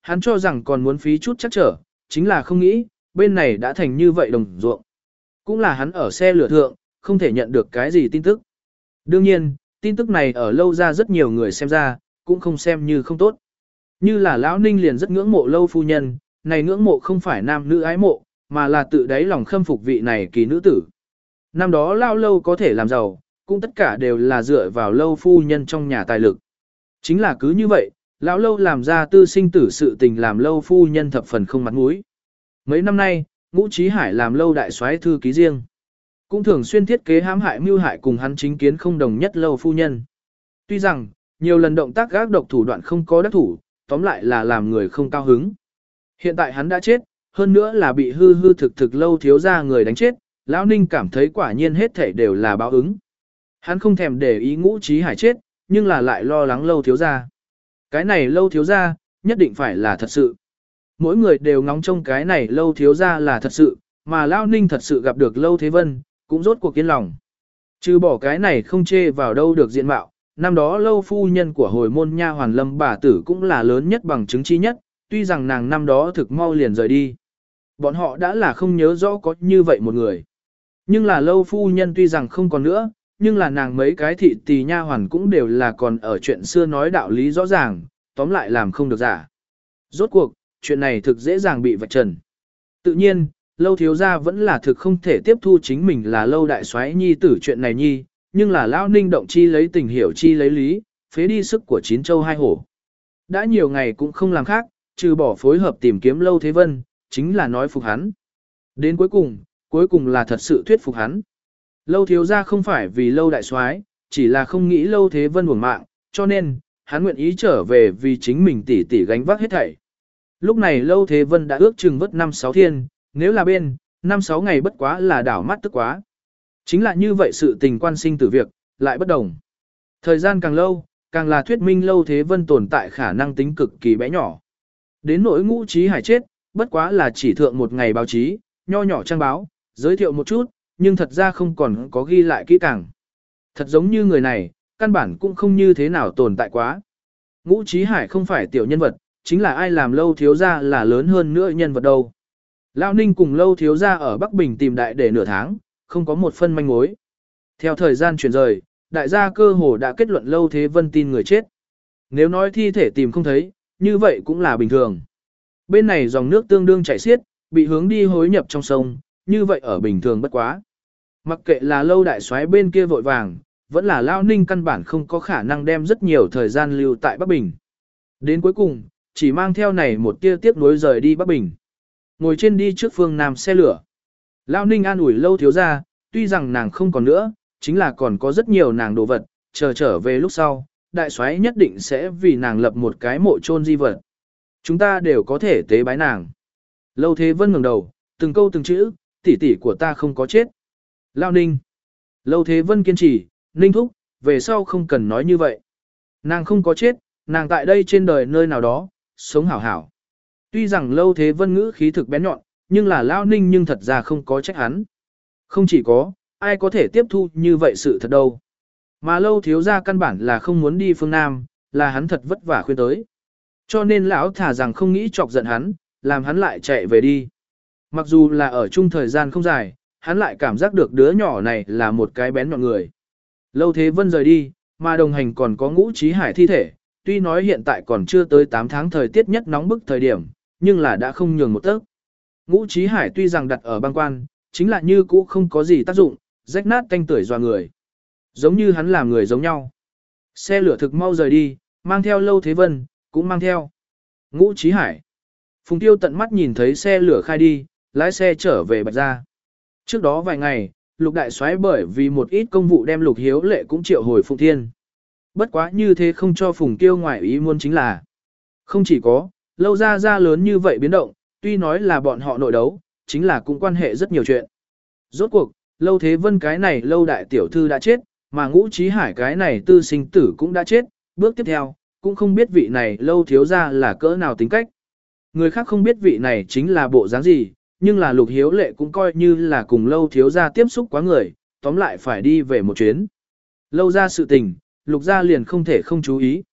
hắn cho rằng còn muốn phí chút chắc trở, chính là không nghĩ, bên này đã thành như vậy đồng ruộng. Cũng là hắn ở xe lửa thượng, không thể nhận được cái gì tin tức. Đương nhiên, tin tức này ở lâu ra rất nhiều người xem ra, cũng không xem như không tốt. Như là Lão Ninh liền rất ngưỡng mộ lâu phu nhân, này ngưỡng mộ không phải nam nữ ái mộ, mà là tự đáy lòng khâm phục vị này kỳ nữ tử. Năm đó Lão lâu có thể làm giàu, cũng tất cả đều là dựa vào lâu phu nhân trong nhà tài lực. Chính là cứ như vậy, Lão lâu làm ra tư sinh tử sự tình làm lâu phu nhân thập phần không mặt mũi. Mấy năm nay, Ngũ Chí Hải làm lâu đại soái thư ký riêng. Cũng thường xuyên thiết kế hãm hại mưu hại cùng hắn chính kiến không đồng nhất lâu phu nhân. Tuy rằng, nhiều lần động tác gác độc thủ đoạn không có đắc thủ, tóm lại là làm người không cao hứng. Hiện tại hắn đã chết, hơn nữa là bị hư hư thực thực lâu thiếu ra người đánh chết, Lão Ninh cảm thấy quả nhiên hết thảy đều là báo ứng. Hắn không thèm để ý Ngũ Chí Hải chết, nhưng là lại lo lắng lâu thiếu ra. Cái này lâu thiếu ra, nhất định phải là thật sự. Mỗi người đều ngóng trông cái này lâu thiếu ra là thật sự, mà Lão Ninh thật sự gặp được lâu thế vân, cũng rốt cuộc kiên lòng. Trừ bỏ cái này không chê vào đâu được diện mạo, năm đó lâu phu nhân của hồi môn nha hoàn Lâm bà tử cũng là lớn nhất bằng chứng chi nhất, tuy rằng nàng năm đó thực mau liền rời đi. Bọn họ đã là không nhớ rõ có như vậy một người. Nhưng là lâu phu nhân tuy rằng không còn nữa, nhưng là nàng mấy cái thị tỳ nha hoàn cũng đều là còn ở chuyện xưa nói đạo lý rõ ràng, tóm lại làm không được giả. Rốt cuộc, chuyện này thực dễ dàng bị vạch trần. Tự nhiên, lâu thiếu gia vẫn là thực không thể tiếp thu chính mình là lâu đại soái nhi tử chuyện này nhi, nhưng là Lão Ninh động chi lấy tình hiểu chi lấy lý, phế đi sức của chín châu hai hổ. Đã nhiều ngày cũng không làm khác, trừ bỏ phối hợp tìm kiếm lâu thế vân, chính là nói phục hắn. Đến cuối cùng là thật sự thuyết phục hắn. Lâu thiếu gia không phải vì lâu đại soái, chỉ là không nghĩ lâu thế vân uổng mạng, cho nên, hắn nguyện ý trở về vì chính mình tỉ tỉ gánh vác hết thảy. Lúc này lâu thế vân đã ước chừng vất 5-6 thiên, nếu là bên, 5-6 ngày bất quá là đảo mắt tức quá. Chính là như vậy sự tình quan sinh tử việc, lại bất đồng. Thời gian càng lâu, càng là thuyết minh lâu thế vân tồn tại khả năng tính cực kỳ bé nhỏ. Đến nỗi Ngũ Chí Hải chết, bất quá là chỉ thượng một ngày báo chí, nho nhỏ trang báo, giới thiệu một chút, nhưng thật ra không còn có ghi lại kỹ càng. Thật giống như người này, căn bản cũng không như thế nào tồn tại quá. Ngũ Chí Hải không phải tiểu nhân vật, chính là ai làm lâu thiếu gia là lớn hơn nữa nhân vật đâu. Lão Ninh cùng lâu thiếu gia ở Bắc Bình tìm đại để nửa tháng, không có một phân manh mối. Theo thời gian chuyển rời, đại gia cơ hồ đã kết luận lâu thế vân tin người chết. Nếu nói thi thể tìm không thấy, như vậy cũng là bình thường. Bên này dòng nước tương đương chảy xiết, bị hướng đi hối nhập trong sông, như vậy ở bình thường bất quá. Mặc kệ là lâu đại soái bên kia vội vàng, vẫn là Lão Ninh căn bản không có khả năng đem rất nhiều thời gian lưu tại Bắc Bình. Đến cuối cùng, chỉ mang theo này một tia tiếp nối rời đi Bắc Bình. Ngồi trên đi trước phương Nam xe lửa. Lão Ninh an ủi lâu thiếu ra, tuy rằng nàng không còn nữa, chính là còn có rất nhiều nàng đồ vật, trở về lúc sau, đại soái nhất định sẽ vì nàng lập một cái mộ chôn di vật. Chúng ta đều có thể tế bái nàng. Lâu Thế Vân ngẩng đầu, từng câu từng chữ, tỷ tỷ của ta không có chết. Lão Ninh. Lâu Thế Vân kiên trì, Ninh thúc, về sau không cần nói như vậy. Nàng không có chết, nàng tại đây trên đời nơi nào đó, sống hảo hảo. Tuy rằng Lâu Thế Vân ngữ khí thực bén nhọn, nhưng là Lão Ninh nhưng thật ra không có trách hắn. Không chỉ có, ai có thể tiếp thu như vậy sự thật đâu. Mà Lâu thiếu gia căn bản là không muốn đi phương Nam, là hắn thật vất vả khuyên tới. Cho nên lão thả rằng không nghĩ chọc giận hắn, làm hắn lại chạy về đi. Mặc dù là ở chung thời gian không dài, hắn lại cảm giác được đứa nhỏ này là một cái bén nhọn người. Lâu Thế Vân rời đi, mà đồng hành còn có Ngũ Chí Hải thi thể, tuy nói hiện tại còn chưa tới 8 tháng thời tiết nhất nóng bức thời điểm, nhưng là đã không nhường một tấc. Ngũ Chí Hải tuy rằng đặt ở băng quan, chính là như cũ không có gì tác dụng, rách nát canh tưởi doa người. Giống như hắn làm người giống nhau. Xe lửa thực mau rời đi, mang theo Lâu Thế Vân, cũng mang theo Ngũ Chí Hải. Phùng Tiêu tận mắt nhìn thấy xe lửa khai đi, lái xe trở về Bạch Gia. Trước đó vài ngày, Lục Đại Soái bởi vì một ít công vụ đem Lục Hiếu Lệ cũng triệu hồi Phụng Thiên. Bất quá như thế không cho Phùng Tiêu ngoại ý muốn chính là không chỉ có Lâu ra lớn như vậy biến động, tuy nói là bọn họ nội đấu, chính là cũng quan hệ rất nhiều chuyện. Rốt cuộc, Lâu Thế Vân cái này Lâu đại tiểu thư đã chết, mà Ngũ Chí Hải cái này tư sinh tử cũng đã chết, bước tiếp theo, cũng không biết vị này Lâu thiếu gia là cỡ nào tính cách. Người khác không biết vị này chính là bộ dáng gì, nhưng là Lục Hiếu Lệ cũng coi như là cùng Lâu thiếu gia tiếp xúc quá người, tóm lại phải đi về một chuyến. Lâu ra sự tình, Lục gia liền không thể không chú ý.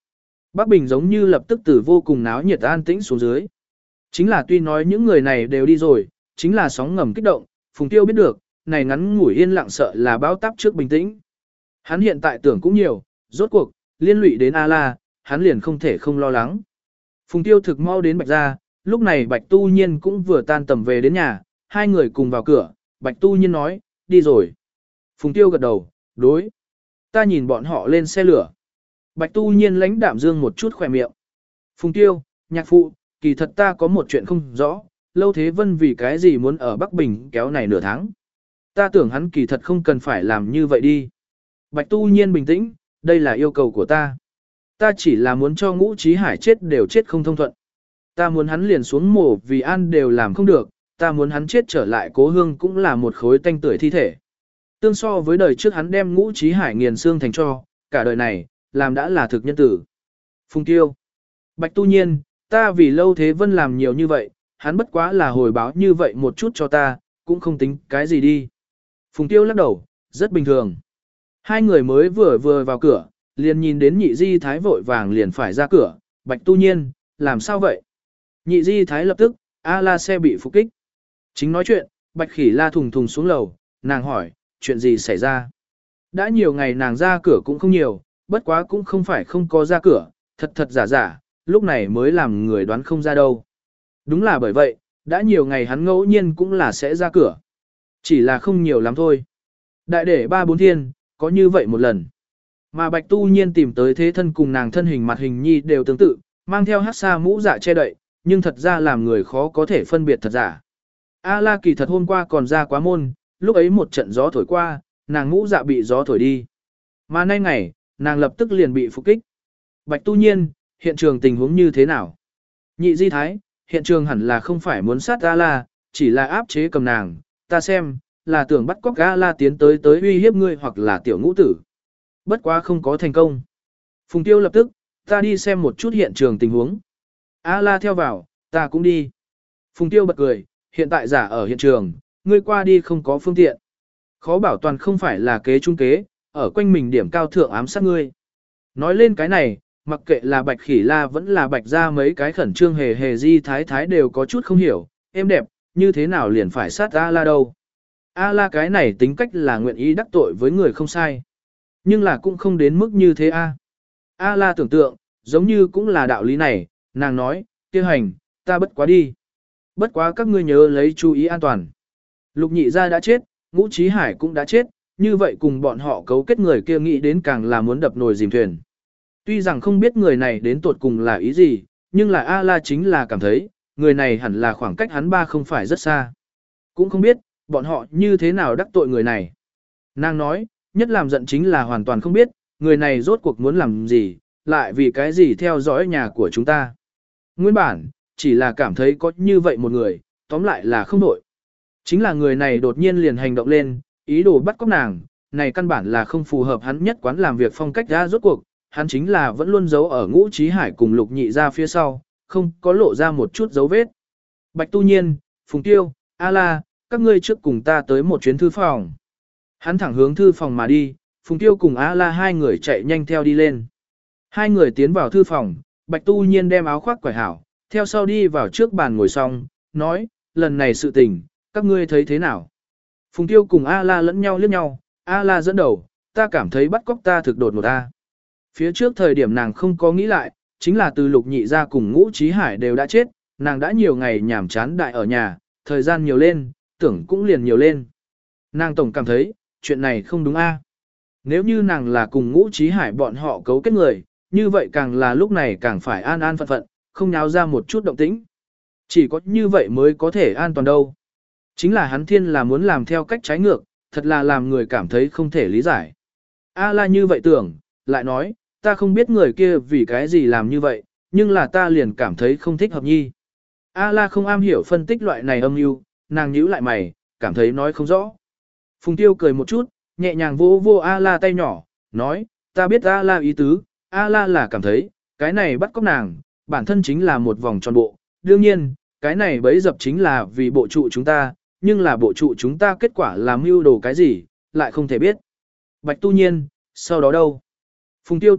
Bắc Bình giống như lập tức từ vô cùng náo nhiệt an tĩnh xuống dưới. Chính là tuy nói những người này đều đi rồi, chính là sóng ngầm kích động, Phùng Tiêu biết được, này ngắn ngủi yên lặng sợ là bão táp trước bình tĩnh. Hắn hiện tại tưởng cũng nhiều, rốt cuộc, liên lụy đến A-la, hắn liền không thể không lo lắng. Phùng Tiêu thực mau đến Bạch gia, lúc này Bạch Tu Nhiên cũng vừa tan tầm về đến nhà, hai người cùng vào cửa, Bạch Tu Nhiên nói, đi rồi. Phùng Tiêu gật đầu, đối. Ta nhìn bọn họ lên xe lửa. Bạch Tu Nhiên lãnh đạm dương một chút khỏe miệng. Phùng Tiêu, nhạc phụ, kỳ thật ta có một chuyện không rõ, Lâu Thế Vân vì cái gì muốn ở Bắc Bình kéo này nửa tháng. Ta tưởng hắn kỳ thật không cần phải làm như vậy đi. Bạch Tu Nhiên bình tĩnh, đây là yêu cầu của ta. Ta chỉ là muốn cho Ngũ Chí Hải chết đều chết không thông thuận. Ta muốn hắn liền xuống mổ vì an đều làm không được, ta muốn hắn chết trở lại cố hương cũng là một khối tanh tưởi thi thể. Tương so với đời trước hắn đem Ngũ Chí Hải nghiền xương thành cho, cả đời này, làm đã là thực nhân tử. Phùng Tiêu, Bạch Tu Nhiên, ta vì Lâu Thế Vân làm nhiều như vậy, hắn bất quá là hồi báo như vậy một chút cho ta, cũng không tính cái gì đi. Phùng Tiêu lắc đầu, rất bình thường. Hai người mới vừa vào cửa, liền nhìn đến Nhị Di Thái vội vàng liền phải ra cửa, Bạch Tu Nhiên, làm sao vậy? Nhị Di Thái lập tức, A-la xe bị phục kích. Chính nói chuyện, Bạch Khỉ La thùng thùng xuống lầu, nàng hỏi, chuyện gì xảy ra? Đã nhiều ngày nàng ra cửa cũng không nhiều, bất quá cũng không phải không có ra cửa, thật thật giả giả, lúc này mới làm người đoán không ra đâu. Đúng là bởi vậy, đã nhiều ngày hắn ngẫu nhiên cũng là sẽ ra cửa. Chỉ là không nhiều lắm thôi. Đại để 3-4 thiên, có như vậy một lần. Mà Bạch Tu Nhiên tìm tới thế thân cùng nàng thân hình mặt hình nhi đều tương tự, mang theo hắc sa mũ dạ che đậy, nhưng thật ra làm người khó có thể phân biệt thật giả. A-la kỳ thật hôm qua còn ra quá môn, lúc ấy một trận gió thổi qua, nàng mũ dạ bị gió thổi đi. Mà nay ngày, nàng lập tức liền bị phục kích. Bạch Tu Nhiên, hiện trường tình huống như thế nào? Nhị Di Thái, hiện trường hẳn là không phải muốn sát A-la, chỉ là áp chế cầm nàng, ta xem, là tưởng bắt cóc A-la tiến tới uy hiếp ngươi hoặc là tiểu ngũ tử. Bất quá không có thành công. Phùng Tiêu lập tức, ta đi xem một chút hiện trường tình huống. A-la theo vào, ta cũng đi. Phùng Tiêu bật cười, hiện tại giả ở hiện trường, ngươi qua đi không có phương tiện. Khó bảo toàn không phải là kế trung kế, ở quanh mình điểm cao thượng ám sát ngươi. Nói lên cái này, mặc kệ là Bạch Khỉ La vẫn là Bạch gia mấy cái khẩn trương hề Di Thái đều có chút không hiểu, em đẹp, như thế nào liền phải sát A-la đâu. A-la cái này tính cách là nguyện ý đắc tội với người không sai. Nhưng là cũng không đến mức như thế a. A-la tưởng tượng, giống như cũng là đạo lý này, nàng nói, tiêu hành, ta bất quá đi. Bất quá các ngươi nhớ lấy chú ý an toàn. Lục Nhị gia đã chết, Ngũ Chí Hải cũng đã chết, như vậy cùng bọn họ cấu kết người kia nghĩ đến càng là muốn đập nồi dìm thuyền. Tuy rằng không biết người này đến tuột cùng là ý gì, nhưng là A-la chính là cảm thấy, người này hẳn là khoảng cách hắn ba không phải rất xa. Cũng không biết, bọn họ như thế nào đắc tội người này. Nàng nói, nhất làm giận chính là hoàn toàn không biết, người này rốt cuộc muốn làm gì, lại vì cái gì theo dõi nhà của chúng ta. Nguyên bản, chỉ là cảm thấy có như vậy một người, tóm lại là không đổi. Chính là người này đột nhiên liền hành động lên, ý đồ bắt cóc nàng, này căn bản là không phù hợp hắn nhất quán làm việc phong cách ra rốt cuộc, hắn chính là vẫn luôn giấu ở Ngũ Chí Hải cùng Lục Nhị gia phía sau, không có lộ ra một chút dấu vết. Bạch Tu Nhiên, Phùng Tiêu, A-la, các ngươi trước cùng ta tới một chuyến thư phòng. Hắn thẳng hướng thư phòng mà đi, Phùng Tiêu cùng A-la hai người chạy nhanh theo đi lên. Hai người tiến vào thư phòng, Bạch Tu Nhiên đem áo khoác quải hảo, theo sau đi vào trước bàn ngồi xong, nói, lần này sự tình, các ngươi thấy thế nào? Phùng Tiêu cùng A-la lẫn nhau liếc nhau, A-la dẫn đầu, ta cảm thấy bắt cóc ta thực đột ngột ta. Phía trước thời điểm nàng không có nghĩ lại, chính là từ Lục Nhị gia cùng Ngũ Chí Hải đều đã chết, nàng đã nhiều ngày nhàm chán đại ở nhà, thời gian nhiều lên, tưởng cũng liền nhiều lên. Nàng tổng cảm thấy, chuyện này không đúng a. Nếu như nàng là cùng Ngũ Chí Hải bọn họ cấu kết người, như vậy càng là lúc này càng phải an an phận phận, không nháo ra một chút động tĩnh. Chỉ có như vậy mới có thể an toàn đâu. Chính là hắn thiên là muốn làm theo cách trái ngược, thật là làm người cảm thấy không thể lý giải. A-la như vậy tưởng, lại nói, ta không biết người kia vì cái gì làm như vậy, nhưng là ta liền cảm thấy không thích hợp nhi. A-la không am hiểu phân tích loại này âm mưu, nàng nhíu lại mày, cảm thấy nói không rõ. Phùng Tiêu cười một chút, nhẹ nhàng vỗ vô A-la tay nhỏ, nói, ta biết A-la ý tứ, A-la là cảm thấy, cái này bắt cóc nàng, bản thân chính là một vòng tròn bộ. Đương nhiên, cái này bấy dập chính là vì bộ trụ chúng ta, nhưng là bộ trụ chúng ta kết quả là mưu đồ cái gì, lại không thể biết. Bạch Tu Nhiên, sau đó đâu? Phùng Tiêu tiếp tục,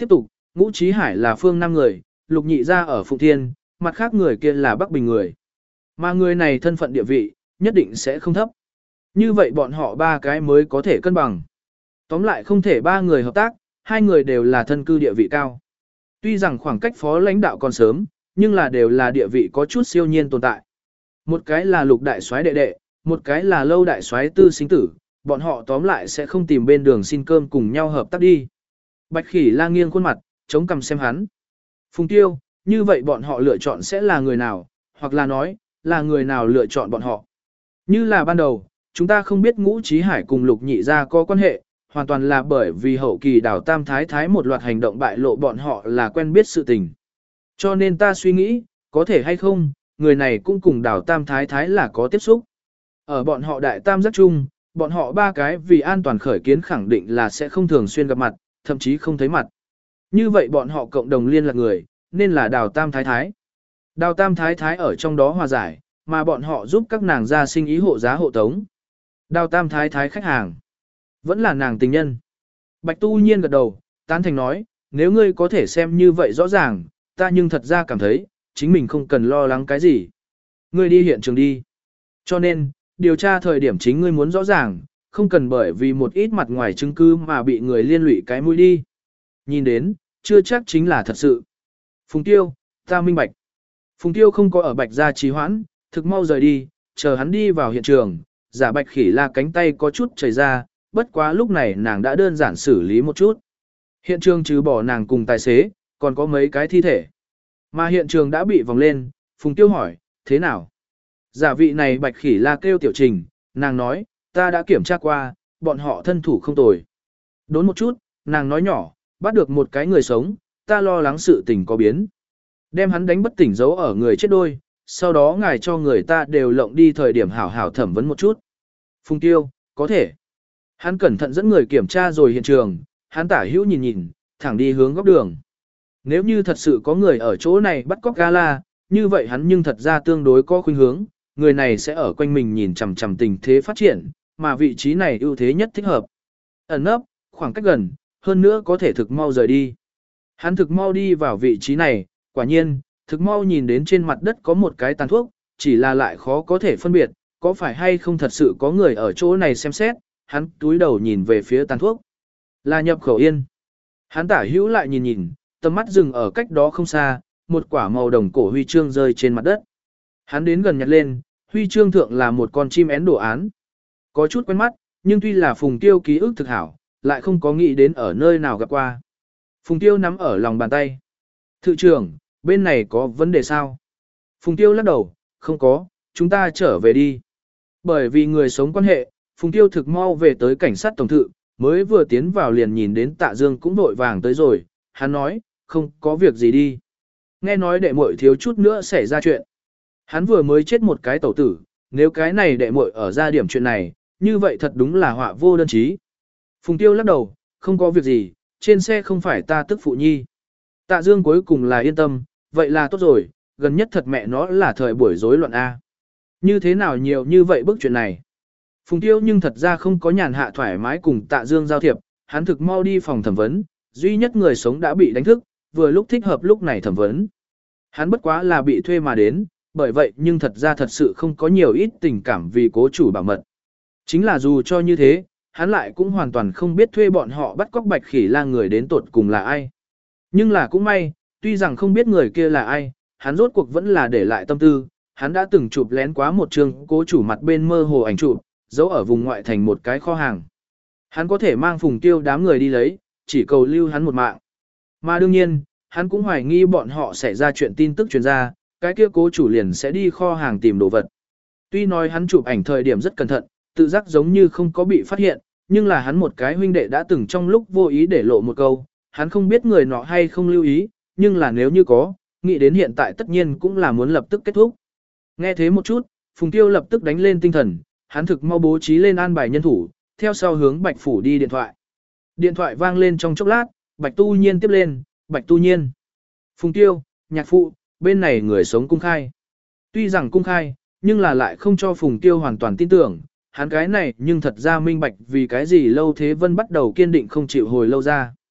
Ngũ Chí Hải là phương Nam người, Lục Nhị gia ở Phụng Thiên, mặt khác người kia là Bắc Bình người. Mà người này thân phận địa vị, nhất định sẽ không thấp. Như vậy bọn họ ba cái mới có thể cân bằng. Tóm lại không thể ba người hợp tác, hai người đều là thân cư địa vị cao. Tuy rằng khoảng cách phó lãnh đạo còn sớm, nhưng là đều là địa vị có chút siêu nhiên tồn tại. Một cái là Lục đại soái đệ đệ, một cái là Lâu đại soái tư sinh tử, bọn họ tóm lại sẽ không tìm bên đường xin cơm cùng nhau hợp tác đi. Bạch Khỉ La nghiêng khuôn mặt, chống cằm xem hắn. Phùng Tiêu, như vậy bọn họ lựa chọn sẽ là người nào, hoặc là nói, là người nào lựa chọn bọn họ. Như là ban đầu, chúng ta không biết Ngũ Chí Hải cùng Lục Nhị gia có quan hệ, hoàn toàn là bởi vì hậu kỳ Đào Tam Thái Thái một loạt hành động bại lộ bọn họ là quen biết sự tình. Cho nên ta suy nghĩ, có thể hay không, người này cũng cùng Đào Tam Thái Thái là có tiếp xúc. Ở bọn họ đại tam giác chung, bọn họ ba cái vì an toàn khởi kiến khẳng định là sẽ không thường xuyên gặp mặt, thậm chí không thấy mặt. Như vậy bọn họ cộng đồng liên lạc người, nên là Đào Tam Thái Thái. Đào Tam Thái Thái ở trong đó hòa giải, mà bọn họ giúp các nàng ra sinh ý hộ giá hộ tống. Đào Tam Thái Thái khách hàng, vẫn là nàng tình nhân. Bạch Tu Nhiên gật đầu, tán thành nói, nếu ngươi có thể xem như vậy rõ ràng, ta nhưng thật ra cảm thấy, chính mình không cần lo lắng cái gì. Ngươi đi hiện trường đi. Cho nên, điều tra thời điểm chính ngươi muốn rõ ràng, không cần bởi vì một ít mặt ngoài chứng cứ mà bị người liên lụy cái mũi đi. Nhìn đến, chưa chắc chính là thật sự. Phùng Tiêu, ta minh bạch. Phùng Tiêu không có ở Bạch gia trì hoãn, thực mau rời đi, chờ hắn đi vào hiện trường, giả Bạch Khỉ La cánh tay có chút chảy ra, bất quá lúc này nàng đã đơn giản xử lý một chút. Hiện trường trừ bỏ nàng cùng tài xế, còn có mấy cái thi thể. Mà hiện trường đã bị vòng lên, Phùng Tiêu hỏi, thế nào? Giả vị này Bạch Khỉ La kêu Tiểu Trình, nàng nói, ta đã kiểm tra qua, bọn họ thân thủ không tồi. Đốn một chút, nàng nói nhỏ, bắt được một cái người sống, ta lo lắng sự tình có biến. Đem hắn đánh bất tỉnh giấu ở người chết đôi, sau đó ngài cho người ta đều lộng đi thời điểm hảo hảo thẩm vấn một chút. Phùng Tiêu, có thể. Hắn cẩn thận dẫn người kiểm tra rồi hiện trường, hắn tả hữu nhìn nhìn, thẳng đi hướng góc đường. Nếu như thật sự có người ở chỗ này bắt cóc gala, như vậy hắn nhưng thật ra tương đối có khuynh hướng, người này sẽ ở quanh mình nhìn chằm chằm tình thế phát triển, mà vị trí này ưu thế nhất thích hợp. Ẩn nấp, khoảng cách gần, hơn nữa có thể thực mau rời đi. Hắn thực mau đi vào vị trí này, quả nhiên, thực mau nhìn đến trên mặt đất có một cái tàn thuốc, chỉ là lại khó có thể phân biệt, có phải hay không thật sự có người ở chỗ này xem xét, hắn túi đầu nhìn về phía tàn thuốc. Là nhập khẩu yên. Hắn tả hữu lại nhìn nhìn, tầm mắt dừng ở cách đó không xa, một quả màu đồng cổ huy chương rơi trên mặt đất. Hắn đến gần nhặt lên, huy chương thượng là một con chim én đồ án. Có chút quen mắt, nhưng tuy là Phùng Tiêu ký ức thực hảo, lại không có nghĩ đến ở nơi nào gặp qua. Phùng Tiêu nắm ở lòng bàn tay. Thự trưởng, bên này có vấn đề sao? Phùng Tiêu lắc đầu, không có, chúng ta trở về đi. Bởi vì người sống quan hệ, Phùng Tiêu thực mau về tới cảnh sát tổng thự, mới vừa tiến vào liền nhìn đến Tạ Dương cũng vội vàng tới rồi, hắn nói, không có việc gì đi. Nghe nói đệ muội thiếu chút nữa xảy ra chuyện. Hắn vừa mới chết một cái tẩu tử, nếu cái này đệ muội ở ra điểm chuyện này, như vậy thật đúng là họa vô đơn chí. Phùng Tiêu lắc đầu, không có việc gì, trên xe không phải ta tức phụ nhi. Tạ Dương cuối cùng là yên tâm, vậy là tốt rồi, gần nhất thật mẹ nó là thời buổi rối loạn A. Như thế nào nhiều như vậy bức chuyện này. Phùng Tiêu nhưng thật ra không có nhàn hạ thoải mái cùng Tạ Dương giao thiệp, hắn thực mau đi phòng thẩm vấn, duy nhất người sống đã bị đánh thức, vừa lúc thích hợp lúc này thẩm vấn. Hắn bất quá là bị thuê mà đến, bởi vậy nhưng thật ra thật sự không có nhiều ít tình cảm vì cố chủ bảo mật. Chính là dù cho như thế, hắn lại cũng hoàn toàn không biết thuê bọn họ bắt cóc Bạch Khỉ La người đến tột cùng là ai. Nhưng là cũng may, tuy rằng không biết người kia là ai, hắn rốt cuộc vẫn là để lại tâm tư, hắn đã từng chụp lén quá một chương cố chủ mặt bên mơ hồ ảnh chụp, giấu ở vùng ngoại thành một cái kho hàng. Hắn có thể mang Phùng Tiêu đám người đi lấy, chỉ cầu lưu hắn một mạng. Mà đương nhiên, hắn cũng hoài nghi bọn họ sẽ ra chuyện tin tức truyền ra, cái kia cố chủ liền sẽ đi kho hàng tìm đồ vật. Tuy nói hắn chụp ảnh thời điểm rất cẩn thận, tự giác giống như không có bị phát hiện, nhưng là hắn một cái huynh đệ đã từng trong lúc vô ý để lộ một câu, hắn không biết người nọ hay không lưu ý, nhưng là nếu như có, nghĩ đến hiện tại tất nhiên cũng là muốn lập tức kết thúc. Nghe thế một chút, Phùng Tiêu lập tức đánh lên tinh thần, hắn thực mau bố trí lên an bài nhân thủ, theo sau hướng Bạch Phủ đi điện thoại. Điện thoại vang lên trong chốc lát, Bạch Tu Nhiên tiếp lên, Bạch Tu Nhiên. Phùng Tiêu, nhạc phụ, bên này người sống cung khai. Tuy rằng cung khai, nhưng là lại không cho Phùng Tiêu hoàn toàn tin tưởng, hắn cái này nhưng thật ra minh bạch vì cái gì Lâu Thế Vân bắt đầu kiên định không chịu hồi lâu ra.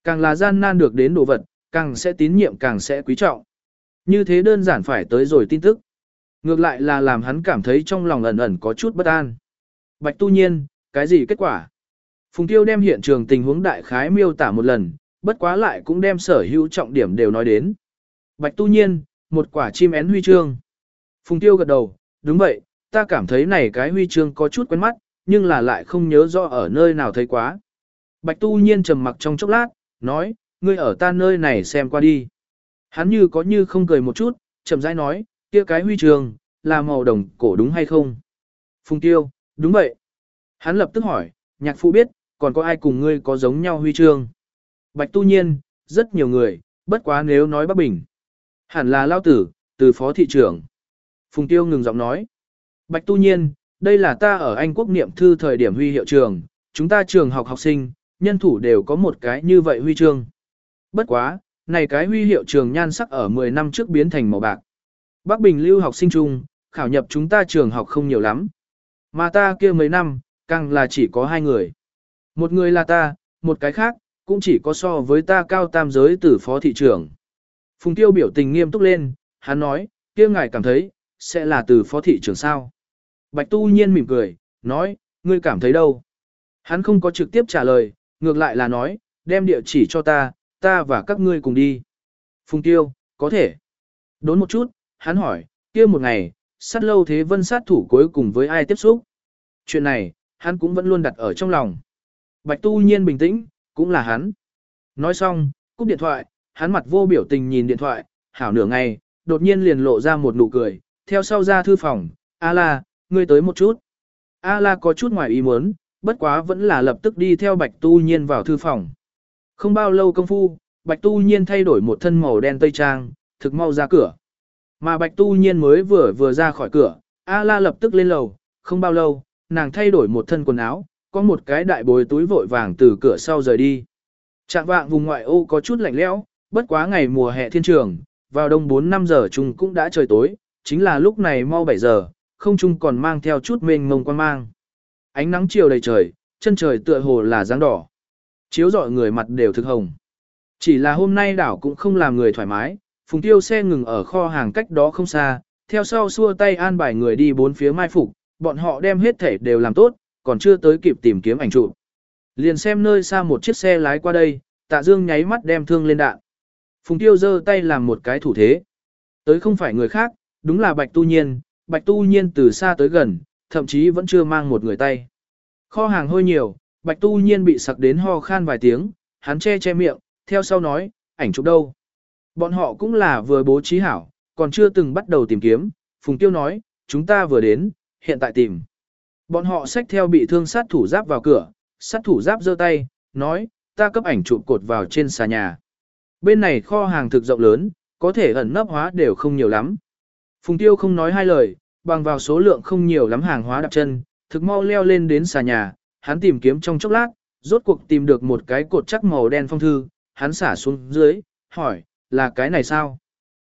Càng là gian nan được đến đồ vật, càng sẽ tín nhiệm càng sẽ quý trọng. Như thế đơn giản phải tới rồi tin tức. Ngược lại là làm hắn cảm thấy trong lòng ẩn ẩn có chút bất an. Bạch Tu Nhiên, cái gì kết quả? Phùng Tiêu đem hiện trường tình huống đại khái miêu tả một lần, bất quá lại cũng đem sở hữu trọng điểm đều nói đến. Bạch Tu Nhiên, một quả chim én huy chương. Phùng Tiêu gật đầu, đúng vậy, ta cảm thấy này cái huy chương có chút quen mắt, nhưng là lại không nhớ rõ ở nơi nào thấy quá. Bạch Tu Nhiên trầm mặc trong chốc lát, nói, ngươi ở ta nơi này xem qua đi. Hắn như có như không cười một chút, chậm rãi nói, kia cái huy chương, là màu đồng cổ đúng hay không? Phùng Tiêu, đúng vậy. Hắn lập tức hỏi, nhạc phụ biết, còn có ai cùng ngươi có giống nhau huy chương? Bạch Tu Nhiên, rất nhiều người, bất quá nếu nói Bắc Bình. Hẳn là Lao Tử, từ phó thị trưởng. Phùng Tiêu ngừng giọng nói. Bạch Tu Nhiên, đây là ta ở Anh Quốc niệm thư thời điểm huy hiệu trường, chúng ta trường học học sinh, nhân thủ đều có một cái như vậy huy chương. Bất quá, này cái huy hiệu trường nhan sắc ở 10 năm trước biến thành màu bạc. Bắc Bình lưu học sinh chung, khảo nhập chúng ta trường học không nhiều lắm. Mà ta kia mấy năm, càng là chỉ có 2 người. Một người là ta, một cái khác, cũng chỉ có so với ta cao tam giới từ phó thị trưởng. Phùng Tiêu biểu tình nghiêm túc lên, hắn nói, kia ngài cảm thấy, sẽ là từ phó thị trưởng sao? Bạch Tu Nhiên mỉm cười, nói, ngươi cảm thấy đâu? Hắn không có trực tiếp trả lời, ngược lại là nói, đem địa chỉ cho ta và các ngươi cùng đi. Phùng Tiêu, có thể. Đốn một chút, hắn hỏi, kia một ngày, sát lâu thế vân sát thủ cuối cùng với ai tiếp xúc? Chuyện này, hắn cũng vẫn luôn đặt ở trong lòng. Bạch Tu Nhiên bình tĩnh, cũng là hắn. Nói xong, cúp điện thoại, hắn mặt vô biểu tình nhìn điện thoại, hảo nửa ngày, đột nhiên liền lộ ra một nụ cười, theo sau ra thư phòng, A La, ngươi tới một chút. A La có chút ngoài ý muốn, bất quá vẫn là lập tức đi theo Bạch Tu Nhiên vào thư phòng. Không bao lâu công phu, Bạch Tu Nhiên thay đổi một thân màu đen tây trang, thực mau ra cửa. Mà Bạch Tu Nhiên mới vừa ra khỏi cửa, A La lập tức lên lầu, không bao lâu, nàng thay đổi một thân quần áo, có một cái đại bồi túi vội vàng từ cửa sau rời đi. Trạng vạng vùng ngoại ô có chút lạnh lẽo, bất quá ngày mùa hè thiên trường, vào đông 4-5 giờ chung cũng đã trời tối, chính là lúc này mau 7 giờ, không trung còn mang theo chút mênh mông quang mang. Ánh nắng chiều đầy trời, chân trời tựa hồ là dáng đỏ. Chiếu rọi người mặt đều thực hồng. Chỉ là hôm nay đảo cũng không làm người thoải mái, Phùng Tiêu xe ngừng ở kho hàng cách đó không xa, theo sau xua tay an bài người đi bốn phía mai phục, bọn họ đem hết thể đều làm tốt, còn chưa tới kịp tìm kiếm ảnh chụp. Liền xem nơi xa một chiếc xe lái qua đây, Tạ Dương nháy mắt đem thương lên đạn. Phùng Tiêu giơ tay làm một cái thủ thế. Tới không phải người khác, đúng là Bạch Tu Nhiên, Bạch Tu Nhiên từ xa tới gần, thậm chí vẫn chưa mang một người tay. Kho hàng hôi nhiều, Bạch Tu Nhiên bị sặc đến ho khan vài tiếng, hắn che miệng, theo sau nói, ảnh chụp đâu. Bọn họ cũng là vừa bố trí hảo, còn chưa từng bắt đầu tìm kiếm, Phùng Tiêu nói, chúng ta vừa đến, hiện tại tìm. Bọn họ xách theo bị thương sát thủ giáp vào cửa, sát thủ giáp giơ tay, nói, ta cấp ảnh chụp cột vào trên xà nhà. Bên này kho hàng thực rộng lớn, có thể ẩn nấp hóa đều không nhiều lắm. Phùng Tiêu không nói hai lời, bằng vào số lượng không nhiều lắm hàng hóa đặt chân, thực mau leo lên đến xà nhà, hắn tìm kiếm trong chốc lát, rốt cuộc tìm được một cái cột chắc màu đen phong thư, hắn xả xuống dưới, hỏi, là cái này sao?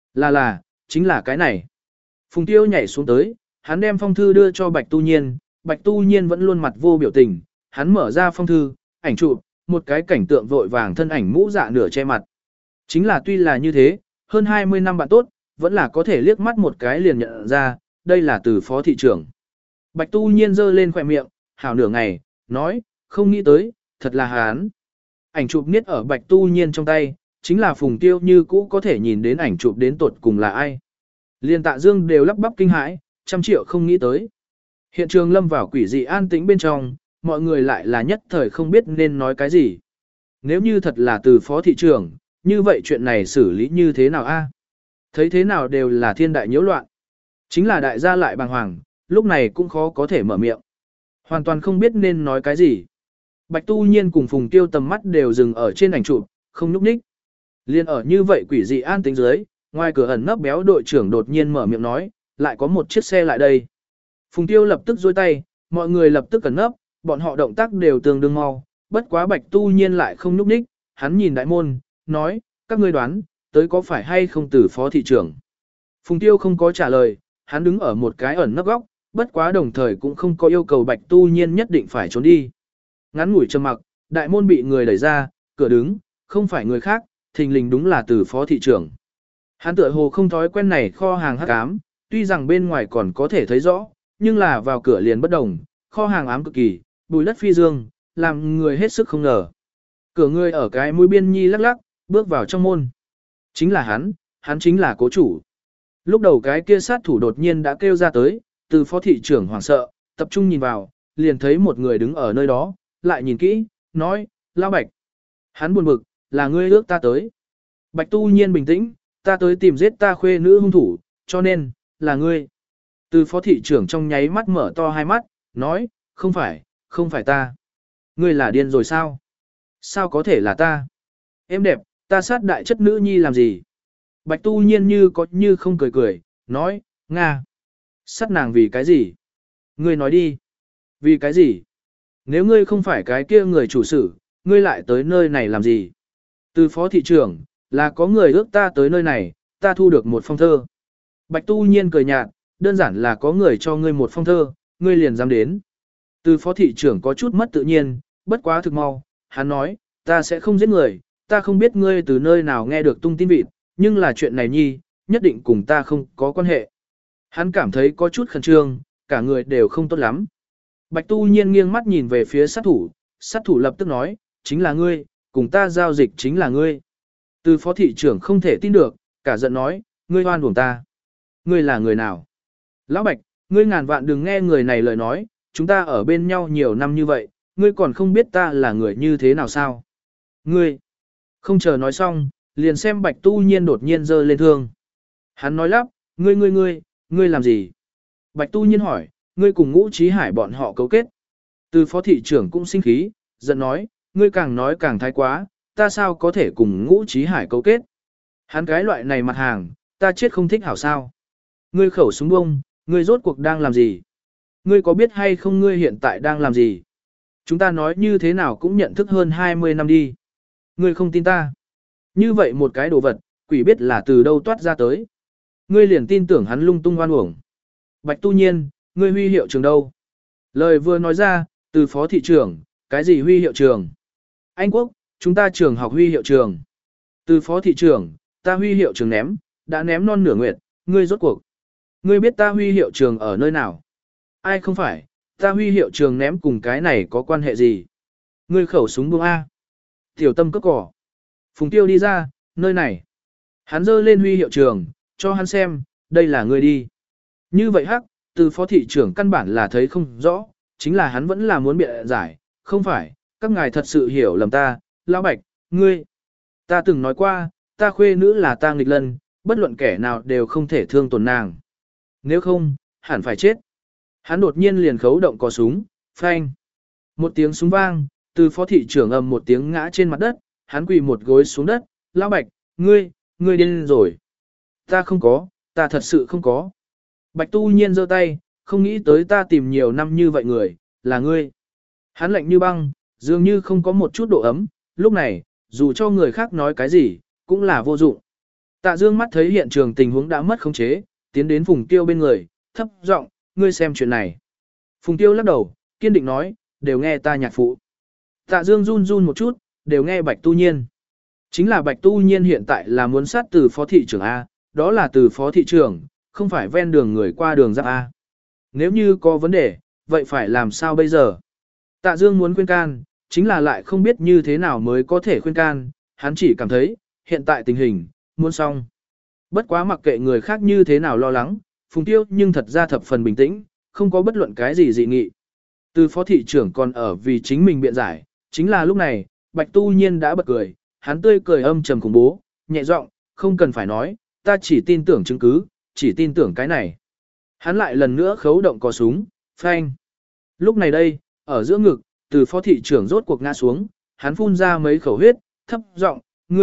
Chính là cái này. Phùng Tiêu nhảy xuống tới, hắn đem phong thư đưa cho Bạch Tu Nhiên, Bạch Tu Nhiên vẫn luôn mặt vô biểu tình, hắn mở ra phong thư, ảnh chụp, một cái cảnh tượng vội vàng thân ảnh mũ dạ nửa che mặt. Chính là tuy là như thế, hơn 20 năm bạn tốt, vẫn là có thể liếc mắt một cái liền nhận ra, đây là từ phó thị trưởng. Bạch Tu Nhiên giơ lên khỏe miệng, hảo nửa ngày, nói, không nghĩ tới, thật là hắn. Ảnh chụp niết ở Bạch Tu Nhiên trong tay, chính là Phùng Tiêu như cũ có thể nhìn đến ảnh chụp đến tột cùng là ai. Liên Tạ Dương đều lắp bắp kinh hãi, trăm triệu không nghĩ tới. Hiện trường lâm vào quỷ dị an tĩnh bên trong, mọi người lại là nhất thời không biết nên nói cái gì. Nếu như thật là từ phó thị trưởng, như vậy chuyện này xử lý như thế nào a? Thấy thế nào đều là thiên đại nhiễu loạn. Chính là đại gia lại bàng hoàng, lúc này cũng khó có thể mở miệng. Hoàn toàn không biết nên nói cái gì. Bạch Tu Nhiên cùng Phùng Tiêu tầm mắt đều dừng ở trên ảnh chụp, không nhúc nhích. Liên ở như vậy quỷ dị an tĩnh dưới, ngoài cửa ẩn nấp béo đội trưởng đột nhiên mở miệng nói, lại có một chiếc xe lại đây. Phùng Tiêu lập tức giơ tay, mọi người lập tức ẩn nấp, bọn họ động tác đều tương đương mau, bất quá Bạch Tu Nhiên lại không nhúc nhích, hắn nhìn đại môn, nói, các ngươi đoán, tới có phải hay không từ phó thị trưởng. Phùng Tiêu không có trả lời, hắn đứng ở một cái ẩn nấp góc, bất quá đồng thời cũng không có yêu cầu Bạch Tu Nhiên nhất định phải trốn đi. Ngắn ngủi trầm mặc, đại môn bị người đẩy ra, cửa đứng, không phải người khác, thình lình đúng là từ phó thị trưởng. Hắn tựa hồ không thói quen này kho hàng hắc ám, tuy rằng bên ngoài còn có thể thấy rõ, nhưng là vào cửa liền bất đồng, kho hàng ám cực kỳ, bùi đất phi dương, làm người hết sức không ngờ. Cửa người ở cái mũi biên nhi lắc lắc, bước vào trong môn. Chính là hắn chính là cố chủ. Lúc đầu cái kia sát thủ đột nhiên đã kêu ra tới, từ phó thị trưởng hoảng sợ, tập trung nhìn vào, liền thấy một người đứng ở nơi đó, lại nhìn kỹ, nói, Lão Bạch. Hắn buồn bực, là ngươi ước ta tới. Bạch Tu Nhiên bình tĩnh, ta tới tìm giết ta khuê nữ hung thủ, cho nên, là ngươi. Từ phó thị trưởng trong nháy mắt mở to hai mắt, nói, không phải ta. Ngươi là điên rồi sao? Sao có thể là ta? Em đẹp, ta sát đại chất nữ nhi làm gì? Bạch Tu Nhiên như có như không cười cười, nói, Nga. Sát nàng vì cái gì? Ngươi nói đi. Vì cái gì? Nếu ngươi không phải cái kia người chủ sự, ngươi lại tới nơi này làm gì? Từ phó thị trưởng, là có người ước ta tới nơi này, ta thu được một phong thơ. Bạch Tu Nhiên cười nhạt, đơn giản là có người cho ngươi một phong thơ, ngươi liền dám đến. Từ phó thị trưởng có chút mất tự nhiên, bất quá thực mau, hắn nói, ta sẽ không giết người, ta không biết ngươi từ nơi nào nghe được tung tin vịt, nhưng là chuyện này nhi, nhất định cùng ta không có quan hệ. Hắn cảm thấy có chút khẩn trương, cả người đều không tốt lắm. Bạch Tu Nhiên nghiêng mắt nhìn về phía sát thủ lập tức nói, chính là ngươi, cùng ta giao dịch chính là ngươi. Từ phó thị trưởng không thể tin được, cả giận nói, ngươi hoan uổng ta. Ngươi là người nào? Lão Bạch, ngươi ngàn vạn đừng nghe người này lời nói, chúng ta ở bên nhau nhiều năm như vậy, ngươi còn không biết ta là người như thế nào sao? Ngươi, không chờ nói xong, liền xem Bạch Tu Nhiên đột nhiên giơ lên thương. Hắn nói lắp, ngươi làm gì? Bạch Tu Nhiên hỏi, ngươi cùng Ngũ Chí Hải bọn họ cấu kết. Từ phó thị trưởng cũng sinh khí, giận nói càng thái quá, ta sao có thể cùng Ngũ Chí Hải cấu kết? Hắn cái loại này mặt hàng, ta chết không thích hảo sao? Ngươi khẩu súng bông, ngươi rốt cuộc đang làm gì? Ngươi có biết hay không ngươi hiện tại đang làm gì? Chúng ta nói như thế nào cũng nhận thức hơn 20 năm đi. Ngươi không tin ta. Như vậy một cái đồ vật, quỷ biết là từ đâu toát ra tới. Ngươi liền tin tưởng hắn lung tung oan uổng. Bạch Tu Nhiên, ngươi huy hiệu trường đâu? Lời vừa nói ra, từ phó thị trưởng, cái gì huy hiệu trường? Anh Quốc, chúng ta trường học huy hiệu trường. Từ phó thị trưởng, ta huy hiệu trường ném, đã ném non nửa nguyệt, ngươi rốt cuộc. Ngươi biết ta huy hiệu trường ở nơi nào? Ai không phải, ta huy hiệu trường ném cùng cái này có quan hệ gì? Ngươi khẩu súng buông A. Tiểu tâm cất cỏ. Phùng Tiêu đi ra, nơi này. Hắn giơ lên huy hiệu trường, cho hắn xem, đây là ngươi đi. Như vậy hắc, từ phó thị trưởng căn bản là thấy không rõ, chính là hắn vẫn là muốn biện giải, không phải, các ngài thật sự hiểu lầm ta, Lão Bạch, ngươi. Ta từng nói qua, ta khuê nữ là ta nghịch lân, bất luận kẻ nào đều không thể thương tổn nàng. Nếu không, hẳn phải chết. Hắn đột nhiên liền khấu động cò súng, phanh. Một tiếng súng vang, từ phó thị trưởng ầm một tiếng ngã trên mặt đất, hắn quỳ một gối xuống đất, Lão Bạch, ngươi điên rồi. Ta không có, ta thật sự không có. Bạch Tu Nhiên giơ tay, không nghĩ tới ta tìm nhiều năm như vậy người, là ngươi. Hắn lạnh như băng, dường như không có một chút độ ấm, lúc này, dù cho người khác nói cái gì, cũng là vô dụng. Tạ Dương mắt thấy hiện trường tình huống đã mất khống chế, tiến đến Phùng Tiêu bên người, thấp giọng, ngươi xem chuyện này. Phùng Tiêu lắc đầu, kiên định nói, đều nghe ta nhạc phụ. Tạ Dương run run một chút, đều nghe Bạch Tu Nhiên. Chính là Bạch Tu Nhiên hiện tại là muốn sát từ phó thị trưởng A, đó là từ phó thị trưởng, không phải ven đường người qua đường giáp A. Nếu như có vấn đề, vậy phải làm sao bây giờ? Tạ Dương muốn khuyên can, chính là lại không biết như thế nào mới có thể khuyên can, hắn chỉ cảm thấy, hiện tại tình hình, muốn xong. Bất quá mặc kệ người khác như thế nào lo lắng, Phùng Tiêu nhưng thật ra thập phần bình tĩnh, không có bất luận cái gì dị nghị. Từ phó thị trưởng còn ở vì chính mình biện giải, chính là lúc này, Bạch Tu Nhiên đã bật cười, hắn tươi cười âm trầm khủng bố, nhẹ giọng, không cần phải nói, ta chỉ tin tưởng chứng cứ, chỉ tin tưởng cái này. Hắn lại lần nữa khấu động cò súng, phanh. Lúc này đây, ở giữa ngực, từ phó thị trưởng rốt cuộc ngã xuống, hắn phun ra mấy khẩu huyết, thấp giọng,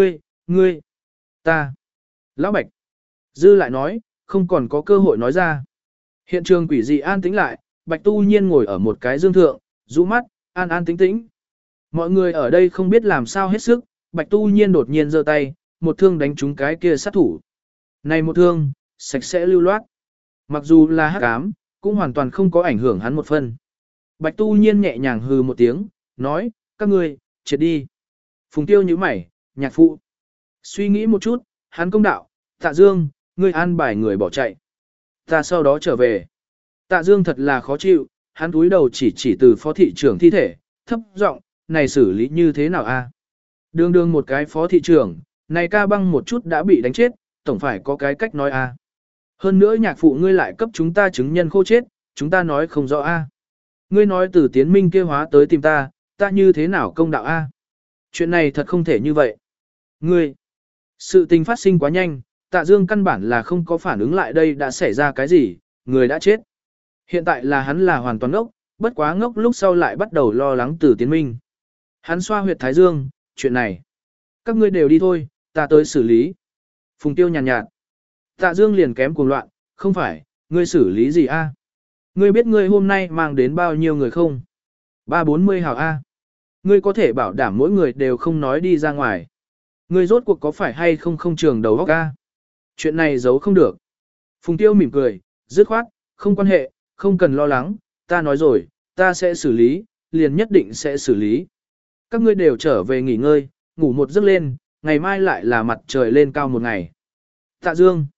ngươi, ta. Lão Bạch. Dư lại nói, không còn có cơ hội nói ra. Hiện trường quỷ dị an tĩnh lại, Bạch Tu Nhiên ngồi ở một cái dương thượng, rũ mắt, an an tĩnh tĩnh. Mọi người ở đây không biết làm sao hết sức, Bạch Tu Nhiên đột nhiên giơ tay, một thương đánh trúng cái kia sát thủ. Này một thương, sạch sẽ lưu loát. Mặc dù là hắc ám, cũng hoàn toàn không có ảnh hưởng hắn một phân. Bạch Tu Nhiên nhẹ nhàng hừ một tiếng, nói, các ngươi, triệt đi. Phùng Tiêu nhíu mày, Nhạc phụ. Suy nghĩ một chút, hắn công đạo, Tạ Dương, ngươi an bài người bỏ chạy. Ta sau đó trở về. Tạ Dương thật là khó chịu, hắn túi đầu chỉ từ phó thị trưởng thi thể, thấp giọng, này xử lý như thế nào a? Đương đương một cái phó thị trưởng, này ca băng một chút đã bị đánh chết, tổng phải có cái cách nói a. Hơn nữa nhạc phụ ngươi lại cấp chúng ta chứng nhân khô chết, chúng ta nói không rõ a. Ngươi nói từ tiến minh kia hóa tới tìm ta, ta như thế nào công đạo a? Chuyện này thật không thể như vậy. Ngươi, sự tình phát sinh quá nhanh, Tạ Dương căn bản là không có phản ứng lại đây đã xảy ra cái gì, người đã chết. Hiện tại là hắn là hoàn toàn ngốc, bất quá ngốc lúc sau lại bắt đầu lo lắng từ tiến minh. Hắn xoa huyệt thái dương, chuyện này. Các ngươi đều đi thôi, ta tới xử lý. Phùng Tiêu nhàn nhạt. Tạ Dương liền kém cuồng loạn, không phải, ngươi xử lý gì a? Ngươi biết ngươi hôm nay mang đến bao nhiêu người không? 340 hào a. Ngươi có thể bảo đảm mỗi người đều không nói đi ra ngoài. Ngươi rốt cuộc có phải hay không trường đầu óc a? Chuyện này giấu không được. Phùng Tiêu mỉm cười, dứt khoát, không quan hệ, không cần lo lắng, ta nói rồi, ta sẽ xử lý, liền nhất định sẽ xử lý. Các ngươi đều trở về nghỉ ngơi, ngủ một giấc lên, ngày mai lại là mặt trời lên cao một ngày. Tạ Dương.